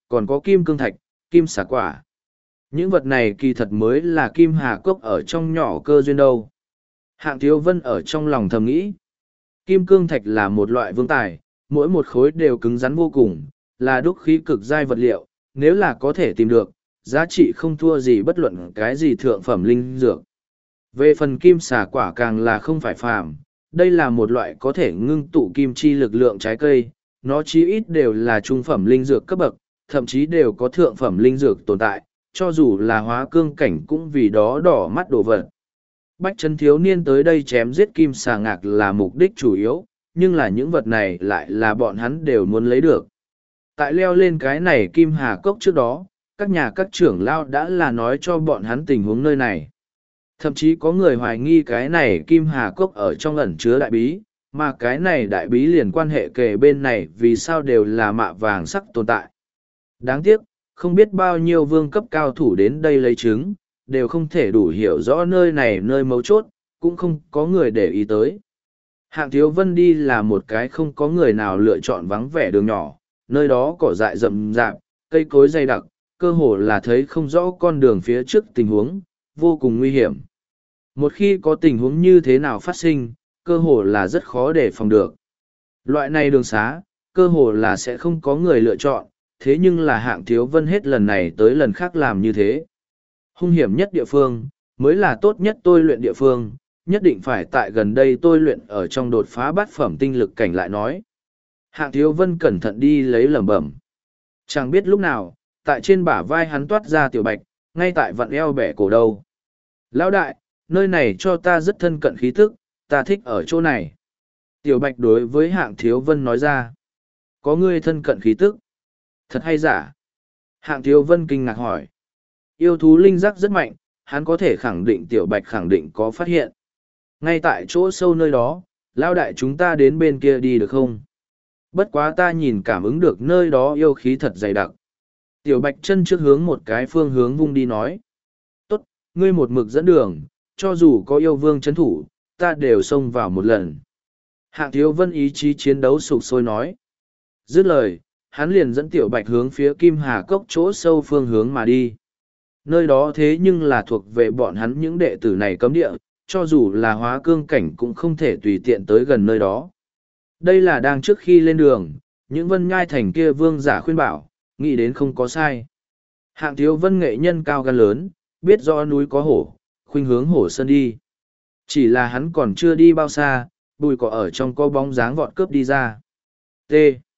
còn có kim cương thạch, kim xà quả. Những vật này kỳ thật mới là kim hà cốc ở trong nhỏ cơ duyên đâu. Hạng Thiếu Vân ở trong lòng thầm nghĩ. Kim cương thạch là một loại vương tài, mỗi một khối đều cứng rắn vô cùng, là đúc khí cực giai vật liệu, nếu là có thể tìm được, giá trị không thua gì bất luận cái gì thượng phẩm linh dược. Về phần kim xà quả càng là không phải phàm, đây là một loại có thể ngưng tụ kim chi lực lượng trái cây, nó chí ít đều là trung phẩm linh dược cấp bậc, thậm chí đều có thượng phẩm linh dược tồn tại, cho dù là hóa cương cảnh cũng vì đó đỏ mắt đồ vật. Bách Trấn thiếu niên tới đây chém giết kim xà ngạc là mục đích chủ yếu, nhưng là những vật này lại là bọn hắn đều muốn lấy được. Tại leo lên cái này kim hà cốc trước đó, các trưởng lao đã là nói cho bọn hắn tình huống nơi này. Thậm chí có người hoài nghi cái này kim hà cốc ở trong ẩn chứa đại bí, mà cái này đại bí liền quan hệ kề bên này vì sao đều là mạ vàng sắc tồn tại. Đáng tiếc, không biết bao nhiêu vương cấp cao thủ đến đây lấy trứng, đều không thể đủ hiểu rõ nơi này nơi mấu chốt, cũng không có người để ý tới. Hạng Thiếu Vân đi là một cái không có người nào lựa chọn vắng vẻ đường nhỏ, nơi đó cỏ dại rậm rạp, cây cối dày đặc, cơ hồ là thấy không rõ con đường phía trước tình huống, vô cùng nguy hiểm. Một khi có tình huống như thế nào phát sinh, cơ hồ là rất khó để phòng được. Loại này đường xá, cơ hồ là sẽ không có người lựa chọn, thế nhưng là Hạng Thiếu Vân hết lần này tới lần khác làm như thế. Hung hiểm nhất địa phương, mới là tốt nhất tôi luyện địa phương, nhất định phải tại gần đây tôi luyện ở trong đột phá bát phẩm tinh lực cảnh lại nói. Hạng Thiếu Vân cẩn thận đi lấy lẩm bẩm. Chẳng biết lúc nào, tại trên bả vai hắn toát ra Tiểu Bạch, ngay tại vặn eo bẻ cổ đầu. Lão đại, nơi này cho ta rất thân cận khí tức, ta thích ở chỗ này. Tiểu Bạch đối với Hạng Thiếu Vân nói ra. Có ngươi thân cận khí tức. Thật hay giả? Hạng Thiếu Vân kinh ngạc hỏi. Yêu thú linh giác rất mạnh, hắn có thể khẳng định Tiểu Bạch khẳng định có phát hiện. Ngay tại chỗ sâu nơi đó, lão đại chúng ta đến bên kia đi được không? Bất quá ta nhìn cảm ứng được nơi đó yêu khí thật dày đặc. Tiểu Bạch chân trước hướng một cái phương hướng vung đi nói. Tốt, ngươi một mực dẫn đường, cho dù có yêu vương chấn thủ, ta đều xông vào một lần. Hạng Thiếu Vân ý chí chiến đấu sục sôi nói. Dứt lời, hắn liền dẫn Tiểu Bạch hướng phía Kim Hà Cốc chỗ sâu phương hướng mà đi. Nơi đó thế nhưng là thuộc về bọn hắn những đệ tử này cấm địa, cho dù là hóa cương cảnh cũng không thể tùy tiện tới gần nơi đó. Đây là đang trước khi lên đường, những vân nhai thành kia vương giả khuyên bảo, nghĩ đến không có sai. Hạng Thiếu Vân nghệ nhân cao gan lớn, biết rõ núi có hổ, khuynh hướng hổ sơn đi. Chỉ là hắn còn chưa đi bao xa, bùi cỏ ở trong có bóng dáng vọt cướp đi ra. T.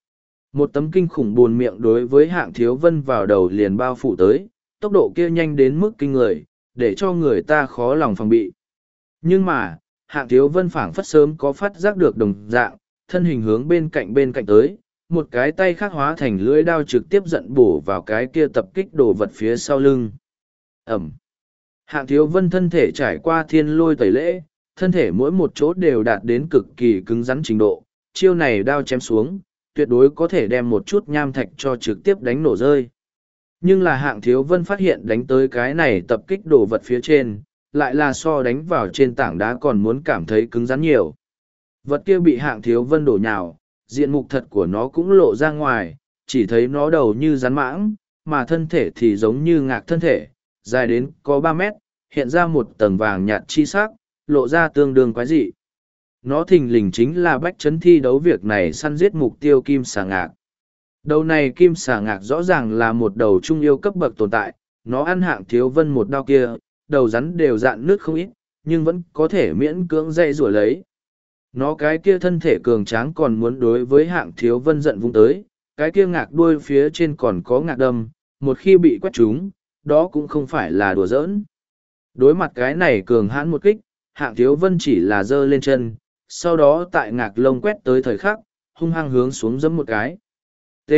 Một tấm kinh khủng buồn miệng đối với Hạng Thiếu Vân vào đầu liền bao phủ tới, tốc độ kia nhanh đến mức kinh người, để cho người ta khó lòng phòng bị. Nhưng mà, Hạng Thiếu Vân phảng phất sớm có phát giác được đồng dạng, thân hình hướng bên cạnh tới, một cái tay khác hóa thành lưỡi đao trực tiếp giận bổ vào cái kia tập kích đồ vật phía sau lưng. Ẩm. Hạng Thiếu Vân thân thể trải qua thiên lôi tẩy lễ, thân thể mỗi một chỗ đều đạt đến cực kỳ cứng rắn trình độ, chiêu này đao chém xuống, tuyệt đối có thể đem một chút nham thạch cho trực tiếp đánh nổ rơi. Nhưng là Hạng Thiếu Vân phát hiện đánh tới cái này tập kích đồ vật phía trên, lại là so đánh vào trên tảng đá còn muốn cảm thấy cứng rắn nhiều. Vật kia bị Hạng Thiếu Vân đổ nhào, diện mục thật của nó cũng lộ ra ngoài, chỉ thấy nó đầu như rắn mãng, mà thân thể thì giống như ngạc thân thể, dài đến có 3 mét, hiện ra một tầng vàng nhạt chi sắc, lộ ra tương đương quái dị. Nó thình lình chính là Bách Trấn thi đấu việc này săn giết mục tiêu kim xà ngạc. Đầu này kim xà ngạc rõ ràng là một đầu trung yêu cấp bậc tồn tại, nó ăn Hạng Thiếu Vân một đao kia, đầu rắn đều dạn nước không ít, nhưng vẫn có thể miễn cưỡng dây rủa lấy. Nó cái kia thân thể cường tráng còn muốn đối với Hạng Thiếu Vân giận vung tới, cái kia ngạc đuôi phía trên còn có ngạc đâm, một khi bị quét trúng, đó cũng không phải là đùa giỡn. Đối mặt cái này cường hãn một kích, Hạng Thiếu Vân chỉ là giơ lên chân, sau đó tại ngạc lông quét tới thời khắc, hung hăng hướng xuống giẫm một cái. T.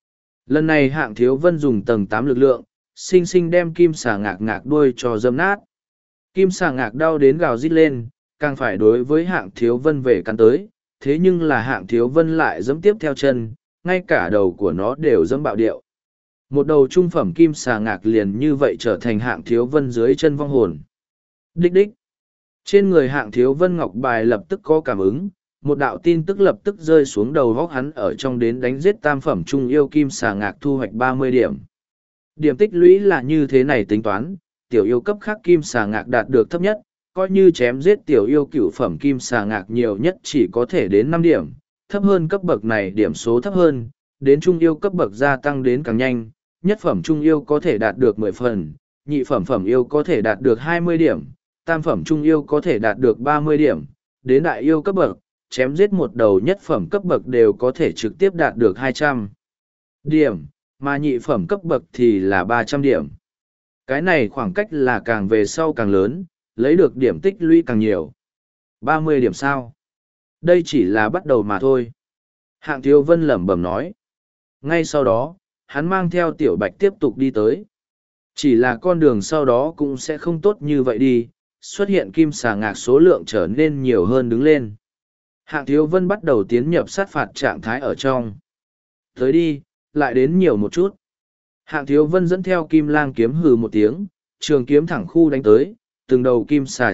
Lần này Hạng Thiếu Vân dùng tầng 8 lực lượng, sinh sinh đem kim xà ngạc đuôi cho dâm nát. Kim xà ngạc đau đến gào rít lên, càng phải đối với Hạng Thiếu Vân về cắn tới, thế nhưng là Hạng Thiếu Vân lại giẫm tiếp theo chân, ngay cả đầu của nó đều giẫm bạo điệu. Một đầu trung phẩm kim xà ngạc liền như vậy trở thành Hạng Thiếu Vân dưới chân vong hồn. Đích đích. Trên người Hạng Thiếu Vân ngọc bài lập tức có cảm ứng, một đạo tin tức lập tức rơi xuống đầu góc hắn ở trong đến đánh giết tam phẩm trung yêu kim xà ngạc thu hoạch 30 điểm. Điểm tích lũy là như thế này tính toán, tiểu yêu cấp khác kim xà ngạc đạt được thấp nhất, coi như chém giết tiểu yêu cửu phẩm kim xà ngạc nhiều nhất chỉ có thể đến 5 điểm, thấp hơn cấp bậc này điểm số thấp hơn, đến trung yêu cấp bậc gia tăng đến càng nhanh, nhất phẩm trung yêu có thể đạt được 10 phần, nhị phẩm phẩm yêu có thể đạt được 20 điểm, tam phẩm trung yêu có thể đạt được 30 điểm, đến đại yêu cấp bậc, chém giết một đầu nhất phẩm cấp bậc đều có thể trực tiếp đạt được 200 điểm, mà nhị phẩm cấp bậc thì là 300 điểm. Cái này khoảng cách là càng về sau càng lớn, lấy được điểm tích lũy càng nhiều. 30 điểm sao? Đây chỉ là bắt đầu mà thôi. Hạng Thiếu Vân lẩm bẩm nói. Ngay sau đó, hắn mang theo Tiểu Bạch tiếp tục đi tới. Chỉ là con đường sau đó cũng sẽ không tốt như vậy đi, xuất hiện kim xà ngạc số lượng trở nên nhiều hơn đứng lên. Hạng Thiếu Vân bắt đầu tiến nhập sát phạt trạng thái ở trong. Tới đi, lại đến nhiều một chút. Hạng Thiếu Vân dẫn theo kim lang kiếm hừ một tiếng, trường kiếm thẳng khu đánh tới, từng đầu kim xà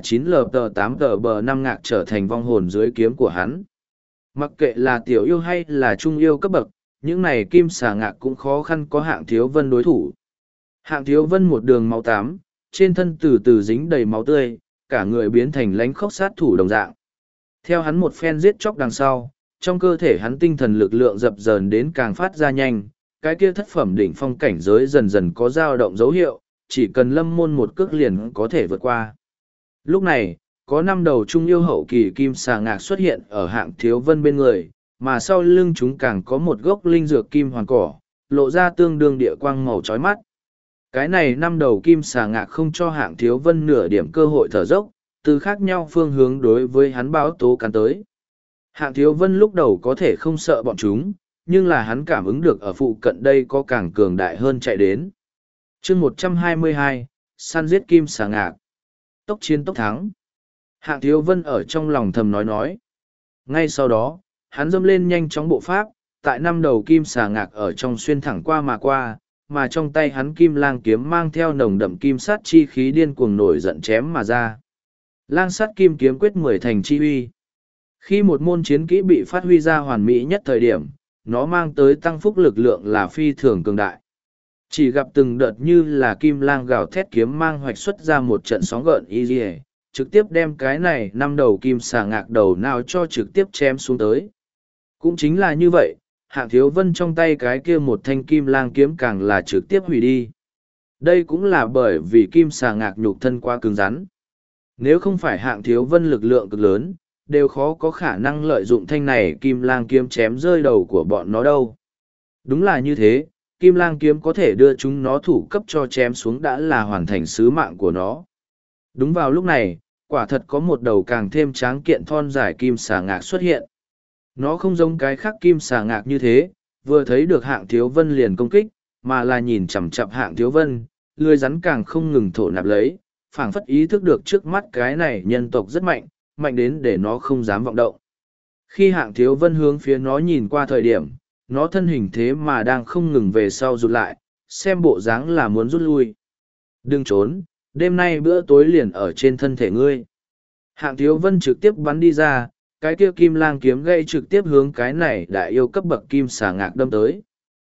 9L8G5 ngạc trở thành vong hồn dưới kiếm của hắn. Mặc kệ là tiểu yêu hay là trung yêu cấp bậc, những này kim xà ngạc cũng khó khăn có Hạng Thiếu Vân đối thủ. Hạng Thiếu Vân một đường máu tám, trên thân từ từ dính đầy máu tươi, cả người biến thành lánh khốc sát thủ đồng dạng. Theo hắn một phen giết chóc đằng sau, trong cơ thể hắn tinh thần lực lượng dập dờn đến càng phát ra nhanh, cái kia thất phẩm đỉnh phong cảnh giới dần dần có dao động dấu hiệu, chỉ cần lâm môn một cước liền có thể vượt qua. Lúc này, có 5 đầu trung yêu hậu kỳ kim xà ngạc xuất hiện ở Hạng Thiếu Vân bên người, mà sau lưng chúng càng có một gốc linh dược kim hoàn cỏ, lộ ra tương đương địa quang màu chói mắt. Cái này 5 đầu kim xà ngạc không cho Hạng Thiếu Vân nửa điểm cơ hội thở dốc, từ khác nhau phương hướng đối với hắn báo tố cắn tới. Hạng Thiếu Vân lúc đầu có thể không sợ bọn chúng, nhưng là hắn cảm ứng được ở phụ cận đây có càng cường đại hơn chạy đến. chương 122, săn giết kim xà ngạc. Tốc chiến tốc thắng. Hạng Thiếu Vân ở trong lòng thầm nói. Ngay sau đó, hắn dâm lên nhanh chóng bộ pháp, tại 5 đầu kim xà ngạc ở trong xuyên thẳng qua, mà trong tay hắn kim lang kiếm mang theo nồng đậm kim sát chi khí điên cuồng nổi giận chém mà ra. Lang sát kim kiếm quyết 10 thành chi huy. Khi một môn chiến kỹ bị phát huy ra hoàn mỹ nhất thời điểm, nó mang tới tăng phúc lực lượng là phi thường cường đại. Chỉ gặp từng đợt như là kim lang gào thét kiếm mang hoạch xuất ra một trận sóng gợn y trực tiếp đem cái này 5 đầu kim xà ngạc đầu nào cho trực tiếp chém xuống tới. Cũng chính là như vậy, Hạng Thiếu Vân trong tay cái kia một thanh kim lang kiếm càng là trực tiếp hủy đi. Đây cũng là bởi vì kim xà ngạc nhục thân quá cứng rắn. Nếu không phải Hạng Thiếu Vân lực lượng cực lớn, đều khó có khả năng lợi dụng thanh này kim lang kiếm chém rơi đầu của bọn nó đâu. Đúng là như thế, kim lang kiếm có thể đưa chúng nó thủ cấp cho chém xuống đã là hoàn thành sứ mạng của nó. Đúng vào lúc này, quả thật có một đầu càng thêm tráng kiện thon dài kim xà ngạc xuất hiện. Nó không giống cái khác kim xà ngạc như thế, vừa thấy được Hạng Thiếu Vân liền công kích, mà là nhìn chằm chằm Hạng Thiếu Vân, lưỡi rắn càng không ngừng thổ nạp lấy, phảng phất ý thức được trước mắt cái này nhân tộc rất mạnh, mạnh đến để nó không dám vọng động. Khi Hạng Thiếu Vân hướng phía nó nhìn qua thời điểm, nó thân hình thế mà đang không ngừng về sau rụt lại, xem bộ dáng là muốn rút lui. Đừng trốn, đêm nay bữa tối liền ở trên thân thể ngươi. Hạng Thiếu Vân trực tiếp bắn đi ra, cái kia kim lang kiếm gây trực tiếp hướng cái này đại yêu cấp bậc kim xà ngạc đâm tới.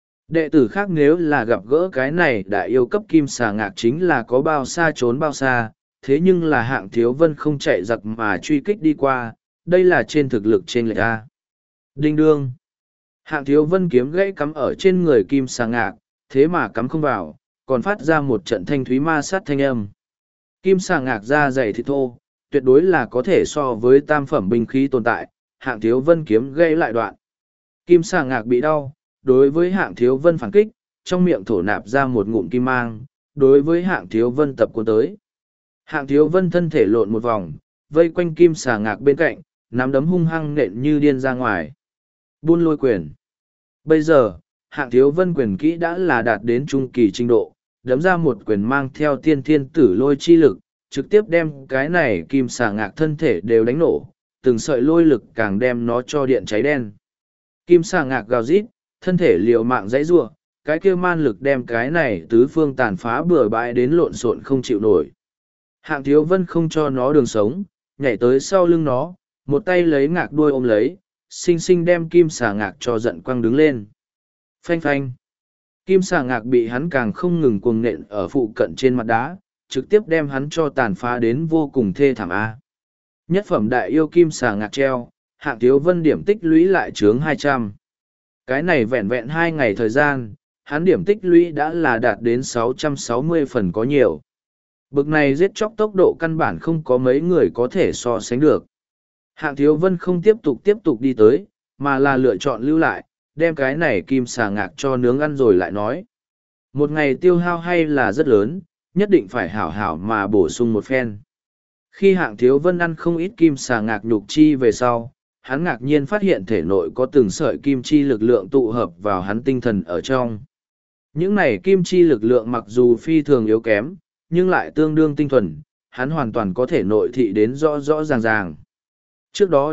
Đệ tử khác nếu là gặp gỡ cái này đại yêu cấp kim xà ngạc chính là có bao xa trốn bao xa, thế nhưng là Hạng Thiếu Vân không chạy giặc mà truy kích đi qua, đây là trên thực lực trên lệch A. Đinh đương. Hạng Thiếu Vân kiếm gãy cắm ở trên người kim xà ngạc, thế mà cắm không vào, còn phát ra một trận thanh thúy ma sát thanh âm. Kim xà ngạc da dày thịt thô, tuyệt đối là có thể so với tam phẩm binh khí tồn tại, Hạng Thiếu Vân kiếm gãy lại đoạn. Kim xà ngạc bị đau, đối với Hạng Thiếu Vân phản kích, trong miệng thổ nạp ra một ngụm kim mang, đối với Hạng Thiếu Vân tập cuốn tới. Hạng Thiếu Vân thân thể lộn một vòng, vây quanh kim xà ngạc bên cạnh, nắm đấm hung hăng nện như điên ra ngoài. Buôn lôi quyền. Bây giờ, Hạng Thiếu Vân quyền kỹ đã là đạt đến trung kỳ trình độ, đấm ra một quyền mang theo tiên thiên tử lôi chi lực, trực tiếp đem cái này kim xà ngạc thân thể đều đánh nổ, từng sợi lôi lực càng đem nó cho điện cháy đen. Kim xà ngạc gào rít, thân thể liều mạng dãy giụa, cái kia man lực đem cái này tứ phương tàn phá bừa bãi đến lộn xộn không chịu nổi. Hạng Thiếu Vân không cho nó đường sống, nhảy tới sau lưng nó, một tay lấy ngạc đuôi ôm lấy, xinh xinh đem kim xà ngạc cho giận quăng đứng lên. Phanh phanh. Kim xà ngạc bị hắn càng không ngừng cuồng nện ở phụ cận trên mặt đá, trực tiếp đem hắn cho tàn phá đến vô cùng thê thảm a. Nhất phẩm đại yêu kim xà ngạc treo, Hạng Thiếu Vân điểm tích lũy lại chướng 200. Cái này vẹn vẹn 2 ngày thời gian, hắn điểm tích lũy đã là đạt đến 660 phần có nhiều. Bực này giết chóc tốc độ căn bản không có mấy người có thể so sánh được. Hạng Thiếu Vân không tiếp tục đi tới, mà là lựa chọn lưu lại, đem cái này kim xà ngạc cho nướng ăn rồi lại nói. Một ngày tiêu hao hay là rất lớn, nhất định phải hảo hảo mà bổ sung một phen. Khi Hạng Thiếu Vân ăn không ít kim xà ngạc nhục chi về sau, hắn ngạc nhiên phát hiện thể nội có từng sợi kim chi lực lượng tụ hợp vào hắn tinh thần ở trong. Những này kim chi lực lượng mặc dù phi thường yếu kém, nhưng lại tương đương tinh thuần, hắn hoàn toàn có thể nội thị đến rõ rõ ràng ràng. Trước đó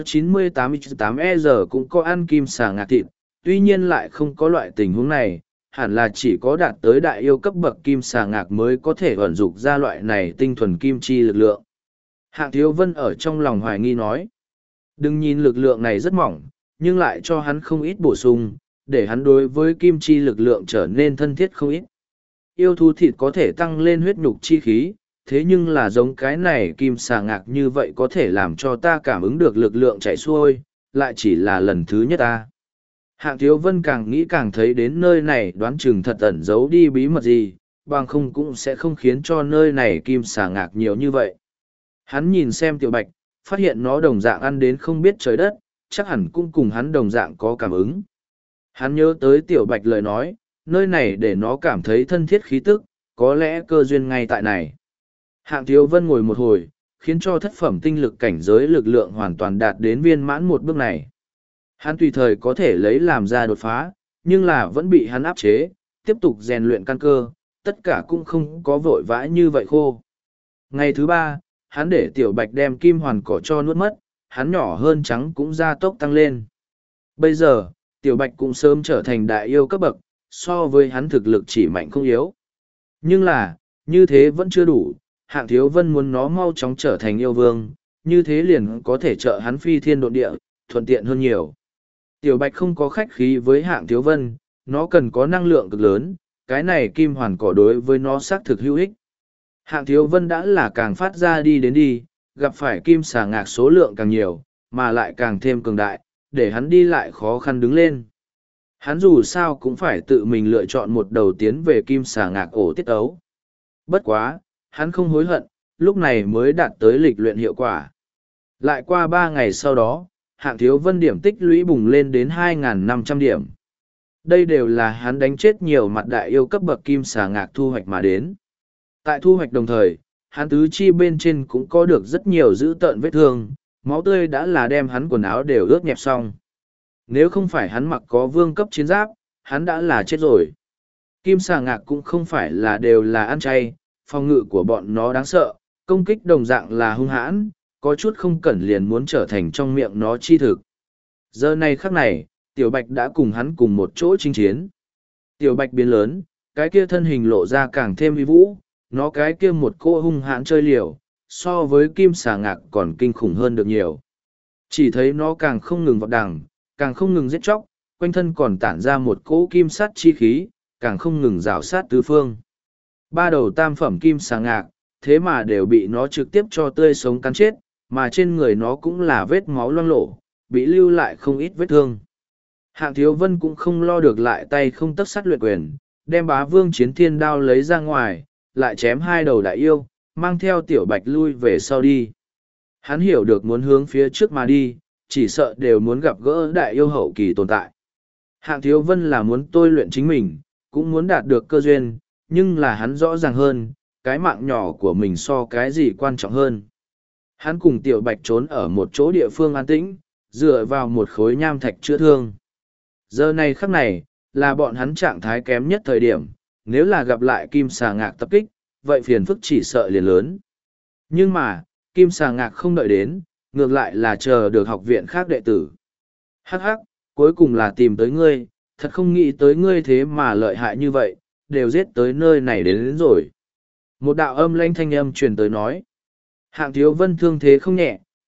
98-8E cũng có ăn kim xà ngạc thịt, tuy nhiên lại không có loại tình huống này, hẳn là chỉ có đạt tới đại yêu cấp bậc kim xà ngạc mới có thể vận dụng ra loại này tinh thuần kim chi lực lượng. Hạng Thiếu Vân ở trong lòng hoài nghi nói, đừng nhìn lực lượng này rất mỏng, nhưng lại cho hắn không ít bổ sung, để hắn đối với kim chi lực lượng trở nên thân thiết không ít. Yêu thú thịt có thể tăng lên huyết nhục chi khí, thế nhưng là giống cái này kim xà ngạc như vậy có thể làm cho ta cảm ứng được lực lượng chảy xuôi, lại chỉ là lần thứ nhất ta. Hạng Thiếu Vân càng nghĩ càng thấy đến nơi này đoán chừng thật ẩn giấu đi bí mật gì, bằng không cũng sẽ không khiến cho nơi này kim xà ngạc nhiều như vậy. Hắn nhìn xem Tiểu Bạch, phát hiện nó đồng dạng ăn đến không biết trời đất, chắc hẳn cũng cùng hắn đồng dạng có cảm ứng. Hắn nhớ tới Tiểu Bạch lời nói, nơi này để nó cảm thấy thân thiết khí tức, có lẽ cơ duyên ngay tại này. Hạng Thiếu Vân ngồi một hồi, khiến cho thất phẩm tinh lực cảnh giới lực lượng hoàn toàn đạt đến viên mãn một bước này. Hắn tùy thời có thể lấy làm ra đột phá, nhưng là vẫn bị hắn áp chế, tiếp tục rèn luyện căn cơ, tất cả cũng không có vội vã như vậy khô. Ngày thứ 3, hắn để Tiểu Bạch đem kim hoàn cỏ cho nuốt mất, hắn nhỏ hơn trắng cũng gia tốc tăng lên. Bây giờ, Tiểu Bạch cũng sớm trở thành đại yêu cấp bậc, so với hắn thực lực chỉ mạnh không yếu. Nhưng là, như thế vẫn chưa đủ, Hạng Thiếu Vân muốn nó mau chóng trở thành yêu vương, như thế liền có thể trợ hắn phi thiên độ địa, thuận tiện hơn nhiều. Tiểu Bạch không có khách khí với Hạng Thiếu Vân, nó cần có năng lượng cực lớn, cái này kim hoàn cỏ đối với nó xác thực hữu ích. Hạng Thiếu Vân đã là càng phát ra đi đến đi, gặp phải kim xà ngạc số lượng càng nhiều, mà lại càng thêm cường đại, để hắn đi lại khó khăn đứng lên. Hắn dù sao cũng phải tự mình lựa chọn một đầu tiến về kim xà ngạc ổ tiết ấu. Bất quá, hắn không hối hận, lúc này mới đạt tới lịch luyện hiệu quả. Lại qua 3 ngày sau đó, Hạng Thiếu Vân điểm tích lũy bùng lên đến 2.500 điểm. Đây đều là hắn đánh chết nhiều mặt đại yêu cấp bậc kim xà ngạc thu hoạch mà đến. Tại thu hoạch đồng thời, hắn tứ chi bên trên cũng có được rất nhiều dữ tợn vết thương, máu tươi đã là đem hắn quần áo đều ướt nhẹp xong. Nếu không phải hắn mặc có vương cấp chiến giáp, hắn đã là chết rồi. Kim xà ngạc cũng không phải là đều là ăn chay, phòng ngự của bọn nó đáng sợ, công kích đồng dạng là hung hãn, có chút không cẩn liền muốn trở thành trong miệng nó chi thực. Giờ này khắc này, Tiểu Bạch đã cùng hắn cùng một chỗ chinh chiến. Tiểu Bạch biến lớn, cái kia thân hình lộ ra càng thêm uy vũ, nó cái kia một cô hung hãn chơi liều, so với kim xà ngạc còn kinh khủng hơn được nhiều. Chỉ thấy nó càng không ngừng vọt đằng, càng không ngừng giết chóc, quanh thân còn tản ra một cỗ kim sắt chi khí, càng không ngừng rào sát tứ phương. 3 đầu tam phẩm kim xà ngạc, thế mà đều bị nó trực tiếp cho tươi sống cắn chết, mà trên người nó cũng là vết máu loang lổ, bị lưu lại không ít vết thương. Hạng Thiếu Vân cũng không lo được lại tay không tấc sắt luyện quyền, đem Bá Vương Chiến Thiên Đao lấy ra ngoài, lại chém 2 đầu đại yêu, mang theo Tiểu Bạch lui về sau đi. Hắn hiểu được muốn hướng phía trước mà đi, chỉ sợ đều muốn gặp gỡ đại yêu hậu kỳ tồn tại. Hạng Thiếu Vân là muốn tôi luyện chính mình, cũng muốn đạt được cơ duyên, nhưng là hắn rõ ràng hơn, cái mạng nhỏ của mình so cái gì quan trọng hơn. Hắn cùng Tiểu Bạch trốn ở một chỗ địa phương an tĩnh, dựa vào một khối nham thạch chữa thương. Giờ này khắc này, là bọn hắn trạng thái kém nhất thời điểm, nếu là gặp lại kim xà ngạc tập kích, vậy phiền phức chỉ sợ liền lớn. Nhưng mà, kim xà ngạc không đợi đến, ngược lại là chờ được học viện khác đệ tử. Hắc hắc, cuối cùng là tìm tới ngươi, thật không nghĩ tới ngươi thế mà lợi hại như vậy, đều giết tới nơi này đến rồi. Một đạo âm lãnh thanh âm truyền tới nói. Hạng Thiếu Vân thương thế không nhẹ,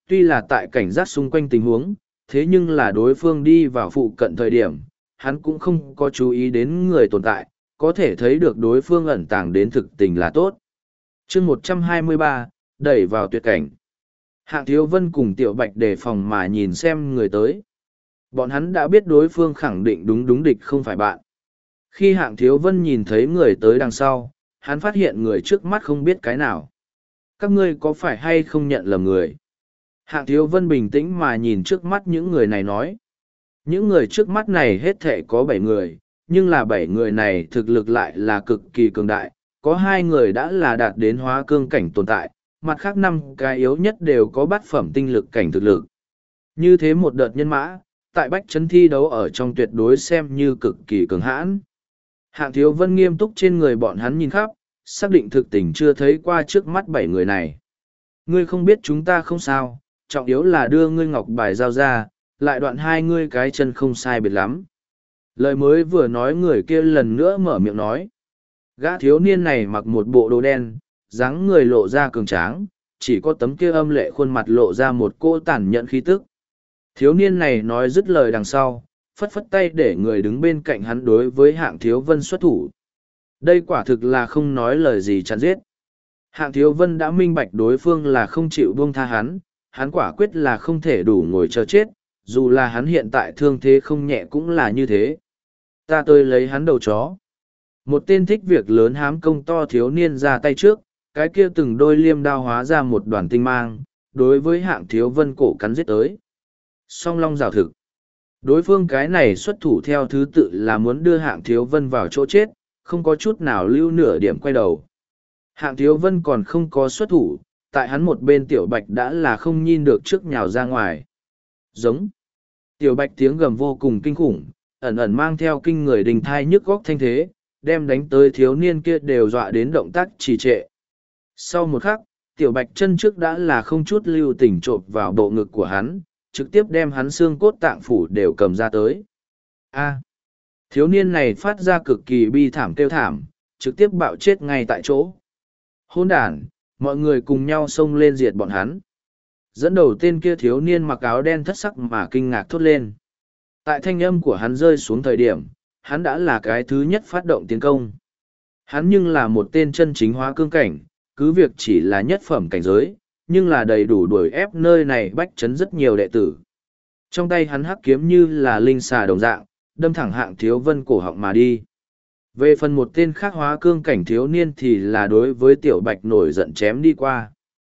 tuy là tại cảnh giác xung quanh tình huống, thế nhưng là đối phương đi vào phụ cận thời điểm, hắn cũng không có chú ý đến người tồn tại, có thể thấy được đối phương ẩn tàng đến thực tình là tốt. chương 123, đẩy vào tuyệt cảnh. Hạng Thiếu Vân cùng Tiểu Bạch đề phòng mà nhìn xem người tới. Bọn hắn đã biết đối phương khẳng định đúng địch không phải bạn. Khi Hạng Thiếu Vân nhìn thấy người tới đằng sau, hắn phát hiện người trước mắt không biết cái nào. Các ngươi có phải hay không nhận lầm người? Hạng Thiếu Vân bình tĩnh mà nhìn trước mắt những người này nói. Những người trước mắt này hết thể có 7 người, nhưng là 7 người này thực lực lại là cực kỳ cường đại. Có 2 người đã là đạt đến hóa cương cảnh tồn tại, mặt khác 5 cái yếu nhất đều có bát phẩm tinh lực cảnh thực lực. Như thế một đợt nhân mã, tại bách chấn thi đấu ở trong tuyệt đối xem như cực kỳ cường hãn. Hạng Thiếu Vân nghiêm túc trên người bọn hắn nhìn khắp, xác định thực tình chưa thấy qua trước mắt 7 người này. Ngươi không biết chúng ta không sao, trọng yếu là đưa ngươi ngọc bài giao ra, lại đoạn 2 ngươi cái chân không sai biệt lắm. Lời mới vừa nói người kia lần nữa mở miệng nói. Gã thiếu niên này mặc một bộ đồ đen, dáng người lộ ra cường tráng, chỉ có tấm kia âm lệ khuôn mặt lộ ra một cô tàn nhẫn khí tức. Thiếu niên này nói dứt lời đằng sau, phất phất tay để người đứng bên cạnh hắn đối với Hạng Thiếu Vân xuất thủ. Đây quả thực là không nói lời gì chán giết. Hạng Thiếu Vân đã minh bạch đối phương là không chịu buông tha hắn quả quyết là không thể đủ ngồi chờ chết, dù là hắn hiện tại thương thế không nhẹ cũng là như thế. Ta tới lấy hắn đầu chó. Một tên thích việc lớn hám công to thiếu niên ra tay trước, cái kia từng đôi liêm đao hóa ra một đoàn tinh mang, đối với Hạng Thiếu Vân cổ cắn giết tới. Song long rào thực. Đối phương cái này xuất thủ theo thứ tự là muốn đưa Hạng Thiếu Vân vào chỗ chết, không có chút nào lưu nửa điểm quay đầu. Hạng Thiếu Vân còn không có xuất thủ, tại hắn một bên Tiểu Bạch đã là không nhìn được trước nhào ra ngoài. Giống. Tiểu Bạch tiếng gầm vô cùng kinh khủng, ẩn ẩn mang theo kinh người đình thai nhức góc thanh thế, đem đánh tới thiếu niên kia đều dọa đến động tác trì trệ. Sau một khắc, Tiểu Bạch chân trước đã là không chút lưu tình chộp vào bộ ngực của hắn, trực tiếp đem hắn xương cốt tạng phủ đều cầm ra tới. A. Thiếu niên này phát ra cực kỳ bi thảm kêu thảm, trực tiếp bạo chết ngay tại chỗ. Hỗn đản, mọi người cùng nhau xông lên diệt bọn hắn. Dẫn đầu tên kia thiếu niên mặc áo đen thất sắc mà kinh ngạc thốt lên. Tại thanh âm của hắn rơi xuống thời điểm, hắn đã là cái thứ nhất phát động tiến công. Hắn nhưng là một tên chân chính hóa cương cảnh, cứ việc chỉ là nhất phẩm cảnh giới, nhưng là đầy đủ đuổi ép nơi này bách chấn rất nhiều đệ tử. Trong tay hắn hắc kiếm như là linh xà đồng dạng, đâm thẳng Hạng Thiếu Vân cổ họng mà đi. Về phần một tên khác hóa cương cảnh thiếu niên thì là đối với Tiểu Bạch nổi giận chém đi qua.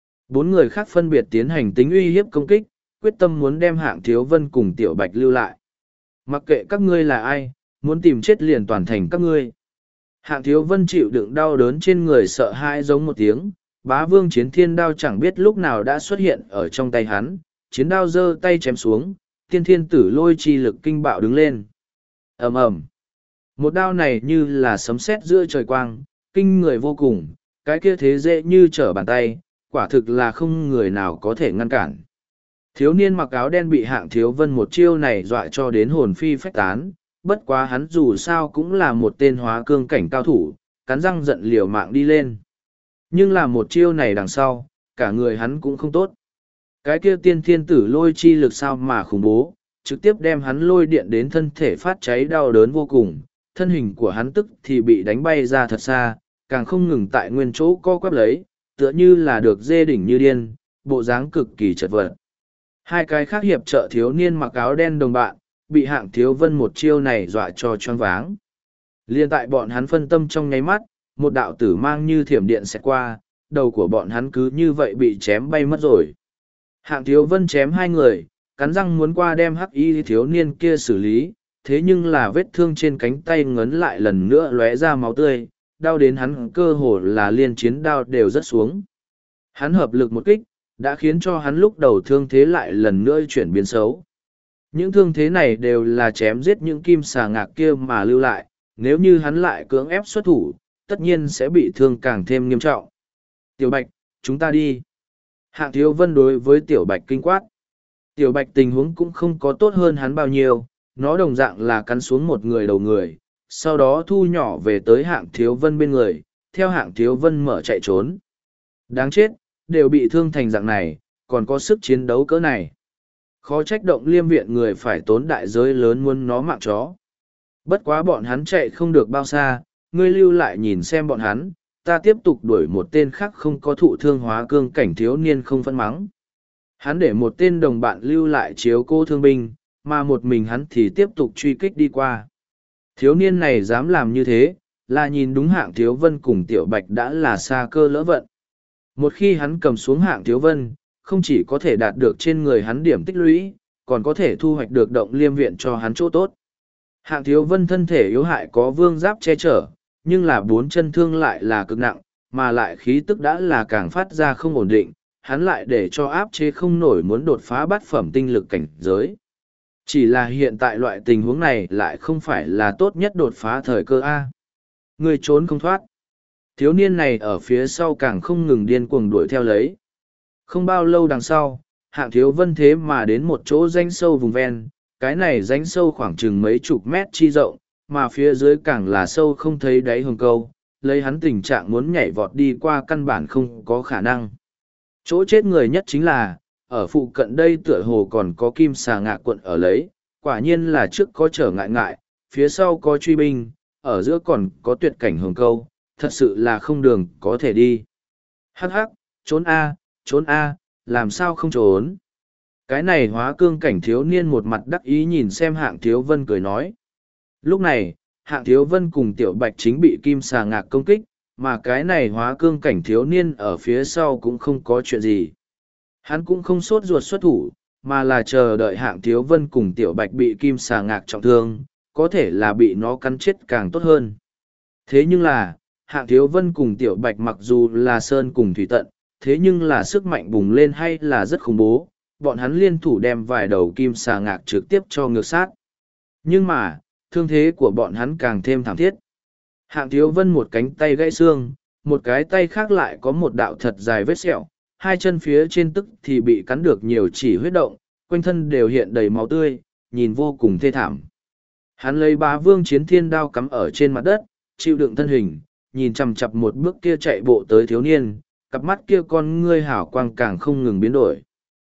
4 người khác phân biệt tiến hành tính uy hiếp công kích, quyết tâm muốn đem Hạng Thiếu Vân cùng Tiểu Bạch lưu lại. Mặc kệ các ngươi là ai, muốn tìm chết liền toàn thành các ngươi. Hạng Thiếu Vân chịu đựng đau đớn trên người sợ hãi giống một tiếng, Bá Vương Chiến Thiên Đao chẳng biết lúc nào đã xuất hiện ở trong tay hắn, chiến đao giơ tay chém xuống, tiên thiên tử lôi chi lực kinh bạo đứng lên. Ầm ầm. Một đao này như là sấm sét giữa trời quang, kinh người vô cùng, cái kia thế dễ như trở bàn tay, quả thực là không người nào có thể ngăn cản. Thiếu niên mặc áo đen bị Hạng Thiếu Vân một chiêu này dọa cho đến hồn phi phách tán, bất quá hắn dù sao cũng là một tên hóa cương cảnh cao thủ, cắn răng giận liều mạng đi lên. Nhưng là một chiêu này đằng sau, cả người hắn cũng không tốt. Cái kia tiên thiên tử lôi chi lực sao mà khủng bố, trực tiếp đem hắn lôi điện đến thân thể phát cháy đau đớn vô cùng, thân hình của hắn tức thì bị đánh bay ra thật xa, càng không ngừng tại nguyên chỗ co quắp lấy, tựa như là được dê đỉnh như điên, bộ dáng cực kỳ chật vật. Hai cái khác hiệp trợ thiếu niên mặc áo đen đồng bạn, bị Hạng Thiếu Vân một chiêu này dọa cho choáng váng. Liên tại bọn hắn phân tâm trong nháy mắt, một đạo tử mang như thiểm điện xẹt qua, đầu của bọn hắn cứ như vậy bị chém bay mất rồi. Hạng Thiếu Vân chém 2 người, cắn răng muốn qua đem hắc y thiếu niên kia xử lý, thế nhưng là vết thương trên cánh tay ngấn lại lần nữa lóe ra máu tươi, đau đến hắn cơ hồ là liên chiến đao đều rớt xuống. Hắn hợp lực một kích, đã khiến cho hắn lúc đầu thương thế lại lần nữa chuyển biến xấu. Những thương thế này đều là chém giết những kim xà ngạc kia mà lưu lại, nếu như hắn lại cưỡng ép xuất thủ, tất nhiên sẽ bị thương càng thêm nghiêm trọng. Tiểu Bạch, chúng ta đi. Hạng Thiếu Vân đối với Tiểu Bạch kinh quát. Tiểu Bạch tình huống cũng không có tốt hơn hắn bao nhiêu, nó đồng dạng là cắn xuống một người đầu người, sau đó thu nhỏ về tới Hạng Thiếu Vân bên người, theo Hạng Thiếu Vân mở chạy trốn. Đáng chết, đều bị thương thành dạng này, còn có sức chiến đấu cỡ này. Khó trách Động Liêm viện người phải tốn đại giới lớn muốn nó mạng chó. Bất quá bọn hắn chạy không được bao xa, ngươi lưu lại nhìn xem bọn hắn, ta tiếp tục đuổi một tên khác không có thụ thương hóa cương cảnh thiếu niên không phân mắng. Hắn để một tên đồng bạn lưu lại chiếu cô thương binh, mà một mình hắn thì tiếp tục truy kích đi qua. Thiếu niên này dám làm như thế, là nhìn đúng Hạng Thiếu Vân cùng Tiểu Bạch đã là xa cơ lỡ vận. Một khi hắn cầm xuống Hạng Thiếu Vân, không chỉ có thể đạt được trên người hắn điểm tích lũy, còn có thể thu hoạch được Động Liêm viện cho hắn chỗ tốt. Hạng Thiếu Vân thân thể yếu hại có vương giáp che chở, nhưng là 4 chân thương lại là cực nặng, mà lại khí tức đã là càng phát ra không ổn định, hắn lại để cho áp chế không nổi muốn đột phá bát phẩm tinh lực cảnh giới. Chỉ là hiện tại loại tình huống này lại không phải là tốt nhất đột phá thời cơ A. Người trốn không thoát. Thiếu niên này ở phía sau càng không ngừng điên cuồng đuổi theo lấy. Không bao lâu đằng sau, Hạng Thiếu Vân thế mà đến một chỗ rãnh sâu vùng ven, cái này rãnh sâu khoảng chừng mấy chục mét chi rộng, mà phía dưới càng là sâu không thấy đáy hồng câu, lấy hắn tình trạng muốn nhảy vọt đi qua căn bản không có khả năng. Chỗ chết người nhất chính là, ở phụ cận đây tựa hồ còn có kim xà ngạc quận ở lấy, quả nhiên là trước có trở ngại ngại, phía sau có truy binh, ở giữa còn có tuyệt cảnh hồng câu, thật sự là không đường có thể đi. Hắc hắc, trốn a, làm sao không trốn? Cái này hóa cương cảnh thiếu niên một mặt đắc ý nhìn xem Hạng Thiếu Vân cười nói. Lúc này, Hạng Thiếu Vân cùng Tiểu Bạch chính bị kim xà ngạc công kích, mà cái này hóa cương cảnh thiếu niên ở phía sau cũng không có chuyện gì. Hắn cũng không sốt ruột xuất thủ, mà là chờ đợi Hạng Thiếu Vân cùng Tiểu Bạch bị kim xà ngạc trọng thương, có thể là bị nó cắn chết càng tốt hơn. Thế nhưng là, Hạng Thiếu Vân cùng Tiểu Bạch mặc dù là sơn cùng thủy tận, thế nhưng là sức mạnh bùng lên hay là rất khủng bố, bọn hắn liên thủ đem vài đầu kim xà ngạc trực tiếp cho ngược sát. Nhưng mà, thương thế của bọn hắn càng thêm thảm thiết. Hạng Thiếu Vân một cánh tay gãy xương, một cái tay khác lại có một đạo thật dài vết sẹo, hai chân phía trên tức thì bị cắn được nhiều chỉ huyết động, quanh thân đều hiện đầy máu tươi, nhìn vô cùng thê thảm. Hắn lấy Bá Vương Chiến Thiên đao cắm ở trên mặt đất, chịu đựng thân hình, nhìn chằm chằm một bước kia chạy bộ tới thiếu niên, cặp mắt kia con ngươi hảo quang càng không ngừng biến đổi.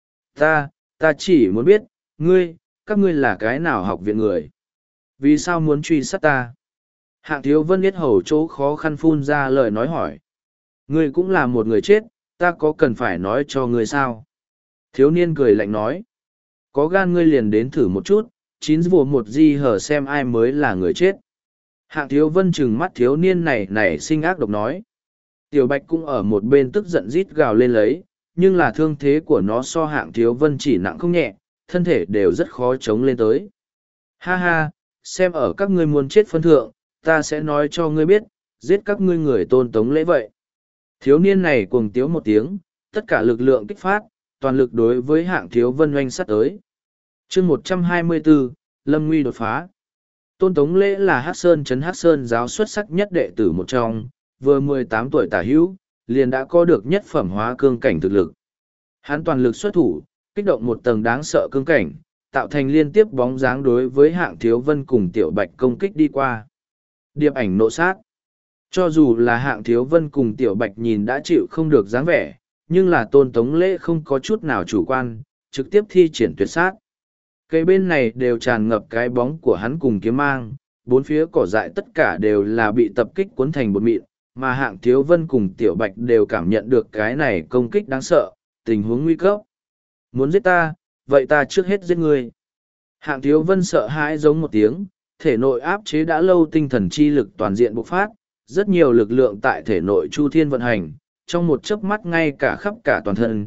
Ta chỉ muốn biết, các ngươi là cái nào học viện người? Vì sao muốn truy sát ta? Hạng Thiếu Vân biết hầu chỗ khó khăn phun ra lời nói hỏi. Ngươi cũng là một người chết, ta có cần phải nói cho ngươi sao? Thiếu niên cười lạnh nói. Có gan ngươi liền đến thử một chút, 9 vùa một di hở xem ai mới là người chết. Hạng Thiếu Vân trừng mắt thiếu niên này sinh ác độc nói. Tiểu Bạch cũng ở một bên tức giận rít gào lên lấy, nhưng là thương thế của nó so Hạng Thiếu Vân chỉ nặng không nhẹ, thân thể đều rất khó chống lên tới. Ha ha, xem ở các ngươi muốn chết phân thượng, ta sẽ nói cho ngươi biết, giết các ngươi người tôn tống lễ vậy. Thiếu niên này cuồng tiếu một tiếng, tất cả lực lượng kích phát, toàn lực đối với Hạng Thiếu Vân oanh sắt tới. chương 124, Lâm Nguy đột phá. Tôn Tống Lễ là Hắc Sơn trấn Hắc Sơn giáo xuất sắc nhất đệ tử một trong, vừa 18 tuổi tả hữu, liền đã có được nhất phẩm hóa cương cảnh thực lực. Hắn toàn lực xuất thủ, kích động một tầng đáng sợ cương cảnh, tạo thành liên tiếp bóng dáng đối với Hạng Thiếu Vân cùng Tiểu Bạch công kích đi qua. Điệp ảnh nộ sát. Cho dù là Hạng Thiếu Vân cùng Tiểu Bạch nhìn đã chịu không được dáng vẻ, nhưng là Tôn Tống Lễ không có chút nào chủ quan, trực tiếp thi triển tuyệt sát. Cây bên này đều tràn ngập cái bóng của hắn cùng kiếm mang, bốn phía cỏ dại tất cả đều là bị tập kích cuốn thành bột mịn, mà Hạng Thiếu Vân cùng Tiểu Bạch đều cảm nhận được cái này công kích đáng sợ, tình huống nguy cấp. Muốn giết ta, vậy ta trước hết giết ngươi. Hạng Thiếu Vân sợ hãi giống một tiếng, thể nội áp chế đã lâu tinh thần chi lực toàn diện bộc phát, rất nhiều lực lượng tại thể nội chu thiên vận hành, trong một chớp mắt ngay cả khắp cả toàn thân,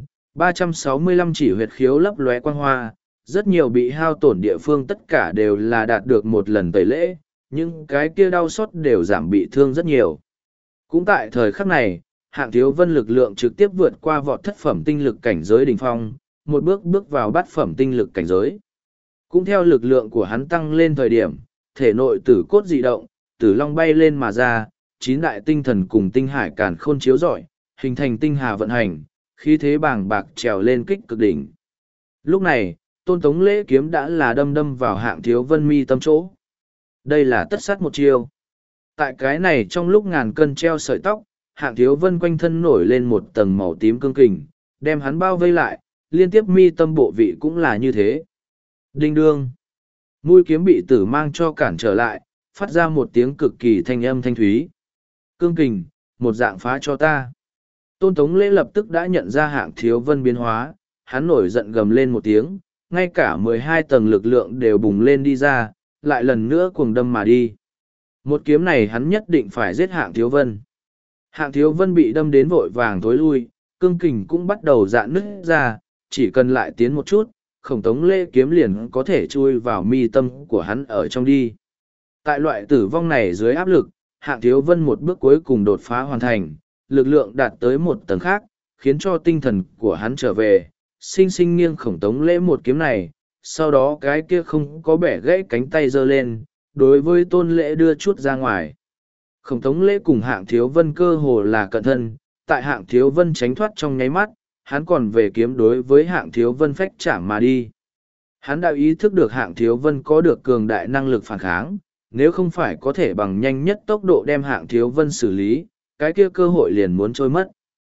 365 chỉ huyệt khiếu lấp lóe quang hoa, rất nhiều bị hao tổn địa phương tất cả đều là đạt được một lần tẩy lễ, nhưng cái kia đau xót đều giảm bị thương rất nhiều. Cũng tại thời khắc này, Hạng Thiếu Vân lực lượng trực tiếp vượt qua vọt thất phẩm tinh lực cảnh giới đỉnh phong, một bước bước vào bát phẩm tinh lực cảnh giới. Cũng theo lực lượng của hắn tăng lên thời điểm, thể nội tử cốt dị động, tử long bay lên mà ra, 9 đại tinh thần cùng tinh hải càn khôn chiếu rọi, hình thành tinh hà vận hành, khí thế bàng bạc trèo lên kích cực đỉnh. Lúc này, Tôn Tống Lễ kiếm đã là đâm vào Hạng Thiếu Vân mi tâm chỗ. Đây là tất sát một chiêu. Tại cái này trong lúc ngàn cân treo sợi tóc, Hạng Thiếu Vân quanh thân nổi lên một tầng màu tím cương kình, đem hắn bao vây lại, liên tiếp mi tâm bộ vị cũng là như thế. Đinh đương. Mũi kiếm bị tử mang cho cản trở lại, phát ra một tiếng cực kỳ thanh âm thanh thúy. Cương kình, một dạng phá cho ta. Tôn Tống Lễ lập tức đã nhận ra Hạng Thiếu Vân biến hóa, hắn nổi giận gầm lên một tiếng, ngay cả 12 tầng lực lượng đều bùng lên đi ra, lại lần nữa cuồng đâm mà đi. Một kiếm này hắn nhất định phải giết Hạng Thiếu Vân. Hạng Thiếu Vân bị đâm đến vội vàng tối lui, cương kình cũng bắt đầu dạn nứt ra, chỉ cần lại tiến một chút, Khổng Tống Lễ kiếm liền có thể chui vào mi tâm của hắn ở trong đi. Tại loại tử vong này dưới áp lực, Hạng Thiếu Vân một bước cuối cùng đột phá hoàn thành, lực lượng đạt tới một tầng khác, khiến cho tinh thần của hắn trở về, sinh sinh nghiêng Khổng Tống Lễ một kiếm này, sau đó cái kia không có bẻ gãy cánh tay giơ lên, đối với Tôn Lễ đưa chút ra ngoài. Khổng Tống Lễ cùng Hạng Thiếu Vân cơ hồ là cận thân, tại Hạng Thiếu Vân tránh thoát trong nháy mắt, hắn còn về kiếm đối với Hạng Thiếu Vân phách chạm mà đi. Hắn đã ý thức được Hạng Thiếu Vân có được cường đại năng lực phản kháng, nếu không phải có thể bằng nhanh nhất tốc độ đem Hạng Thiếu Vân xử lý, cái kia cơ hội liền muốn trôi mất.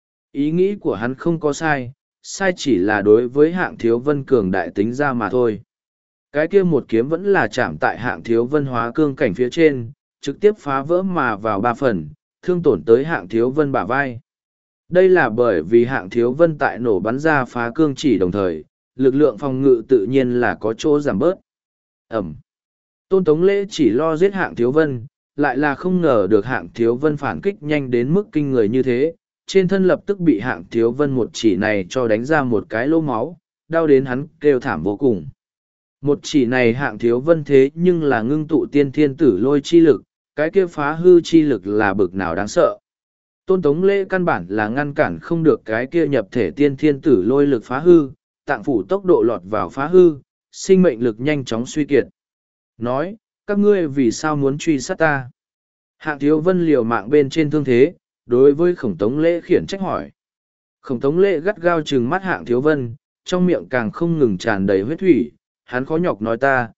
Ý nghĩ của hắn không có sai, sai chỉ là đối với Hạng Thiếu Vân cường đại tính ra mà thôi. Cái kia một kiếm vẫn là chạm tại Hạng Thiếu Vân hóa cương cảnh phía trên, trực tiếp phá vỡ mà vào 3 phần, thương tổn tới Hạng Thiếu Vân bả vai. Đây là bởi vì Hạng Thiếu Vân tại nổ bắn ra phá cương chỉ đồng thời, lực lượng phòng ngự tự nhiên là có chỗ giảm bớt. Ẩm. Tôn Tống Lễ chỉ lo giết Hạng Thiếu Vân, lại là không ngờ được Hạng Thiếu Vân phản kích nhanh đến mức kinh người như thế, trên thân lập tức bị Hạng Thiếu Vân một chỉ này cho đánh ra một cái lỗ máu, đau đến hắn kêu thảm vô cùng. Một chỉ này Hạng Thiếu Vân thế nhưng là ngưng tụ tiên thiên tử lôi chi lực, cái kia phá hư chi lực là bực nào đáng sợ. Tôn Tống Lễ căn bản là ngăn cản không được cái kia nhập thể tiên thiên tử lôi lực phá hư, tạng phủ tốc độ lọt vào phá hư, sinh mệnh lực nhanh chóng suy kiệt. Nói, các ngươi vì sao muốn truy sát ta? Hạng Thiếu Vân liều mạng bên trên thương thế, đối với Khổng Tống Lễ khiển trách hỏi. Khổng Tống Lễ gắt gao trừng mắt Hạng Thiếu Vân, trong miệng càng không ngừng tràn đầy huyết thủy, hắn khó nhọc nói ta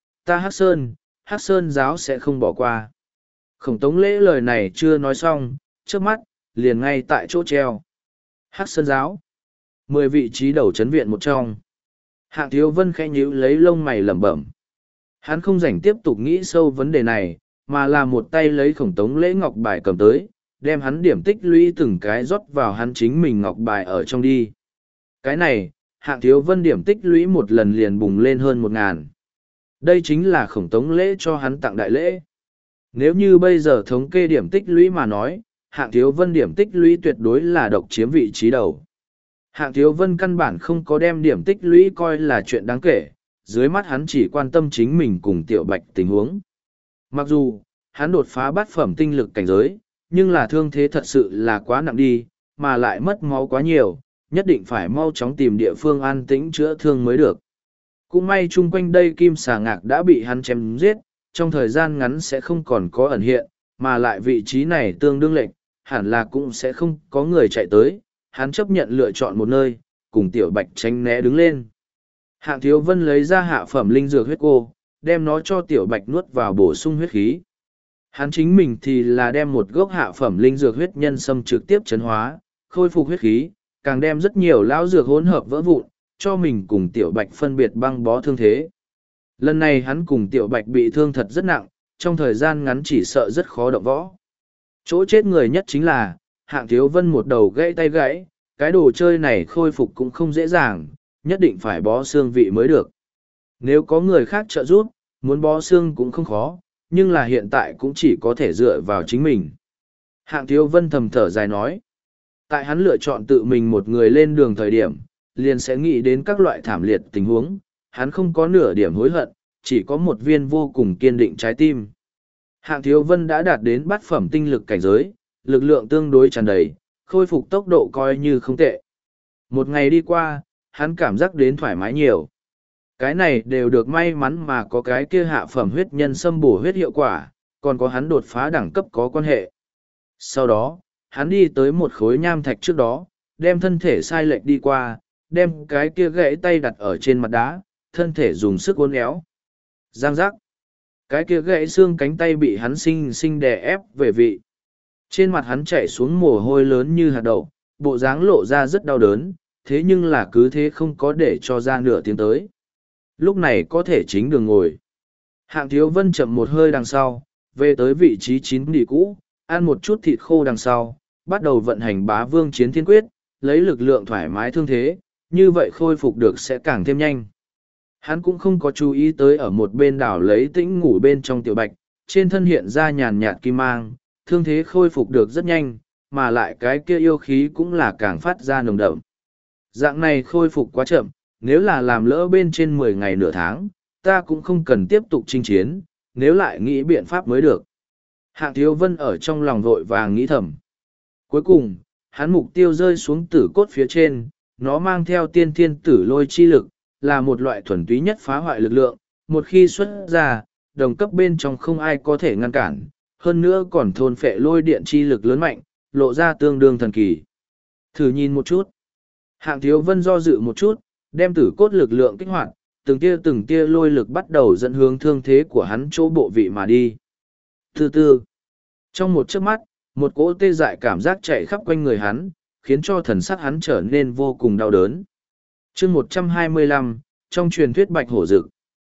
Hắc Sơn giáo sẽ không bỏ qua. Khổng Tống Lễ lời này chưa nói xong, trước mắt, liền ngay tại chỗ treo. Hắc Sơn giáo. 10 vị trí đầu chấn viện một trong. Hạng Thiếu Vân khẽ nhíu lấy lông mày lẩm bẩm. Hắn không rảnh tiếp tục nghĩ sâu vấn đề này, mà là một tay lấy Khổng Tống Lễ ngọc bài cầm tới, đem hắn điểm tích lũy từng cái rót vào hắn chính mình ngọc bài ở trong đi. Cái này, Hạng Thiếu Vân điểm tích lũy một lần liền bùng lên hơn 1.000. Đây chính là Khổng Tống Lễ cho hắn tặng đại lễ. Nếu như bây giờ thống kê điểm tích lũy mà nói, Hạng Thiếu Vân điểm tích lũy tuyệt đối là độc chiếm vị trí đầu. Hạng Thiếu Vân căn bản không có đem điểm tích lũy coi là chuyện đáng kể, dưới mắt hắn chỉ quan tâm chính mình cùng Tiểu Bạch tình huống. Mặc dù, hắn đột phá bát phẩm tinh lực cảnh giới, nhưng là thương thế thật sự là quá nặng đi, mà lại mất máu quá nhiều, nhất định phải mau chóng tìm địa phương an tĩnh chữa thương mới được. Cũng may chung quanh đây Kim Xà Ngạc đã bị hắn chém giết, trong thời gian ngắn sẽ không còn có ẩn hiện, mà lại vị trí này tương đương lệch, hẳn là cũng sẽ không có người chạy tới, hắn chấp nhận lựa chọn một nơi, cùng Tiểu Bạch tránh né đứng lên. Hạng Thiếu Vân lấy ra hạ phẩm linh dược huyết cô, đem nó cho Tiểu Bạch nuốt vào bổ sung huyết khí. Hắn chính mình thì là đem một gốc hạ phẩm linh dược huyết nhân sâm trực tiếp chấn hóa, khôi phục huyết khí, càng đem rất nhiều lão dược hỗn hợp vỡ vụn, cho mình cùng Tiểu Bạch phân biệt băng bó thương thế. Lần này hắn cùng Tiểu Bạch bị thương thật rất nặng, trong thời gian ngắn chỉ sợ rất khó động võ. Chỗ chết người nhất chính là, Hạng Thiếu Vân một đầu gãy tay gãy, cái đồ chơi này khôi phục cũng không dễ dàng, nhất định phải bó xương vị mới được. Nếu có người khác trợ giúp, muốn bó xương cũng không khó, nhưng là hiện tại cũng chỉ có thể dựa vào chính mình. Hạng Thiếu Vân thầm thở dài nói, tại hắn lựa chọn tự mình một người lên đường thời điểm, liền sẽ nghĩ đến các loại thảm liệt tình huống, hắn không có nửa điểm hối hận, chỉ có một viên vô cùng kiên định trái tim. Hạng Thiếu Vân đã đạt đến bát phẩm tinh lực cảnh giới, lực lượng tương đối tràn đầy, khôi phục tốc độ coi như không tệ. Một ngày đi qua, hắn cảm giác đến thoải mái nhiều. Cái này đều được may mắn mà có cái kia hạ phẩm huyết nhân sâm bổ huyết hiệu quả, còn có hắn đột phá đẳng cấp có quan hệ. Sau đó, hắn đi tới một khối nham thạch trước đó, đem thân thể sai lệch đi qua, đem cái kia gãy tay đặt ở trên mặt đá, thân thể dùng sức uốn éo. Giang giác. Cái kia gãy xương cánh tay bị hắn sinh sinh đè ép về vị. Trên mặt hắn chảy xuống mồ hôi lớn như hạt đậu, bộ dáng lộ ra rất đau đớn, thế nhưng là cứ thế không có để cho ra nửa tiếng tới. Lúc này có thể chính đường ngồi. Hạng Thiếu Vân chậm một hơi đằng sau, về tới vị trí 9 đỉ cũ, ăn một chút thịt khô đằng sau, bắt đầu vận hành bá vương chiến thiên quyết, lấy lực lượng thoải mái thương thế, như vậy khôi phục được sẽ càng thêm nhanh. Hắn cũng không có chú ý tới ở một bên đảo lấy tĩnh ngủ bên trong Tiểu Bạch, trên thân hiện ra nhàn nhạt kim mang, thương thế khôi phục được rất nhanh, mà lại cái kia yêu khí cũng là càng phát ra nồng đậm. Dạng này khôi phục quá chậm, nếu là làm lỡ bên trên 10 ngày nửa tháng, ta cũng không cần tiếp tục chinh chiến, nếu lại nghĩ biện pháp mới được. Hạng Thiếu Vân ở trong lòng vội vàng nghĩ thầm. Cuối cùng, hắn mục tiêu rơi xuống tử cốt phía trên, nó mang theo tiên thiên tử lôi chi lực, là một loại thuần túy nhất phá hoại lực lượng, một khi xuất ra, đồng cấp bên trong không ai có thể ngăn cản, hơn nữa còn thôn phệ lôi điện chi lực lớn mạnh, lộ ra tương đương thần kỳ. Thử nhìn một chút. Hạng Thiếu Vân do dự một chút, đem tử cốt lực lượng kích hoạt, từng tia lôi lực bắt đầu dẫn hướng thương thế của hắn chỗ bộ vị mà đi. Từ từ, trong một chớp mắt, một cỗ tê dại cảm giác chạy khắp quanh người hắn, khiến cho thần sắc hắn trở nên vô cùng đau đớn. Chương 125, trong truyền thuyết bạch hổ dực.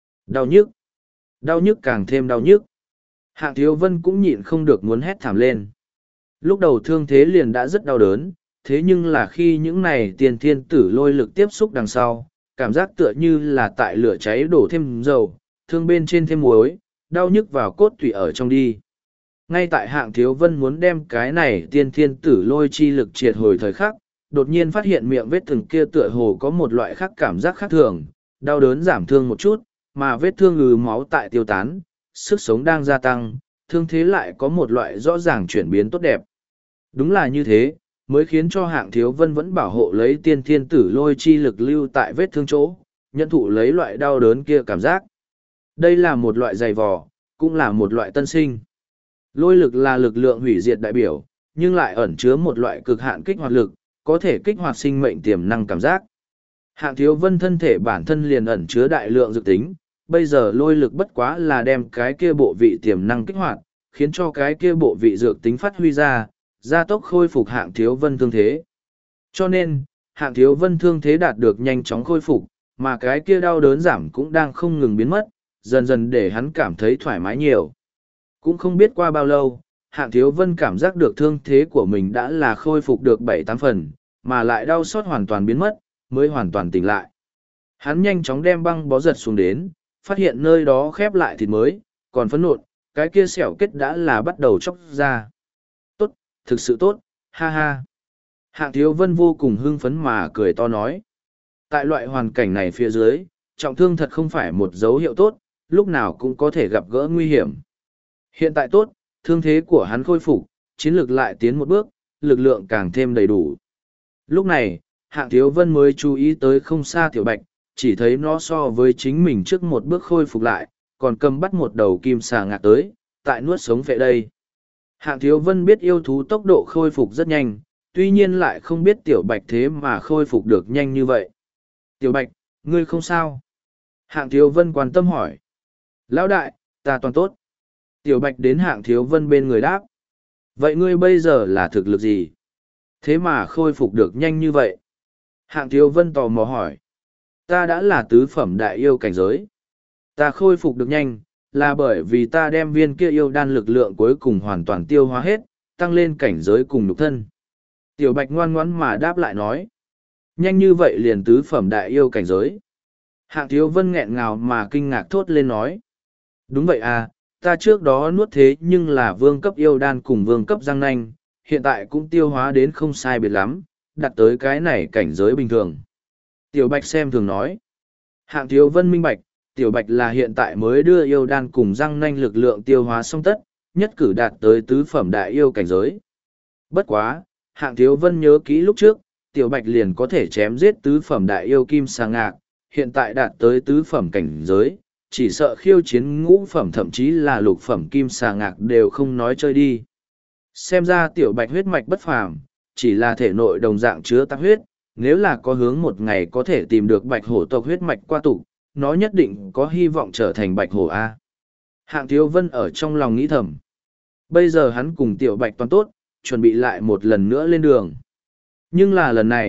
Đau nhức càng thêm đau nhức. Hạng Thiếu Vân cũng nhịn không được muốn hét thảm lên. Lúc đầu thương thế liền đã rất đau đớn, thế nhưng là khi những này tiền thiên tử lôi lực tiếp xúc đằng sau, cảm giác tựa như là tại lửa cháy đổ thêm dầu, thương bên trên thêm muối, đau nhức vào cốt tủy ở trong đi. Ngay tại Hạng Thiếu Vân muốn đem cái này tiên thiên tử lôi chi lực triệt hồi thời khắc, đột nhiên phát hiện miệng vết thương kia tựa hồ có một loại khác cảm giác khác thường, đau đớn giảm thương một chút, mà vết thương máu tại tiêu tán, sức sống đang gia tăng, thương thế lại có một loại rõ ràng chuyển biến tốt đẹp. Đúng là như thế, mới khiến cho Hạng Thiếu Vân vẫn bảo hộ lấy tiên thiên tử lôi chi lực lưu tại vết thương chỗ, nhận thụ lấy loại đau đớn kia cảm giác. Đây là một loại dày vò, cũng là một loại tân sinh. Lôi lực là lực lượng hủy diệt đại biểu, nhưng lại ẩn chứa một loại cực hạn kích hoạt lực, có thể kích hoạt sinh mệnh tiềm năng cảm giác. Hạng Thiếu Vân thân thể bản thân liền ẩn chứa đại lượng dược tính, bây giờ lôi lực bất quá là đem cái kia bộ vị tiềm năng kích hoạt, khiến cho cái kia bộ vị dược tính phát huy ra, gia tốc khôi phục Hạng Thiếu Vân thương thế. Cho nên, Hạng Thiếu Vân thương thế đạt được nhanh chóng khôi phục, mà cái kia đau đớn giảm cũng đang không ngừng biến mất, dần dần để hắn cảm thấy thoải mái nhiều. Cũng không biết qua bao lâu, Hạng Thiếu Vân cảm giác được thương thế của mình đã là khôi phục được 7-8 phần, mà lại đau xót hoàn toàn biến mất, mới hoàn toàn tỉnh lại. Hắn nhanh chóng đem băng bó giật xuống đến, phát hiện nơi đó khép lại thịt mới, còn phấn nộn, cái kia sẹo kết đã là bắt đầu chóc ra. Tốt, thực sự tốt, ha ha. Hạng Thiếu Vân vô cùng hưng phấn mà cười to nói. Tại loại hoàn cảnh này phía dưới, trọng thương thật không phải một dấu hiệu tốt, lúc nào cũng có thể gặp gỡ nguy hiểm. Hiện tại tốt, thương thế của hắn khôi phục, chiến lược lại tiến một bước, lực lượng càng thêm đầy đủ. Lúc này, Hạng Thiếu Vân mới chú ý tới không xa Tiểu Bạch, chỉ thấy nó so với chính mình trước một bước khôi phục lại, còn cầm bắt một đầu kim xà ngạc tới, tại nuốt sống phệ đây. Hạng Thiếu Vân biết yêu thú tốc độ khôi phục rất nhanh, tuy nhiên lại không biết Tiểu Bạch thế mà khôi phục được nhanh như vậy. Tiểu Bạch, ngươi không sao? Hạng Thiếu Vân quan tâm hỏi. Lão đại, ta toàn tốt. Tiểu Bạch đến Hạng Thiếu Vân bên người đáp. Vậy ngươi bây giờ là thực lực gì? Thế mà khôi phục được nhanh như vậy? Hạng Thiếu Vân tò mò hỏi. Ta đã là tứ phẩm đại yêu cảnh giới. Ta khôi phục được nhanh, là bởi vì ta đem viên kia yêu đan lực lượng cuối cùng hoàn toàn tiêu hóa hết, tăng lên cảnh giới cùng nhục thân. Tiểu Bạch ngoan ngoãn mà đáp lại nói. Nhanh như vậy liền tứ phẩm đại yêu cảnh giới. Hạng Thiếu Vân nghẹn ngào mà kinh ngạc thốt lên nói. Đúng vậy à, ta trước đó nuốt thế nhưng là vương cấp yêu đan cùng vương cấp răng nanh, hiện tại cũng tiêu hóa đến không sai biệt lắm, đặt tới cái này cảnh giới bình thường. Tiểu Bạch xem thường nói. Hạng Thiếu Vân minh bạch, Tiểu Bạch là hiện tại mới đưa yêu đan cùng răng nanh lực lượng tiêu hóa xong tất, nhất cử đạt tới tứ phẩm đại yêu cảnh giới. Bất quá, Hạng Thiếu Vân nhớ kỹ lúc trước, Tiểu Bạch liền có thể chém giết tứ phẩm đại yêu kim xà ngạc, hiện tại đạt tới tứ phẩm cảnh giới, chỉ sợ khiêu chiến ngũ phẩm thậm chí là lục phẩm kim xà ngạc đều không nói chơi đi. Xem ra Tiểu Bạch huyết mạch bất phàm, chỉ là thể nội đồng dạng chứa tạp huyết, nếu là có hướng một ngày có thể tìm được bạch hổ tộc huyết mạch qua tụ, nó nhất định có hy vọng trở thành bạch hổ A. Hạng Thiếu Vân ở trong lòng nghĩ thầm. Bây giờ hắn cùng Tiểu Bạch toàn tốt, chuẩn bị lại một lần nữa lên đường. Nhưng là lần này,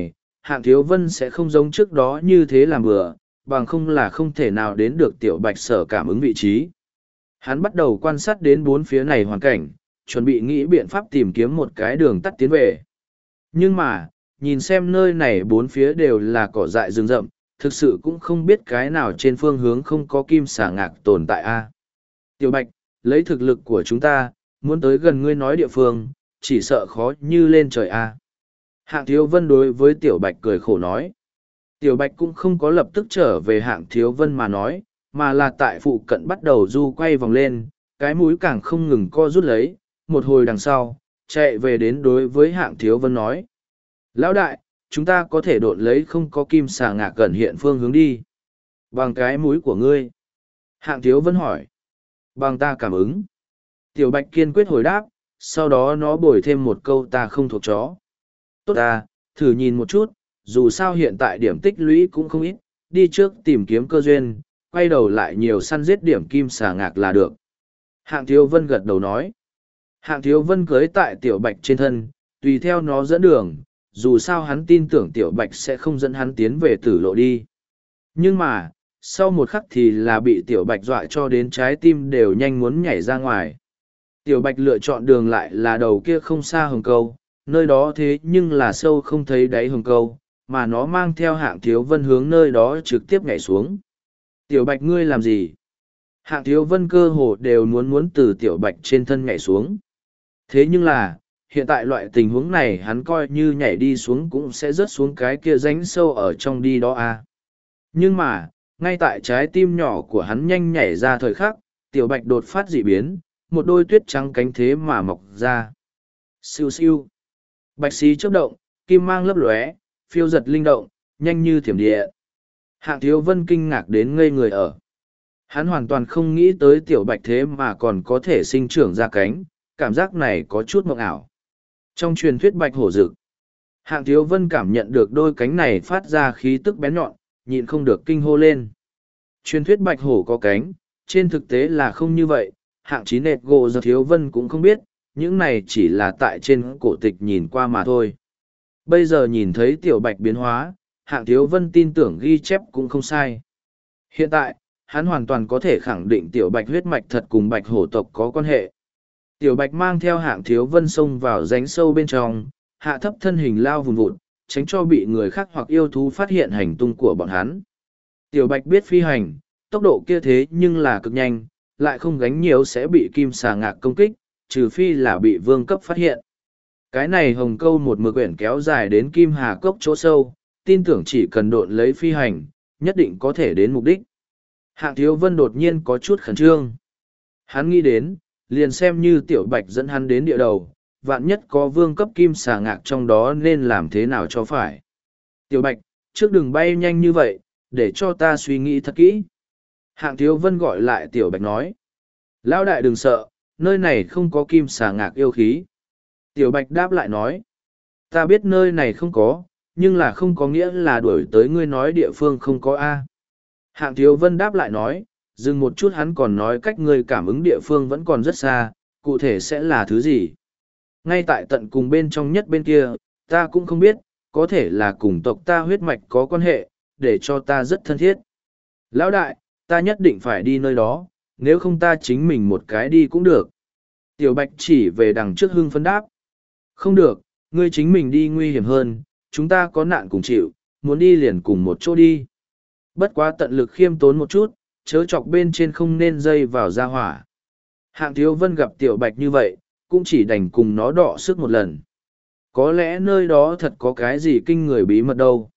Hạng Thiếu Vân sẽ không giống trước đó như thế làm bừa, bằng không là không thể nào đến được Tiểu Bạch sở cảm ứng vị trí. Hắn bắt đầu quan sát đến bốn phía này hoàn cảnh, chuẩn bị nghĩ biện pháp tìm kiếm một cái đường tắt tiến về. Nhưng mà, nhìn xem nơi này bốn phía đều là cỏ dại rừng rậm, thực sự cũng không biết cái nào trên phương hướng không có kim xà ngạc tồn tại a. Tiểu Bạch, lấy thực lực của chúng ta, muốn tới gần ngươi nói địa phương, chỉ sợ khó như lên trời a. Hạng Thiếu Vân đối với Tiểu Bạch cười khổ nói. Tiểu Bạch cũng không có lập tức trở về Hạng Thiếu Vân mà nói, mà là tại phụ cận bắt đầu du quay vòng lên, cái mũi càng không ngừng co rút lấy, một hồi đằng sau, chạy về đến đối với Hạng Thiếu Vân nói. Lão đại, chúng ta có thể độn lấy không có kim xà ngạc gần hiện phương hướng đi. Bằng cái mũi của ngươi. Hạng Thiếu Vân hỏi. Bằng ta cảm ứng. Tiểu Bạch kiên quyết hồi đáp, sau đó nó bồi thêm một câu ta không thuộc chó. Tốt ta, thử nhìn một chút, dù sao hiện tại điểm tích lũy cũng không ít, đi trước tìm kiếm cơ duyên, quay đầu lại nhiều săn giết điểm kim xà ngạc là được. Hạng Thiếu Vân gật đầu nói. Hạng Thiếu Vân cưới tại Tiểu Bạch trên thân, tùy theo nó dẫn đường, dù sao hắn tin tưởng Tiểu Bạch sẽ không dẫn hắn tiến về tử lộ đi. Nhưng mà, sau một khắc thì là bị Tiểu Bạch dọa cho đến trái tim đều nhanh muốn nhảy ra ngoài. Tiểu Bạch lựa chọn đường lại là đầu kia không xa hồng câu, nơi đó thế nhưng là sâu không thấy đáy hồng câu, mà nó mang theo Hạng Thiếu Vân hướng nơi đó trực tiếp nhảy xuống. Tiểu Bạch ngươi làm gì? Hạng Thiếu Vân cơ hồ đều muốn từ Tiểu Bạch trên thân nhảy xuống. Thế nhưng là, hiện tại loại tình huống này hắn coi như nhảy đi xuống cũng sẽ rớt xuống cái kia rãnh sâu ở trong đi đó à. Nhưng mà, ngay tại trái tim nhỏ của hắn nhanh nhảy ra thời khắc, Tiểu Bạch đột phát dị biến, một đôi tuyết trắng cánh thế mà mọc ra. Siêu siêu. Bạch xí chớp động, kim mang lấp lóe, phiêu giật linh động, nhanh như thiểm địa. Hạng Thiếu Vân kinh ngạc đến ngây người ở. Hắn hoàn toàn không nghĩ tới Tiểu Bạch thế mà còn có thể sinh trưởng ra cánh, cảm giác này có chút mộng ảo. Trong truyền thuyết bạch hổ rực, Hạng Thiếu Vân cảm nhận được đôi cánh này phát ra khí tức bén nhọn, nhịn không được kinh hô lên. Truyền thuyết bạch hổ có cánh, trên thực tế là không như vậy, Hạng Chí Nệt Gỗ Giờ Thiếu Vân cũng không biết, những này chỉ là tại trên cổ tịch nhìn qua mà thôi. Bây giờ nhìn thấy Tiểu Bạch biến hóa, Hạng Thiếu Vân tin tưởng ghi chép cũng không sai. Hiện tại, hắn hoàn toàn có thể khẳng định Tiểu Bạch huyết mạch thật cùng bạch hổ tộc có quan hệ. Tiểu Bạch mang theo Hạng Thiếu Vân xông vào rãnh sâu bên trong, hạ thấp thân hình lao vùn vụt, tránh cho bị người khác hoặc yêu thú phát hiện hành tung của bọn hắn. Tiểu Bạch biết phi hành, tốc độ kia thế nhưng là cực nhanh, lại không gánh nhiều sẽ bị kim xà ngạc công kích, trừ phi là bị vương cấp phát hiện. Cái này hồng câu một mực quyển kéo dài đến kim hà cốc chỗ sâu, tin tưởng chỉ cần độn lấy phi hành, nhất định có thể đến mục đích. Hạng Thiếu Vân đột nhiên có chút khẩn trương. Hắn nghĩ đến, liền xem như Tiểu Bạch dẫn hắn đến địa đầu, vạn nhất có vương cấp kim xà ngạc trong đó nên làm thế nào cho phải. Tiểu Bạch, trước đừng bay nhanh như vậy, để cho ta suy nghĩ thật kỹ. Hạng Thiếu Vân gọi lại Tiểu Bạch nói. Lão đại đừng sợ, nơi này không có kim xà ngạc yêu khí. Tiểu Bạch đáp lại nói. Ta biết nơi này không có, nhưng là không có nghĩa là đuổi tới ngươi nói địa phương không có A. Hạng Thiếu Vân đáp lại nói, dừng một chút hắn còn nói cách ngươi cảm ứng địa phương vẫn còn rất xa, cụ thể sẽ là thứ gì. Ngay tại tận cùng bên trong nhất bên kia, ta cũng không biết, có thể là cùng tộc ta huyết mạch có quan hệ, để cho ta rất thân thiết. Lão đại, ta nhất định phải đi nơi đó, nếu không ta chính mình một cái đi cũng được. Tiểu Bạch chỉ về đằng trước hưng phấn đáp. Không được, ngươi chính mình đi nguy hiểm hơn, chúng ta có nạn cùng chịu, muốn đi liền cùng một chỗ đi. Bất quá tận lực khiêm tốn một chút, chớ chọc bên trên không nên dây vào ra hỏa. Hạng Thiếu Vân gặp Tiểu Bạch như vậy, cũng chỉ đành cùng nó đọ sức một lần. Có lẽ nơi đó thật có cái gì kinh người bí mật đâu.